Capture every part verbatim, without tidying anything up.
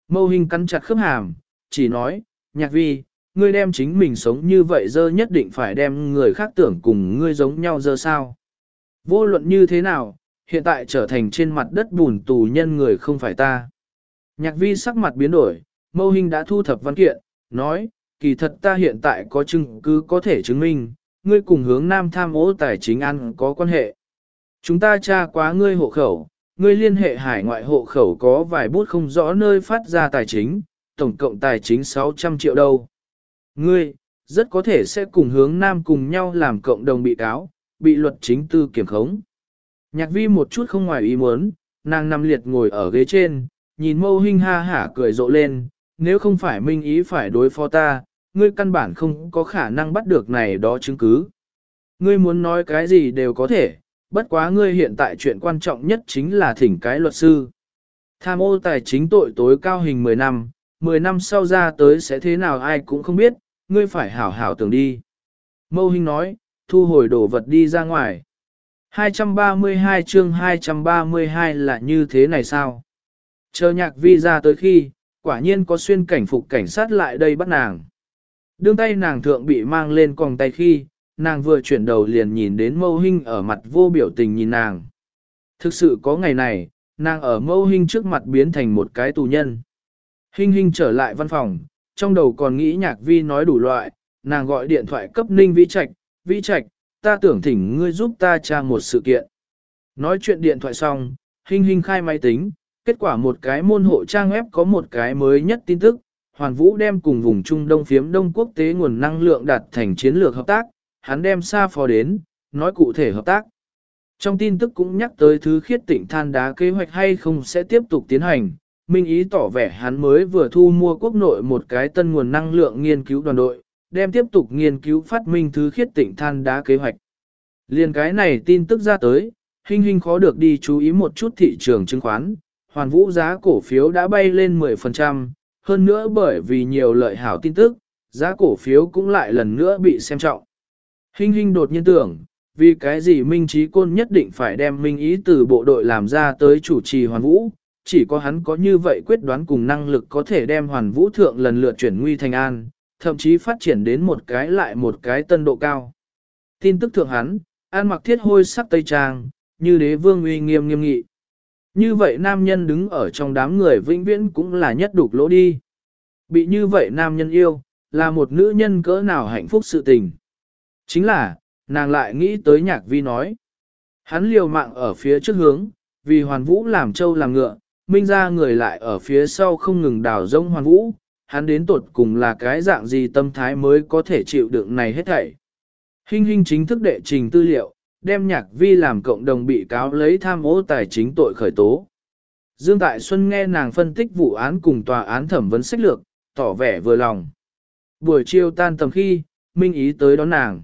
Mâu Hinh cắn chặt khớp hàm, chỉ nói, Nhạc Vi, ngươi đem chính mình sống như vậy dơ nhất định phải đem người khác tưởng cùng ngươi giống nhau dơ sao. Vô luận như thế nào, hiện tại trở thành trên mặt đất bùn tù nhân người không phải ta. Nhạc Vi sắc mặt biến đổi, Mâu Hinh đã thu thập văn kiện, nói, kỳ thật ta hiện tại có chứng cứ có thể chứng minh, ngươi cùng hướng nam tham ô tài chính ăn có quan hệ. Chúng ta tra quá ngươi hộ khẩu, ngươi liên hệ hải ngoại hộ khẩu có vài bút không rõ nơi phát ra tài chính, tổng cộng tài chính sáu trăm triệu đâu. Ngươi, rất có thể sẽ cùng hướng nam cùng nhau làm cộng đồng bị cáo, bị luật chính tư kiểm khống. Nhạc Vi một chút không ngoài ý muốn, nàng nằm liệt ngồi ở ghế trên, nhìn Mâu Hinh ha hả cười rộ lên, nếu không phải minh ý phải đối phó ta, ngươi căn bản không có khả năng bắt được này đó chứng cứ. Ngươi muốn nói cái gì đều có thể, bất quá ngươi hiện tại chuyện quan trọng nhất chính là thỉnh cái luật sư. Tham ô tài chính tội tối cao hình mười năm, mười năm sau ra tới sẽ thế nào ai cũng không biết, ngươi phải hảo hảo tưởng đi. Mâu Hinh nói, thu hồi đồ vật đi ra ngoài. hai trăm ba mươi hai chương hai trăm ba mươi hai là như thế này sao? Chờ Nhạc Vi ra tới khi, quả nhiên có xuyên cảnh phục cảnh sát lại đây bắt nàng. Đương tay nàng thượng bị mang lên còng tay khi, nàng vừa chuyển đầu liền nhìn đến Mâu Hinh ở mặt vô biểu tình nhìn nàng. Thực sự có ngày này, nàng ở Mâu Hinh trước mặt biến thành một cái tù nhân. Hinh Hinh trở lại văn phòng, trong đầu còn nghĩ Nhạc Vi nói đủ loại, nàng gọi điện thoại cấp Ninh Vĩ Trạch, Vĩ Trạch, ta tưởng thỉnh ngươi giúp ta tra một sự kiện. Nói chuyện điện thoại xong, Hinh Hinh khai máy tính, kết quả một cái môn hộ trang web có một cái mới nhất tin tức, Hoàn Vũ đem cùng vùng Trung Đông phiếm Đông quốc tế nguồn năng lượng đạt thành chiến lược hợp tác, hắn đem Sa Phó đến, nói cụ thể hợp tác. Trong tin tức cũng nhắc tới thứ khiết tịnh than đá kế hoạch hay không sẽ tiếp tục tiến hành, minh ý tỏ vẻ hắn mới vừa thu mua quốc nội một cái tân nguồn năng lượng nghiên cứu đoàn đội, đem tiếp tục nghiên cứu phát minh thứ khiết tịnh than đá kế hoạch. Liên cái này tin tức ra tới, Hinh Hinh khó được đi chú ý một chút thị trường chứng khoán, Hoàn Vũ giá cổ phiếu đã bay lên mười phần trăm, hơn nữa bởi vì nhiều lợi hảo tin tức, giá cổ phiếu cũng lại lần nữa bị xem trọng. Hinh Hinh đột nhiên tưởng, vì cái gì Minh Trí Côn nhất định phải đem Minh Ý từ bộ đội làm ra tới chủ trì Hoàn Vũ, chỉ có hắn có như vậy quyết đoán cùng năng lực có thể đem Hoàn Vũ thượng lần lượt chuyển nguy thành an, thậm chí phát triển đến một cái lại một cái tân độ cao. Tin tức thượng hắn, an mặc thiết hôi sắc tây trang, như đế vương uy nghiêm nghiêm nghị. Như vậy nam nhân đứng ở trong đám người vĩnh viễn cũng là nhất đục lỗ đi. Bị như vậy nam nhân yêu, là một nữ nhân cỡ nào hạnh phúc sự tình. Chính là, nàng lại nghĩ tới Nhạc Vi nói. Hắn liều mạng ở phía trước hướng, vì Hoàn Vũ làm trâu làm ngựa, minh ra người lại ở phía sau không ngừng đào rông Hoàn Vũ. Hắn đến tột cùng là cái dạng gì tâm thái mới có thể chịu đựng này hết thảy. Hinh Hinh chính thức đệ trình tư liệu, đem Nhạc Vi làm cộng đồng bị cáo lấy tham ô tài chính tội khởi tố. Dương Tại Xuân nghe nàng phân tích vụ án cùng tòa án thẩm vấn sách lược, tỏ vẻ vừa lòng. Buổi chiều tan tầm khi, Minh Ý tới đón nàng.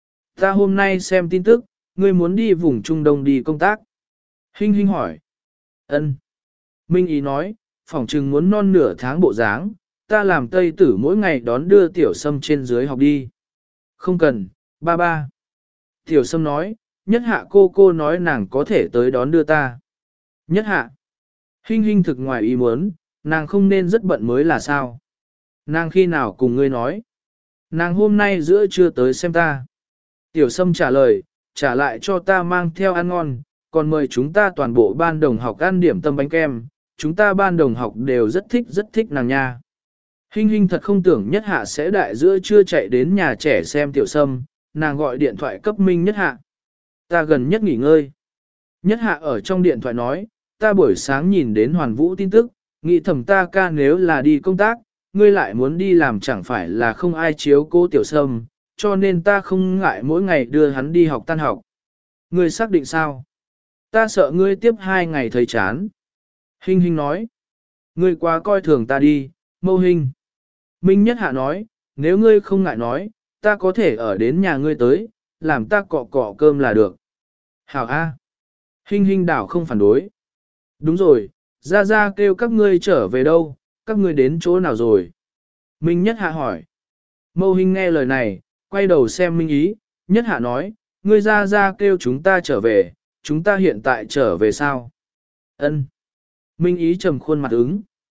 Ta hôm nay xem tin tức, ngươi muốn đi vùng Trung Đông đi công tác. Hinh Hinh hỏi. Ân. Minh Ý nói, phỏng chừng muốn non nửa tháng bộ dáng, ta làm tây tử mỗi ngày đón đưa tiểu sâm trên dưới học đi. Không cần, ba ba. Tiểu sâm nói, nhất hạ cô cô nói nàng có thể tới đón đưa ta. Nhất hạ. Hinh Hinh thực ngoài ý muốn, nàng không nên rất bận mới là sao. Nàng khi nào cùng ngươi nói. Nàng hôm nay giữa trưa tới xem ta. Tiểu sâm trả lời, trả lại cho ta mang theo ăn ngon, còn mời chúng ta toàn bộ ban đồng học ăn điểm tâm bánh kem. Chúng ta ban đồng học đều rất thích rất thích nàng nha. Hinh Hinh thật không tưởng nhất hạ sẽ đại giữa trưa chạy đến nhà trẻ xem tiểu sâm, nàng gọi điện thoại cấp Minh nhất hạ. Ta gần nhất nghỉ ngơi. Nhất hạ ở trong điện thoại nói, ta buổi sáng nhìn đến Hoàn Vũ tin tức, nghĩ thầm ta ca nếu là đi công tác, ngươi lại muốn đi làm chẳng phải là không ai chiếu cố tiểu sâm, cho nên ta không ngại mỗi ngày đưa hắn đi học tan học. Ngươi xác định sao? Ta sợ ngươi tiếp hai ngày thấy chán. Hinh Hinh nói, ngươi quá coi thường ta đi, Mâu Hinh. Minh nhất hạ nói, nếu ngươi không ngại nói, ta có thể ở đến nhà ngươi tới, làm ta cọ cọ cơm là được. Hảo A. Hinh Hinh đảo không phản đối. Đúng rồi, ra ra kêu các ngươi trở về đâu, các ngươi đến chỗ nào rồi? Minh nhất hạ hỏi. Mâu Hinh nghe lời này, quay đầu xem Minh Ý, nhất hạ nói, ngươi ra ra kêu chúng ta trở về, chúng ta hiện tại trở về sao? Ân. Minh Ý trầm khuôn mặt ứng.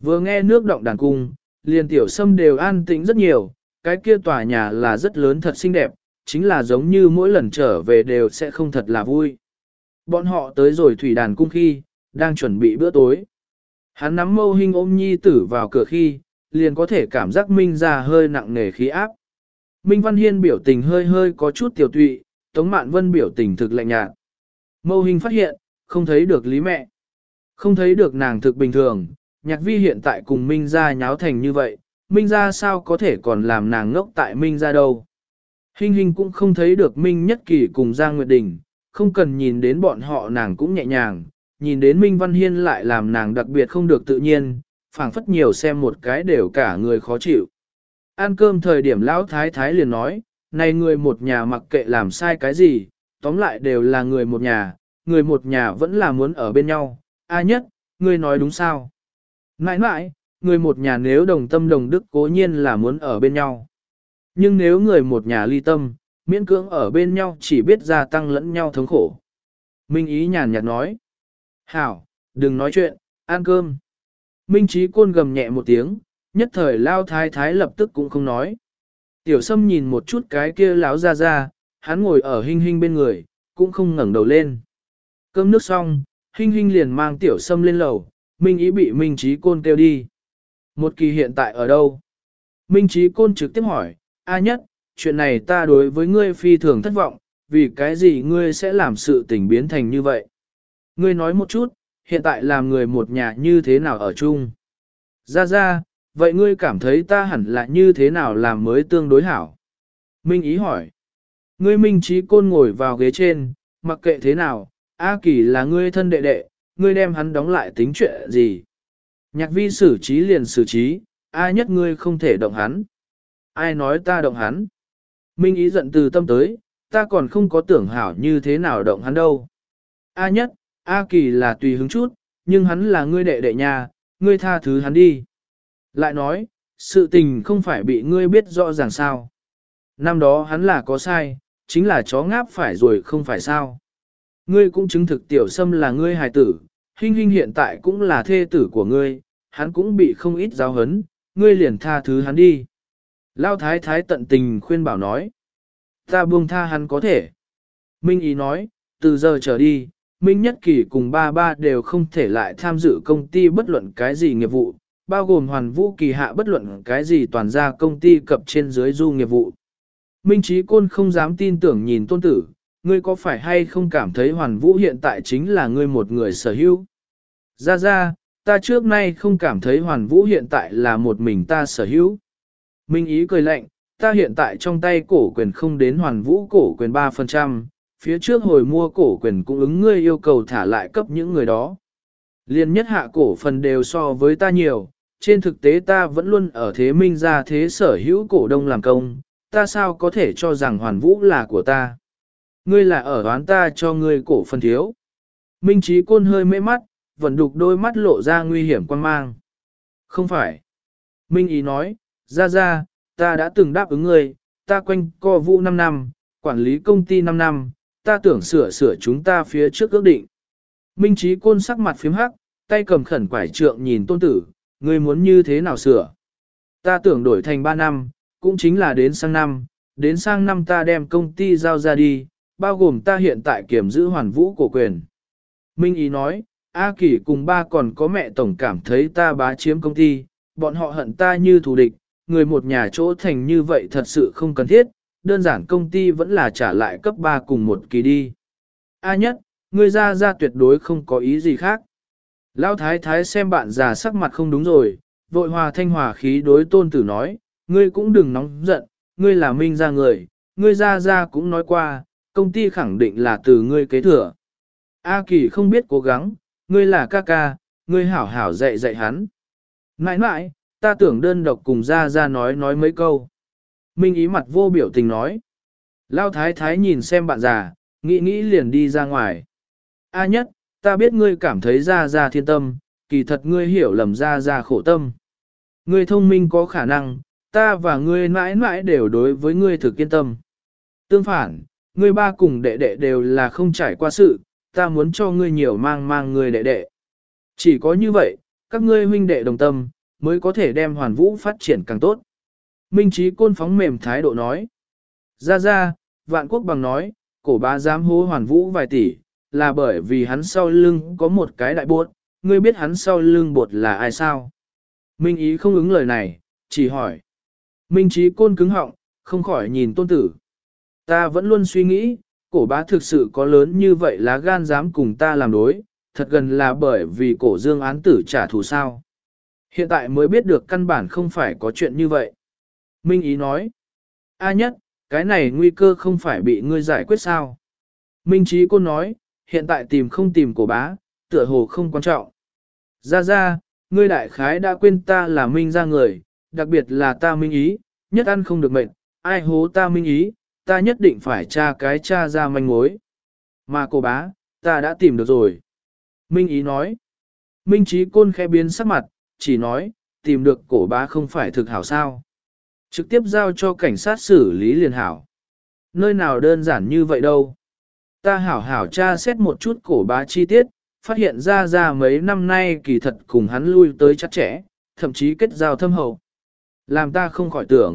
Vừa nghe nước động đàn cung, liền tiểu sâm đều an tĩnh rất nhiều, cái kia tòa nhà là rất lớn thật xinh đẹp, chính là giống như mỗi lần trở về đều sẽ không thật là vui. Bọn họ tới rồi thủy đàn cung khi, đang chuẩn bị bữa tối. Hắn nắm mâu hình ôm nhi tử vào cửa khi, liền có thể cảm giác Minh ra hơi nặng nề khí áp. Minh Văn Hiên biểu tình hơi hơi có chút tiểu tụy, Tống Mạn Vân biểu tình thực lạnh nhạt. Mâu hình phát hiện, không thấy được lý mẹ. Không thấy được nàng thực bình thường, Nhạc Vi hiện tại cùng Minh ra nháo thành như vậy, Minh ra sao có thể còn làm nàng ngốc tại Minh ra đâu. Hình hình cũng không thấy được Minh Nhất Kỳ cùng Giang Nguyệt Đình, không cần nhìn đến bọn họ nàng cũng nhẹ nhàng, nhìn đến Minh Văn Hiên lại làm nàng đặc biệt không được tự nhiên, phảng phất nhiều xem một cái đều cả người khó chịu. Ăn cơm thời điểm lão thái thái liền nói, này người một nhà mặc kệ làm sai cái gì, tóm lại đều là người một nhà, người một nhà vẫn là muốn ở bên nhau, a nhất, ngươi nói đúng sao? Mãi mãi, người một nhà nếu đồng tâm đồng đức cố nhiên là muốn ở bên nhau. Nhưng nếu người một nhà ly tâm, miễn cưỡng ở bên nhau chỉ biết gia tăng lẫn nhau thống khổ. Minh Ý nhàn nhạt nói. Hảo, đừng nói chuyện, ăn cơm. Minh Trí Côn gầm nhẹ một tiếng, nhất thời lao thái thái lập tức cũng không nói. Tiểu Sâm nhìn một chút cái kia láo ra ra, hắn ngồi ở Hinh Hinh bên người, cũng không ngẩng đầu lên. Cơm nước xong, Hinh Hinh liền mang Tiểu Sâm lên lầu, Minh Ý bị Minh Trí Côn kêu đi. Một Kỳ hiện tại ở đâu? Minh Trí Côn trực tiếp hỏi, A nhất, chuyện này ta đối với ngươi phi thường thất vọng, vì cái gì ngươi sẽ làm sự tình biến thành như vậy? Ngươi nói một chút, hiện tại làm người một nhà như thế nào ở chung? Ra ra, vậy ngươi cảm thấy ta hẳn là như thế nào làm mới tương đối hảo? Minh Ý hỏi. Ngươi Minh Trí Côn ngồi vào ghế trên, mặc kệ thế nào, A Kỳ là ngươi thân đệ đệ, ngươi đem hắn đóng lại tính chuyện gì? Nhạc Vi xử trí liền xử trí, A nhất ngươi không thể động hắn. Ai nói ta động hắn? Minh Ý giận từ tâm tới, ta còn không có tưởng hảo như thế nào động hắn đâu. A nhất, A Kỳ là tùy hứng chút, nhưng hắn là ngươi đệ đệ nhà, ngươi tha thứ hắn đi. Lại nói, sự tình không phải bị ngươi biết rõ ràng sao. Năm đó hắn là có sai, chính là chó ngáp phải rồi không phải sao. Ngươi cũng chứng thực Tiểu Sâm là ngươi hài tử, Hinh Hinh hiện tại cũng là thê tử của ngươi, hắn cũng bị không ít giáo hấn, ngươi liền tha thứ hắn đi. Lao thái thái tận tình khuyên bảo nói. Ta buông tha hắn có thể. Minh Ý nói, từ giờ trở đi, Minh Nhất Kỳ cùng ba ba đều không thể lại tham dự công ty bất luận cái gì nghiệp vụ, bao gồm hoàn vũ kỳ hạ bất luận cái gì toàn ra công ty cập trên dưới du nghiệp vụ. Minh Trí Côn không dám tin tưởng nhìn tôn tử, ngươi có phải hay không cảm thấy hoàn vũ hiện tại chính là ngươi một người sở hữu? Ra ra, ta trước nay không cảm thấy hoàn vũ hiện tại là một mình ta sở hữu. Minh Ý cười lạnh, ta hiện tại trong tay cổ quyền không đến hoàn vũ cổ quyền ba phần trăm, phía trước hồi mua cổ quyền cũng ứng ngươi yêu cầu thả lại cấp những người đó. Liên nhất hạ cổ phần đều so với ta nhiều, trên thực tế ta vẫn luôn ở thế minh ra thế sở hữu cổ đông làm công, ta sao có thể cho rằng hoàn vũ là của ta. Ngươi là ở đoán ta cho ngươi cổ phần thiếu. Minh Trí Côn hơi mê mắt, vẫn đục đôi mắt lộ ra nguy hiểm quan mang. Không phải. Minh Ý nói, ra ra, ta đã từng đáp ứng ngươi, ta quanh co vũ năm năm, quản lý công ty năm năm, ta tưởng sửa sửa chúng ta phía trước ước định. Minh Trí Côn sắc mặt phím hắc, tay cầm khẩn quải trượng nhìn tôn tử, ngươi muốn như thế nào sửa? Ta tưởng đổi thành ba năm, cũng chính là đến sang năm, đến sang năm ta đem công ty giao ra đi, bao gồm ta hiện tại kiểm giữ hoàn vũ cổ quyền. Minh Ý nói, A Kỳ cùng ba còn có mẹ tổng cảm thấy ta bá chiếm công ty, bọn họ hận ta như thù địch, người một nhà chỗ thành như vậy thật sự không cần thiết, đơn giản công ty vẫn là trả lại cấp ba cùng một kỳ đi. A nhất, ngươi ra ra tuyệt đối không có ý gì khác. Lão thái thái xem bạn già sắc mặt không đúng rồi, vội hòa thanh hòa khí đối tôn tử nói, ngươi cũng đừng nóng giận, ngươi là Minh ra người, ngươi ra ra cũng nói qua, công ty khẳng định là từ ngươi kế thừa. A Kỳ không biết cố gắng, ngươi là ca ca, ngươi hảo hảo dạy dạy hắn. Mãi mãi, ta tưởng đơn độc cùng ra ra nói nói mấy câu. Minh Ý mặt vô biểu tình nói. Lao thái thái nhìn xem bạn già, nghĩ nghĩ liền đi ra ngoài. A nhất, ta biết ngươi cảm thấy ra ra thiên tâm, kỳ thật ngươi hiểu lầm ra ra khổ tâm. Ngươi thông minh có khả năng, ta và ngươi mãi mãi đều đối với ngươi thực yên tâm. Tương phản, ngươi ba cùng đệ đệ đều là không trải qua sự, ta muốn cho ngươi nhiều mang mang ngươi đệ đệ. Chỉ có như vậy, các ngươi huynh đệ đồng tâm, mới có thể đem hoàn vũ phát triển càng tốt. Minh Trí Côn phóng mềm thái độ nói. Ra ra, vạn quốc bằng nói, cổ bá dám hố hoàn vũ vài tỷ, là bởi vì hắn sau lưng có một cái đại bột, ngươi biết hắn sau lưng bột là ai sao? Minh Ý không ứng lời này, chỉ hỏi. Minh Trí Côn cứng họng, không khỏi nhìn tôn tử. Ta vẫn luôn suy nghĩ, cổ bá thực sự có lớn như vậy lá gan dám cùng ta làm đối, thật gần là bởi vì cổ dương án tử trả thù sao. Hiện tại mới biết được căn bản không phải có chuyện như vậy. Minh Ý nói. A nhất, cái này nguy cơ không phải bị ngươi giải quyết sao? Minh Trí Côn nói, hiện tại tìm không tìm cổ bá, tựa hồ không quan trọng. Ra ra, ngươi đại khái đã quên ta là Minh ra người, đặc biệt là ta Minh Ý, nhất ăn không được mệnh, ai hố ta Minh Ý, ta nhất định phải tra cái tra ra manh mối. Mà cổ bá, ta đã tìm được rồi. Minh Ý nói. Minh Trí Côn khẽ biến sắc mặt, chỉ nói, tìm được cổ bá không phải thực hảo sao. Trực tiếp giao cho cảnh sát xử lý liền hảo. Nơi nào đơn giản như vậy đâu. Ta hảo hảo tra xét một chút cổ bá chi tiết, phát hiện ra ra mấy năm nay kỳ thật cùng hắn lui tới chắc chẽ, thậm chí kết giao thâm hậu. Làm ta không khỏi tưởng.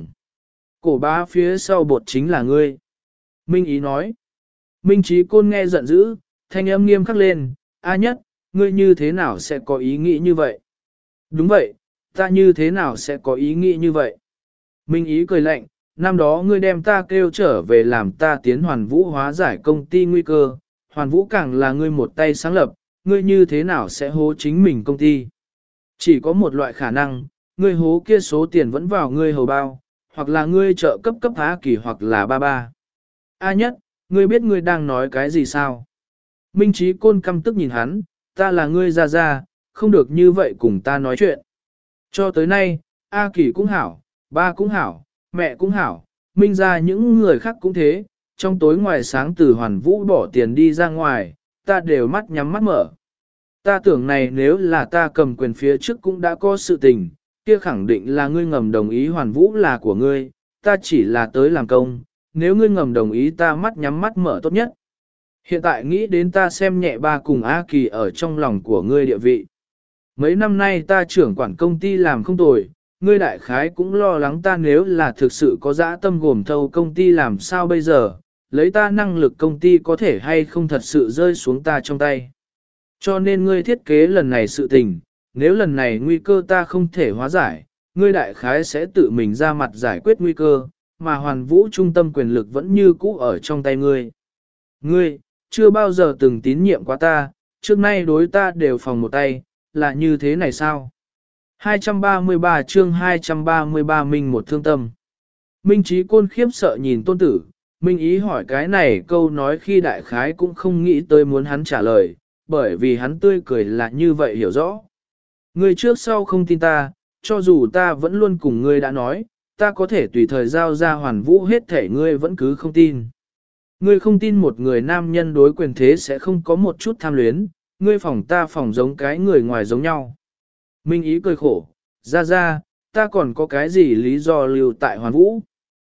Cổ bá phía sau bột chính là ngươi. Minh Ý nói. Minh Trí Côn nghe giận dữ, thanh âm nghiêm khắc lên, A nhất, ngươi như thế nào sẽ có ý nghĩ như vậy? Đúng vậy, ta như thế nào sẽ có ý nghĩ như vậy? Minh Ý cười lạnh, năm đó ngươi đem ta kêu trở về làm ta tiến hoàn vũ hóa giải công ty nguy cơ, hoàn vũ càng là ngươi một tay sáng lập, ngươi như thế nào sẽ hố chính mình công ty? Chỉ có một loại khả năng, ngươi hố kia số tiền vẫn vào ngươi hầu bao, hoặc là ngươi trợ cấp cấp há kỳ hoặc là ba ba. A nhất, ngươi biết ngươi đang nói cái gì sao? Minh Trí Côn căm tức nhìn hắn, ta là ngươi ra ra, không được như vậy cùng ta nói chuyện. Cho tới nay, A kỳ cũng hảo, ba cũng hảo, mẹ cũng hảo, Minh ra những người khác cũng thế, trong tối ngoài sáng từ hoàn vũ bỏ tiền đi ra ngoài, ta đều mắt nhắm mắt mở. Ta tưởng này nếu là ta cầm quyền phía trước cũng đã có sự tình, kia khẳng định là ngươi ngầm đồng ý hoàn vũ là của ngươi, ta chỉ là tới làm công, nếu ngươi ngầm đồng ý ta mắt nhắm mắt mở tốt nhất. Hiện tại nghĩ đến ta xem nhẹ ba cùng A Kỳ ở trong lòng của ngươi địa vị. Mấy năm nay ta trưởng quản công ty làm không tồi, ngươi đại khái cũng lo lắng ta nếu là thực sự có dã tâm gồm thâu công ty làm sao bây giờ, lấy ta năng lực công ty có thể hay không thật sự rơi xuống ta trong tay. Cho nên ngươi thiết kế lần này sự tình, nếu lần này nguy cơ ta không thể hóa giải, ngươi đại khái sẽ tự mình ra mặt giải quyết nguy cơ, mà hoàn vũ trung tâm quyền lực vẫn như cũ ở trong tay ngươi. Ngươi, chưa bao giờ từng tín nhiệm qua ta, trước nay đối ta đều phòng một tay, là như thế này sao? hai trăm ba mươi ba chương hai trăm ba mươi ba Minh một thương tâm. Minh Trí Côn khiếp sợ nhìn tôn tử, Minh Ý hỏi cái này câu nói khi đại khái cũng không nghĩ tới muốn hắn trả lời, bởi vì hắn tươi cười là như vậy hiểu rõ. Ngươi trước sau không tin ta, cho dù ta vẫn luôn cùng ngươi đã nói, ta có thể tùy thời giao ra hoàn vũ hết thể ngươi vẫn cứ không tin. Ngươi không tin một người nam nhân đối quyền thế sẽ không có một chút tham luyến, ngươi phòng ta phòng giống cái người ngoài giống nhau. Minh Ý cười khổ, ra ra, ta còn có cái gì lý do lưu tại hoàn vũ?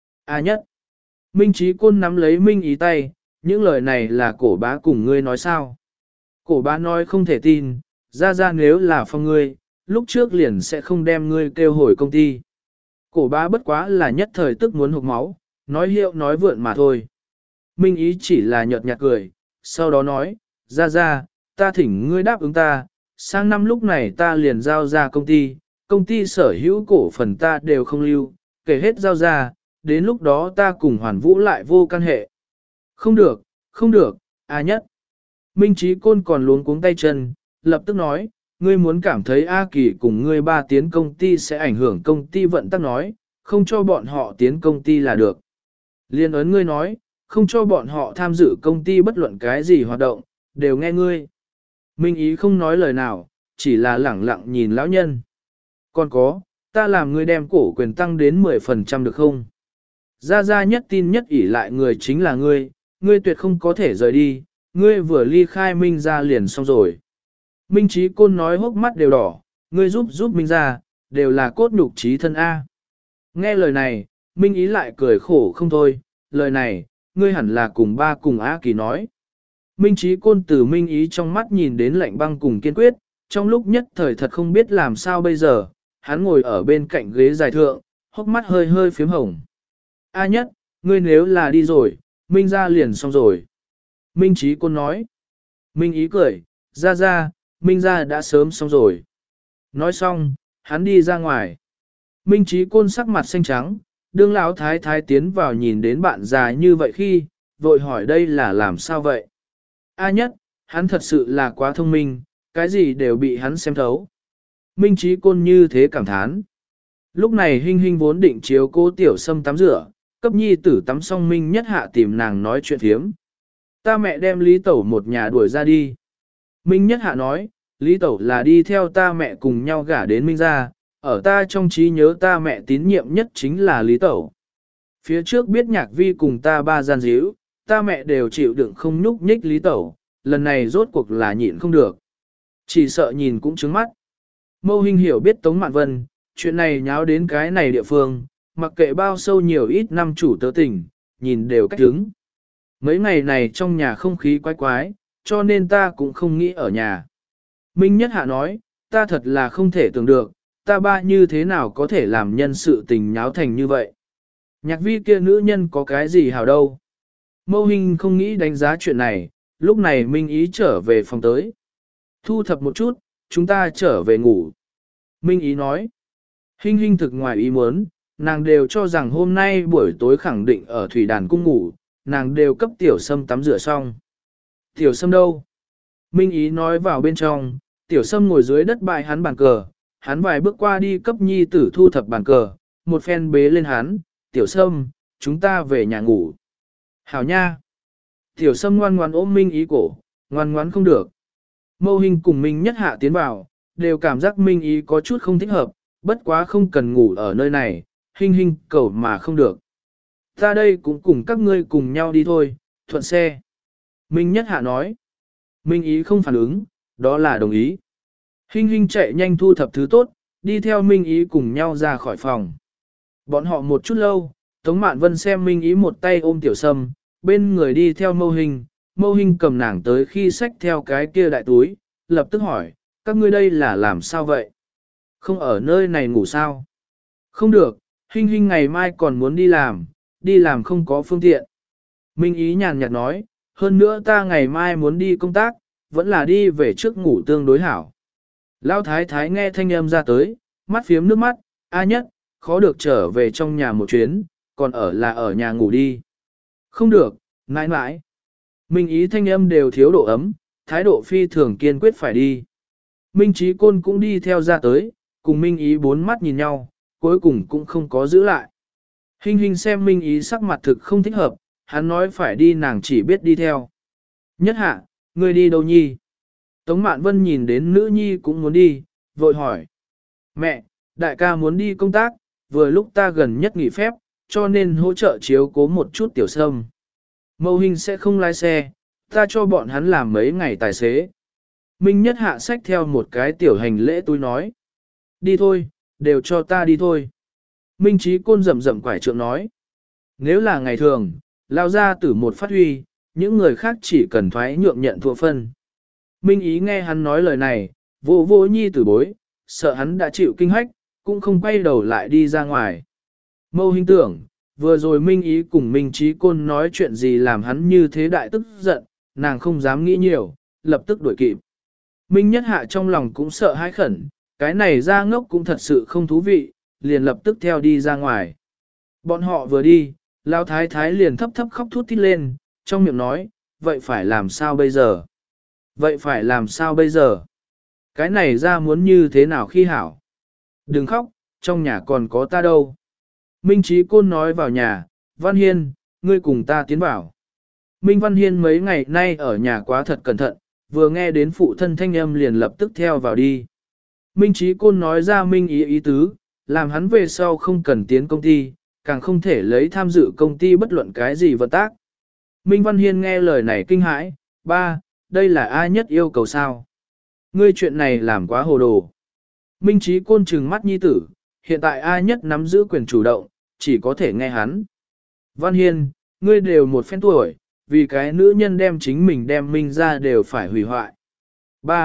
A nhất. Minh Trí Côn nắm lấy Minh Ý tay, những lời này là cổ bá cùng ngươi nói sao? Cổ bá nói không thể tin, ra ra nếu là phong ngươi, lúc trước liền sẽ không đem ngươi kêu hồi công ty. Cổ bá bất quá là nhất thời tức muốn hụt máu, nói hiệu nói vượn mà thôi. Minh Ý chỉ là nhợt nhạt cười, sau đó nói, ra ra, ta thỉnh ngươi đáp ứng ta, sang năm lúc này ta liền giao ra công ty, công ty sở hữu cổ phần ta đều không lưu, kể hết giao ra, đến lúc đó ta cùng hoàn vũ lại vô căn hệ. Không được, không được, A nhất. Minh Trí Côn còn luống cuống tay chân, lập tức nói, ngươi muốn cảm thấy A Kỳ cùng ngươi ba tiến công ty sẽ ảnh hưởng công ty vận tắc nói, không cho bọn họ tiến công ty là được. Liên ấn ngươi nói, không cho bọn họ tham dự công ty bất luận cái gì hoạt động, đều nghe ngươi. Minh Ý không nói lời nào, chỉ là lẳng lặng nhìn lão nhân. Còn có, ta làm ngươi đem cổ quyền tăng đến mười phần trăm được không? Gia Gia nhất tin nhất ỷ lại người chính là ngươi, ngươi tuyệt không có thể rời đi, ngươi vừa ly khai Minh ra liền xong rồi. Minh Trí Côn nói hốc mắt đều đỏ, ngươi giúp giúp Minh ra, đều là cốt nhục trí thân A. Nghe lời này, Minh Ý lại cười khổ không thôi, lời này, ngươi hẳn là cùng ba cùng A Kỳ nói. Minh Trí Côn từ Minh Ý trong mắt nhìn đến lạnh băng cùng kiên quyết, trong lúc nhất thời thật không biết làm sao bây giờ, hắn ngồi ở bên cạnh ghế dài thượng, hốc mắt hơi hơi phím hồng. A nhất, ngươi nếu là đi rồi, Minh ra liền xong rồi. Minh Trí Côn nói. Minh ý cười, ra ra, Minh ra đã sớm xong rồi. Nói xong, hắn đi ra ngoài. Minh Trí Côn sắc mặt xanh trắng, đương lão thái thái tiến vào nhìn đến bạn già như vậy khi, vội hỏi đây là làm sao vậy? A nhất, hắn thật sự là quá thông minh, cái gì đều bị hắn xem thấu. Minh Trí Côn như thế cảm thán. Lúc này Hinh Hinh vốn định chiếu cố tiểu sâm tắm rửa, cấp nhi tử tắm xong Minh nhất hạ tìm nàng nói chuyện thiếm. Ta mẹ đem Lý Tẩu một nhà đuổi ra đi. Minh nhất hạ nói, Lý Tẩu là đi theo ta mẹ cùng nhau gả đến Minh gia, ở ta trong trí nhớ ta mẹ tín nhiệm nhất chính là Lý Tẩu. Phía trước biết Nhạc Vi cùng ta ba gian díu, ta mẹ đều chịu đựng không nhúc nhích Lý Tẩu, lần này rốt cuộc là nhịn không được. Chỉ sợ nhìn cũng trứng mắt. Mâu Hinh hiểu biết Tống Mạn Vân, chuyện này nháo đến cái này địa phương, mặc kệ bao sâu nhiều ít năm chủ tớ tình, nhìn đều cách đứng. Mấy ngày này trong nhà không khí quái quái, cho nên ta cũng không nghĩ ở nhà. Minh Nhất Hạ nói, ta thật là không thể tưởng được, ta ba như thế nào có thể làm nhân sự tình nháo thành như vậy. Nhạc Vi kia nữ nhân có cái gì hảo đâu. Mâu Hinh không nghĩ đánh giá chuyện này, lúc này Minh Ý trở về phòng tới. Thu thập một chút, chúng ta trở về ngủ. Minh Ý nói, Hinh Hinh thực ngoài ý muốn, nàng đều cho rằng hôm nay buổi tối khẳng định ở thủy đàn cung ngủ, nàng đều cấp tiểu sâm tắm rửa xong. Tiểu sâm đâu? Minh Ý nói vào bên trong, tiểu sâm ngồi dưới đất bại hắn bàn cờ, hắn vài bước qua đi cấp nhi tử thu thập bàn cờ, một phen bế lên hắn, tiểu sâm, chúng ta về nhà ngủ. Hảo nha! Tiểu sâm ngoan ngoan ôm Minh Ý cổ, ngoan ngoan không được. Mâu Hinh cùng Minh Nhất Hạ tiến vào, đều cảm giác Minh Ý có chút không thích hợp, bất quá không cần ngủ ở nơi này, Hinh Hinh cầu mà không được. Ta đây cũng cùng các ngươi cùng nhau đi thôi, thuận xe. Minh Nhất Hạ nói. Minh Ý không phản ứng, đó là đồng ý. Hinh Hinh chạy nhanh thu thập thứ tốt, đi theo Minh Ý cùng nhau ra khỏi phòng. Bọn họ một chút lâu, Tống Mạn Vân xem Minh Ý một tay ôm tiểu sâm, bên người đi theo Mâu Hinh, Mâu Hinh cầm nàng tới khi xách theo cái kia đại túi, lập tức hỏi, các ngươi đây là làm sao vậy? Không ở nơi này ngủ sao? Không được, Hinh Hinh ngày mai còn muốn đi làm, đi làm không có phương tiện. Minh Ý nhàn nhạt nói, hơn nữa ta ngày mai muốn đi công tác, vẫn là đi về trước ngủ tương đối hảo. Lão thái thái nghe thanh âm ra tới, mắt phiếm nước mắt, A Nhất, khó được trở về trong nhà một chuyến, còn ở là ở nhà ngủ đi. Không được, mãi mãi. Minh Ý thanh âm đều thiếu độ ấm, thái độ phi thường kiên quyết phải đi. Minh Trí Côn cũng đi theo ra tới, cùng Minh Ý bốn mắt nhìn nhau, cuối cùng cũng không có giữ lại. Hinh Hinh xem Minh Ý sắc mặt thực không thích hợp, hắn nói phải đi nàng chỉ biết đi theo. Nhất Hạ, ngươi đi đâu nhi? Tống Mạn Vân nhìn đến nữ nhi cũng muốn đi, vội hỏi. Mẹ, đại ca muốn đi công tác, vừa lúc ta gần nhất nghỉ phép, cho nên hỗ trợ chiếu cố một chút tiểu sâm. Mâu Hinh sẽ không lái xe, ta cho bọn hắn làm mấy ngày tài xế. Minh Nhất Hạ xách theo một cái tiểu hành lễ túi nói. Đi thôi, đều cho ta đi thôi. Minh Trí Côn rậm rậm quải trượng nói. Nếu là ngày thường, lao ra tử một phát huy, những người khác chỉ cần thoái nhượng nhận thua phân. Minh Ý nghe hắn nói lời này, vô vô nhi tử bối, sợ hắn đã chịu kinh hách, cũng không quay đầu lại đi ra ngoài. Mâu Hinh tưởng, vừa rồi Minh Ý cùng Minh Trí Côn nói chuyện gì làm hắn như thế đại tức giận, nàng không dám nghĩ nhiều, lập tức đuổi kịp. Minh Nhất Hạ trong lòng cũng sợ hãi khẩn, cái này ra ngốc cũng thật sự không thú vị, liền lập tức theo đi ra ngoài. Bọn họ vừa đi, Lão Thái Thái liền thấp thấp khóc thút thít lên, trong miệng nói, vậy phải làm sao bây giờ? Vậy phải làm sao bây giờ? Cái này ra muốn như thế nào khi hảo? Đừng khóc, trong nhà còn có ta đâu. Minh Trí Côn nói vào nhà, Văn Hiên, ngươi cùng ta tiến vào. Minh Văn Hiên mấy ngày nay ở nhà quá thật cẩn thận, vừa nghe đến phụ thân thanh âm liền lập tức theo vào đi. Minh Trí Côn nói ra Minh ý ý tứ, làm hắn về sau không cần tiến công ty, càng không thể lấy tham dự công ty bất luận cái gì vận tác. Minh Văn Hiên nghe lời này kinh hãi, ba, đây là ai nhất yêu cầu sao? Ngươi chuyện này làm quá hồ đồ. Minh Trí Côn trừng mắt nhi tử, hiện tại ai nhất nắm giữ quyền chủ động, chỉ có thể nghe hắn. Văn Hiên, ngươi đều một phen tuổi, vì cái nữ nhân đem chính mình đem Minh ra đều phải hủy hoại. Ba,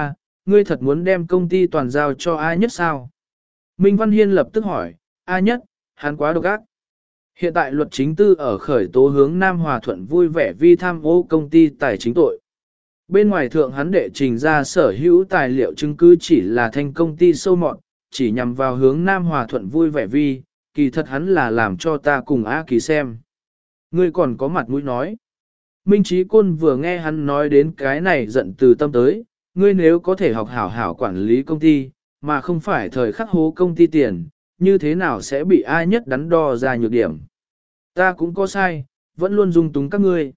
ngươi thật muốn đem công ty toàn giao cho A Nhất sao? Minh Văn Hiên lập tức hỏi, A Nhất, hắn quá độc ác. Hiện tại luật chính tư ở khởi tố hướng Nam Hòa Thuận vui vẻ vi tham ô công ty tài chính tội. Bên ngoài thượng hắn đệ trình ra sở hữu tài liệu chứng cứ chỉ là thành công ty sâu mọt, chỉ nhằm vào hướng Nam Hòa Thuận vui vẻ vi, kỳ thật hắn là làm cho ta cùng A Kỳ xem. Ngươi còn có mặt mũi nói. Minh Chí Côn vừa nghe hắn nói đến cái này giận từ tâm tới, ngươi nếu có thể học hảo hảo quản lý công ty, mà không phải thời khắc hố công ty tiền, như thế nào sẽ bị ai nhất đắn đo ra nhược điểm. Ta cũng có sai, vẫn luôn dung túng các ngươi.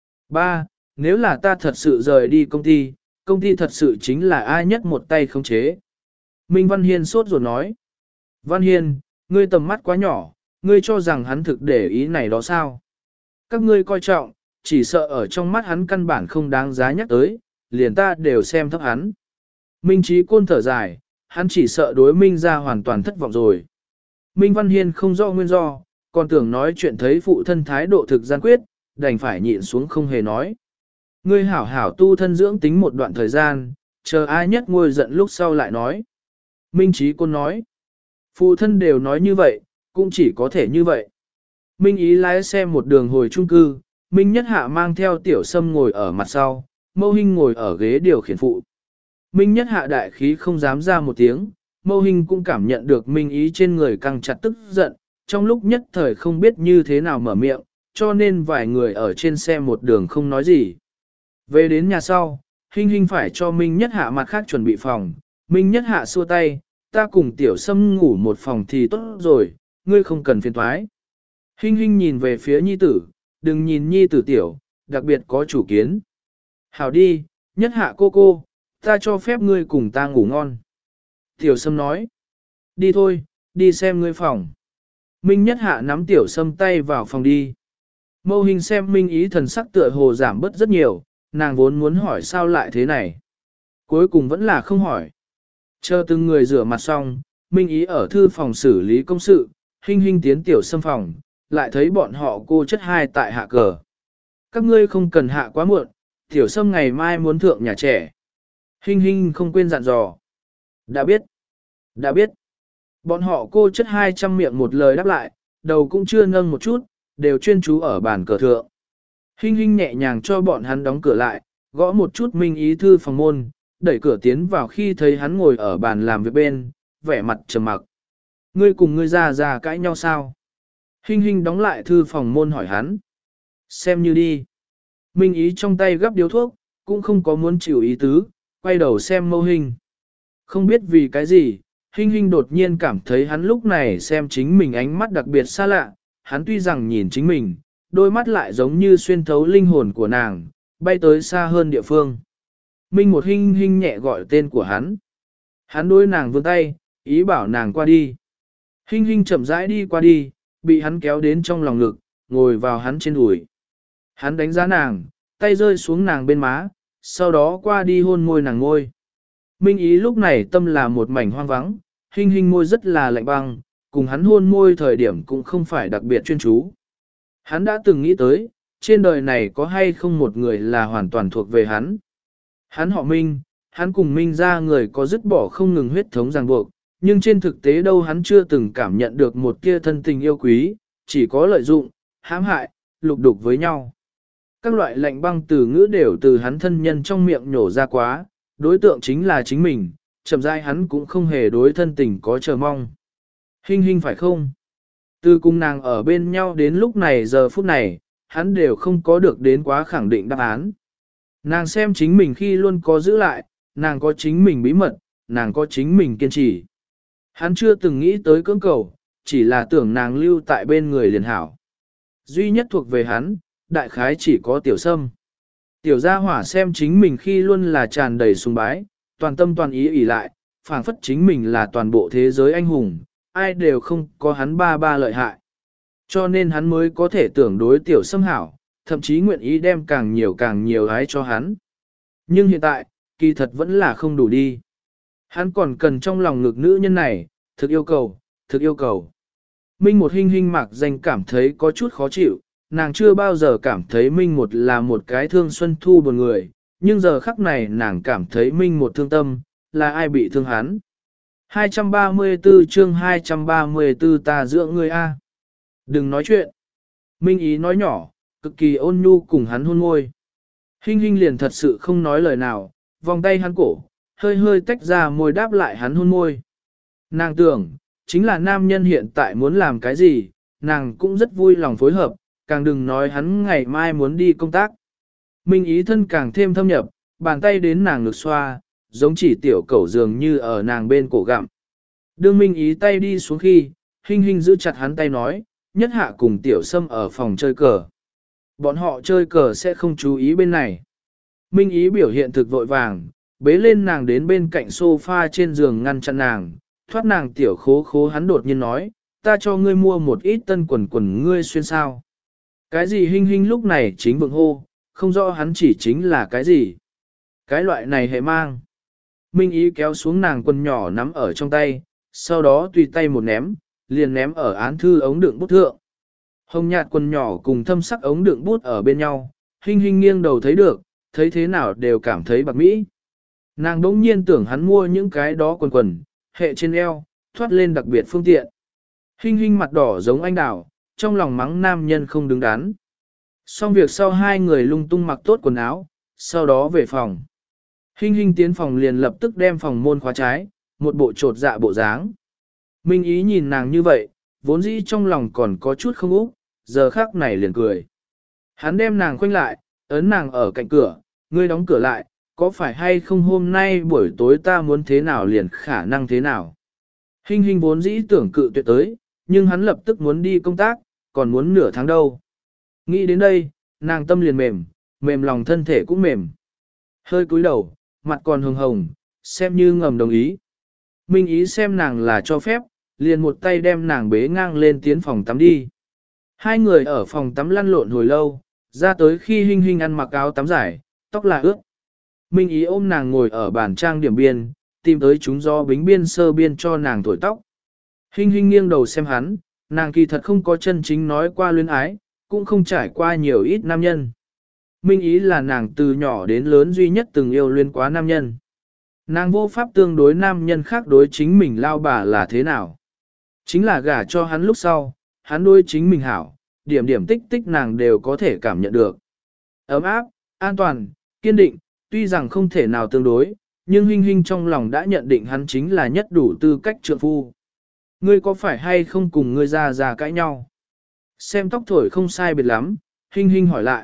Ba, nếu là ta thật sự rời đi công ty, công ty thật sự chính là ai nhất một tay khống chế. Minh Văn Hiên sốt ruột nói. Văn Hiên, ngươi tầm mắt quá nhỏ, ngươi cho rằng hắn thực để ý này đó sao? Các ngươi coi trọng, chỉ sợ ở trong mắt hắn căn bản không đáng giá nhắc tới, liền ta đều xem thấp hắn. Minh Chí Côn thở dài, hắn chỉ sợ đối Minh ra hoàn toàn thất vọng rồi. Minh Văn Hiên không rõ nguyên do, còn tưởng nói chuyện thấy phụ thân thái độ thực gian quyết, đành phải nhịn xuống không hề nói. Ngươi hảo hảo tu thân dưỡng tính một đoạn thời gian, chờ ai nhất ngồi giận lúc sau lại nói. Minh Chí Côn nói, phụ thân đều nói như vậy, cũng chỉ có thể như vậy. Minh Ý lái xe một đường hồi trung cư, Minh Nhất Hạ mang theo Tiểu Sâm ngồi ở mặt sau, Mâu Hinh ngồi ở ghế điều khiển phụ. Minh Nhất Hạ đại khí không dám ra một tiếng, Mâu Hinh cũng cảm nhận được Minh Ý trên người căng chặt tức giận, trong lúc nhất thời không biết như thế nào mở miệng, cho nên vài người ở trên xe một đường không nói gì. Về đến nhà sau, Hinh Hinh phải cho Minh Nhất Hạ mặt khác chuẩn bị phòng, Minh Nhất Hạ xua tay, ta cùng Tiểu Sâm ngủ một phòng thì tốt rồi, ngươi không cần phiền toái. Hinh Hinh nhìn về phía nhi tử, đừng nhìn nhi tử tiểu, đặc biệt có chủ kiến. Hảo đi, Nhất Hạ cô cô, ta cho phép ngươi cùng ta ngủ ngon. Tiểu Sâm nói, đi thôi, đi xem ngươi phòng. Minh Nhất Hạ nắm Tiểu Sâm tay vào phòng đi. Mâu Hình xem Minh Ý thần sắc tựa hồ giảm bớt rất nhiều, nàng vốn muốn hỏi sao lại thế này. Cuối cùng vẫn là không hỏi. Chờ từng người rửa mặt xong, Minh Ý ở thư phòng xử lý công sự, Hinh Hinh tiến Tiểu Sâm phòng, lại thấy bọn họ cô chất hai tại hạ cờ. Các ngươi không cần hạ quá muộn, Tiểu Sâm ngày mai muốn thượng nhà trẻ. Hinh Hinh không quên dặn dò. Đã biết. Đã biết. Bọn họ cô chất hai trăm miệng một lời đáp lại, đầu cũng chưa nâng một chút, đều chuyên chú ở bàn cờ thượng. Hinh Hinh nhẹ nhàng cho bọn hắn đóng cửa lại, gõ một chút Minh Ý thư phòng môn, đẩy cửa tiến vào khi thấy hắn ngồi ở bàn làm việc bên, vẻ mặt trầm mặc. Ngươi cùng ngươi già già cãi nhau sao? Hinh Hinh đóng lại thư phòng môn hỏi hắn. Xem như đi. Minh Ý trong tay gắp điếu thuốc, cũng không có muốn chịu ý tứ, quay đầu xem Mâu Hinh. Không biết vì cái gì, Hinh Hinh đột nhiên cảm thấy hắn lúc này xem chính mình ánh mắt đặc biệt xa lạ, hắn tuy rằng nhìn chính mình, đôi mắt lại giống như xuyên thấu linh hồn của nàng, bay tới xa hơn địa phương. Minh một Hinh Hinh nhẹ gọi tên của hắn. Hắn đối nàng vươn tay, ý bảo nàng qua đi. Hinh Hinh chậm rãi đi qua đi, bị hắn kéo đến trong lòng ngực, ngồi vào hắn trên đùi. Hắn đánh giá nàng, tay rơi xuống nàng bên má, sau đó qua đi hôn môi nàng ngôi. Minh Ý lúc này tâm là một mảnh hoang vắng, Hinh Hinh môi rất là lạnh băng, cùng hắn hôn môi thời điểm cũng không phải đặc biệt chuyên chú. Hắn đã từng nghĩ tới, trên đời này có hay không một người là hoàn toàn thuộc về hắn. Hắn họ Minh, hắn cùng Minh ra người có dứt bỏ không ngừng huyết thống ràng buộc, nhưng trên thực tế đâu hắn chưa từng cảm nhận được một kia thân tình yêu quý, chỉ có lợi dụng, hãm hại, lục đục với nhau. Các loại lạnh băng từ ngữ đều từ hắn thân nhân trong miệng nhổ ra quá, đối tượng chính là chính mình, chậm rãi hắn cũng không hề đối thân tình có chờ mong. Hinh Hinh phải không? Từ cùng nàng ở bên nhau đến lúc này giờ phút này, hắn đều không có được đến quá khẳng định đáp án. Nàng xem chính mình khi luôn có giữ lại, nàng có chính mình bí mật, nàng có chính mình kiên trì. Hắn chưa từng nghĩ tới cưỡng cầu, chỉ là tưởng nàng lưu tại bên người liền hảo. Duy nhất thuộc về hắn, đại khái chỉ có Tiểu Sâm. Tiểu gia hỏa xem chính mình khi luôn là tràn đầy sùng bái, toàn tâm toàn ý ỷ lại, phảng phất chính mình là toàn bộ thế giới anh hùng, ai đều không có hắn ba ba lợi hại. Cho nên hắn mới có thể tưởng đối Tiểu Sâm hảo, thậm chí nguyện ý đem càng nhiều càng nhiều ái cho hắn. Nhưng hiện tại, kỳ thật vẫn là không đủ đi. Hắn còn cần trong lòng ngực nữ nhân này, thực yêu cầu, thực yêu cầu. Minh một Hinh Hinh mặc danh cảm thấy có chút khó chịu, nàng chưa bao giờ cảm thấy Minh một là một cái thương xuân thu buồn người, nhưng giờ khắc này nàng cảm thấy Minh một thương tâm, là ai bị thương hắn. hai trăm ba mươi tư chương hai trăm ba mươi tư ta dưỡng ngươi a. Đừng nói chuyện. Minh Ý nói nhỏ, cực kỳ ôn nhu cùng hắn hôn môi. Hinh Hinh liền thật sự không nói lời nào, vòng tay hắn cổ, hơi hơi tách ra môi đáp lại hắn hôn môi. Nàng tưởng, chính là nam nhân hiện tại muốn làm cái gì, nàng cũng rất vui lòng phối hợp, càng đừng nói hắn ngày mai muốn đi công tác. Minh Ý thân càng thêm thâm nhập, bàn tay đến nàng ngực xoa, giống chỉ tiểu cẩu dường như ở nàng bên cổ gặm. Đương Minh Ý tay đi xuống khi, Hinh Hinh giữ chặt hắn tay nói, nhất hạ cùng tiểu sâm ở phòng chơi cờ. Bọn họ chơi cờ sẽ không chú ý bên này. Minh Ý biểu hiện thực vội vàng, bế lên nàng đến bên cạnh sofa trên giường ngăn chặn nàng, thoát nàng tiểu khố khố hắn đột nhiên nói, ta cho ngươi mua một ít tân quần quần ngươi xuyên sao. Cái gì Hinh Hinh lúc này chính vượng hô, không rõ hắn chỉ chính là cái gì. Cái loại này hệ mang. Minh Ý kéo xuống nàng quần nhỏ nắm ở trong tay, sau đó tùy tay một ném, liền ném ở án thư ống đựng bút thượng. Hồng nhạt quần nhỏ cùng thâm sắc ống đựng bút ở bên nhau, Hinh Hinh nghiêng đầu thấy được, thấy thế nào đều cảm thấy bạc mỹ. Nàng đỗng nhiên tưởng hắn mua những cái đó quần quần, hệ trên eo, thoát lên đặc biệt phương tiện. Hinh Hinh mặt đỏ giống anh đào, trong lòng mắng nam nhân không đứng đắn. Xong việc sau hai người lung tung mặc tốt quần áo, sau đó về phòng. Hinh Hinh tiến phòng liền lập tức đem phòng môn khóa trái, một bộ trột dạ bộ dáng. Minh Ý nhìn nàng như vậy, vốn dĩ trong lòng còn có chút không úc, giờ khắc này liền cười. Hắn đem nàng khoanh lại, ấn nàng ở cạnh cửa, ngươi đóng cửa lại, có phải hay không hôm nay buổi tối ta muốn thế nào liền khả năng thế nào. Hinh Hinh vốn dĩ tưởng cự tuyệt tới, nhưng hắn lập tức muốn đi công tác, còn muốn nửa tháng đâu. Nghĩ đến đây, nàng tâm liền mềm, mềm lòng thân thể cũng mềm. Hơi cúi đầu, mặt còn hồng hồng, xem như ngầm đồng ý. Minh Ý xem nàng là cho phép, liền một tay đem nàng bế ngang lên tiến phòng tắm đi. Hai người ở phòng tắm lăn lộn hồi lâu, ra tới khi Hinh Hinh ăn mặc áo tắm dài, tóc là ướt. Minh Ý ôm nàng ngồi ở bàn trang điểm biên, tìm tới chúng do bính biên sơ biên cho nàng thổi tóc. Hinh Hinh nghiêng đầu xem hắn, nàng kỳ thật không có chân chính nói qua luyến ái, cũng không trải qua nhiều ít nam nhân. Minh Ý là nàng từ nhỏ đến lớn duy nhất từng yêu luyến quá nam nhân. Nàng vô pháp tương đối nam nhân khác đối chính mình lao bà là thế nào. Chính là gả cho hắn lúc sau, hắn đối chính mình hảo, điểm điểm tích tích nàng đều có thể cảm nhận được. Ấm áp, an toàn, kiên định, tuy rằng không thể nào tương đối, nhưng Hinh Hinh trong lòng đã nhận định hắn chính là nhất đủ tư cách trượng phu. Ngươi có phải hay không cùng ngươi ra ra cãi nhau? Xem tóc thổi không sai biệt lắm, Hinh Hinh hỏi lại.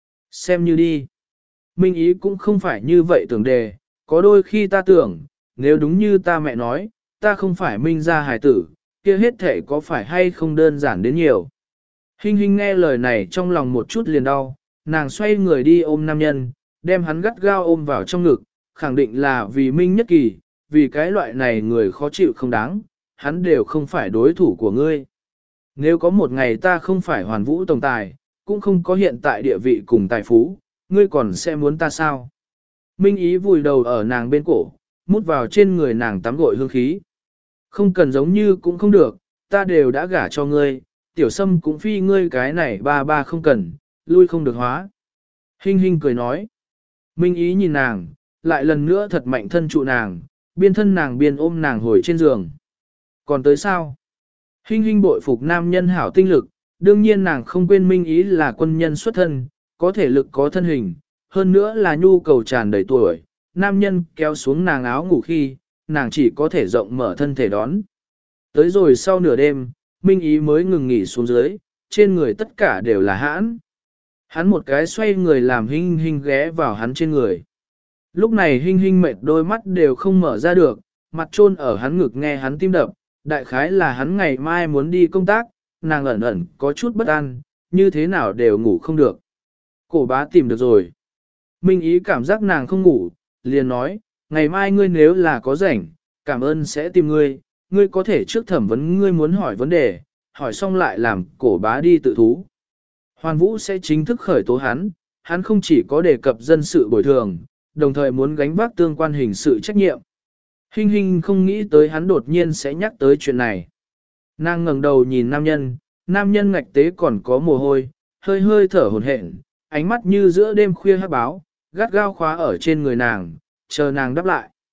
Xem như đi. Minh Ý cũng không phải như vậy tưởng đề, có đôi khi ta tưởng, nếu đúng như ta mẹ nói, ta không phải Minh gia hài tử, kia hết thể có phải hay không đơn giản đến nhiều. Hinh Hinh nghe lời này trong lòng một chút liền đau, nàng xoay người đi ôm nam nhân, đem hắn gắt gao ôm vào trong ngực, khẳng định là vì Minh Nhất Kỳ, vì cái loại này người khó chịu không đáng, hắn đều không phải đối thủ của ngươi. Nếu có một ngày ta không phải hoàn vũ tổng tài, cũng không có hiện tại địa vị cùng tài phú, ngươi còn sẽ muốn ta sao? Minh Ý vùi đầu ở nàng bên cổ, mút vào trên người nàng tắm gội hương khí. Không cần giống như cũng không được, ta đều đã gả cho ngươi, tiểu sâm cũng phi ngươi cái này ba ba không cần, lui không được hóa. Hinh Hinh cười nói. Minh Ý nhìn nàng, lại lần nữa thật mạnh thân trụ nàng, biên thân nàng biên ôm nàng hồi trên giường. Còn tới sao? Hinh Hinh bội phục nam nhân hảo tinh lực, đương nhiên nàng không quên Minh Ý là quân nhân xuất thân, có thể lực có thân hình, hơn nữa là nhu cầu tràn đầy tuổi. Nam nhân kéo xuống nàng áo ngủ khi, nàng chỉ có thể rộng mở thân thể đón. Tới rồi sau nửa đêm, Minh Ý mới ngừng nghỉ xuống dưới, trên người tất cả đều là hãn. Hắn một cái xoay người làm Hinh Hinh ghé vào hắn trên người. Lúc này Hinh Hinh mệt đôi mắt đều không mở ra được, mặt chôn ở hắn ngực nghe hắn tim đập, đại khái là hắn ngày mai muốn đi công tác, nàng ẩn ẩn có chút bất an, như thế nào đều ngủ không được. Cổ bá tìm được rồi. Minh Ý cảm giác nàng không ngủ, liền nói, ngày mai ngươi nếu là có rảnh, cảm ơn sẽ tìm ngươi, ngươi có thể trước thẩm vấn ngươi muốn hỏi vấn đề, hỏi xong lại làm cổ bá đi tự thú. Hoàn Vũ sẽ chính thức khởi tố hắn, hắn không chỉ có đề cập dân sự bồi thường, đồng thời muốn gánh vác tương quan hình sự trách nhiệm. Hinh Hinh không nghĩ tới hắn đột nhiên sẽ nhắc tới chuyện này. Nàng ngẩng đầu nhìn nam nhân, nam nhân ngạch tế còn có mồ hôi, hơi hơi thở hổn hển, ánh mắt như giữa đêm khuya hắc báo, gắt gao khóa ở trên người nàng, chờ nàng đáp lại.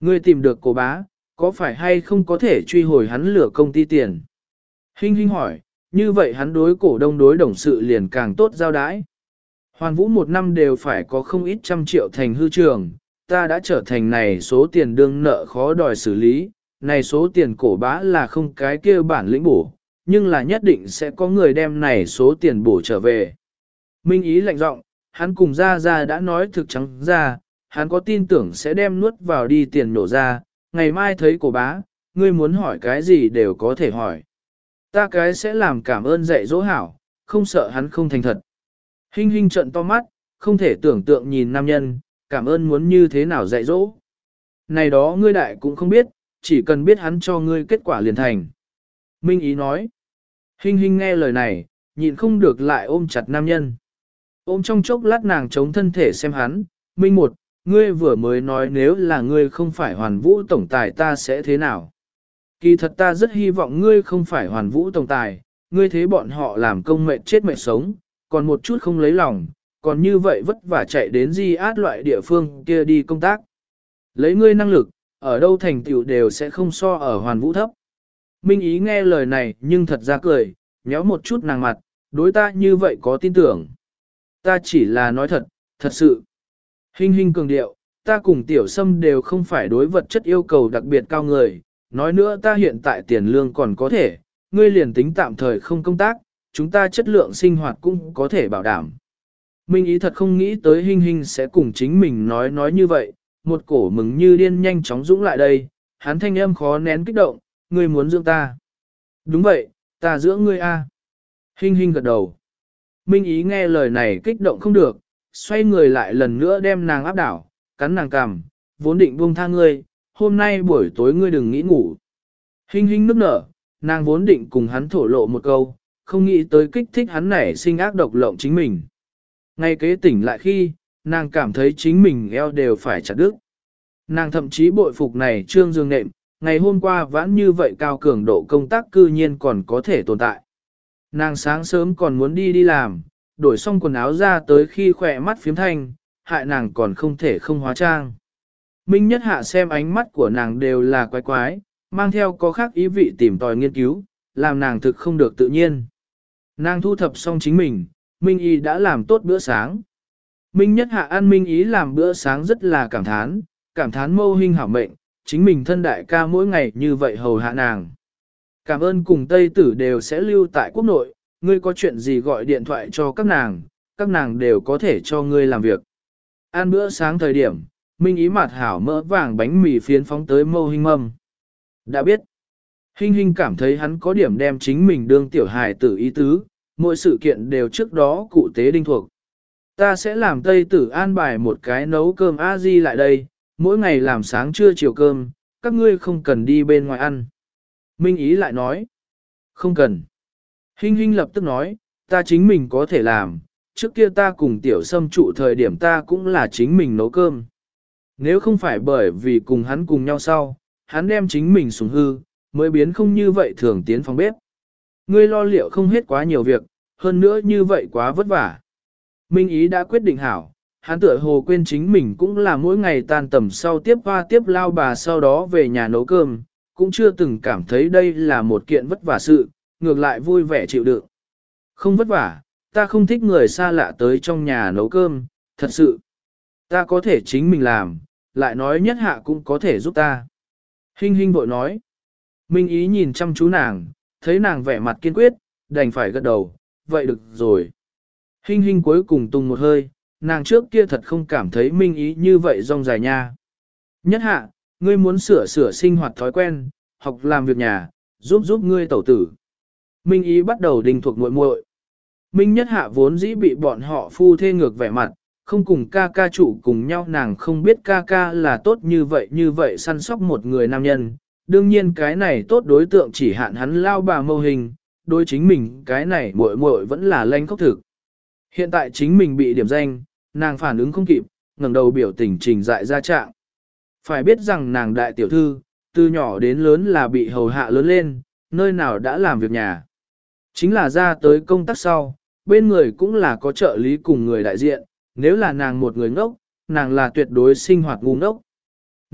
Ngươi tìm được cổ bá, có phải hay không có thể truy hồi hắn lửa công ty tiền? Hinh Hinh hỏi, như vậy hắn đối cổ đông đối đồng sự liền càng tốt giao đái. Hoàn Vũ một năm đều phải có không ít trăm triệu thành hư trường, ta đã trở thành này số tiền đương nợ khó đòi xử lý, này số tiền cổ bá là không cái kia bản lĩnh bổ, nhưng là nhất định sẽ có người đem này số tiền bổ trở về. Minh Ý lạnh giọng, hắn cùng Gia Gia đã nói thực trắng ra, hắn có tin tưởng sẽ đem nuốt vào đi tiền nổ ra, ngày mai thấy cổ bá, ngươi muốn hỏi cái gì đều có thể hỏi. Ta cái sẽ làm cảm ơn dạy dỗ hảo, không sợ hắn không thành thật. Hinh Hinh trợn to mắt, không thể tưởng tượng nhìn nam nhân, cảm ơn muốn như thế nào dạy dỗ. Này đó ngươi đại cũng không biết, chỉ cần biết hắn cho ngươi kết quả liền thành. Minh Ý nói. Hinh Hinh nghe lời này, nhịn không được lại ôm chặt nam nhân. Ôm trong chốc lát nàng chống thân thể xem hắn, Minh một, ngươi vừa mới nói nếu là ngươi không phải Hoàn Vũ tổng tài ta sẽ thế nào. Kỳ thật ta rất hy vọng ngươi không phải Hoàn Vũ tổng tài, ngươi thế bọn họ làm công mệnh chết mệnh sống, còn một chút không lấy lòng, còn như vậy vất vả chạy đến di át loại địa phương kia đi công tác. Lấy ngươi năng lực, ở đâu thành tựu đều sẽ không so ở Hoàn Vũ thấp. Minh Ý nghe lời này nhưng thật ra cười, nhéo một chút nàng mặt, đối ta như vậy có tin tưởng. Ta chỉ là nói thật, thật sự. Hinh Hinh cường điệu, ta cùng tiểu sâm đều không phải đối vật chất yêu cầu đặc biệt cao người, nói nữa ta hiện tại tiền lương còn có thể, ngươi liền tính tạm thời không công tác, chúng ta chất lượng sinh hoạt cũng có thể bảo đảm. Minh Ý thật không nghĩ tới Hinh Hinh sẽ cùng chính mình nói nói như vậy, một cổ mừng như điên nhanh chóng dũng lại đây, hắn thanh âm khó nén kích động, ngươi muốn dưỡng ta. Đúng vậy, ta dưỡng ngươi a. Hinh Hinh gật đầu. Minh Ý nghe lời này kích động không được, xoay người lại lần nữa đem nàng áp đảo, cắn nàng cằm, vốn định buông tha ngươi, hôm nay buổi tối ngươi đừng nghĩ ngủ. Hinh Hinh nức nở, nàng vốn định cùng hắn thổ lộ một câu, không nghĩ tới kích thích hắn nảy sinh ác độc lộng chính mình. Ngay kế tỉnh lại khi, nàng cảm thấy chính mình eo đều phải chặt đứt. Nàng thậm chí bội phục này trương dương nệm, ngày hôm qua vãn như vậy cao cường độ công tác cư nhiên còn có thể tồn tại. Nàng sáng sớm còn muốn đi đi làm, đổi xong quần áo ra tới khi khỏe mắt phiếm thanh, hại nàng còn không thể không hóa trang. Minh Nhất Hạ xem ánh mắt của nàng đều là quái quái, mang theo có khác ý vị tìm tòi nghiên cứu, làm nàng thực không được tự nhiên. Nàng thu thập xong chính mình, Minh Ý đã làm tốt bữa sáng. Minh Nhất Hạ ăn Minh Ý làm bữa sáng rất là cảm thán, cảm thán Mâu Hinh hảo mệnh, chính mình thân đại ca mỗi ngày như vậy hầu hạ nàng. Cảm ơn cùng Tây Tử đều sẽ lưu tại quốc nội, ngươi có chuyện gì gọi điện thoại cho các nàng, các nàng đều có thể cho ngươi làm việc. Ăn bữa sáng thời điểm, Minh Ý mặt hảo mỡ vàng bánh mì phiến phóng tới Mâu Hinh mâm. Đã biết, Hinh Hinh cảm thấy hắn có điểm đem chính mình đương tiểu hài tử ý tứ, mỗi sự kiện đều trước đó cụ tế đinh thuộc. Ta sẽ làm Tây Tử an bài một cái nấu cơm a di lại đây, mỗi ngày làm sáng trưa chiều cơm, các ngươi không cần đi bên ngoài ăn. Minh Ý lại nói, không cần. Hinh Hinh lập tức nói, ta chính mình có thể làm, trước kia ta cùng tiểu sâm trụ thời điểm ta cũng là chính mình nấu cơm. Nếu không phải bởi vì cùng hắn cùng nhau sau, hắn đem chính mình xuống hư, mới biến không như vậy thường tiến phòng bếp. Ngươi lo liệu không hết quá nhiều việc, hơn nữa như vậy quá vất vả. Minh Ý đã quyết định hảo, hắn tựa hồ quên chính mình cũng là mỗi ngày tan tầm sau tiếp hoa tiếp lao bà sau đó về nhà nấu cơm, cũng chưa từng cảm thấy đây là một kiện vất vả sự, ngược lại vui vẻ chịu đựng. Không vất vả, ta không thích người xa lạ tới trong nhà nấu cơm, thật sự. Ta có thể chính mình làm, lại nói Nhất Hạ cũng có thể giúp ta. Hinh Hinh vội nói. Minh Ý nhìn chăm chú nàng, thấy nàng vẻ mặt kiên quyết, đành phải gật đầu, vậy được rồi. Hinh Hinh cuối cùng tung một hơi, nàng trước kia thật không cảm thấy Minh Ý như vậy rong dài nha. Nhất Hạ, ngươi muốn sửa sửa sinh hoạt thói quen, học làm việc nhà, giúp giúp ngươi tẩu tử. Minh Ý bắt đầu đình thuộc muội muội. Minh Nhất Hạ vốn dĩ bị bọn họ phu thê ngược vẻ mặt, không cùng ca ca trụ cùng nhau, nàng không biết ca ca là tốt như vậy như vậy săn sóc một người nam nhân. Đương nhiên cái này tốt đối tượng chỉ hạn hắn lao bà Mâu Hình, đối chính mình cái này muội muội vẫn là lanh khóc thực. Hiện tại chính mình bị điểm danh, nàng phản ứng không kịp, ngẩng đầu biểu tình trình dại ra trạng. Phải biết rằng nàng đại tiểu thư, từ nhỏ đến lớn là bị hầu hạ lớn lên, nơi nào đã làm việc nhà. Chính là ra tới công tác sau, bên người cũng là có trợ lý cùng người đại diện, nếu là nàng một người ngốc, nàng là tuyệt đối sinh hoạt ngu ngốc.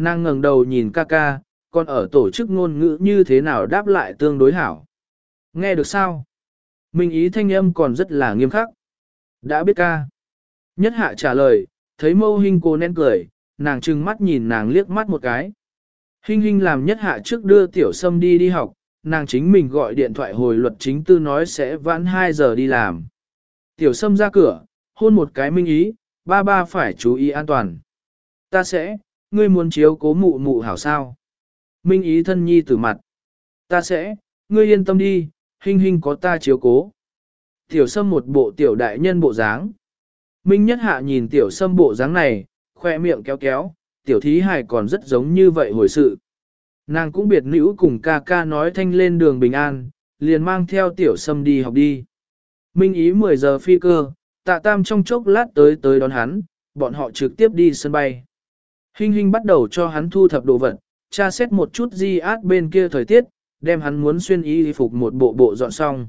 Nàng ngẩng đầu nhìn ca ca, còn ở tổ chức ngôn ngữ như thế nào đáp lại tương đối hảo. Nghe được sao? Minh ý thanh âm còn rất là nghiêm khắc. Đã biết ca. Nhất hạ trả lời, thấy mâu hình cô nén cười, nàng trừng mắt nhìn nàng liếc mắt một cái. Hình hình làm nhất hạ trước đưa tiểu sâm đi đi học, nàng chính mình gọi điện thoại hồi luật chính tư nói sẽ vãn hai giờ đi làm. Tiểu sâm ra cửa, hôn một cái Minh ý, ba ba phải chú ý an toàn. Ta sẽ, ngươi muốn chiếu cố mụ mụ hảo sao. Minh ý thân nhi từ mặt. Ta sẽ, ngươi yên tâm đi, hình hình có ta chiếu cố. Tiểu sâm một bộ tiểu đại nhân bộ dáng. Minh nhất hạ nhìn tiểu sâm bộ dáng này, khoe miệng kéo kéo, tiểu thí hài còn rất giống như vậy hồi sự. Nàng cũng biệt nữ cùng ca ca nói thanh lên đường bình an, liền mang theo tiểu sâm đi học đi. Minh ý mười giờ phi cơ, tạ tam trong chốc lát tới tới đón hắn, bọn họ trực tiếp đi sân bay. Hình hình bắt đầu cho hắn thu thập đồ vật, tra xét một chút di át bên kia thời tiết, đem hắn muốn xuyên y phục một bộ bộ dọn xong.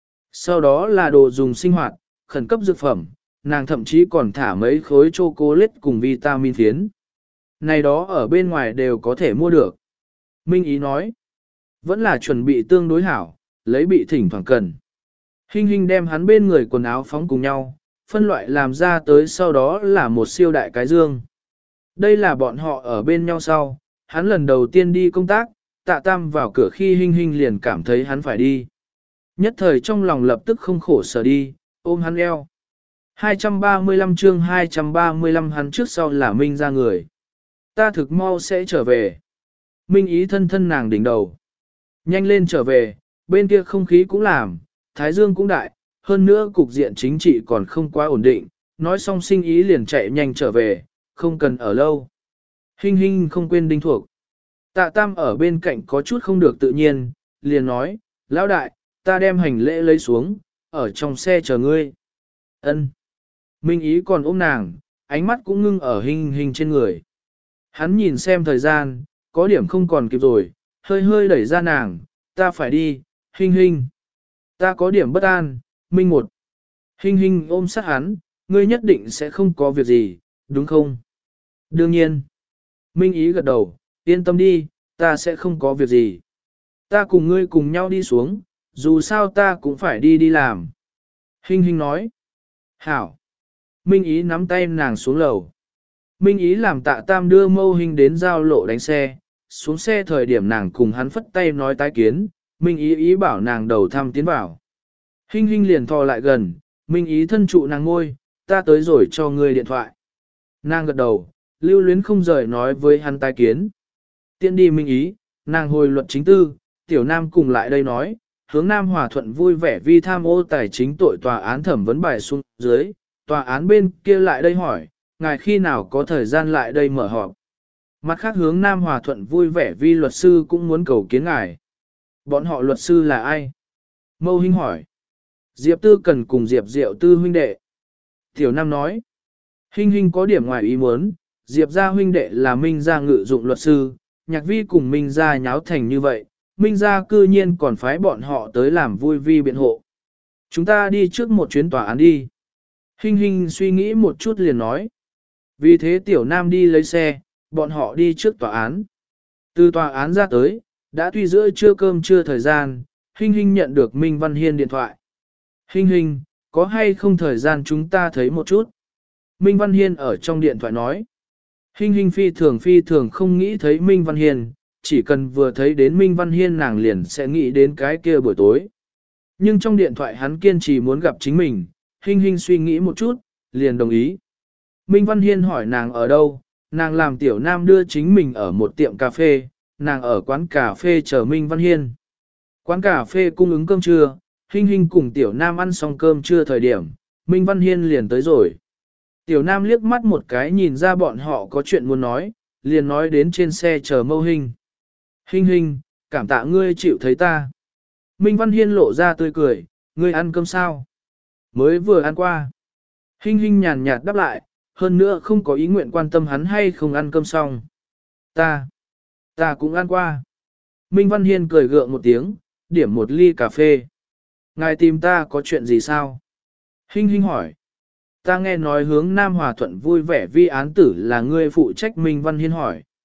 Sau đó là đồ dùng sinh hoạt, khẩn cấp dược phẩm, nàng thậm chí còn thả mấy khối chocolate cùng vitamin phiến. Này đó ở bên ngoài đều có thể mua được. Minh ý nói, vẫn là chuẩn bị tương đối hảo, lấy bị thỉnh thoảng cần. Hình hình đem hắn bên người quần áo phóng cùng nhau, phân loại làm ra tới sau đó là một siêu đại cái dương. Đây là bọn họ ở bên nhau sau, hắn lần đầu tiên đi công tác, tạ tam vào cửa khi hình hình liền cảm thấy hắn phải đi. Nhất thời trong lòng lập tức không khổ sở đi, ôm hắn eo. hai trăm ba mươi lăm chương hai trăm ba mươi lăm hắn trước sau là Minh ra người. Ta thực mau sẽ trở về. Minh ý thân thân nàng đỉnh đầu. Nhanh lên trở về, bên kia không khí cũng làm, thái dương cũng đại, hơn nữa cục diện chính trị còn không quá ổn định, nói xong sinh ý liền chạy nhanh trở về, không cần ở lâu. Hình hình không quên đinh thuộc. Tạ tam ở bên cạnh có chút không được tự nhiên, liền nói, lão đại, ta đem hành lễ lấy xuống, ở trong xe chờ ngươi. Ân. Minh ý còn ôm nàng, ánh mắt cũng ngưng ở hình hình trên người. Hắn nhìn xem thời gian, có điểm không còn kịp rồi, hơi hơi đẩy ra nàng, ta phải đi, hình hình. Ta có điểm bất an, Minh một. Hình hình ôm sát hắn, ngươi nhất định sẽ không có việc gì, đúng không? Đương nhiên. Minh ý gật đầu, yên tâm đi, ta sẽ không có việc gì. Ta cùng ngươi cùng nhau đi xuống, dù sao ta cũng phải đi đi làm. Hình hình nói. Hảo. Minh ý nắm tay nàng xuống lầu. Minh ý làm tạ tam đưa mâu hình đến giao lộ đánh xe. Xuống xe thời điểm nàng cùng hắn phất tay nói tái kiến. Minh ý ý bảo nàng đầu thăm tiến vào. Hình hình liền thò lại gần. Minh ý thân trụ nàng ngôi. Ta tới rồi cho ngươi điện thoại. Nàng gật đầu. Lưu luyến không rời nói với hắn tái kiến. Tiện đi Minh ý. Nàng hồi luật chính tư. Tiểu Nam cùng lại đây nói. Hướng Nam Hòa Thuận vui vẻ vi tham ô tài chính tội tòa án thẩm vấn bài xuống dưới, tòa án bên kia lại đây hỏi, ngài khi nào có thời gian lại đây mở họp. Mặt khác hướng Nam Hòa Thuận vui vẻ vi luật sư cũng muốn cầu kiến ngài. Bọn họ luật sư là ai? Mâu Hinh hỏi. Diệp Tư cần cùng Diệp Diệu Tư huynh đệ. Tiểu Nam nói. Hinh Hinh có điểm ngoài ý muốn, Diệp gia huynh đệ là Minh gia ngự dụng luật sư, Nhạc Vi cùng Minh gia nháo thành như vậy. Minh gia cư nhiên còn phái bọn họ tới làm vui vi biện hộ. Chúng ta đi trước một chuyến tòa án đi. Hinh Hinh suy nghĩ một chút liền nói. Vì thế Tiểu Nam đi lấy xe, bọn họ đi trước tòa án. Từ tòa án ra tới, đã tuy giữa trưa cơm trưa thời gian, Hinh Hinh nhận được Minh Văn Hiên điện thoại. Hinh Hinh, có hay không thời gian chúng ta thấy một chút? Minh Văn Hiên ở trong điện thoại nói. Hinh Hinh phi thường phi thường không nghĩ thấy Minh Văn Hiên. Chỉ cần vừa thấy đến Minh Văn Hiên nàng liền sẽ nghĩ đến cái kia buổi tối. Nhưng trong điện thoại hắn kiên trì muốn gặp chính mình, Hinh Hinh suy nghĩ một chút, liền đồng ý. Minh Văn Hiên hỏi nàng ở đâu, nàng làm Tiểu Nam đưa chính mình ở một tiệm cà phê, nàng ở quán cà phê chờ Minh Văn Hiên. Quán cà phê cung ứng cơm trưa, Hinh Hinh cùng Tiểu Nam ăn xong cơm trưa thời điểm, Minh Văn Hiên liền tới rồi. Tiểu Nam liếc mắt một cái nhìn ra bọn họ có chuyện muốn nói, liền nói đến trên xe chờ Mâu Hinh. Hinh Hinh, cảm tạ ngươi chịu thấy ta. Minh Văn Hiên lộ ra tươi cười, ngươi ăn cơm sao? Mới vừa ăn qua. Hinh Hinh nhàn nhạt đáp lại, hơn nữa không có ý nguyện quan tâm hắn hay không ăn cơm xong. Ta, ta cũng ăn qua. Minh Văn Hiên cười gượng một tiếng, điểm một ly cà phê. Ngài tìm ta có chuyện gì sao? Hinh Hinh hỏi. Ta nghe nói hướng Nam Hòa Thuận vui vẻ vi án tử là ngươi phụ trách. Minh Văn Hiên hỏi.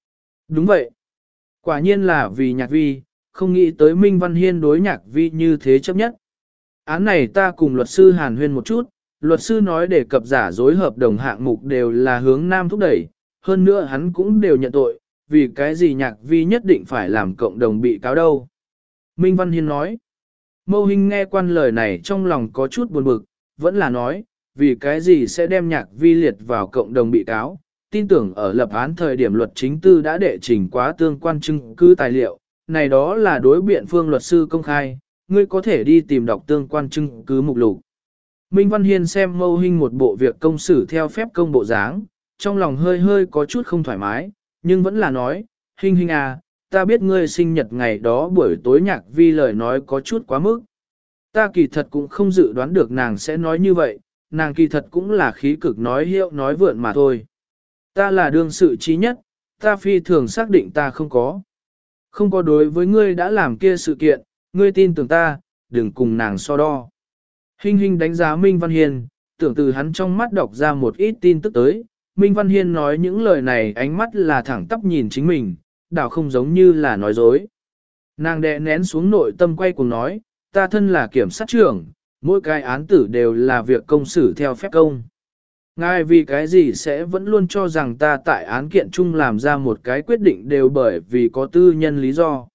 Đúng vậy. Quả nhiên là vì nhạc vi, không nghĩ tới Minh Văn Hiên đối nhạc vi như thế chấp nhất. Án này ta cùng luật sư hàn huyên một chút, luật sư nói đề cập giả dối hợp đồng hạng mục đều là hướng nam thúc đẩy, hơn nữa hắn cũng đều nhận tội, vì cái gì nhạc vi nhất định phải làm cộng đồng bị cáo đâu. Minh Văn Hiên nói, Mâu Hinh nghe quan lời này trong lòng có chút buồn bực, vẫn là nói, vì cái gì sẽ đem nhạc vi liệt vào cộng đồng bị cáo, tin tưởng ở lập án thời điểm luật chính tư đã đệ trình quá tương quan chứng cứ tài liệu, này đó là đối biện phương luật sư công khai, ngươi có thể đi tìm đọc tương quan chứng cứ mục lục. Minh Văn Hiên xem Mâu Hinh một bộ việc công xử theo phép công bộ dáng, trong lòng hơi hơi có chút không thoải mái, nhưng vẫn là nói, Hinh Hinh à, ta biết ngươi sinh nhật ngày đó buổi tối nhạc vi lời nói có chút quá mức. Ta kỳ thật cũng không dự đoán được nàng sẽ nói như vậy, nàng kỳ thật cũng là khí cực nói hiệu nói vượn mà thôi. Ta là đương sự trí nhất, ta phi thường xác định ta không có. Không có đối với ngươi đã làm kia sự kiện, ngươi tin tưởng ta, đừng cùng nàng so đo. Hinh Hinh đánh giá Minh Văn Hiên, tưởng từ hắn trong mắt đọc ra một ít tin tức tới. Minh Văn Hiên nói những lời này ánh mắt là thẳng tắp nhìn chính mình, đảo không giống như là nói dối. Nàng đè nén xuống nội tâm quay cùng nói, ta thân là kiểm sát trưởng, mỗi cái án tử đều là việc công xử theo phép công. Ngài vì cái gì sẽ vẫn luôn cho rằng ta tại án kiện chung làm ra một cái quyết định đều bởi vì có tư nhân lý do.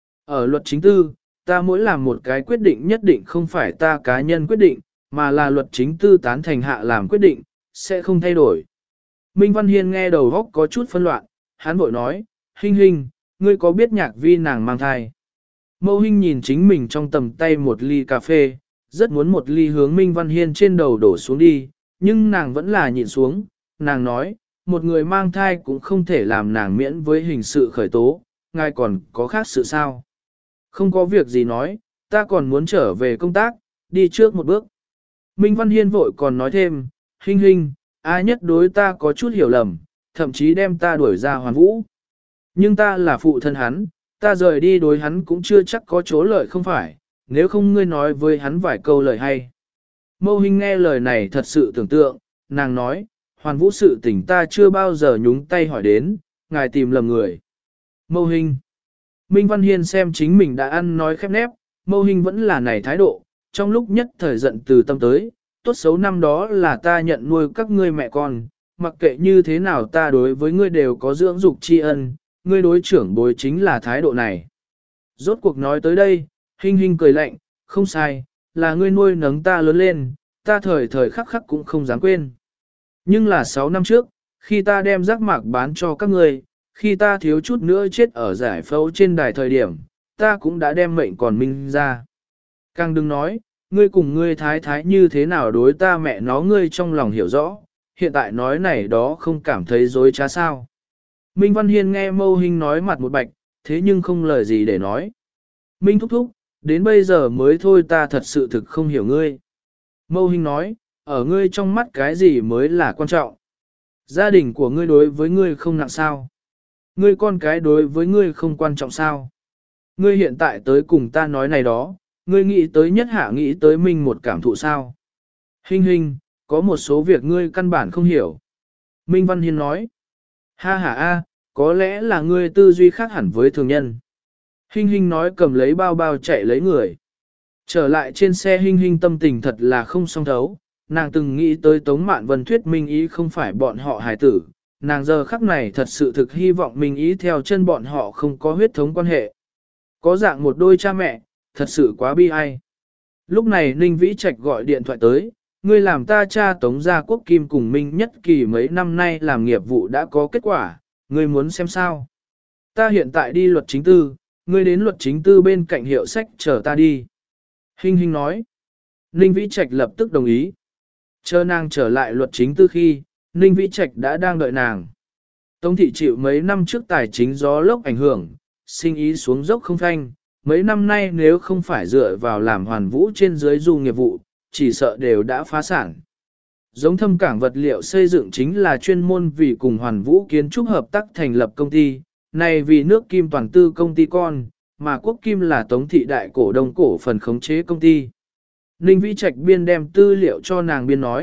Ở luật chính tư, ta mỗi làm một cái quyết định nhất định không phải ta cá nhân quyết định, mà là luật chính tư tán thành hạ làm quyết định, sẽ không thay đổi. Minh Văn Hiên nghe đầu góc có chút phân loạn, hắn vội nói, Hinh Hinh, ngươi có biết nhạc vi nàng mang thai? Mâu Hinh nhìn chính mình trong tầm tay một ly cà phê, rất muốn một ly hướng Minh Văn Hiên trên đầu đổ xuống đi, nhưng nàng vẫn là nhịn xuống, nàng nói, một người mang thai cũng không thể làm nàng miễn với hình sự khởi tố, ngài còn có khác sự sao? Không có việc gì nói, ta còn muốn trở về công tác, đi trước một bước. Minh Văn Hiên vội còn nói thêm, Hinh Hinh, ai nhất đối ta có chút hiểu lầm, thậm chí đem ta đuổi ra hoàn vũ. Nhưng ta là phụ thân hắn, ta rời đi đối hắn cũng chưa chắc có chỗ lợi không phải, nếu không ngươi nói với hắn vài câu lời hay. Mâu Hinh nghe lời này thật sự tưởng tượng, nàng nói, hoàn vũ sự tình ta chưa bao giờ nhúng tay hỏi đến, ngài tìm lầm người. Mâu Hinh. Minh Văn Hiên xem chính mình đã ăn nói khép nép, Mâu Hinh vẫn là này thái độ, trong lúc nhất thời giận từ tâm tới, tốt xấu năm đó là ta nhận nuôi các ngươi mẹ con, mặc kệ như thế nào ta đối với ngươi đều có dưỡng dục tri ân, ngươi đối trưởng bối chính là thái độ này. Rốt cuộc nói tới đây, Hinh Hinh cười lạnh, không sai, là ngươi nuôi nấng ta lớn lên, ta thời thời khắc khắc cũng không dám quên. Nhưng là sáu năm trước, khi ta đem rác mạc bán cho các ngươi, khi ta thiếu chút nữa chết ở giải phẫu trên đài thời điểm, ta cũng đã đem mệnh còn minh ra. Càng đừng nói, ngươi cùng ngươi thái thái như thế nào đối ta mẹ nó ngươi trong lòng hiểu rõ, hiện tại nói này đó không cảm thấy dối trá sao. Minh Văn Hiên nghe Mâu Hinh nói mặt một bạch, thế nhưng không lời gì để nói. Minh thúc thúc, đến bây giờ mới thôi ta thật sự thực không hiểu ngươi. Mâu Hinh nói, ở ngươi trong mắt cái gì mới là quan trọng. Gia đình của ngươi đối với ngươi không nặng sao. Ngươi con cái đối với ngươi không quan trọng sao. Ngươi hiện tại tới cùng ta nói này đó, ngươi nghĩ tới nhất hạ nghĩ tới Minh một cảm thụ sao. Hinh Hinh, có một số việc ngươi căn bản không hiểu. Minh Văn Hiên nói, ha ha a, có lẽ là ngươi tư duy khác hẳn với thường nhân. Hinh Hinh nói cầm lấy bao bao chạy lấy người. Trở lại trên xe Hinh Hinh tâm tình thật là không song thấu, nàng từng nghĩ tới Tống Mạn Vân thuyết minh ý không phải bọn họ hài tử, nàng giờ khắc này thật sự thực hy vọng minh ý theo chân bọn họ không có huyết thống quan hệ. Có dạng một đôi cha mẹ, thật sự quá bi ai. Lúc này Ninh Vĩ Trạch gọi điện thoại tới, ngươi làm ta cha Tống gia Quốc Kim cùng Minh Nhất Kỳ mấy năm nay làm nghiệp vụ đã có kết quả, ngươi muốn xem sao? Ta hiện tại đi luật chính tư, ngươi đến luật chính tư bên cạnh hiệu sách chờ ta đi. Hinh Hinh nói. Ninh Vĩ Trạch lập tức đồng ý. Chờ nàng trở lại luật chính tư khi, Ninh Vĩ Trạch đã đang đợi nàng. Tống thị chịu mấy năm trước tài chính gió lốc ảnh hưởng, sinh ý xuống dốc không phanh, mấy năm nay nếu không phải dựa vào làm hoàn vũ trên dưới du nghiệp vụ, chỉ sợ đều đã phá sản. Giống thâm cảng vật liệu xây dựng chính là chuyên môn vì cùng hoàn vũ kiến trúc hợp tác thành lập công ty, này vì nước Kim toàn tư công ty con, mà Quốc Kim là Tống thị đại cổ đông cổ phần khống chế công ty. Ninh Vĩ Trạch biên đem tư liệu cho nàng biên nói,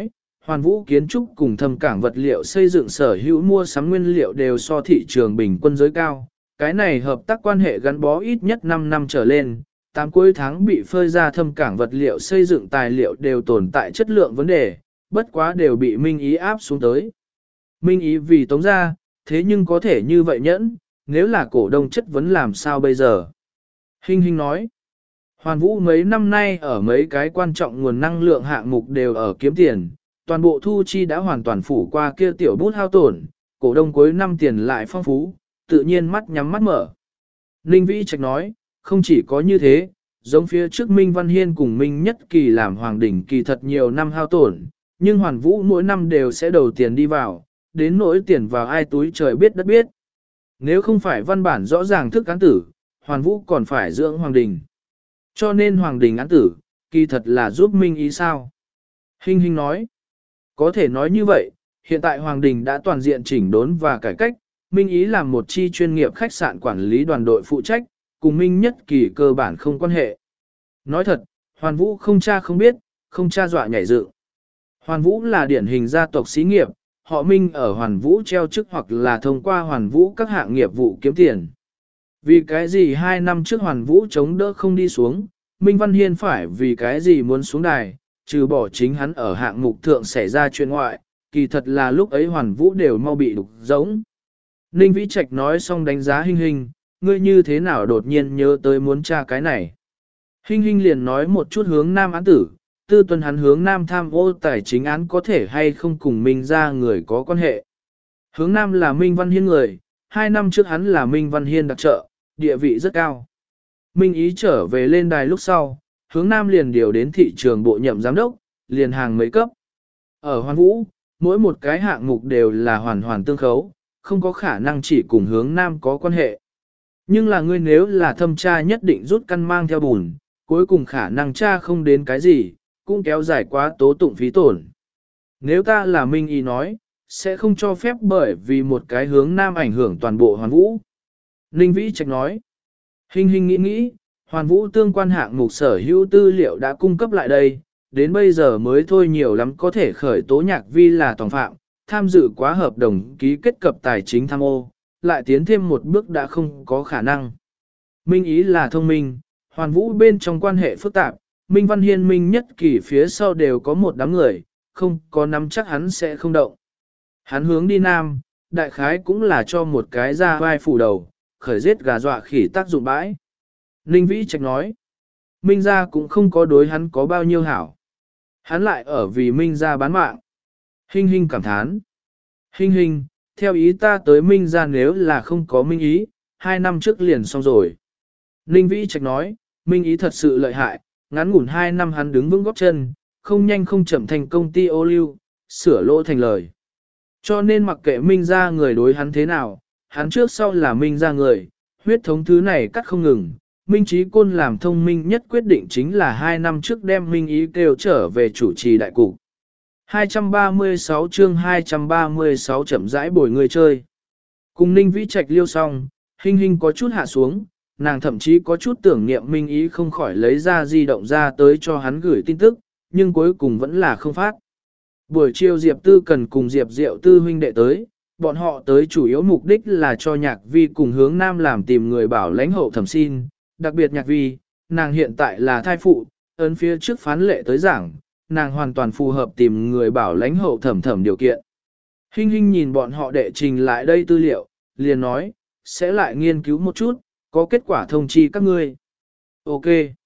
Hoàn Vũ kiến trúc cùng Thâm Cảng vật liệu xây dựng sở hữu mua sắm nguyên liệu đều so thị trường bình quân giới cao. Cái này hợp tác quan hệ gắn bó ít nhất năm năm trở lên, tám cuối tháng bị phơi ra Thâm Cảng vật liệu xây dựng tài liệu đều tồn tại chất lượng vấn đề, bất quá đều bị Minh Ý áp xuống tới. Minh Ý vì tống ra, thế nhưng có thể như vậy nhẫn, nếu là cổ đông chất vấn làm sao bây giờ? Hinh Hinh nói, Hoàn Vũ mấy năm nay ở mấy cái quan trọng nguồn năng lượng hạng mục đều ở kiếm tiền, toàn bộ thu chi đã hoàn toàn phủ qua kia tiểu bút hao tổn, cổ đông cuối năm tiền lại phong phú, tự nhiên mắt nhắm mắt mở. Ninh Vĩ Trạch nói, không chỉ có như thế, giống phía trước Minh Văn Hiên cùng Minh Nhất Kỳ làm hoàng đỉnh kỳ thật nhiều năm hao tổn, nhưng Hoàn Vũ mỗi năm đều sẽ đầu tiền đi vào, đến nỗi tiền vào ai túi trời biết đất biết. Nếu không phải văn bản rõ ràng thức án tử, Hoàn Vũ còn phải dưỡng hoàng đình. Cho nên hoàng đình án tử, kỳ thật là giúp Minh Ý sao? Hinh Hinh nói, có thể nói như vậy, hiện tại hoàng đình đã toàn diện chỉnh đốn và cải cách, Minh Ý làm một chi chuyên nghiệp khách sạn quản lý đoàn đội phụ trách, cùng Minh Nhất Kỳ cơ bản không quan hệ. Nói thật, Hoàn Vũ không cha không biết, không cha dọa nhảy dựng. Hoàn Vũ là điển hình gia tộc xí nghiệp, họ Minh ở Hoàn Vũ treo chức hoặc là thông qua Hoàn Vũ các hạng nghiệp vụ kiếm tiền. Vì cái gì hai năm trước Hoàn Vũ chống đỡ không đi xuống, Minh Văn Hiên phải vì cái gì muốn xuống đài, trừ bỏ chính hắn ở hạng mục thượng xảy ra chuyện ngoại, kỳ thật là lúc ấy Hoàn Vũ đều mau bị đục giống. Ninh Vĩ Trạch nói xong đánh giá Hinh Hinh, ngươi như thế nào đột nhiên nhớ tới muốn tra cái này. Hinh Hinh liền nói một chút hướng nam án tử, tư tuần hắn hướng nam tham ô tài chính án có thể hay không cùng Minh ra người có quan hệ. Hướng nam là Minh Văn Hiên người, hai năm trước hắn là Minh Văn Hiên đặc trợ, địa vị rất cao. Minh Ý trở về lên đài lúc sau, hướng nam liền điều đến thị trường bộ nhậm giám đốc, liền hàng mấy cấp. Ở Hoàn Vũ, mỗi một cái hạng mục đều là hoàn hoàn tương khấu, không có khả năng chỉ cùng hướng nam có quan hệ. Nhưng là ngươi nếu là thâm tra nhất định rút căn mang theo bùn, cuối cùng khả năng tra không đến cái gì, cũng kéo dài quá tố tụng phí tổn. Nếu ta là Minh Ý nói, sẽ không cho phép bởi vì một cái hướng nam ảnh hưởng toàn bộ Hoàn Vũ. Ninh Vĩ Trạch nói, Hinh Hinh nghĩ nghĩ, Hoàn Vũ tương quan hạng mục sở hữu tư liệu đã cung cấp lại đây, đến bây giờ mới thôi nhiều lắm có thể khởi tố Nhạc Vi là tòng phạm, tham dự quá hợp đồng ký kết cập tài chính tham ô, lại tiến thêm một bước đã không có khả năng. Minh Ý là thông minh, Hoàn Vũ bên trong quan hệ phức tạp, Minh Văn Hiên Minh Nhất Kỳ phía sau đều có một đám người, không có nắm chắc hắn sẽ không động. Hắn hướng đi nam, đại khái cũng là cho một cái ra vai phủ đầu, khởi giết gà dọa khỉ tác dụng bãi. Ninh Vĩ Trạch nói, Minh gia cũng không có đối hắn có bao nhiêu hảo. Hắn lại ở vì Minh gia bán mạng. Hinh Hinh cảm thán. Hinh Hinh, theo ý ta tới Minh gia nếu là không có Minh Ý, hai năm trước liền xong rồi. Ninh Vĩ Trạch nói, Minh Ý thật sự lợi hại, ngắn ngủn hai năm hắn đứng vững góp chân, không nhanh không chậm thành công ty ô lưu, sửa lỗ thành lời. Cho nên mặc kệ Minh gia người đối hắn thế nào, hắn trước sau là Minh gia người, huyết thống thứ này cắt không ngừng. Minh Chí Côn làm thông minh nhất quyết định chính là hai năm trước đem Minh Ý kêu trở về chủ trì đại cục. hai trăm ba mươi sáu chương hai trăm ba mươi sáu chậm rãi bồi người chơi. Cùng Ninh Vĩ Trạch liêu xong, Hinh Hinh có chút hạ xuống, nàng thậm chí có chút tưởng niệm Minh Ý không khỏi lấy ra di động ra tới cho hắn gửi tin tức, nhưng cuối cùng vẫn là không phát. Buổi chiều Diệp Tư cần cùng Diệp Diệu Tư huynh đệ tới, bọn họ tới chủ yếu mục đích là cho Nhạc Vi cùng hướng nam làm tìm người bảo lãnh hậu thẩm xin, đặc biệt Nhạc Vi, nàng hiện tại là thai phụ, ấn phía trước phán lệ tới giảng, nàng hoàn toàn phù hợp tìm người bảo lãnh hậu thẩm thẩm điều kiện. Hinh Hinh nhìn bọn họ đệ trình lại đây tư liệu, liền nói, sẽ lại nghiên cứu một chút, có kết quả thông chi các ngươi. Ok.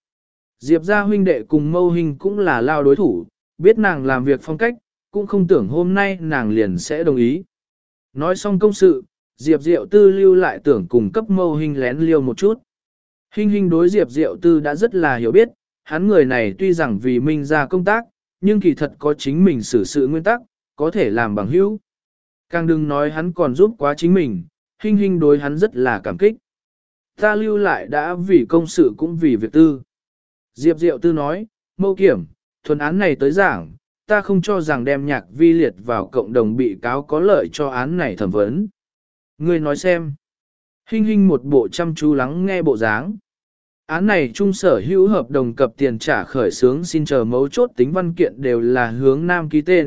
Diệp gia huynh đệ cùng Mâu Hình cũng là lao đối thủ, biết nàng làm việc phong cách, cũng không tưởng hôm nay nàng liền sẽ đồng ý. Nói xong công sự, Diệp Diệu Tư lưu lại tưởng cùng cấp Mâu Hình lén liêu một chút. Hinh Hinh đối Diệp Diệu Tư đã rất là hiểu biết, hắn người này tuy rằng vì Minh ra công tác, nhưng kỳ thật có chính mình xử sự nguyên tắc, có thể làm bằng hữu. Càng đừng nói hắn còn giúp quá chính mình, Hinh Hinh đối hắn rất là cảm kích. Ta lưu lại đã vì công sự cũng vì việc tư. Diệp Diệu Tư nói, Mâu Kiểm, thuần án này tới giảng, ta không cho rằng đem Nhạc Vi liệt vào cộng đồng bị cáo có lợi cho án này thẩm vấn. Ngươi nói xem. Hinh Hinh một bộ chăm chú lắng nghe bộ dáng. Án này trung sở hữu hợp đồng cập tiền trả khởi xướng xin chờ mấu chốt tính văn kiện đều là hướng nam ký tên,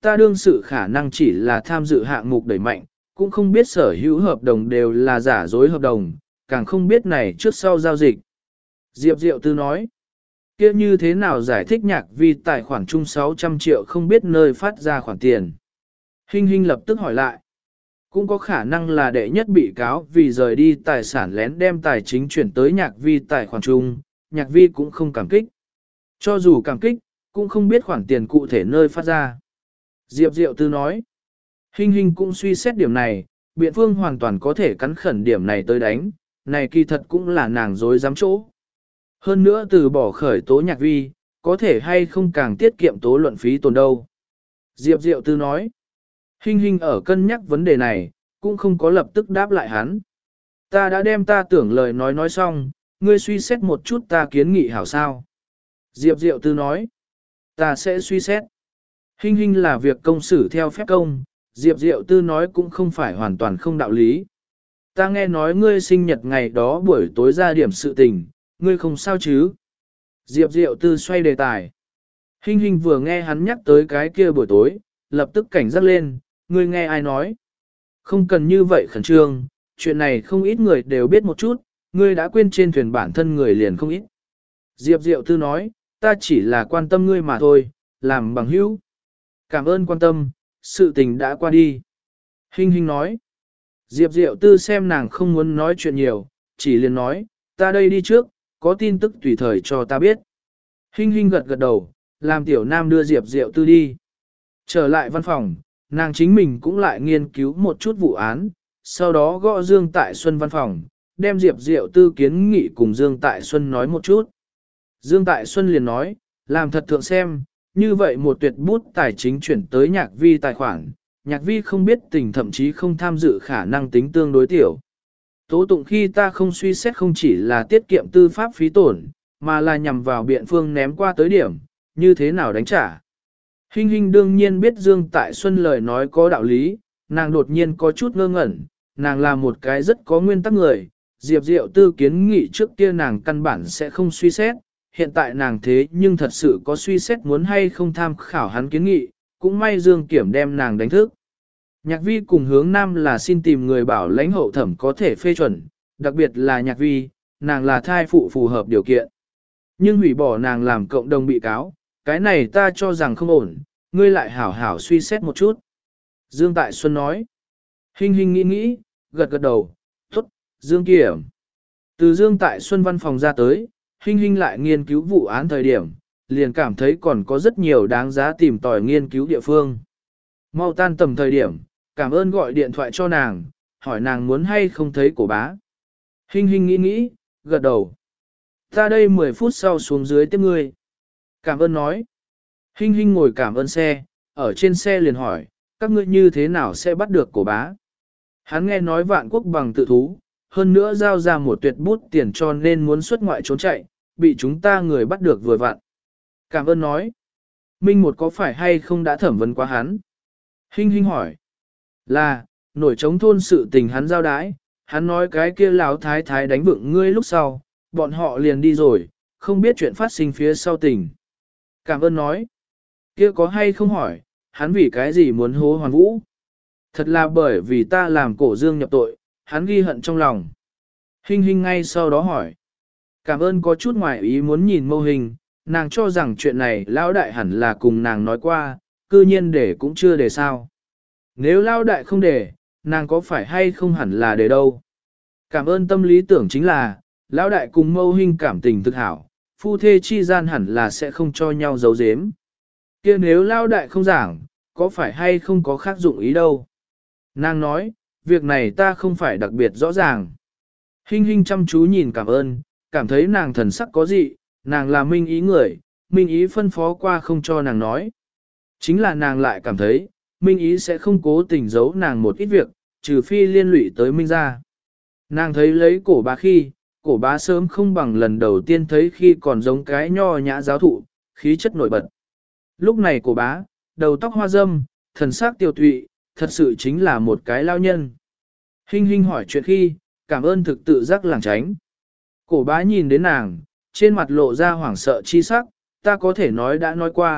ta đương sự khả năng chỉ là tham dự hạng mục đẩy mạnh, cũng không biết sở hữu hợp đồng đều là giả dối hợp đồng, càng không biết này trước sau giao dịch. Diệp Diệu Tư nói, kia như thế nào giải thích nhạc vi tài khoản chung sáu trăm triệu không biết nơi phát ra khoản tiền. Hinh Hinh lập tức hỏi lại, cũng có khả năng là đệ nhất bị cáo vì rời đi tài sản lén đem tài chính chuyển tới nhạc vi tài khoản chung, nhạc vi cũng không cảm kích. Cho dù cảm kích, cũng không biết khoản tiền cụ thể nơi phát ra. Diệp Diệu Tư nói, Hinh Hinh cũng suy xét điểm này, biện phương hoàn toàn có thể cắn khẩn điểm này tới đánh, này kỳ thật cũng là nàng dối dám chỗ. Hơn nữa từ bỏ khởi tố nhạc vi, có thể hay không càng tiết kiệm tố luận phí tồn đâu. Diệp Diệu Tư nói, Hinh Hinh ở cân nhắc vấn đề này, cũng không có lập tức đáp lại hắn. Ta đã đem ta tưởng lời nói nói xong, ngươi suy xét một chút ta kiến nghị hảo sao. Diệp Diệu Tư nói, ta sẽ suy xét. Hinh Hinh là việc công xử theo phép công, Diệp Diệu Tư nói cũng không phải hoàn toàn không đạo lý. Ta nghe nói ngươi sinh nhật ngày đó buổi tối ra điểm sự tình, ngươi không sao chứ? Diệp Diệu Tư xoay đề tài. Hinh Hinh vừa nghe hắn nhắc tới cái kia buổi tối, lập tức cảnh giác lên, ngươi nghe ai nói? Không cần như vậy khẩn trương, chuyện này không ít người đều biết một chút, ngươi đã quên trên thuyền bản thân người liền không ít. Diệp Diệu Tư nói, ta chỉ là quan tâm ngươi mà thôi, làm bằng hữu. Cảm ơn quan tâm, sự tình đã qua đi. Hinh Hinh nói. Diệp Diệu Tư xem nàng không muốn nói chuyện nhiều, chỉ liền nói, ta đây đi trước, có tin tức tùy thời cho ta biết. Hinh Hinh gật gật đầu, làm tiểu nam đưa Diệp Diệu Tư đi. Trở lại văn phòng, nàng chính mình cũng lại nghiên cứu một chút vụ án, sau đó gõ Dương Tại Xuân văn phòng, đem Diệp Diệu Tư kiến nghị cùng Dương Tại Xuân nói một chút. Dương Tại Xuân liền nói, làm thật thượng xem, như vậy một tuyệt bút tài chính chuyển tới nhạc vi tài khoản, nhạc vi không biết tình thậm chí không tham dự khả năng tính tương đối tiểu. Tố tụng khi ta không suy xét không chỉ là tiết kiệm tư pháp phí tổn, mà là nhằm vào biện phương ném qua tới điểm, như thế nào đánh trả. Hinh Hinh đương nhiên biết Dương Tại Xuân lời nói có đạo lý, nàng đột nhiên có chút ngơ ngẩn, nàng là một cái rất có nguyên tắc người, Diệp Diệu Tư kiến nghị trước kia nàng căn bản sẽ không suy xét, hiện tại nàng thế nhưng thật sự có suy xét muốn hay không tham khảo hắn kiến nghị, cũng may Dương Kiểm đem nàng đánh thức. Nhạc vi cùng hướng nam là xin tìm người bảo lãnh hậu thẩm có thể phê chuẩn, đặc biệt là nhạc vi, nàng là thai phụ phù hợp điều kiện. Nhưng hủy bỏ nàng làm cộng đồng bị cáo, cái này ta cho rằng không ổn, ngươi lại hảo hảo suy xét một chút. Dương Tại Xuân nói, Hinh Hinh nghĩ nghĩ, gật gật đầu, tốt, Dương Kiểm. Từ Dương Tại Xuân văn phòng ra tới, Hinh Hinh lại nghiên cứu vụ án thời điểm, liền cảm thấy còn có rất nhiều đáng giá tìm tòi nghiên cứu địa phương. Mau tan tầm thời điểm, cảm ơn gọi điện thoại cho nàng, hỏi nàng muốn hay không thấy cổ bá. Hinh Hinh nghĩ nghĩ, gật đầu. Ta đây mười phút sau xuống dưới tiếp ngươi. Cảm ơn nói. Hinh Hinh ngồi cảm ơn xe, ở trên xe liền hỏi, các ngươi như thế nào sẽ bắt được cổ bá? Hắn nghe nói vạn quốc bằng tự thú, hơn nữa giao ra một tuyệt bút tiền cho nên muốn xuất ngoại trốn chạy, bị chúng ta người bắt được vừa vặn. Cảm ơn nói. Minh một có phải hay không đã thẩm vấn quá hắn? Hinh Hinh hỏi. Là, nổi trống thôn sự tình hắn giao đái, hắn nói cái kia lão thái thái đánh vựng ngươi lúc sau, bọn họ liền đi rồi, không biết chuyện phát sinh phía sau tình. Cảm ơn nói. Kia có hay không hỏi, hắn vì cái gì muốn hố Hoàn Vũ? Thật là bởi vì ta làm cổ dương nhập tội, hắn ghi hận trong lòng. Hinh Hinh ngay sau đó hỏi. Cảm ơn có chút ngoài ý muốn nhìn mô hình, nàng cho rằng chuyện này lão đại hẳn là cùng nàng nói qua, cư nhiên để cũng chưa để sao. Nếu lão đại không để, nàng có phải hay không hẳn là để đâu. Cảm ơn tâm lý tưởng chính là, lão đại cùng mâu hình cảm tình thực hảo, phu thê chi gian hẳn là sẽ không cho nhau giấu giếm. Kia nếu lão đại không giảng, có phải hay không có khác dụng ý đâu. Nàng nói, việc này ta không phải đặc biệt rõ ràng. Hinh Hinh chăm chú nhìn cảm ơn, cảm thấy nàng thần sắc có gì, nàng là minh ý người, minh ý phân phó qua không cho nàng nói. Chính là nàng lại cảm thấy, minh ý sẽ không cố tình giấu nàng một ít việc, trừ phi liên lụy tới minh gia. Nàng thấy lấy cổ bá khi, cổ bá sớm không bằng lần đầu tiên thấy khi còn giống cái nho nhã giáo thụ, khí chất nổi bật. Lúc này cổ bá, đầu tóc hoa râm, thần sắc tiêu tụy, thật sự chính là một cái lao nhân. Hinh Hinh hỏi chuyện khi, cảm ơn thực tự giác lảng tránh. Cổ bá nhìn đến nàng, trên mặt lộ ra hoảng sợ chi sắc, ta có thể nói đã nói qua,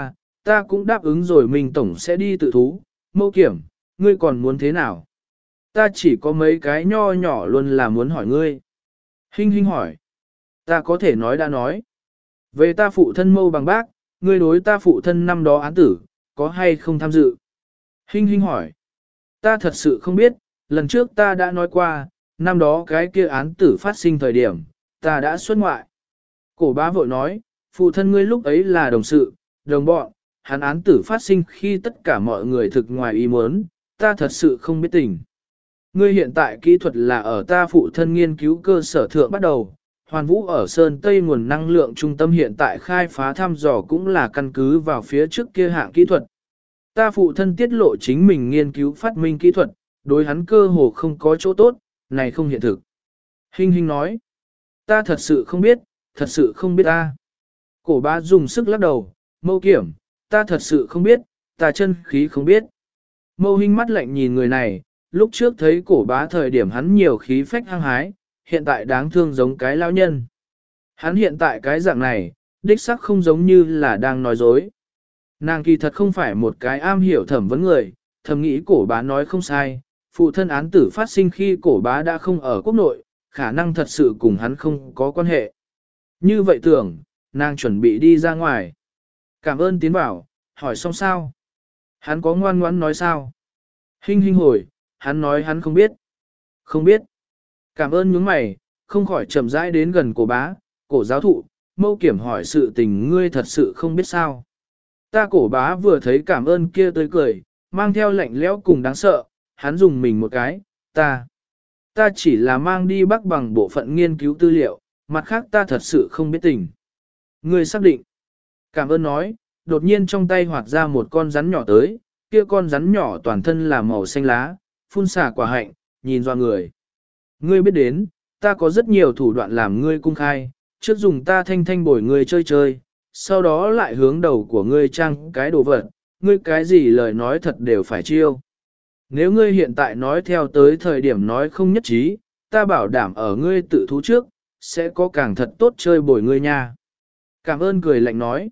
ta cũng đáp ứng rồi Minh Tổng sẽ đi tự thú, mâu kiểm, ngươi còn muốn thế nào? Ta chỉ có mấy cái nho nhỏ luôn là muốn hỏi ngươi. Hinh hinh hỏi. Ta có thể nói đã nói. Về ta phụ thân mâu bằng bác, ngươi đối ta phụ thân năm đó án tử, có hay không tham dự? Hinh hinh hỏi. Ta thật sự không biết, lần trước ta đã nói qua, năm đó cái kia án tử phát sinh thời điểm, ta đã xuất ngoại. Cổ bá vội nói, phụ thân ngươi lúc ấy là đồng sự, đồng bọn, hắn án tử phát sinh khi tất cả mọi người thực ngoài ý muốn, ta thật sự không biết tình. Ngươi hiện tại kỹ thuật là ở ta phụ thân nghiên cứu cơ sở thượng bắt đầu, Hoàn Vũ ở Sơn Tây nguồn năng lượng trung tâm hiện tại khai phá thăm dò cũng là căn cứ vào phía trước kia hạng kỹ thuật. Ta phụ thân tiết lộ chính mình nghiên cứu phát minh kỹ thuật, đối hắn cơ hồ không có chỗ tốt, này không hiện thực. Hinh Hinh nói, ta thật sự không biết, thật sự không biết ta. Cổ bá dùng sức lắc đầu, mâu kiểm, ta thật sự không biết, ta chân khí không biết. Mâu Hinh mắt lạnh nhìn người này, lúc trước thấy cổ bá thời điểm hắn nhiều khí phách hăng hái, hiện tại đáng thương giống cái lão nhân. Hắn hiện tại cái dạng này, đích sắc không giống như là đang nói dối. Nàng kỳ thật không phải một cái am hiểu thẩm vấn người, thầm nghĩ cổ bá nói không sai, phụ thân án tử phát sinh khi cổ bá đã không ở quốc nội, khả năng thật sự cùng hắn không có quan hệ. Như vậy tưởng, nàng chuẩn bị đi ra ngoài. Cảm ơn tiến bảo, hỏi xong sao? Hắn có ngoan ngoãn nói sao? Hinh hinh hồi, hắn nói hắn không biết. Không biết. Cảm ơn nhướng mày, không khỏi chậm rãi đến gần cổ bá, cổ giáo thụ, mâu kiểm hỏi sự tình ngươi thật sự không biết sao. Ta cổ bá vừa thấy cảm ơn kia tới cười, mang theo lạnh lẽo cùng đáng sợ, hắn dùng mình một cái, ta. Ta chỉ là mang đi bắc bằng bộ phận nghiên cứu tư liệu, mặt khác ta thật sự không biết tình. Ngươi xác định. Cảm ơn nói, đột nhiên trong tay hoạt ra một con rắn nhỏ tới, kia con rắn nhỏ toàn thân là màu xanh lá, phun xả quả hạnh, nhìn doa người. Ngươi biết đến, ta có rất nhiều thủ đoạn làm ngươi cung khai, trước dùng ta thanh thanh bồi ngươi chơi chơi, sau đó lại hướng đầu của ngươi trang cái đồ vật, ngươi cái gì lời nói thật đều phải chiêu. Nếu ngươi hiện tại nói theo tới thời điểm nói không nhất trí, ta bảo đảm ở ngươi tự thú trước, sẽ có càng thật tốt chơi bồi ngươi nha. Cảm ơn cười lạnh nói.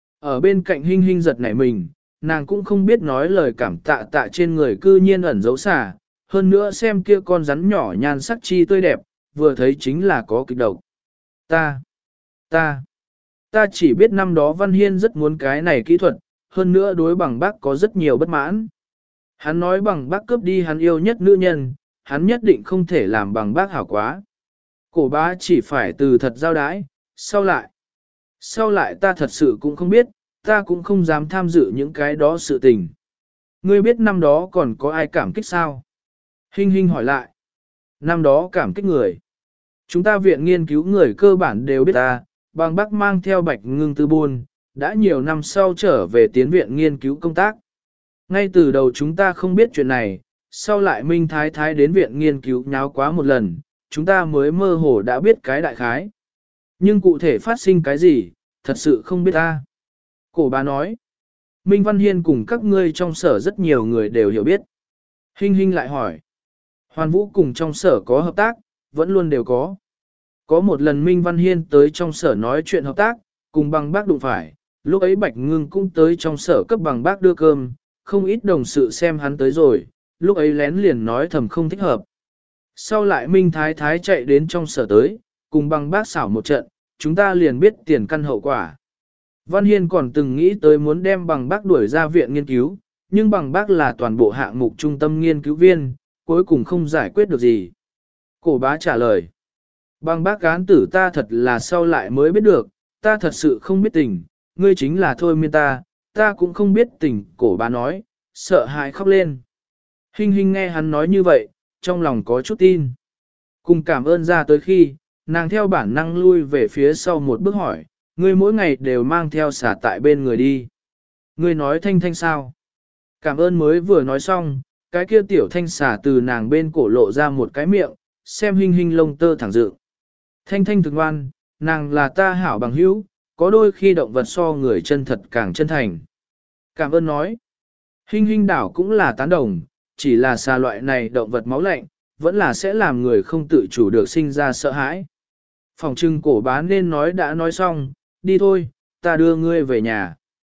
Ở bên cạnh Hinh Hinh giật nảy mình, nàng cũng không biết nói lời cảm tạ tạ trên người cư nhiên ẩn dấu xả, hơn nữa xem kia con rắn nhỏ nhan sắc chi tươi đẹp, vừa thấy chính là có kịch độc. Ta, ta, ta chỉ biết năm đó Văn Hiên rất muốn cái này kỹ thuật, hơn nữa đối bằng bác có rất nhiều bất mãn. Hắn nói bằng bác cướp đi hắn yêu nhất nữ nhân, hắn nhất định không thể làm bằng bác hảo quá. Cổ bá chỉ phải từ thật giao đái, sau lại. Sau lại ta thật sự cũng không biết, ta cũng không dám tham dự những cái đó sự tình. Ngươi biết năm đó còn có ai cảm kích sao? Hinh Hinh hỏi lại. Năm đó cảm kích người. Chúng ta viện nghiên cứu người cơ bản đều biết ta, bằng bác mang theo bạch ngưng tư buôn, đã nhiều năm sau trở về tiến viện nghiên cứu công tác. Ngay từ đầu chúng ta không biết chuyện này, sau lại Minh Thái Thái đến viện nghiên cứu nháo quá một lần, chúng ta mới mơ hồ đã biết cái đại khái. Nhưng cụ thể phát sinh cái gì, thật sự không biết ta. Cổ bá nói, Minh Văn Hiên cùng các ngươi trong sở rất nhiều người đều hiểu biết. Hinh Hinh lại hỏi, Hoàn Vũ cùng trong sở có hợp tác, vẫn luôn đều có. Có một lần Minh Văn Hiên tới trong sở nói chuyện hợp tác, cùng bằng bác đụng phải, lúc ấy Bạch Ngưng cũng tới trong sở cấp bằng bác đưa cơm, không ít đồng sự xem hắn tới rồi, lúc ấy lén liền nói thầm không thích hợp. Sau lại Minh Thái Thái chạy đến trong sở tới, cùng bằng bác xảo một trận, chúng ta liền biết tiền căn hậu quả. Văn Hiên còn từng nghĩ tới muốn đem bằng bác đuổi ra viện nghiên cứu, nhưng bằng bác là toàn bộ hạng mục trung tâm nghiên cứu viên, cuối cùng không giải quyết được gì. Cổ bá trả lời, bằng bác án tử ta thật là sau lại mới biết được, ta thật sự không biết tình, ngươi chính là thôi miên ta, ta cũng không biết tình, cổ bá nói, sợ hãi khóc lên. Hinh Hinh nghe hắn nói như vậy, trong lòng có chút tin. Cùng cảm ơn ra tới khi, nàng theo bản năng lui về phía sau một bước hỏi, ngươi mỗi ngày đều mang theo xả tại bên người đi. Ngươi nói thanh thanh sao? Cảm ơn mới vừa nói xong, cái kia tiểu thanh xả từ nàng bên cổ lộ ra một cái miệng, xem Hinh Hinh lông tơ thẳng dự. Thanh thanh thực ngoan, nàng là ta hảo bằng hữu, có đôi khi động vật so người chân thật càng chân thành. Cảm ơn nói. Hinh Hinh đảo cũng là tán đồng, chỉ là xà loại này động vật máu lạnh, vẫn là sẽ làm người không tự chủ được sinh ra sợ hãi. Phòng trưng cổ bán nên nói đã nói xong, đi thôi, ta đưa ngươi về nhà.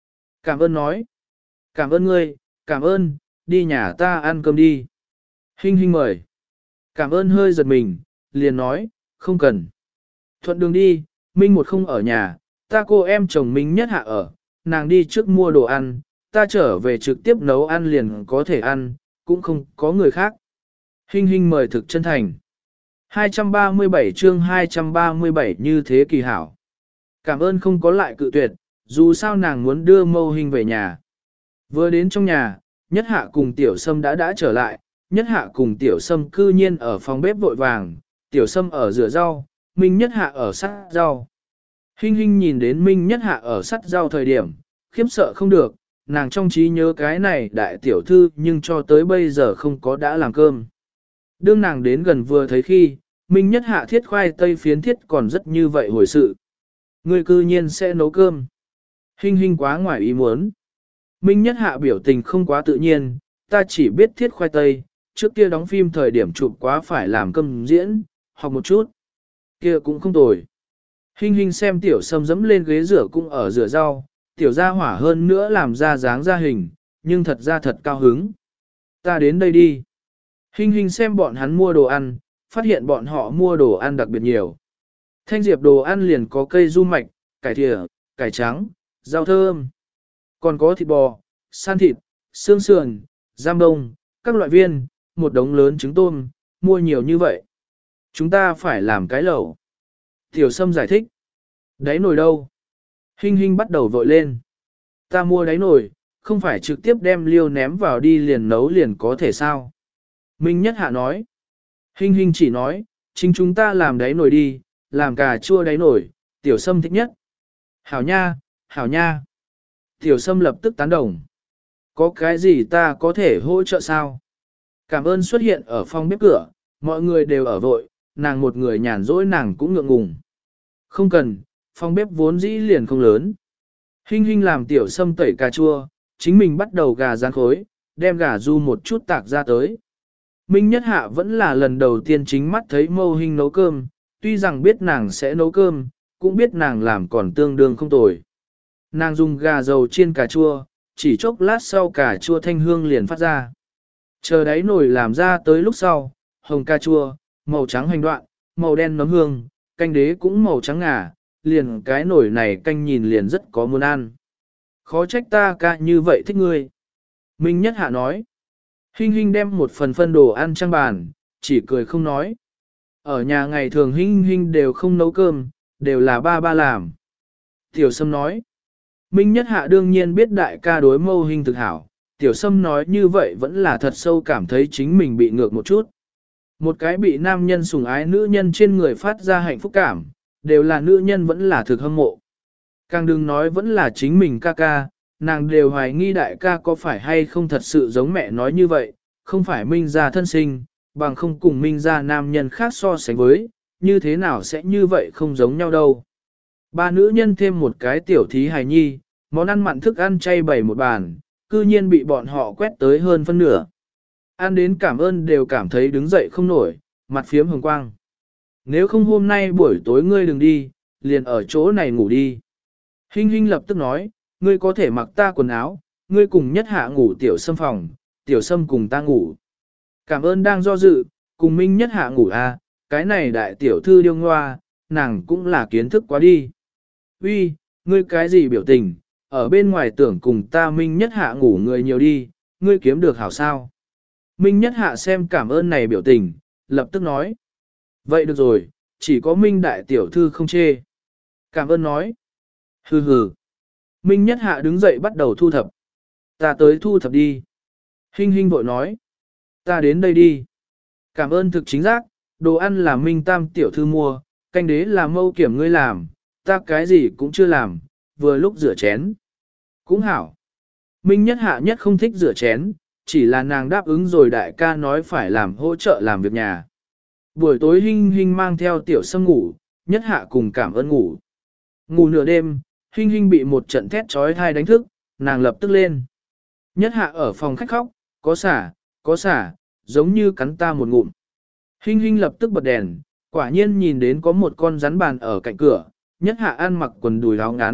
Cảm ơn nói. Cảm ơn ngươi, cảm ơn, đi nhà ta ăn cơm đi. Hinh hinh mời. Cảm ơn hơi giật mình, liền nói, không cần. Thuận đường đi, Minh một không ở nhà, ta cô em chồng Minh nhất hạ ở, nàng đi trước mua đồ ăn, ta trở về trực tiếp nấu ăn liền có thể ăn, cũng không có người khác. Hinh hinh mời thực chân thành. hai trăm ba mươi bảy chương hai trăm ba mươi bảy như thế kỳ hảo. Cảm ơn không có lại cự tuyệt, dù sao nàng muốn đưa mâu hình về nhà. Vừa đến trong nhà, nhất hạ cùng tiểu sâm đã đã trở lại, nhất hạ cùng tiểu sâm cư nhiên ở phòng bếp vội vàng, tiểu sâm ở rửa rau, Minh nhất hạ ở sắt rau. Hinh hinh nhìn đến Minh nhất hạ ở sắt rau thời điểm, khiếp sợ không được, nàng trong trí nhớ cái này đại tiểu thư nhưng cho tới bây giờ không có đã làm cơm. Đương nàng đến gần vừa thấy khi, Minh nhất hạ thiết khoai tây phiến thiết còn rất như vậy hồi sự. Người cư nhiên sẽ nấu cơm. Hinh hinh quá ngoài ý muốn. Minh nhất hạ biểu tình không quá tự nhiên, ta chỉ biết thiết khoai tây, trước kia đóng phim thời điểm chụp quá phải làm cơm diễn, học một chút. Kia cũng không tồi. Hinh hinh xem tiểu sâm dẫm lên ghế rửa cũng ở rửa rau, tiểu ra hỏa hơn nữa làm ra dáng ra hình, nhưng thật ra thật cao hứng. Ta đến đây đi. Hinh hinh xem bọn hắn mua đồ ăn, phát hiện bọn họ mua đồ ăn đặc biệt nhiều. Thanh diệp đồ ăn liền có cây du mạch, cải thìa, cải trắng, rau thơm. Còn có thịt bò, san thịt, xương sườn, giam đông, các loại viên, một đống lớn trứng tôm, mua nhiều như vậy. Chúng ta phải làm cái lẩu. Tiểu Sâm giải thích. Đáy nồi đâu? Hinh hinh bắt đầu vội lên. Ta mua đáy nồi, không phải trực tiếp đem liêu ném vào đi liền nấu liền có thể sao? Minh Nhất Hạ nói. Hinh hinh chỉ nói, chính chúng ta làm đáy nồi đi, làm cà chua đáy nồi, Tiểu Sâm thích nhất. Hảo nha, hảo nha. Tiểu Sâm lập tức tán đồng. Có cái gì ta có thể hỗ trợ sao? Cảm ơn xuất hiện ở phòng bếp cửa, mọi người đều ở vội, nàng một người nhàn rỗi nàng cũng ngượng ngùng. Không cần, phòng bếp vốn dĩ liền không lớn. Hinh hinh làm Tiểu Sâm tẩy cà chua, chính mình bắt đầu gà rán khối, đem gà ru một chút tạc ra tới. Minh Nhất Hạ vẫn là lần đầu tiên chính mắt thấy Mâu Hinh nấu cơm, tuy rằng biết nàng sẽ nấu cơm, cũng biết nàng làm còn tương đương không tồi. Nàng dùng gà dầu chiên cà chua, chỉ chốc lát sau cà chua thanh hương liền phát ra. Chờ đáy nồi làm ra tới lúc sau, hồng cà chua, màu trắng hành đoạn, màu đen nấm hương, canh đế cũng màu trắng ngà, liền cái nồi này canh nhìn liền rất có muốn ăn. Khó trách ta ca như vậy thích ngươi. Minh Nhất Hạ nói. Hinh hinh đem một phần phân đồ ăn trang bàn, chỉ cười không nói. Ở nhà ngày thường hinh hinh đều không nấu cơm, đều là ba ba làm. Tiểu Sâm nói. Minh Nhất Hạ đương nhiên biết đại ca đối Mâu Hinh thực hảo, Tiểu Sâm nói như vậy vẫn là thật sâu cảm thấy chính mình bị ngược một chút. Một cái bị nam nhân sủng ái nữ nhân trên người phát ra hạnh phúc cảm, đều là nữ nhân vẫn là thực hâm mộ. Càng đừng nói vẫn là chính mình ca ca, nàng đều hoài nghi đại ca có phải hay không thật sự giống mẹ nói như vậy, không phải Minh gia thân sinh, bằng không cùng Minh gia nam nhân khác so sánh với, như thế nào sẽ như vậy không giống nhau đâu. Ba nữ nhân thêm một cái tiểu thí hài nhi, món ăn mặn thức ăn chay bày một bàn, cư nhiên bị bọn họ quét tới hơn phân nửa. Ăn đến cảm ơn đều cảm thấy đứng dậy không nổi, mặt phiếm hồng quang. Nếu không hôm nay buổi tối ngươi đừng đi, liền ở chỗ này ngủ đi. Hinh hinh lập tức nói, ngươi có thể mặc ta quần áo, ngươi cùng Nhất Hạ ngủ Tiểu Sâm phòng, Tiểu Sâm cùng ta ngủ. Cảm ơn đang do dự, cùng Minh Nhất Hạ ngủ à, cái này đại tiểu thư điêu ngoa, nàng cũng là kiến thức quá đi. Uy, ngươi cái gì biểu tình, ở bên ngoài tưởng cùng ta Minh Nhất Hạ ngủ người nhiều đi, ngươi kiếm được hảo sao. Minh Nhất Hạ xem cảm ơn này biểu tình, lập tức nói. Vậy được rồi, chỉ có Minh đại tiểu thư không chê. Cảm ơn nói. Hừ hừ. Minh Nhất Hạ đứng dậy bắt đầu thu thập. Ta tới thu thập đi. Hinh hinh vội nói. Ta đến đây đi. Cảm ơn thực chính xác, đồ ăn là Minh tam tiểu thư mua, canh đế là Mâu Kiểm ngươi làm, ta cái gì cũng chưa làm, vừa lúc rửa chén. Cũng hảo. Minh Nhất Hạ nhất không thích rửa chén, chỉ là nàng đáp ứng rồi đại ca nói phải làm hỗ trợ làm việc nhà. Buổi tối Hinh Hinh mang theo Tiểu Sâm ngủ, Nhất Hạ cùng cảm ơn ngủ. Ngủ nửa đêm, Hinh Hinh bị một trận thét trói thai đánh thức, nàng lập tức lên. Nhất Hạ ở phòng khách khóc, có xả, có xả, giống như cắn ta một ngụm. Hinh Hinh lập tức bật đèn, quả nhiên nhìn đến có một con rắn bàn ở cạnh cửa, Nhất Hạ ăn mặc quần đùi áo ngắn,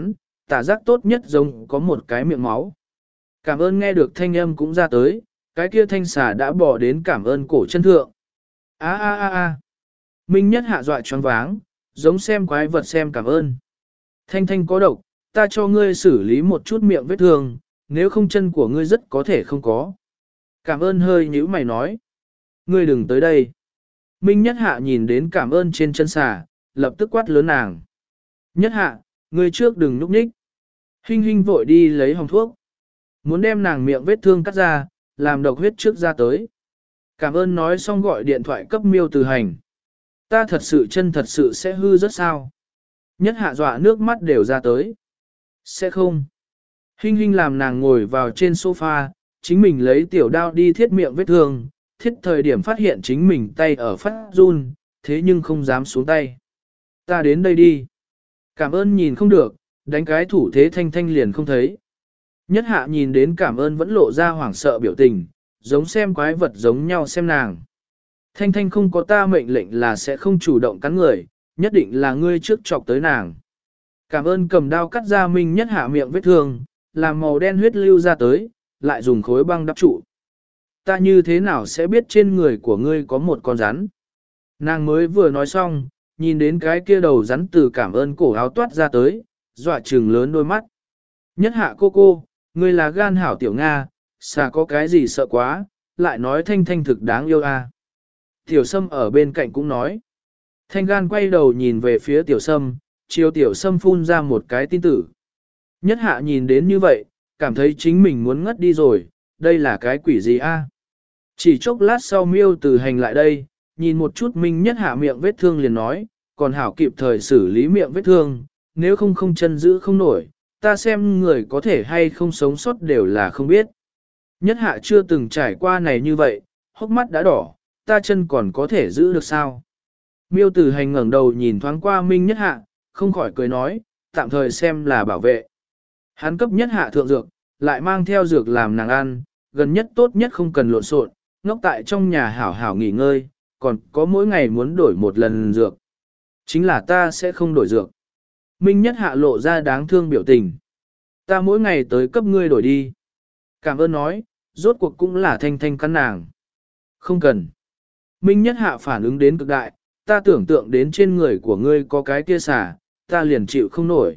tả giác tốt nhất giống có một cái miệng máu. Cảm ơn nghe được thanh âm cũng ra tới, cái kia thanh xà đã bỏ đến cảm ơn cổ chân thượng. A a a a. Minh Nhất Hạ dọa choáng váng, giống xem quái vật xem cảm ơn. Thanh thanh có độc, ta cho ngươi xử lý một chút miệng vết thương, nếu không chân của ngươi rất có thể không có. Cảm ơn hơi nhíu mày nói. Ngươi đừng tới đây. Minh Nhất Hạ nhìn đến cảm ơn trên chân xà, lập tức quát lớn nàng. Nhất Hạ, ngươi trước đừng núp nhích. Hinh Hinh vội đi lấy hồng thuốc. Muốn đem nàng miệng vết thương cắt ra, làm độc huyết trước ra tới. Cảm ơn nói xong gọi điện thoại cấp Miêu Từ Hành. Ta thật sự chân thật sự sẽ hư rất sao. Nhất Hạ dọa nước mắt đều ra tới. Sẽ không. Hinh Hinh làm nàng ngồi vào trên sofa, chính mình lấy tiểu đao đi thiết miệng vết thương, thiết thời điểm phát hiện chính mình tay ở phát run, thế nhưng không dám xuống tay. Ta đến đây đi. Cảm ơn nhìn không được, đánh cái thủ thế thanh thanh liền không thấy. Nhất Hạ nhìn đến cảm ơn vẫn lộ ra hoảng sợ biểu tình, giống xem quái vật giống nhau xem nàng. Thanh thanh không có ta mệnh lệnh là sẽ không chủ động cắn người, nhất định là ngươi trước chọc tới nàng. Cảm ơn cầm đao cắt ra Minh Nhất Hạ miệng vết thương, làm màu đen huyết lưu ra tới, lại dùng khối băng đắp trụ. Ta như thế nào sẽ biết trên người của ngươi có một con rắn? Nàng mới vừa nói xong, nhìn đến cái kia đầu rắn từ cảm ơn cổ áo toát ra tới, dọa trừng lớn đôi mắt. Nhất Hạ cô cô, ngươi là gan hảo tiểu Nga, xà có cái gì sợ quá, lại nói thanh thanh thực đáng yêu a. À. Tiểu Sâm ở bên cạnh cũng nói. Thanh gan quay đầu nhìn về phía Tiểu Sâm, chiều Tiểu Sâm phun ra một cái tin tử. Nhất Hạ nhìn đến như vậy, cảm thấy chính mình muốn ngất đi rồi, đây là cái quỷ gì a? À? Chỉ chốc lát sau Miêu Từ Hành lại đây, nhìn một chút Minh Nhất Hạ miệng vết thương liền nói, còn hảo kịp thời xử lý miệng vết thương, nếu không không chân giữ không nổi, ta xem người có thể hay không sống sót đều là không biết. Nhất Hạ chưa từng trải qua này như vậy, hốc mắt đã đỏ, ta chân còn có thể giữ được sao? Miêu Từ Hành ngẩng đầu nhìn thoáng qua Minh Nhất Hạ, không khỏi cười nói, tạm thời xem là bảo vệ. Hắn cấp Nhất Hạ thượng dược, lại mang theo dược làm nàng ăn, gần nhất tốt nhất không cần lộn xộn, ngốc tại trong nhà hảo hảo nghỉ ngơi, còn có mỗi ngày muốn đổi một lần dược. Chính là ta sẽ không đổi dược. Minh Nhất Hạ lộ ra đáng thương biểu tình. Ta mỗi ngày tới cấp ngươi đổi đi. Cảm ơn nói, rốt cuộc cũng là thanh thanh căn nàng. Không cần. Minh Nhất Hạ phản ứng đến cực đại, ta tưởng tượng đến trên người của ngươi có cái kia xả, ta liền chịu không nổi.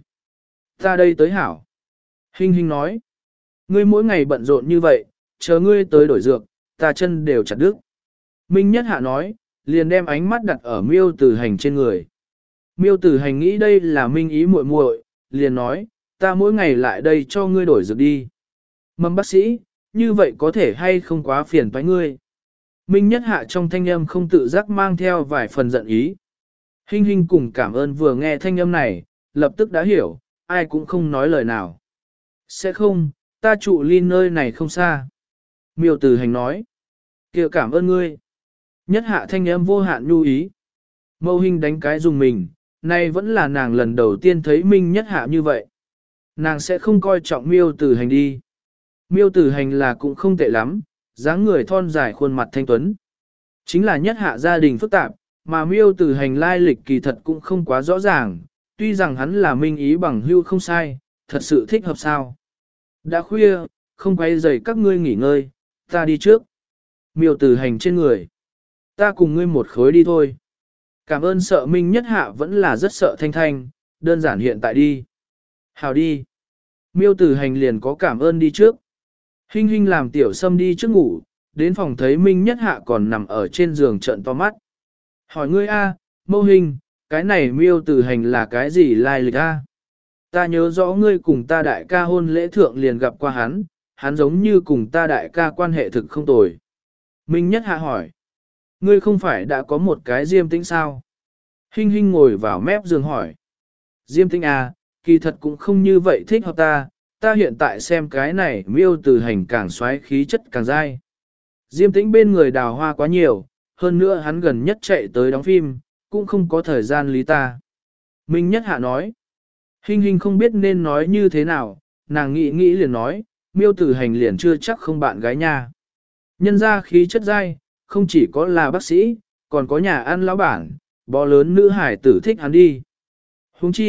Ta đây tới hảo. Hinh Hinh nói, ngươi mỗi ngày bận rộn như vậy, chờ ngươi tới đổi dược, ta chân đều chặt đứt. Minh Nhất Hạ nói, liền đem ánh mắt đặt ở Miêu Từ Hành trên người. Miêu Từ Hành nghĩ đây là Minh ý muội muội, liền nói, ta mỗi ngày lại đây cho ngươi đổi dược đi. Mầm bác sĩ, như vậy có thể hay không quá phiền toái ngươi. Minh Nhất Hạ trong thanh âm không tự giác mang theo vài phần giận ý. Hinh Hinh cùng cảm ơn vừa nghe thanh âm này, lập tức đã hiểu, ai cũng không nói lời nào. Sẽ không, ta trụ ly nơi này không xa. Miêu Từ Hành nói, kia cảm ơn ngươi. Nhất Hạ thanh âm vô hạn nhu ý. Mâu Hinh đánh cái dùng mình, nay vẫn là nàng lần đầu tiên thấy Minh Nhất Hạ như vậy. Nàng sẽ không coi trọng Miêu Từ Hành đi. Miêu Từ Hành là cũng không tệ lắm, dáng người thon dài khuôn mặt thanh tuấn. Chính là Nhất Hạ gia đình phức tạp, mà Miêu Từ Hành lai lịch kỳ thật cũng không quá rõ ràng, tuy rằng hắn là minh ý bằng hưu không sai, thật sự thích hợp sao. Đã khuya, không quay rầy các ngươi nghỉ ngơi, ta đi trước. Miêu Từ Hành trên người. Ta cùng ngươi một khối đi thôi. Cảm ơn sợ Minh Nhất Hạ vẫn là rất sợ thanh thanh, đơn giản hiện tại đi. Hào đi. Miêu Từ Hành liền có cảm ơn đi trước. Hinh Hinh làm Tiểu Sâm đi trước ngủ, đến phòng thấy Minh Nhất Hạ còn nằm ở trên giường trợn to mắt. Hỏi ngươi a, Mâu Hinh, cái này Miêu Từ Hành là cái gì lai lịch a? Ta nhớ rõ ngươi cùng ta đại ca hôn lễ thượng liền gặp qua hắn, hắn giống như cùng ta đại ca quan hệ thực không tồi. Minh Nhất Hạ hỏi, ngươi không phải đã có một cái Diêm Tĩnh sao? Hinh Hinh ngồi vào mép giường hỏi, Diêm Tĩnh à, kỳ thật cũng không như vậy thích hợp ta, ta hiện tại xem cái này Miêu Từ Hành càng xoáy khí chất càng dai. Diêm Tĩnh bên người đào hoa quá nhiều, hơn nữa hắn gần nhất chạy tới đóng phim, cũng không có thời gian lý ta. Minh Nhất Hạ nói, Hinh Hinh không biết nên nói như thế nào, nàng nghĩ nghĩ liền nói, Miêu Từ Hành liền chưa chắc không bạn gái nha. Nhân ra khí chất dai, không chỉ có là bác sĩ, còn có nhà ăn lão bản, bó lớn nữ hải tử thích hắn đi. Huống chi,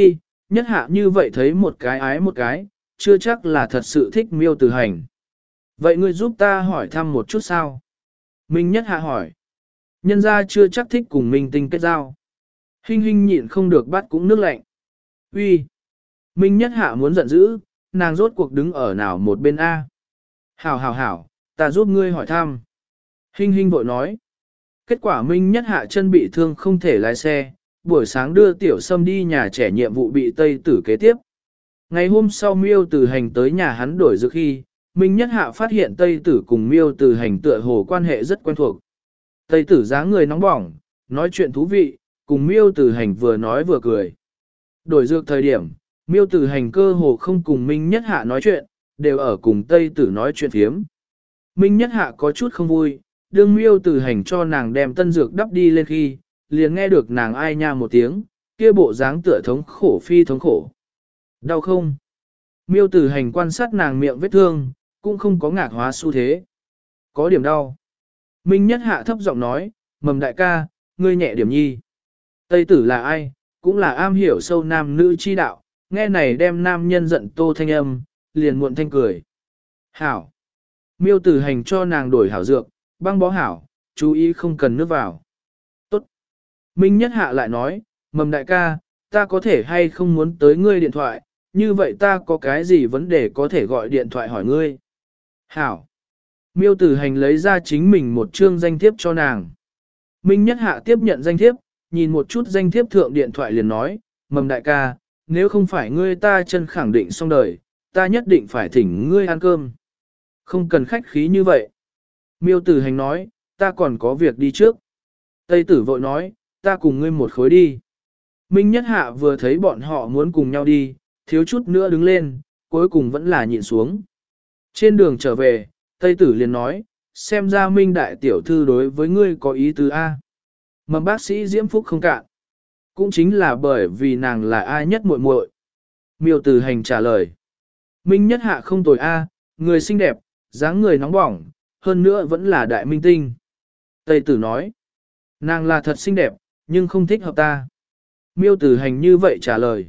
nhất hạ như vậy thấy một cái ái một cái, chưa chắc là thật sự thích miêu tử hành. Vậy ngươi giúp ta hỏi thăm một chút sao? Minh nhất hạ hỏi. Nhân ra chưa chắc thích cùng Minh Tinh kết giao. Hinh hinh nhịn không được bắt cũng nước lạnh. Uy, Minh nhất hạ muốn giận dữ, nàng rốt cuộc đứng ở nào một bên A. Hảo hảo hảo, ta giúp ngươi hỏi thăm. Hinh hinh vội nói. Kết quả Minh nhất hạ chân bị thương không thể lái xe, buổi sáng đưa tiểu sâm đi nhà trẻ nhiệm vụ bị Tây Tử kế tiếp. Ngày hôm sau Miêu Tử Hành tới nhà hắn đổi dược khi, Minh nhất hạ phát hiện Tây Tử cùng Miêu Tử Hành tựa hồ quan hệ rất quen thuộc. Tây Tử dáng người nóng bỏng, nói chuyện thú vị, cùng Miêu Tử Hành vừa nói vừa cười. Đổi dược thời điểm, Miêu Tử Hành cơ hồ không cùng Minh nhất hạ nói chuyện, đều ở cùng Tây Tử nói chuyện phiếm. Minh nhất hạ có chút không vui, đương Miêu Tử Hành cho nàng đem tân dược đắp đi lên khi, liền nghe được nàng ai nha một tiếng, kia bộ dáng tựa thống khổ phi thống khổ. Đau không? Miêu Tử Hành quan sát nàng miệng vết thương, cũng không có ngạc hóa xu thế. Có điểm đau. Minh nhất hạ thấp giọng nói, mầm đại ca, ngươi nhẹ điểm nhi. Tây Tử là ai? Cũng là am hiểu sâu nam nữ chi đạo, nghe này đem nam nhân giận tô thanh âm, liền muộn thanh cười. Hảo. Miêu Tử Hành cho nàng đổi hảo dược, băng bó hảo, chú ý không cần nước vào. Tốt. Minh nhất hạ lại nói, mầm đại ca, ta có thể hay không muốn tới ngươi điện thoại, như vậy ta có cái gì vấn đề có thể gọi điện thoại hỏi ngươi. Hảo. Miêu Tử Hành lấy ra chính mình một chương danh thiếp cho nàng. Minh nhất hạ tiếp nhận danh thiếp, nhìn một chút danh thiếp thượng điện thoại liền nói, mầm đại ca, nếu không phải ngươi ta chân khẳng định xong đời, ta nhất định phải thỉnh ngươi ăn cơm. Không cần khách khí như vậy. Miêu Tử Hành nói, ta còn có việc đi trước. Tây Tử vội nói, ta cùng ngươi một khối đi. Minh nhất hạ vừa thấy bọn họ muốn cùng nhau đi, thiếu chút nữa đứng lên, cuối cùng vẫn là nhịn xuống. Trên đường trở về, Tây Tử liền nói, xem ra Minh đại tiểu thư đối với ngươi có ý tứ A. Mầm bác sĩ Diễm Phúc không cạn. Cũng chính là bởi vì nàng là ai nhất muội muội. Miêu Tử Hành trả lời. Minh nhất hạ không tồi A, người xinh đẹp, dáng người nóng bỏng, hơn nữa vẫn là đại minh tinh. Tây Tử nói, nàng là thật xinh đẹp, nhưng không thích hợp ta. Miêu Tử Hành như vậy trả lời.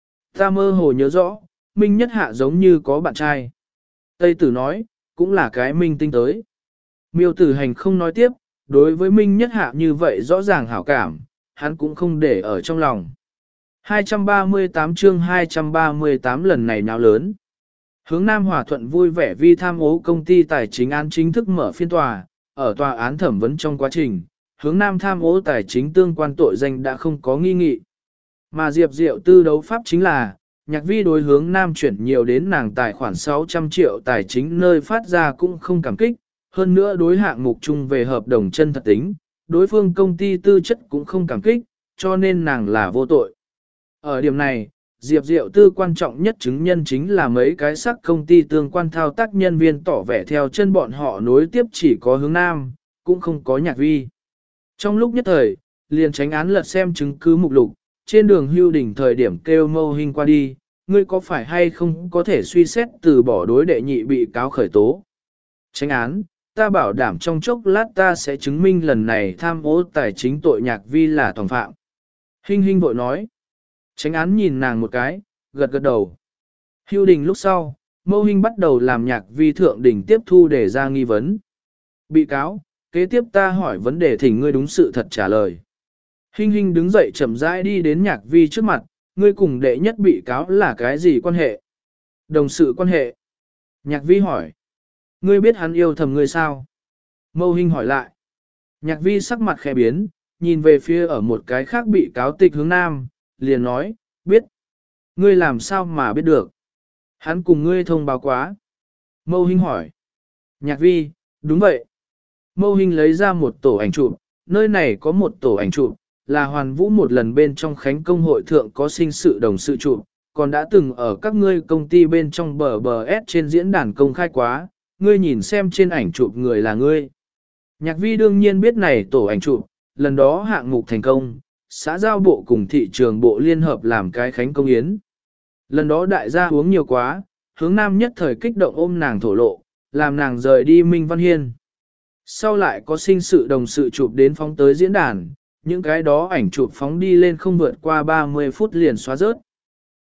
Ta mơ hồ nhớ rõ, Minh nhất hạ giống như có bạn trai. Tây Tử nói, cũng là cái minh tinh tới. Miêu Tử Hành không nói tiếp, đối với Minh nhất hạ như vậy rõ ràng hảo cảm, hắn cũng không để ở trong lòng. hai trăm ba mươi tám chương hai trăm ba mươi tám lần này nào lớn. Hướng Nam Hòa Thuận vui vẻ vì tham ô công ty tài chính án chính thức mở phiên tòa, ở tòa án thẩm vấn trong quá trình, Hướng Nam tham ô tài chính tương quan tội danh đã không có nghi nghị. Mà Diệp Diệu tư đấu pháp chính là, Nhạc Vi đối Hướng Nam chuyển nhiều đến nàng tài khoản sáu trăm triệu tài chính nơi phát ra cũng không cảm kích, hơn nữa đối hạng mục chung về hợp đồng chân thật tính, đối phương công ty tư chất cũng không cảm kích, cho nên nàng là vô tội. Ở điểm này, Diệp Diệu tư quan trọng nhất chứng nhân chính là mấy cái sắc công ty tương quan thao tác nhân viên tỏ vẻ theo chân bọn họ nối tiếp chỉ có Hướng Nam, cũng không có Nhạc Vi. Trong lúc nhất thời, liền tránh án lật xem chứng cứ mục lục, trên đường hưu đỉnh thời điểm kêu Mâu Hinh qua đi, ngươi có phải hay không có thể suy xét từ bỏ đối đệ nhị bị cáo khởi tố. Tránh án, ta bảo đảm trong chốc lát ta sẽ chứng minh lần này tham ô tài chính tội Nhạc Vi là tòng phạm. Hinh Hinh vội nói. Tránh án nhìn nàng một cái, gật gật đầu. Hưu đình lúc sau, Mâu Hinh bắt đầu làm Nhạc Vi thượng đỉnh tiếp thu để ra nghi vấn. Bị cáo, kế tiếp ta hỏi vấn đề thỉnh ngươi đúng sự thật trả lời. Hinh Hinh đứng dậy chậm rãi đi đến Nhạc Vi trước mặt, ngươi cùng đệ nhất bị cáo là cái gì quan hệ? Đồng sự quan hệ. Nhạc Vi hỏi. Ngươi biết hắn yêu thầm ngươi sao? Mâu Hinh hỏi lại. Nhạc Vi sắc mặt khẽ biến, nhìn về phía ở một cái khác bị cáo tịch Hướng Nam, liền nói, biết. Ngươi làm sao mà biết được? Hắn cùng ngươi thông báo quá. Mâu Hinh hỏi. Nhạc Vi, đúng vậy. Mâu Hinh lấy ra một tổ ảnh chụp, nơi này có một tổ ảnh chụp, là Hoàn Vũ một lần bên trong khánh công hội thượng có sinh sự đồng sự chụp, còn đã từng ở các ngươi công ty bên trong bờ bờ S trên diễn đàn công khai quá, ngươi nhìn xem trên ảnh chụp người là ngươi. Nhạc Vi đương nhiên biết này tổ ảnh chụp, lần đó hạng mục thành công, xã giao bộ cùng thị trường bộ liên hợp làm cái khánh công yến. Lần đó đại gia uống nhiều quá, Hướng Nam nhất thời kích động ôm nàng thổ lộ, làm nàng rời đi Minh Văn Hiên. Sau lại có sinh sự đồng sự chụp đến phóng tới diễn đàn, những cái đó ảnh chụp phóng đi lên không vượt qua ba mươi phút liền xóa rớt.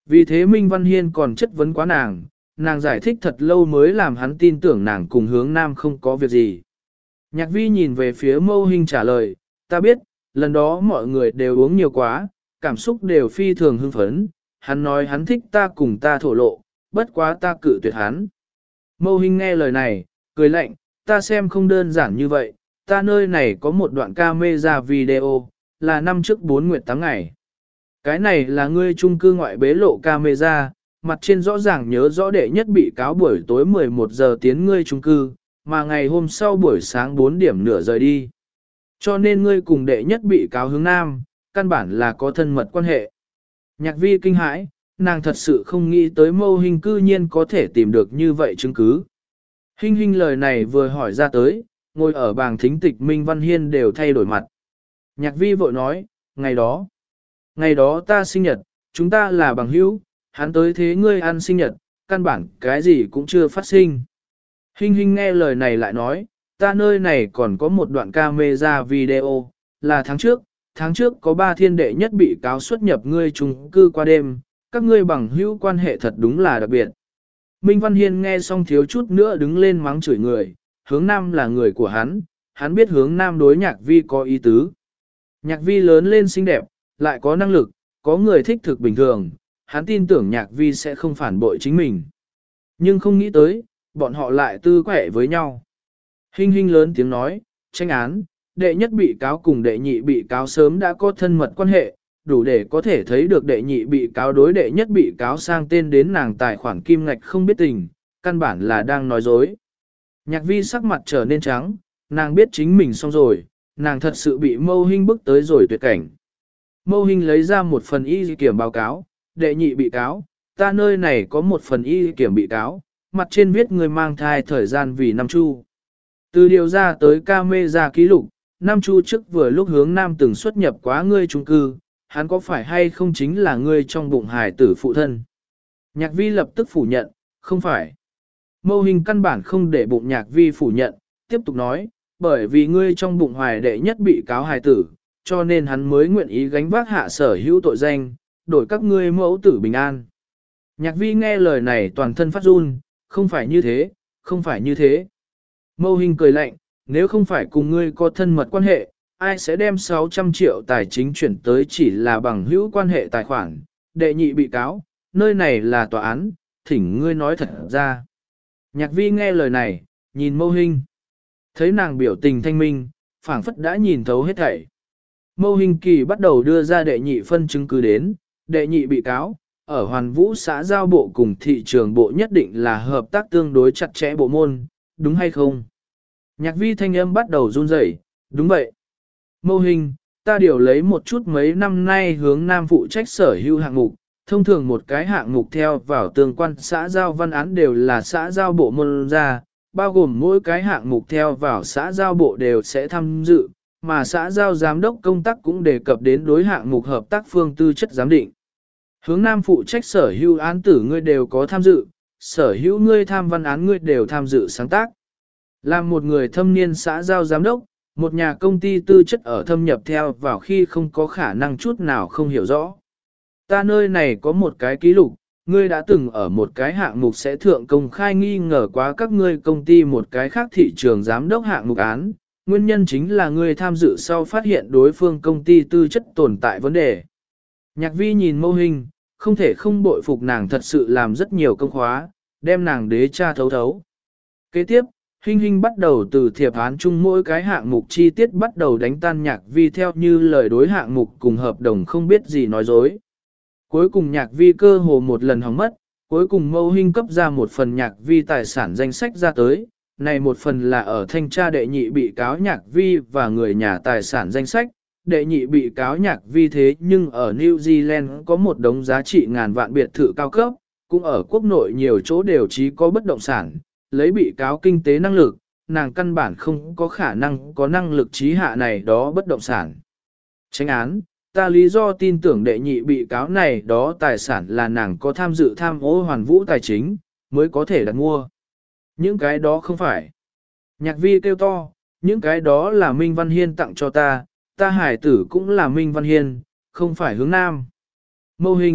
Vì thế Minh Văn Hiên còn chất vấn quá nàng, nàng giải thích thật lâu mới làm hắn tin tưởng nàng cùng hướng nam không có việc gì. Nhạc vi nhìn về phía Mâu Hinh trả lời, ta biết, lần đó mọi người đều uống nhiều quá, cảm xúc đều phi thường hưng phấn, hắn nói hắn thích ta cùng ta thổ lộ, bất quá ta cự tuyệt hắn. Mâu Hinh nghe lời này, cười lạnh, ta xem không đơn giản như vậy, ta nơi này có một đoạn camera video, là năm trước bốn nguyệt tám ngày. Cái này là ngươi chung cư ngoại bế lộ camera, mặt trên rõ ràng nhớ rõ đệ nhất bị cáo buổi tối mười một giờ tiến ngươi chung cư, mà ngày hôm sau buổi sáng bốn điểm nửa rời đi. Cho nên ngươi cùng đệ nhất bị cáo hướng nam, căn bản là có thân mật quan hệ. Nhạc vi kinh hãi, nàng thật sự không nghĩ tới Mâu Hinh cư nhiên có thể tìm được như vậy chứng cứ. Hinh Hinh lời này vừa hỏi ra tới, ngồi ở bảng thính tịch Minh Văn Hiên đều thay đổi mặt. Nhạc vi vội nói, ngày đó, ngày đó ta sinh nhật, chúng ta là bằng hữu, hắn tới thế ngươi ăn sinh nhật, căn bản cái gì cũng chưa phát sinh. Hinh Hinh nghe lời này lại nói, ta nơi này còn có một đoạn camera video, là tháng trước, tháng trước có ba thiên đệ nhất bị cáo xuất nhập ngươi chung cư qua đêm, các ngươi bằng hữu quan hệ thật đúng là đặc biệt. Minh Văn Hiên nghe xong thiếu chút nữa đứng lên mắng chửi người, hướng nam là người của hắn, hắn biết hướng nam đối nhạc vi có ý tứ. Nhạc vi lớn lên xinh đẹp, lại có năng lực, có người thích thực bình thường, hắn tin tưởng nhạc vi sẽ không phản bội chính mình. Nhưng không nghĩ tới, bọn họ lại tư quẻ với nhau. Hinh Hinh lớn tiếng nói, tranh án, đệ nhất bị cáo cùng đệ nhị bị cáo sớm đã có thân mật quan hệ, đủ để có thể thấy được đệ nhị bị cáo đối đệ nhất bị cáo sang tên đến nàng tài khoản kim ngạch không biết tình, căn bản là đang nói dối. Nhạc vi sắc mặt trở nên trắng, nàng biết chính mình xong rồi, nàng thật sự bị Mâu Hinh bức tới rồi tuyệt cảnh. Mâu Hinh lấy ra một phần y kiểm báo cáo, đệ nhị bị cáo, ta nơi này có một phần y kiểm bị cáo, mặt trên viết người mang thai thời gian vì năm chu. Từ điều ra tới camera ký lục, năm chu trước vừa lúc hướng nam từng xuất nhập quá ngươi chung cư, hắn có phải hay không chính là ngươi trong bụng hài tử phụ thân. Nhạc vi lập tức phủ nhận, không phải. Mâu Hinh căn bản không để bụng nhạc vi phủ nhận, tiếp tục nói, bởi vì ngươi trong bụng hoài đệ nhất bị cáo hài tử, cho nên hắn mới nguyện ý gánh vác hạ sở hữu tội danh, đổi các ngươi mẫu tử bình an. Nhạc vi nghe lời này toàn thân phát run, không phải như thế, không phải như thế. Mâu Hinh cười lạnh, nếu không phải cùng ngươi có thân mật quan hệ, ai sẽ đem sáu trăm triệu tài chính chuyển tới chỉ là bằng hữu quan hệ tài khoản, đệ nhị bị cáo, nơi này là tòa án, thỉnh ngươi nói thật ra. Nhạc vi nghe lời này, nhìn Mâu Hinh, thấy nàng biểu tình thanh minh, phảng phất đã nhìn thấu hết thảy. Mâu Hinh kỳ bắt đầu đưa ra đệ nhị phân chứng cứ đến, đệ nhị bị cáo, ở Hoàn Vũ xã giao bộ cùng thị trường bộ nhất định là hợp tác tương đối chặt chẽ bộ môn, đúng hay không? Nhạc vi thanh âm bắt đầu run rẩy, đúng vậy. Mâu Hinh, ta điều lấy một chút mấy năm nay hướng nam phụ trách sở hữu hạng mục, thông thường một cái hạng mục theo vào tương quan xã giao văn án đều là xã giao bộ môn ra, bao gồm mỗi cái hạng mục theo vào xã giao bộ đều sẽ tham dự, mà xã giao giám đốc công tác cũng đề cập đến đối hạng mục hợp tác phương tư chất giám định. Hướng nam phụ trách sở hữu án tử ngươi đều có tham dự, sở hữu ngươi tham văn án ngươi đều tham dự sáng tác. Làm một người thâm niên xã giao giám đốc, một nhà công ty tư chất ở thâm nhập theo vào khi không có khả năng chút nào không hiểu rõ. Ta nơi này có một cái ký lục, ngươi đã từng ở một cái hạng mục sẽ thượng công khai nghi ngờ quá các ngươi công ty một cái khác thị trường giám đốc hạng mục án, nguyên nhân chính là ngươi tham dự sau phát hiện đối phương công ty tư chất tồn tại vấn đề. Nhạc vi nhìn Mâu Hinh, không thể không bội phục nàng thật sự làm rất nhiều công khóa, đem nàng đế tra thấu thấu. Kế tiếp, Hinh Hinh bắt đầu từ thiệp án chung mỗi cái hạng mục chi tiết bắt đầu đánh tan nhạc vi theo như lời đối hạng mục cùng hợp đồng không biết gì nói dối. Cuối cùng nhạc vi cơ hồ một lần hỏng mất, cuối cùng Mâu Hinh cấp ra một phần nhạc vi tài sản danh sách ra tới, này một phần là ở thanh tra đệ nhị bị cáo nhạc vi và người nhà tài sản danh sách, đệ nhị bị cáo nhạc vi thế nhưng ở New Zealand có một đống giá trị ngàn vạn biệt thự cao cấp, cũng ở quốc nội nhiều chỗ đều chỉ có bất động sản, lấy bị cáo kinh tế năng lực, nàng căn bản không có khả năng có năng lực trí hạ này đó bất động sản. Chánh án, ta lý do tin tưởng đệ nhị bị cáo này đó tài sản là nàng có tham dự tham ô hoàn vũ tài chính, mới có thể đặt mua. Những cái đó không phải. Nhạc vi kêu to, những cái đó là Minh Văn Hiên tặng cho ta, ta hải tử cũng là Minh Văn Hiên, không phải hướng nam. Mâu Hinh,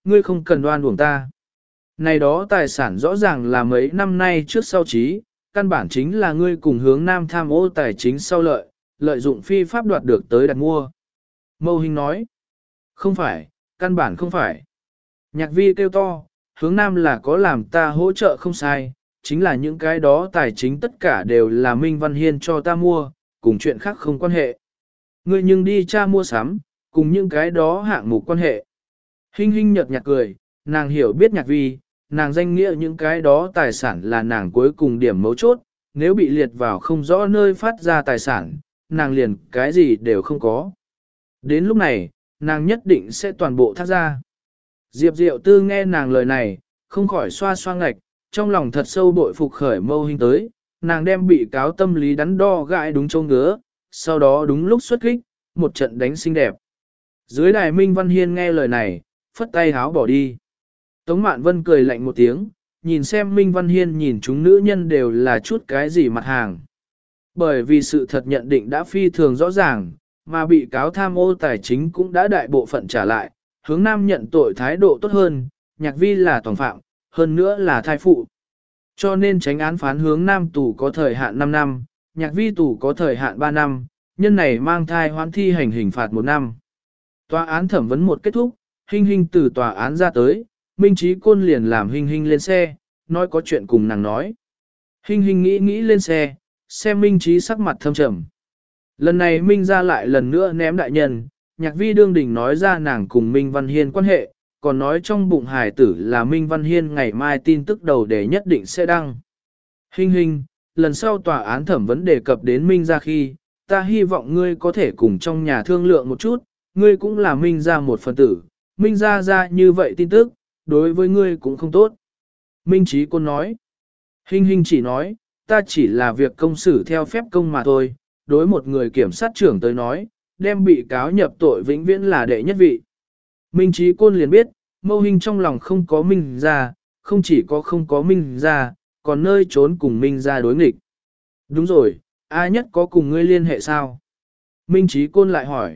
ngươi không cần đoan uổng ta. Này đó tài sản rõ ràng là mấy năm nay trước sau trí, căn bản chính là ngươi cùng hướng nam tham ô tài chính sau lợi, lợi dụng phi pháp đoạt được tới đặt mua. Mâu Hình nói, không phải, căn bản không phải. Nhạc vi kêu to, hướng nam là có làm ta hỗ trợ không sai, chính là những cái đó tài chính tất cả đều là Minh Văn Hiên cho ta mua, cùng chuyện khác không quan hệ. Ngươi nhưng đi tra mua sắm, cùng những cái đó hạng mục quan hệ. Hinh hinh nhợt nhạt cười, nàng hiểu biết nhạc vi, nàng danh nghĩa những cái đó tài sản là nàng cuối cùng điểm mấu chốt, nếu bị liệt vào không rõ nơi phát ra tài sản, nàng liền cái gì đều không có. Đến lúc này, nàng nhất định sẽ toàn bộ thác ra. Diệp Diệu Tư nghe nàng lời này, không khỏi xoa xoa ngạch, trong lòng thật sâu bội phục khởi Mâu Hình tới, nàng đem bị cáo tâm lý đắn đo gãi đúng châu ngứa, sau đó đúng lúc xuất kích, một trận đánh xinh đẹp. Dưới đài Minh Văn Hiên nghe lời này, phất tay háo bỏ đi. Tống Mạn Vân cười lạnh một tiếng, nhìn xem Minh Văn Hiên nhìn chúng nữ nhân đều là chút cái gì mặt hàng. Bởi vì sự thật nhận định đã phi thường rõ ràng, mà bị cáo tham ô tài chính cũng đã đại bộ phận trả lại, hướng nam nhận tội thái độ tốt hơn, nhạc vi là tổng phạm, hơn nữa là thai phụ. Cho nên tránh án phán hướng nam tù có thời hạn năm năm, nhạc vi tù có thời hạn ba năm, nhân này mang thai hoãn thi hành hình phạt một năm. Tòa án thẩm vấn một kết thúc, Hinh Hinh từ tòa án ra tới, Minh Trí Côn liền làm Hinh Hinh lên xe, nói có chuyện cùng nàng nói. Hinh Hinh nghĩ nghĩ lên xe, xem Minh Trí sắc mặt thâm trầm. Lần này Minh ra lại lần nữa ném đại nhân, nhạc vi đương đình nói ra nàng cùng Minh Văn Hiên quan hệ, còn nói trong bụng hài tử là Minh Văn Hiên ngày mai tin tức đầu để nhất định sẽ đăng. Hinh Hinh, lần sau tòa án thẩm vấn đề cập đến Minh ra khi, ta hy vọng ngươi có thể cùng trong nhà thương lượng một chút, ngươi cũng là Minh ra một phần tử, Minh ra ra như vậy tin tức, đối với ngươi cũng không tốt. Minh Trí Côn nói, Hinh Hinh chỉ nói, ta chỉ là việc công xử theo phép công mà thôi, đối một người kiểm sát trưởng tới nói, đem bị cáo nhập tội vĩnh viễn là đệ nhất vị. Minh Trí Côn liền biết, Mâu Hình trong lòng không có Minh ra, không chỉ có không có Minh ra, còn nơi trốn cùng Minh ra đối nghịch. Đúng rồi, A Nhất có cùng ngươi liên hệ sao? Minh Trí Côn lại hỏi.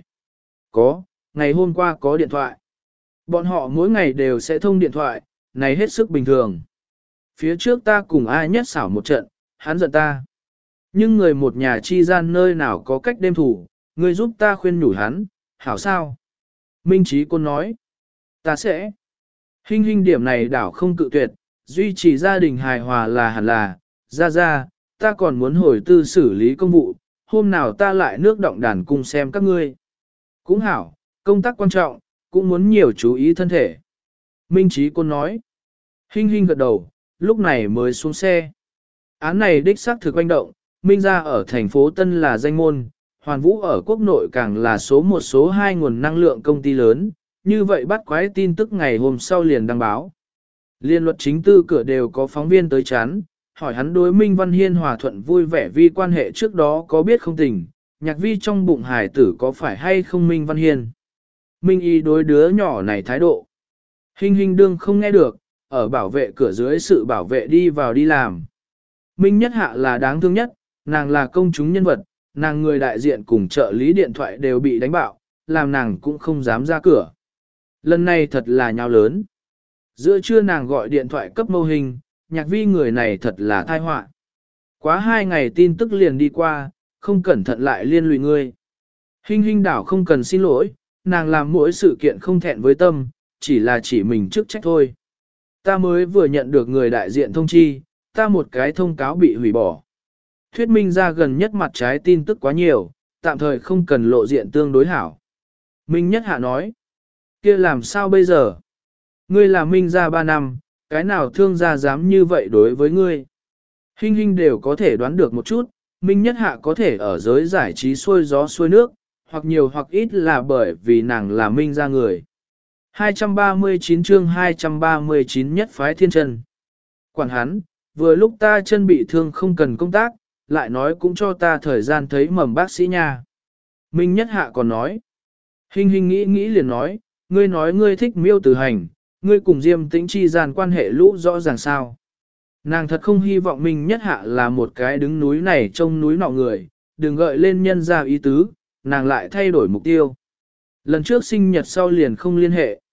Có, ngày hôm qua có điện thoại. Bọn họ mỗi ngày đều sẽ thông điện thoại, này hết sức bình thường. Phía trước ta cùng A Nhất xảo một trận, hắn giận ta. Nhưng người một nhà chi gian nơi nào có cách đêm thủ, ngươi giúp ta khuyên nhủ hắn, hảo sao? Minh Trí Côn nói. Ta sẽ. Hinh Hinh điểm này đảo không cự tuyệt, duy trì gia đình hài hòa là hẳn là, ra ra, ta còn muốn hồi tư xử lý công vụ, hôm nào ta lại nước động đàn cùng xem các ngươi. Cũng hảo, công tác quan trọng, cũng muốn nhiều chú ý thân thể. Minh Trí Côn nói. Hinh Hinh gật đầu, lúc này mới xuống xe. Án này đích xác thực oanh động, Minh ra ở thành phố Tân là danh môn, Hoàn Vũ ở quốc nội càng là số một số hai nguồn năng lượng công ty lớn, như vậy bắt quái tin tức ngày hôm sau liền đăng báo. Liên luật chính tư cửa đều có phóng viên tới chán, hỏi hắn đối Minh Văn Hiên hòa thuận vui vẻ vì quan hệ trước đó có biết không tình, nhạc vi trong bụng hải tử có phải hay không Minh Văn Hiên. Minh y đối đứa nhỏ này thái độ. Hinh Hinh đương không nghe được, ở bảo vệ cửa dưới sự bảo vệ đi vào đi làm. Minh Nhất Hạ là đáng thương nhất, nàng là công chúng nhân vật, nàng người đại diện cùng trợ lý điện thoại đều bị đánh bạo, làm nàng cũng không dám ra cửa. Lần này thật là nháo lớn. Giữa trưa nàng gọi điện thoại cấp Mâu Hình, nhạc vi người này thật là tai họa. Quá hai ngày tin tức liền đi qua, không cẩn thận lại liên lụy ngươi. Hinh Hinh đảo không cần xin lỗi, nàng làm mỗi sự kiện không thẹn với tâm, chỉ là chỉ mình chức trách thôi. Ta mới vừa nhận được người đại diện thông chi, ta một cái thông cáo bị hủy bỏ. Thuyết minh ra gần nhất mặt trái tin tức quá nhiều, tạm thời không cần lộ diện tương đối hảo. Minh Nhất Hạ nói, kia làm sao bây giờ? Ngươi là Minh ra ba năm, cái nào thương gia dám như vậy đối với ngươi? Hinh Hinh đều có thể đoán được một chút, Minh Nhất Hạ có thể ở giới giải trí xuôi gió xuôi nước, hoặc nhiều hoặc ít là bởi vì nàng là Minh ra người. hai trăm ba mươi chín chương hai trăm ba mươi chín nhất phái thiên chân. Quản hắn, vừa lúc ta chân bị thương không cần công tác, lại nói cũng cho ta thời gian thấy mầm bác sĩ nha. Minh Nhất Hạ còn nói. Hinh Hinh nghĩ nghĩ liền nói, ngươi nói ngươi thích Miêu Tử Hành, ngươi cùng Diêm Tĩnh chi gian quan hệ lũ rõ ràng sao. Nàng thật không hy vọng Minh Nhất Hạ là một cái đứng núi này trông núi nọ người, đừng gợi lên nhân ra ý tứ, nàng lại thay đổi mục tiêu. Lần trước sinh nhật sau liền không liên hệ.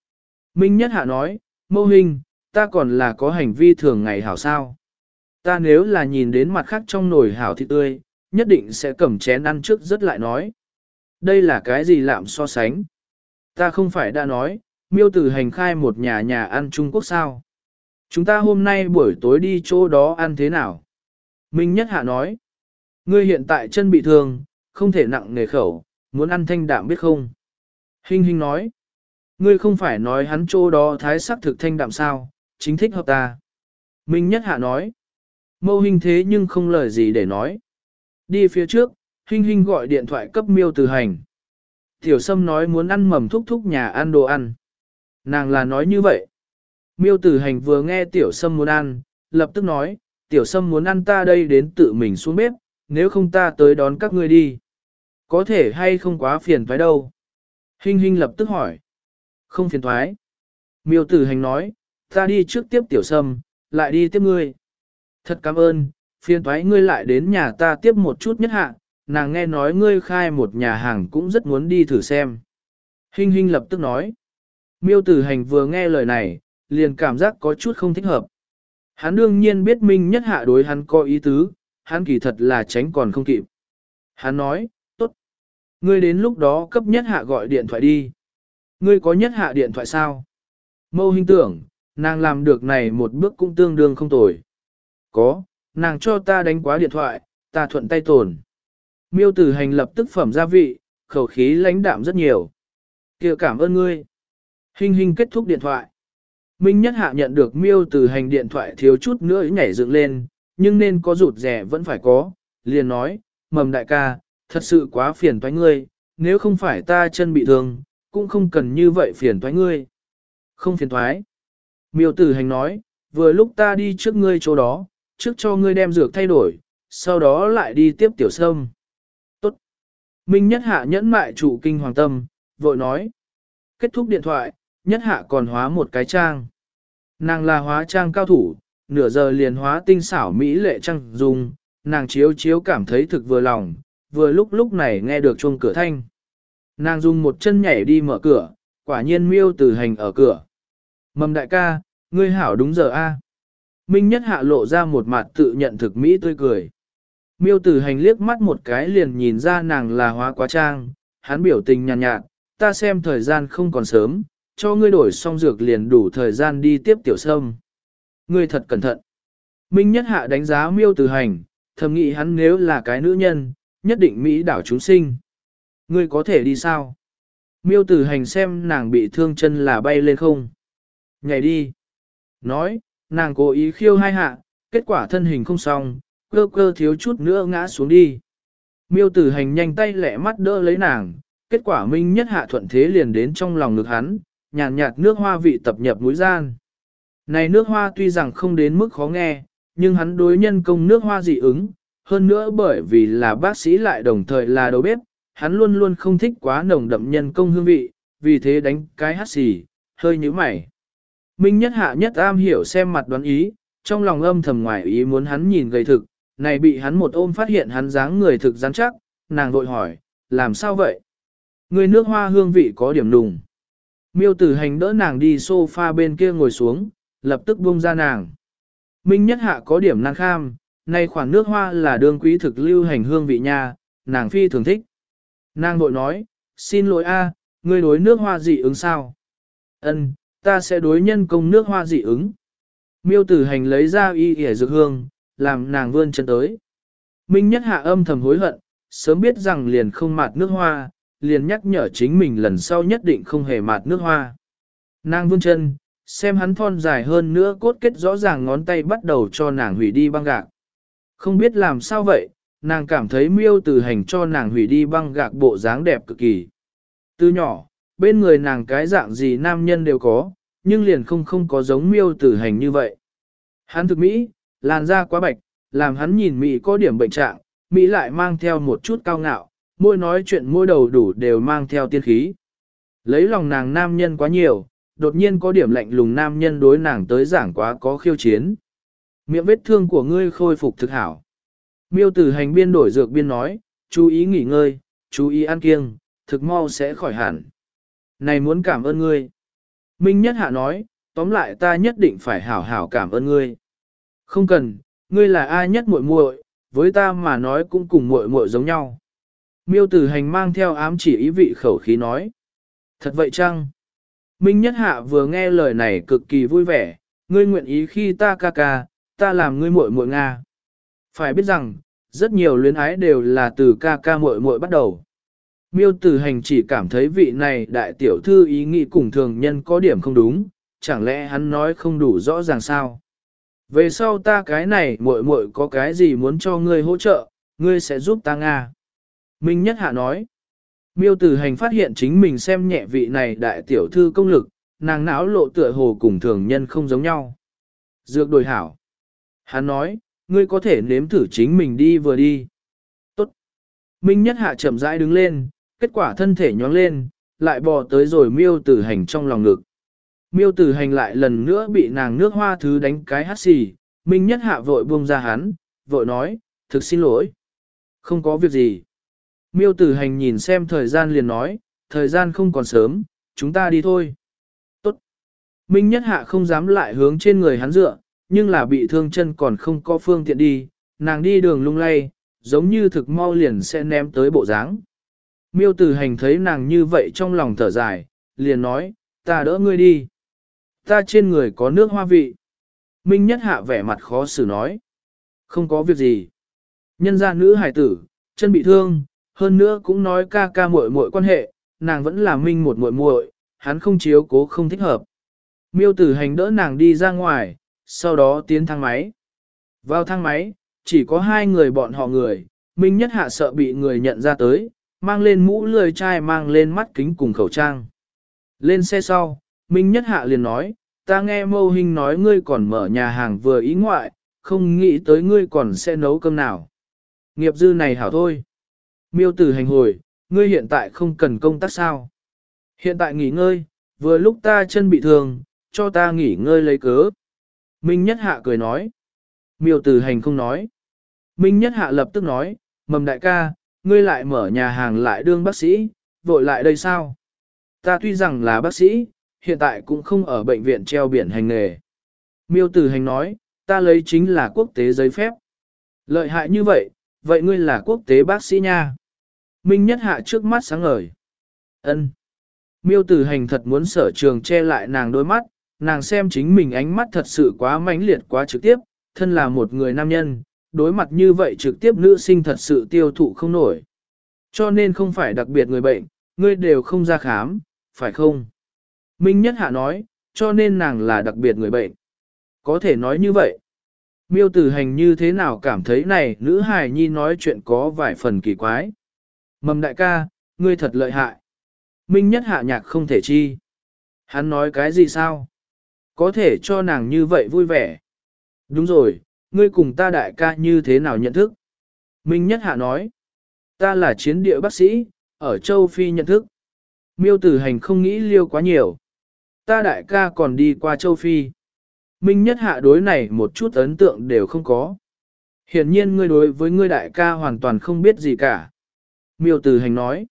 Minh Nhất Hạ nói, Mâu Hình, ta còn là có hành vi thường ngày hảo sao. Ta nếu là nhìn đến mặt khác trong nồi hảo thịt tươi, nhất định sẽ cầm chén ăn trước rất lại nói. Đây là cái gì lạm so sánh? Ta không phải đã nói, Miêu Tử Hành khai một nhà nhà ăn Trung Quốc sao? Chúng ta hôm nay buổi tối đi chỗ đó ăn thế nào? Minh Nhất Hạ nói, ngươi hiện tại chân bị thương, không thể nặng nề khẩu, muốn ăn thanh đạm biết không? Hinh Hinh nói, ngươi không phải nói hắn chỗ đó thái sắc thực thanh đạm sao, chính thích hợp ta. Minh Nhất Hạ nói, Mâu Hinh thế nhưng không lời gì để nói. Đi phía trước, Hinh Hinh gọi điện thoại cấp Miêu Tử Hành. Tiểu Sâm nói muốn ăn mầm thúc thúc nhà ăn đồ ăn. Nàng là nói như vậy. Miêu Tử Hành vừa nghe Tiểu Sâm muốn ăn, lập tức nói, Tiểu Sâm muốn ăn ta đây đến tự mình xuống bếp, nếu không ta tới đón các ngươi đi. Có thể hay không quá phiền toái đâu. Hinh Hinh lập tức hỏi. Không phiền toái. Miêu Tử Hành nói, ta đi trước tiếp Tiểu Sâm, lại đi tiếp ngươi. Thật cảm ơn, phiền toái ngươi lại đến nhà ta tiếp một chút Nhất Hạ, nàng nghe nói ngươi khai một nhà hàng cũng rất muốn đi thử xem. Hinh Hinh lập tức nói. Miêu Tử Hành vừa nghe lời này, liền cảm giác có chút không thích hợp. Hắn đương nhiên biết Minh Nhất Hạ đối hắn có ý tứ, hắn kỳ thật là tránh còn không kịp. Hắn nói, tốt. Ngươi đến lúc đó cấp Nhất Hạ gọi điện thoại đi. Ngươi có Nhất Hạ điện thoại sao? Mâu Hinh tưởng, nàng làm được này một bước cũng tương đương không tồi. Có, nàng cho ta đánh quá điện thoại, ta thuận tay tồn. Miêu Tử Hành lập tức phẩm gia vị, khẩu khí lãnh đạm rất nhiều. Kìa cảm ơn ngươi. Hinh Hinh kết thúc điện thoại. Minh Nhất Hạ nhận được Miêu Tử Hành điện thoại thiếu chút nữa nhảy dựng lên, nhưng nên có rụt rẻ vẫn phải có, liền nói, mầm đại ca, thật sự quá phiền toái ngươi, nếu không phải ta chân bị thương, cũng không cần như vậy phiền toái ngươi. Không phiền toái. Miêu Tử Hành nói, vừa lúc ta đi trước ngươi chỗ đó, trước cho ngươi đem dược thay đổi, sau đó lại đi tiếp Tiểu Sâm. Tốt. Minh Nhất Hạ nhẫn mại trụ kinh hoàng tâm, vội nói. Kết thúc điện thoại, Nhất Hạ còn hóa một cái trang. Nàng là hóa trang cao thủ, nửa giờ liền hóa tinh xảo mỹ lệ trang dùng, nàng chiếu chiếu cảm thấy thực vừa lòng, vừa lúc lúc này nghe được chuông cửa thanh. Nàng dùng một chân nhảy đi mở cửa, quả nhiên Miêu Tử Hành ở cửa. Mầm đại ca, ngươi hảo đúng giờ a. Minh Nhất Hạ lộ ra một mặt tự nhận thực mỹ tươi cười. Miêu Tử Hành liếc mắt một cái liền nhìn ra nàng là hóa quá trang, hắn biểu tình nhàn nhạt, nhạt, ta xem thời gian không còn sớm, cho ngươi đổi xong dược liền đủ thời gian đi tiếp Tiểu Sâm. Ngươi thật cẩn thận. Minh Nhất Hạ đánh giá Miêu Tử Hành, thầm nghĩ hắn nếu là cái nữ nhân, nhất định Mỹ đảo chúng sinh. Ngươi có thể đi sao? Miêu Tử Hành xem nàng bị thương chân là bay lên không. Nhảy đi. Nói, nàng cố ý khiêu hai hạ, kết quả thân hình không xong, cơ cơ thiếu chút nữa ngã xuống đi. Miêu Tử Hành nhanh tay lẹ mắt đỡ lấy nàng, kết quả Minh Nhất Hạ thuận thế liền đến trong lòng ngực hắn, nhàn nhạt, nhạt nước hoa vị tập nhập mũi gian. Này nước hoa tuy rằng không đến mức khó nghe, nhưng hắn đối nhân công nước hoa dị ứng, hơn nữa bởi vì là bác sĩ lại đồng thời là đầu bếp, hắn luôn luôn không thích quá nồng đậm nhân công hương vị, vì thế đánh cái hát xì, hơi nhíu mày. Minh Nhất Hạ nhất am hiểu xem mặt đoán ý, trong lòng âm thầm ngoài ý muốn hắn nhìn gầy thực, này bị hắn một ôm phát hiện hắn dáng người thực rắn chắc, nàng vội hỏi, làm sao vậy? Người nước hoa hương vị có điểm nùng. Miêu Tử Hành đỡ nàng đi sofa bên kia ngồi xuống, lập tức buông ra nàng. Minh Nhất Hạ có điểm năng kham, này khoản nước hoa là đương quý thực lưu hành hương vị nha, nàng phi thường thích. Nàng vội nói, xin lỗi a, ngươi đối nước hoa dị ứng sao? Ân, ta sẽ đối nhân công nước hoa dị ứng. Miêu Tử Hành lấy ra y ỉa dược hương, làm nàng vươn chân tới. Minh Nhất Hạ âm thầm hối hận, sớm biết rằng liền không mạt nước hoa, liền nhắc nhở chính mình lần sau nhất định không hề mạt nước hoa. Nàng vươn chân, xem hắn thon dài hơn nữa cốt kết rõ ràng ngón tay bắt đầu cho nàng hủy đi băng gạc. Không biết làm sao vậy, nàng cảm thấy Miêu Tử Hành cho nàng hủy đi băng gạc bộ dáng đẹp cực kỳ. Từ nhỏ, bên người nàng cái dạng gì nam nhân đều có, nhưng liền không không có giống Miêu Tử Hành như vậy. Hắn thực mỹ, làn da quá bạch, làm hắn nhìn mỹ có điểm bệnh trạng, mỹ lại mang theo một chút cao ngạo, môi nói chuyện môi đầu đủ đều mang theo tiên khí. Lấy lòng nàng nam nhân quá nhiều, đột nhiên có điểm lạnh lùng nam nhân đối nàng tới giảng quá có khiêu chiến. Miệng vết thương của ngươi khôi phục thực hảo. Miêu Tử Hành biên đổi dược biên nói, chú ý nghỉ ngơi, chú ý ăn kiêng, thực mau sẽ khỏi hẳn. Này muốn cảm ơn ngươi. Minh Nhất Hạ nói, tóm lại ta nhất định phải hảo hảo cảm ơn ngươi. Không cần, ngươi là ai nhất muội muội, với ta mà nói cũng cùng muội muội giống nhau. Miêu Tử Hành mang theo ám chỉ ý vị khẩu khí nói. Thật vậy chăng? Minh Nhất Hạ vừa nghe lời này cực kỳ vui vẻ, ngươi nguyện ý khi ta ca ca, ta làm ngươi muội muội Nga. Phải biết rằng, rất nhiều luyến ái đều là từ ca ca muội muội bắt đầu. Miêu Tử Hành chỉ cảm thấy vị này đại tiểu thư ý nghĩ cùng thường nhân có điểm không đúng, chẳng lẽ hắn nói không đủ rõ ràng sao? Về sau ta cái này muội muội có cái gì muốn cho ngươi hỗ trợ, ngươi sẽ giúp ta Nga. Minh Nhất Hạ nói. Miêu Tử Hành phát hiện chính mình xem nhẹ vị này đại tiểu thư công lực, nàng não lộ tựa hồ cùng thường nhân không giống nhau. Dược đổi hảo. Hắn nói, ngươi có thể nếm thử chính mình đi vừa đi. Tốt. Minh Nhất Hạ chậm rãi đứng lên, kết quả thân thể nhón lên, lại bò tới rồi Miêu Tử Hành trong lòng ngực. Miêu Tử Hành lại lần nữa bị nàng nước hoa thứ đánh cái hắt xì, Minh Nhất Hạ vội buông ra hắn, vội nói, thực xin lỗi. Không có việc gì. Miêu Tử Hành nhìn xem thời gian liền nói, thời gian không còn sớm, chúng ta đi thôi. Tốt. Minh Nhất Hạ không dám lại hướng trên người hắn dựa, nhưng là bị thương chân còn không có phương tiện đi, nàng đi đường lung lay, giống như thực mau liền sẽ ném tới bộ dáng. Miêu Tử Hành thấy nàng như vậy trong lòng thở dài, liền nói, ta đỡ ngươi đi. Ta trên người có nước hoa vị. Minh Nhất Hạ vẻ mặt khó xử nói. Không có việc gì. Nhân gia nữ hải tử, chân bị thương, hơn nữa cũng nói ca ca muội muội quan hệ, nàng vẫn là Minh một muội muội, hắn không chiếu cố không thích hợp. Miêu Tử Hành đỡ nàng đi ra ngoài, sau đó tiến thang máy. Vào thang máy, chỉ có hai người bọn họ người, Minh Nhất Hạ sợ bị người nhận ra tới, mang lên mũ lười chai mang lên mắt kính cùng khẩu trang. Lên xe sau, Minh Nhất Hạ liền nói, ta nghe Mâu Hinh nói ngươi còn mở nhà hàng vừa ý ngoại, không nghĩ tới ngươi còn sẽ nấu cơm nào. Nghiệp dư này hảo thôi. Miêu Tử Hành hồi, ngươi hiện tại không cần công tác sao? Hiện tại nghỉ ngơi, vừa lúc ta chân bị thương, cho ta nghỉ ngơi lấy cớ. Minh Nhất Hạ cười nói. Miêu Tử Hành không nói. Minh Nhất Hạ lập tức nói, Mầm đại ca, ngươi lại mở nhà hàng lại đương bác sĩ, vội lại đây sao? Ta tuy rằng là bác sĩ, hiện tại cũng không ở bệnh viện treo biển hành nghề. Miêu Tử Hành nói, ta lấy chính là quốc tế giấy phép. Lợi hại như vậy, vậy ngươi là quốc tế bác sĩ nha. Minh Nhất Hạ trước mắt sáng ngời. Ân. Miêu Tử Hành thật muốn Sở Trường che lại nàng đôi mắt, nàng xem chính mình ánh mắt thật sự quá mãnh liệt quá trực tiếp, thân là một người nam nhân, đối mặt như vậy trực tiếp nữ sinh thật sự tiêu thụ không nổi. Cho nên không phải đặc biệt người bệnh, ngươi đều không ra khám, phải không? Minh Nhất Hạ nói, cho nên nàng là đặc biệt người bệnh. Có thể nói như vậy. Miêu Tử Hành như thế nào cảm thấy này nữ hài nhi nói chuyện có vài phần kỳ quái. Mầm đại ca, ngươi thật lợi hại. Minh Nhất Hạ nhạc không thể chi. Hắn nói cái gì sao? Có thể cho nàng như vậy vui vẻ. Đúng rồi, ngươi cùng ta đại ca như thế nào nhận thức? Minh Nhất Hạ nói. Ta là chiến địa bác sĩ, ở châu Phi nhận thức. Miêu Tử Hành không nghĩ liêu quá nhiều. Ta đại ca còn đi qua châu Phi. Minh Nhất Hạ đối này một chút ấn tượng đều không có. Hiển nhiên ngươi đối với ngươi đại ca hoàn toàn không biết gì cả. Miêu Tử Hành nói.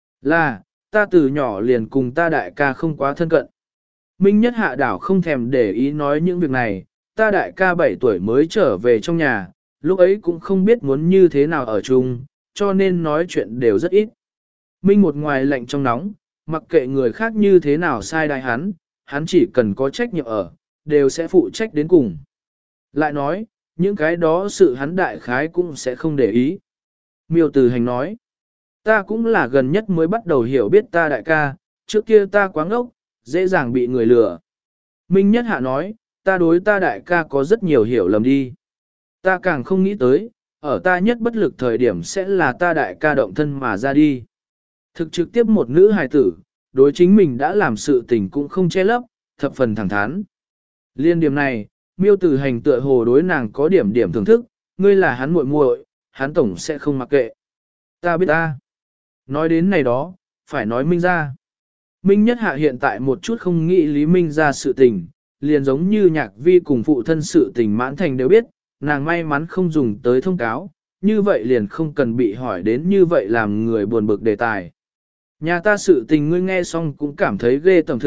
Là, ta từ nhỏ liền cùng ta đại ca không quá thân cận. Minh Nhất Hạ đảo không thèm để ý nói những việc này, ta đại ca bảy tuổi mới trở về trong nhà, lúc ấy cũng không biết muốn như thế nào ở chung, cho nên nói chuyện đều rất ít. Minh một ngoài lạnh trong nóng, mặc kệ người khác như thế nào sai đai hắn, hắn chỉ cần có trách nhiệm ở, đều sẽ phụ trách đến cùng. Lại nói, những cái đó sự hắn đại khái cũng sẽ không để ý. Miêu Tử Hành nói, ta cũng là gần nhất mới bắt đầu hiểu biết ta đại ca, trước kia ta quá ngốc, dễ dàng bị người lừa. Minh Nhất Hạ nói, ta đối ta đại ca có rất nhiều hiểu lầm đi. Ta càng không nghĩ tới, ở ta nhất bất lực thời điểm sẽ là ta đại ca động thân mà ra đi. Thực trực tiếp một nữ hài tử, đối chính mình đã làm sự tình cũng không che lấp, thập phần thẳng thắn. Liên điểm này, Miêu Tử Hành tựa hồ đối nàng có điểm điểm thưởng thức, ngươi là hắn muội muội, hắn tổng sẽ không mặc kệ. Ta biết ta. Nói đến này đó, phải nói Minh ra. Minh Nhất Hạ hiện tại một chút không nghĩ Lý Minh ra sự tình, liền giống như Nhạc Vi cùng phụ thân sự tình mãn thành đều biết, nàng may mắn không dùng tới thông cáo, như vậy liền không cần bị hỏi đến như vậy làm người buồn bực đề tài. Nhà ta sự tình ngươi nghe xong cũng cảm thấy ghê tầm thực,